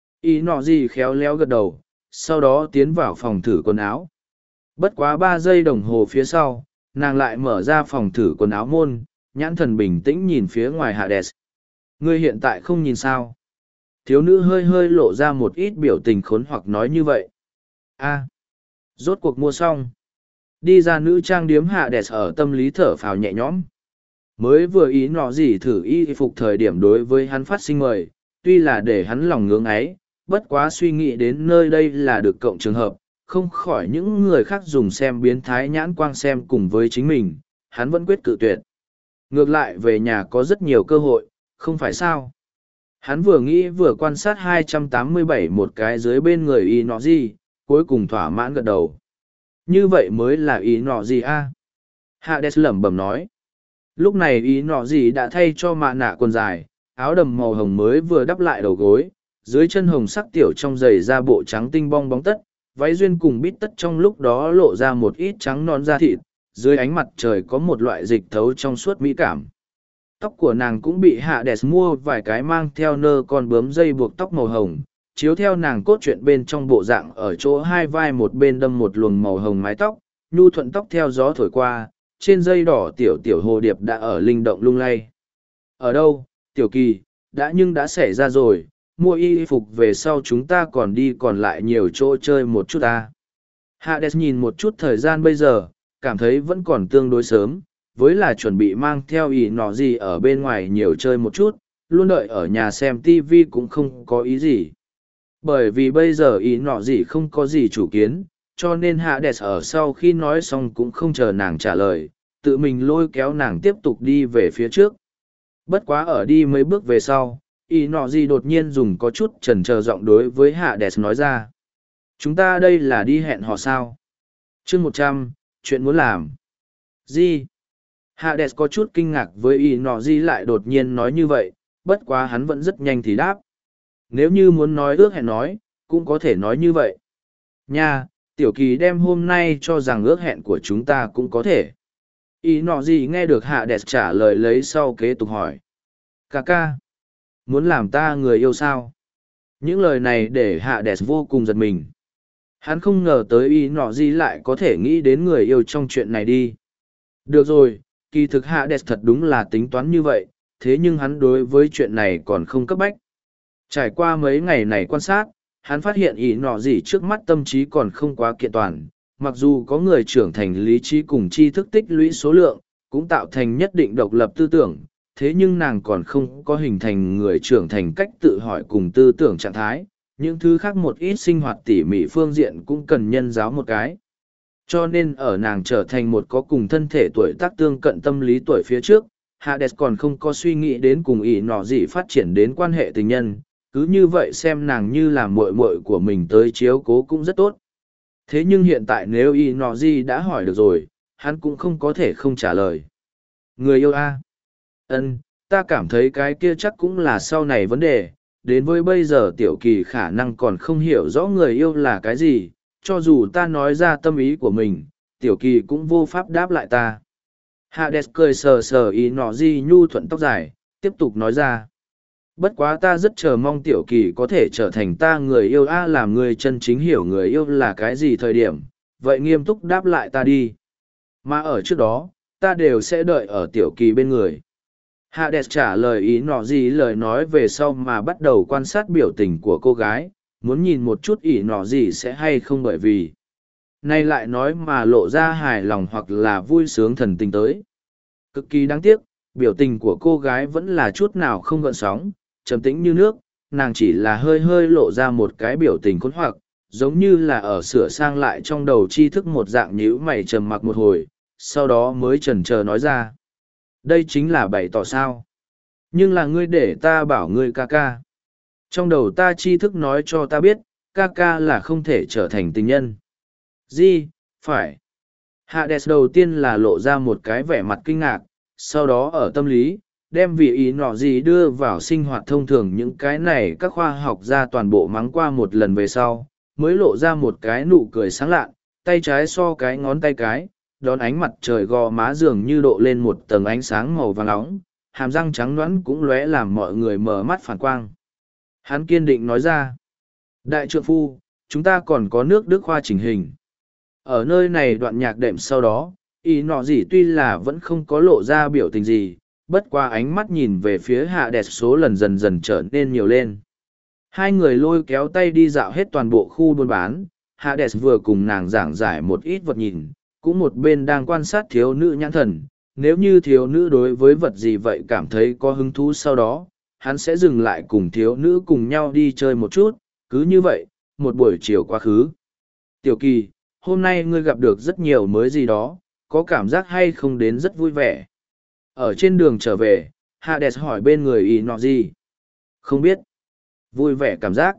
Ý nọ gì khéo léo gật đầu, sau đó tiến vào phòng thử quần áo. Bất quá 3 giây đồng hồ phía sau, nàng lại mở ra phòng thử quần áo môn, nhãn thần bình tĩnh nhìn phía ngoài Hades. Ngươi hiện tại không nhìn sao? Thiếu nữ hơi hơi lộ ra một ít biểu tình khốn hoặc nói như vậy. A, rốt cuộc mua xong. Đi ra nữ trang điếm Hades ở tâm lý thở phào nhẹ nhõm. Mới vừa ý nọ gì thử y phục thời điểm đối với hắn phát sinh mời, tuy là để hắn lòng ngưỡng ấy, bất quá suy nghĩ đến nơi đây là được cộng trường hợp, không khỏi những người khác dùng xem biến thái nhãn quang xem cùng với chính mình, hắn vẫn quyết cự tuyệt. Ngược lại về nhà có rất nhiều cơ hội, không phải sao. Hắn vừa nghĩ vừa quan sát 287 một cái dưới bên người y nọ gì, cuối cùng thỏa mãn gật đầu. Như vậy mới là y nọ gì a? Hades lẩm bẩm nói. Lúc này y nọ gì đã thay cho mạ nạ quần dài, áo đầm màu hồng mới vừa đắp lại đầu gối, dưới chân hồng sắc tiểu trong giày da bộ trắng tinh bong bóng tất, váy duyên cùng bít tất trong lúc đó lộ ra một ít trắng non da thịt, dưới ánh mặt trời có một loại dịch thấu trong suốt mỹ cảm. Tóc của nàng cũng bị Hades mua vài cái mang theo nơ con bướm dây buộc tóc màu hồng, chiếu theo nàng cốt truyện bên trong bộ dạng ở chỗ hai vai một bên đâm một luồng màu hồng mái tóc, nhu thuận tóc theo gió thổi qua, trên dây đỏ tiểu tiểu hồ điệp đã ở linh động lung lay. Ở đâu, tiểu kỳ, đã xảy ra rồi, mua y phục về sau chúng ta còn đi còn lại nhiều chỗ chơi một chút ta. Hades nhìn một chút thời gian bây giờ, cảm thấy vẫn còn tương đối sớm, với là chuẩn bị mang theo ý nọ gì ở bên ngoài nhiều chơi một chút, luôn đợi ở nhà xem TV cũng không có ý gì. Bởi vì bây giờ ý nọ gì không có gì chủ kiến, cho nên Hades ở sau khi nói xong cũng không chờ nàng trả lời, tự mình lôi kéo nàng tiếp tục đi về phía trước. Bất quá ở đi mấy bước về sau, ý nọ gì đột nhiên dùng có chút chần chờ giọng đối với Hades nói ra. Chúng ta đây là đi hẹn hò sao? Chương 100, chuyện muốn làm. Gì? Hades có chút kinh ngạc với ý nọ gì lại đột nhiên nói như vậy, bất quá hắn vẫn rất nhanh thì đáp. Nếu như muốn nói ước hẹn nói, cũng có thể nói như vậy. Nha, tiểu kỳ đem hôm nay cho rằng ước hẹn của chúng ta cũng có thể. Ý nọ gì nghe được Hades trả lời lấy sau kế tục hỏi. Ca ca, muốn làm ta người yêu sao? Những lời này để Hades vô cùng giật mình. Hắn không ngờ tới ý nọ gì lại có thể nghĩ đến người yêu trong chuyện này đi. Được rồi, kỳ thực Hades thật đúng là tính toán như vậy, thế nhưng hắn đối với chuyện này còn không cấp bách. Trải qua mấy ngày này quan sát, hắn phát hiện ý nọ gì trước mắt tâm trí còn không quá kiện toàn, mặc dù có người trưởng thành lý trí cùng tri thức tích lũy số lượng, cũng tạo thành nhất định độc lập tư tưởng, thế nhưng nàng còn không có hình thành người trưởng thành cách tự hỏi cùng tư tưởng trạng thái, những thứ khác một ít sinh hoạt tỉ mỉ phương diện cũng cần nhân giáo một cái. Cho nên ở nàng trở thành một có cùng thân thể tuổi tác tương cận tâm lý tuổi phía trước, Hades còn không có suy nghĩ đến cùng ý nọ gì phát triển đến quan hệ tình nhân, cứ như vậy xem nàng như là muội muội của mình tới chiếu cố cũng rất tốt. Thế nhưng hiện tại nếu ý nọ gì đã hỏi được rồi, hắn cũng không có thể không trả lời. Người yêu a? Ân, ta cảm thấy cái kia chắc cũng là sau này vấn đề, đến với bây giờ tiểu kỳ khả năng còn không hiểu rõ người yêu là cái gì, cho dù ta nói ra tâm ý của mình, tiểu kỳ cũng vô pháp đáp lại ta. Hades cười sờ sờ ý nọ gì nhu thuận tóc dài, tiếp tục nói ra. Bất quá ta rất chờ mong tiểu kỳ có thể trở thành ta người yêu a làm người chân chính hiểu người yêu là cái gì thời điểm, vậy nghiêm túc đáp lại ta đi. Mà ở trước đó, ta đều sẽ đợi ở tiểu kỳ bên người. Hades trả lời ý nọ gì lời nói về sau mà bắt đầu quan sát biểu tình của cô gái, muốn nhìn một chút ý nọ gì sẽ hay không bởi vì. Nay lại nói mà lộ ra hài lòng hoặc là vui sướng thần tình tới. Cực kỳ đáng tiếc, biểu tình của cô gái vẫn là chút nào không gợn sóng, trầm tĩnh như nước, nàng chỉ là hơi hơi lộ ra một cái biểu tình khốn hoặc, giống như là ở sửa sang lại trong đầu tri thức một dạng nhíu mày trầm mặc một hồi, sau đó mới chần chờ nói ra. Đây chính là bày tỏ sao. Nhưng là ngươi để ta bảo ngươi ca ca. Trong đầu ta tri thức nói cho ta biết, ca ca là không thể trở thành tình nhân. Gì, phải. Hades đầu tiên là lộ ra một cái vẻ mặt kinh ngạc, sau đó ở tâm lý, đem vị ý nọ gì đưa vào sinh hoạt thông thường những cái này các khoa học gia toàn bộ mắng qua một lần về sau, mới lộ ra một cái nụ cười sáng lạ, tay trái so cái ngón tay cái, đón ánh mặt trời gò má dường như độ lên một tầng ánh sáng màu vàng nóng, hàm răng trắng nõn cũng lóe làm mọi người mở mắt phản quang. Hắn kiên định nói ra, đại trượng phu, chúng ta còn có nước Đức khoa chỉnh hình. Ở nơi này đoạn nhạc đệm sau đó, ý nọ gì tuy là vẫn không có lộ ra biểu tình gì, bất qua ánh mắt nhìn về phía hạ đẹp số lần dần dần trở nên nhiều lên. Hai người lôi kéo tay đi dạo hết toàn bộ khu buôn bán, Hades vừa cùng nàng giảng giải một ít vật nhìn, cũng một bên đang quan sát thiếu nữ nhãn thần. Nếu như thiếu nữ đối với vật gì vậy cảm thấy có hứng thú sau đó, hắn sẽ dừng lại cùng thiếu nữ cùng nhau đi chơi một chút, cứ như vậy, một buổi chiều quá khứ. Tiểu Kỳ, hôm nay ngươi gặp được rất nhiều mới gì đó, có cảm giác hay không đến rất vui vẻ. Ở trên đường trở về, Hades hỏi bên người ý nọ gì? Không biết. Vui vẻ cảm giác.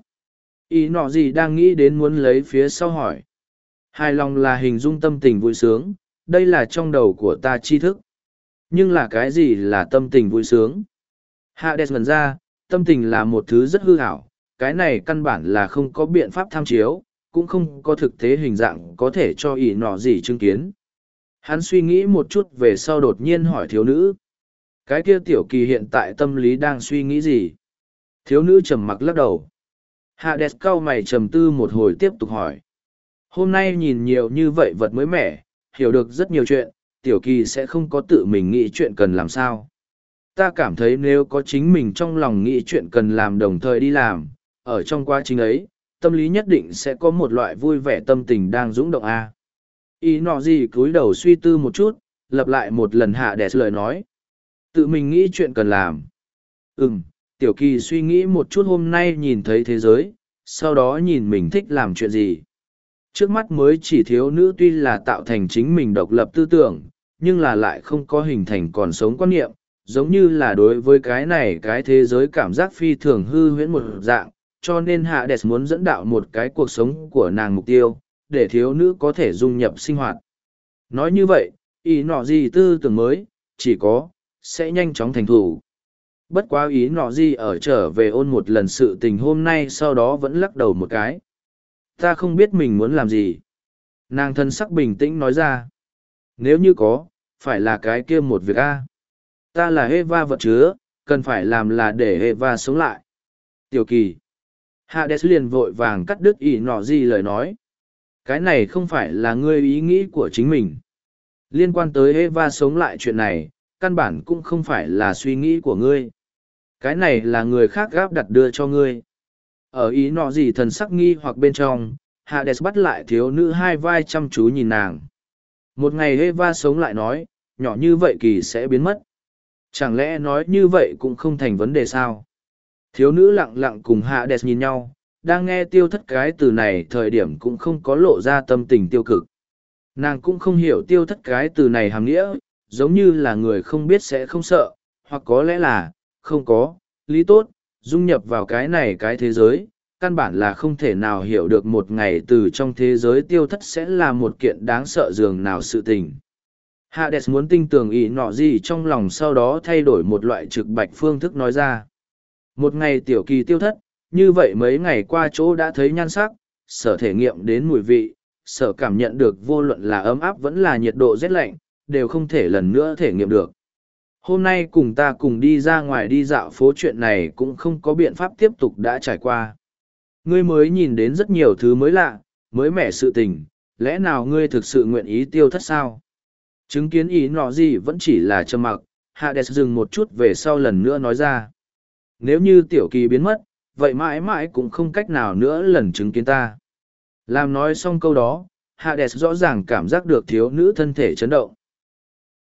Ý nọ gì đang nghĩ đến muốn lấy phía sau hỏi. Hài lòng là hình dung tâm tình vui sướng, đây là trong đầu của ta tri thức. Nhưng là cái gì là tâm tình vui sướng? Hades ngần ra, tâm tình là một thứ rất hư ảo, cái này căn bản là không có biện pháp tham chiếu, cũng không có thực tế hình dạng có thể cho ý nọ gì chứng kiến. Hắn suy nghĩ một chút về sau đột nhiên hỏi thiếu nữ. Cái kia Tiểu Kỳ hiện tại tâm lý đang suy nghĩ gì? Thiếu nữ trầm mặc lắc đầu. Hades cau mày trầm tư một hồi tiếp tục hỏi. Hôm nay nhìn nhiều như vậy vật mới mẻ, hiểu được rất nhiều chuyện, Tiểu Kỳ sẽ không có tự mình nghĩ chuyện cần làm sao. Ta cảm thấy nếu có chính mình trong lòng nghĩ chuyện cần làm đồng thời đi làm, ở trong quá trình ấy, tâm lý nhất định sẽ có một loại vui vẻ tâm tình đang dũng động a. Ý nọ gì cúi đầu suy tư một chút, lặp lại một lần Hades lời nói. Tự mình nghĩ chuyện cần làm. Tiểu Kỳ suy nghĩ một chút hôm nay nhìn thấy thế giới, sau đó nhìn mình thích làm chuyện gì. Trước mắt mới chỉ thiếu nữ tuy là tạo thành chính mình độc lập tư tưởng, nhưng là lại không có hình thành còn sống quan niệm, giống như là đối với cái này cái thế giới cảm giác phi thường hư huyễn một dạng, cho nên Hades muốn dẫn đạo một cái cuộc sống của nàng mục tiêu, để thiếu nữ có thể dung nhập sinh hoạt. Nói như vậy, ý nọ gì tư tưởng mới, chỉ có, sẽ nhanh chóng thành thủ. Bất quá ý nọ gì ở trở về ôn một lần sự tình hôm nay sau đó vẫn lắc đầu một cái. Ta không biết mình muốn làm gì. Nàng thân sắc bình tĩnh nói ra. Nếu như có, phải là cái kia một việc a. Ta là Eva vật chứa, cần phải làm là để Eva sống lại. Tiểu Kỳ. Hades liền vội vàng cắt đứt ý nọ gì lời nói. Cái này không phải là ngươi ý nghĩ của chính mình. Liên quan tới Eva sống lại chuyện này, căn bản cũng không phải là suy nghĩ của ngươi. Cái này là người khác gáp đặt đưa cho ngươi. Ở ý nọ gì thần sắc nghi hoặc bên trong, Hades bắt lại thiếu nữ hai vai chăm chú nhìn nàng. Một ngày Eva sống lại nói, nhỏ như vậy Kỳ sẽ biến mất. Chẳng lẽ nói như vậy cũng không thành vấn đề sao? Thiếu nữ lặng lặng cùng Hades nhìn nhau, đang nghe tiêu thất cái từ này thời điểm cũng không có lộ ra tâm tình tiêu cực. Nàng cũng không hiểu tiêu thất cái từ này hàm nghĩa, giống như là người không biết sẽ không sợ, hoặc có lẽ là, không có, lý tốt, dung nhập vào cái này cái thế giới, căn bản là không thể nào hiểu được một ngày từ trong thế giới tiêu thất sẽ là một kiện đáng sợ dường nào sự tình. Hades muốn tinh tường ý nọ gì trong lòng sau đó thay đổi một loại trực bạch phương thức nói ra. Một ngày Tiểu Kỳ tiêu thất, như vậy mấy ngày qua chỗ đã thấy nhan sắc, sở thể nghiệm đến mùi vị, sở cảm nhận được vô luận là ấm áp vẫn là nhiệt độ rét lạnh, đều không thể lần nữa thể nghiệm được. Hôm nay cùng ta cùng đi ra ngoài đi dạo phố chuyện này cũng không có biện pháp tiếp tục đã trải qua. Ngươi mới nhìn đến rất nhiều thứ mới lạ, mới mẻ sự tình, lẽ nào ngươi thực sự nguyện ý tiêu thất sao? Chứng kiến ý nọ gì vẫn chỉ là trầm mặc, Hades dừng một chút về sau lần nữa nói ra. Nếu như Tiểu Kỳ biến mất, vậy mãi mãi cũng không cách nào nữa lần chứng kiến ta. Làm nói xong câu đó, Hades rõ ràng cảm giác được thiếu nữ thân thể chấn động.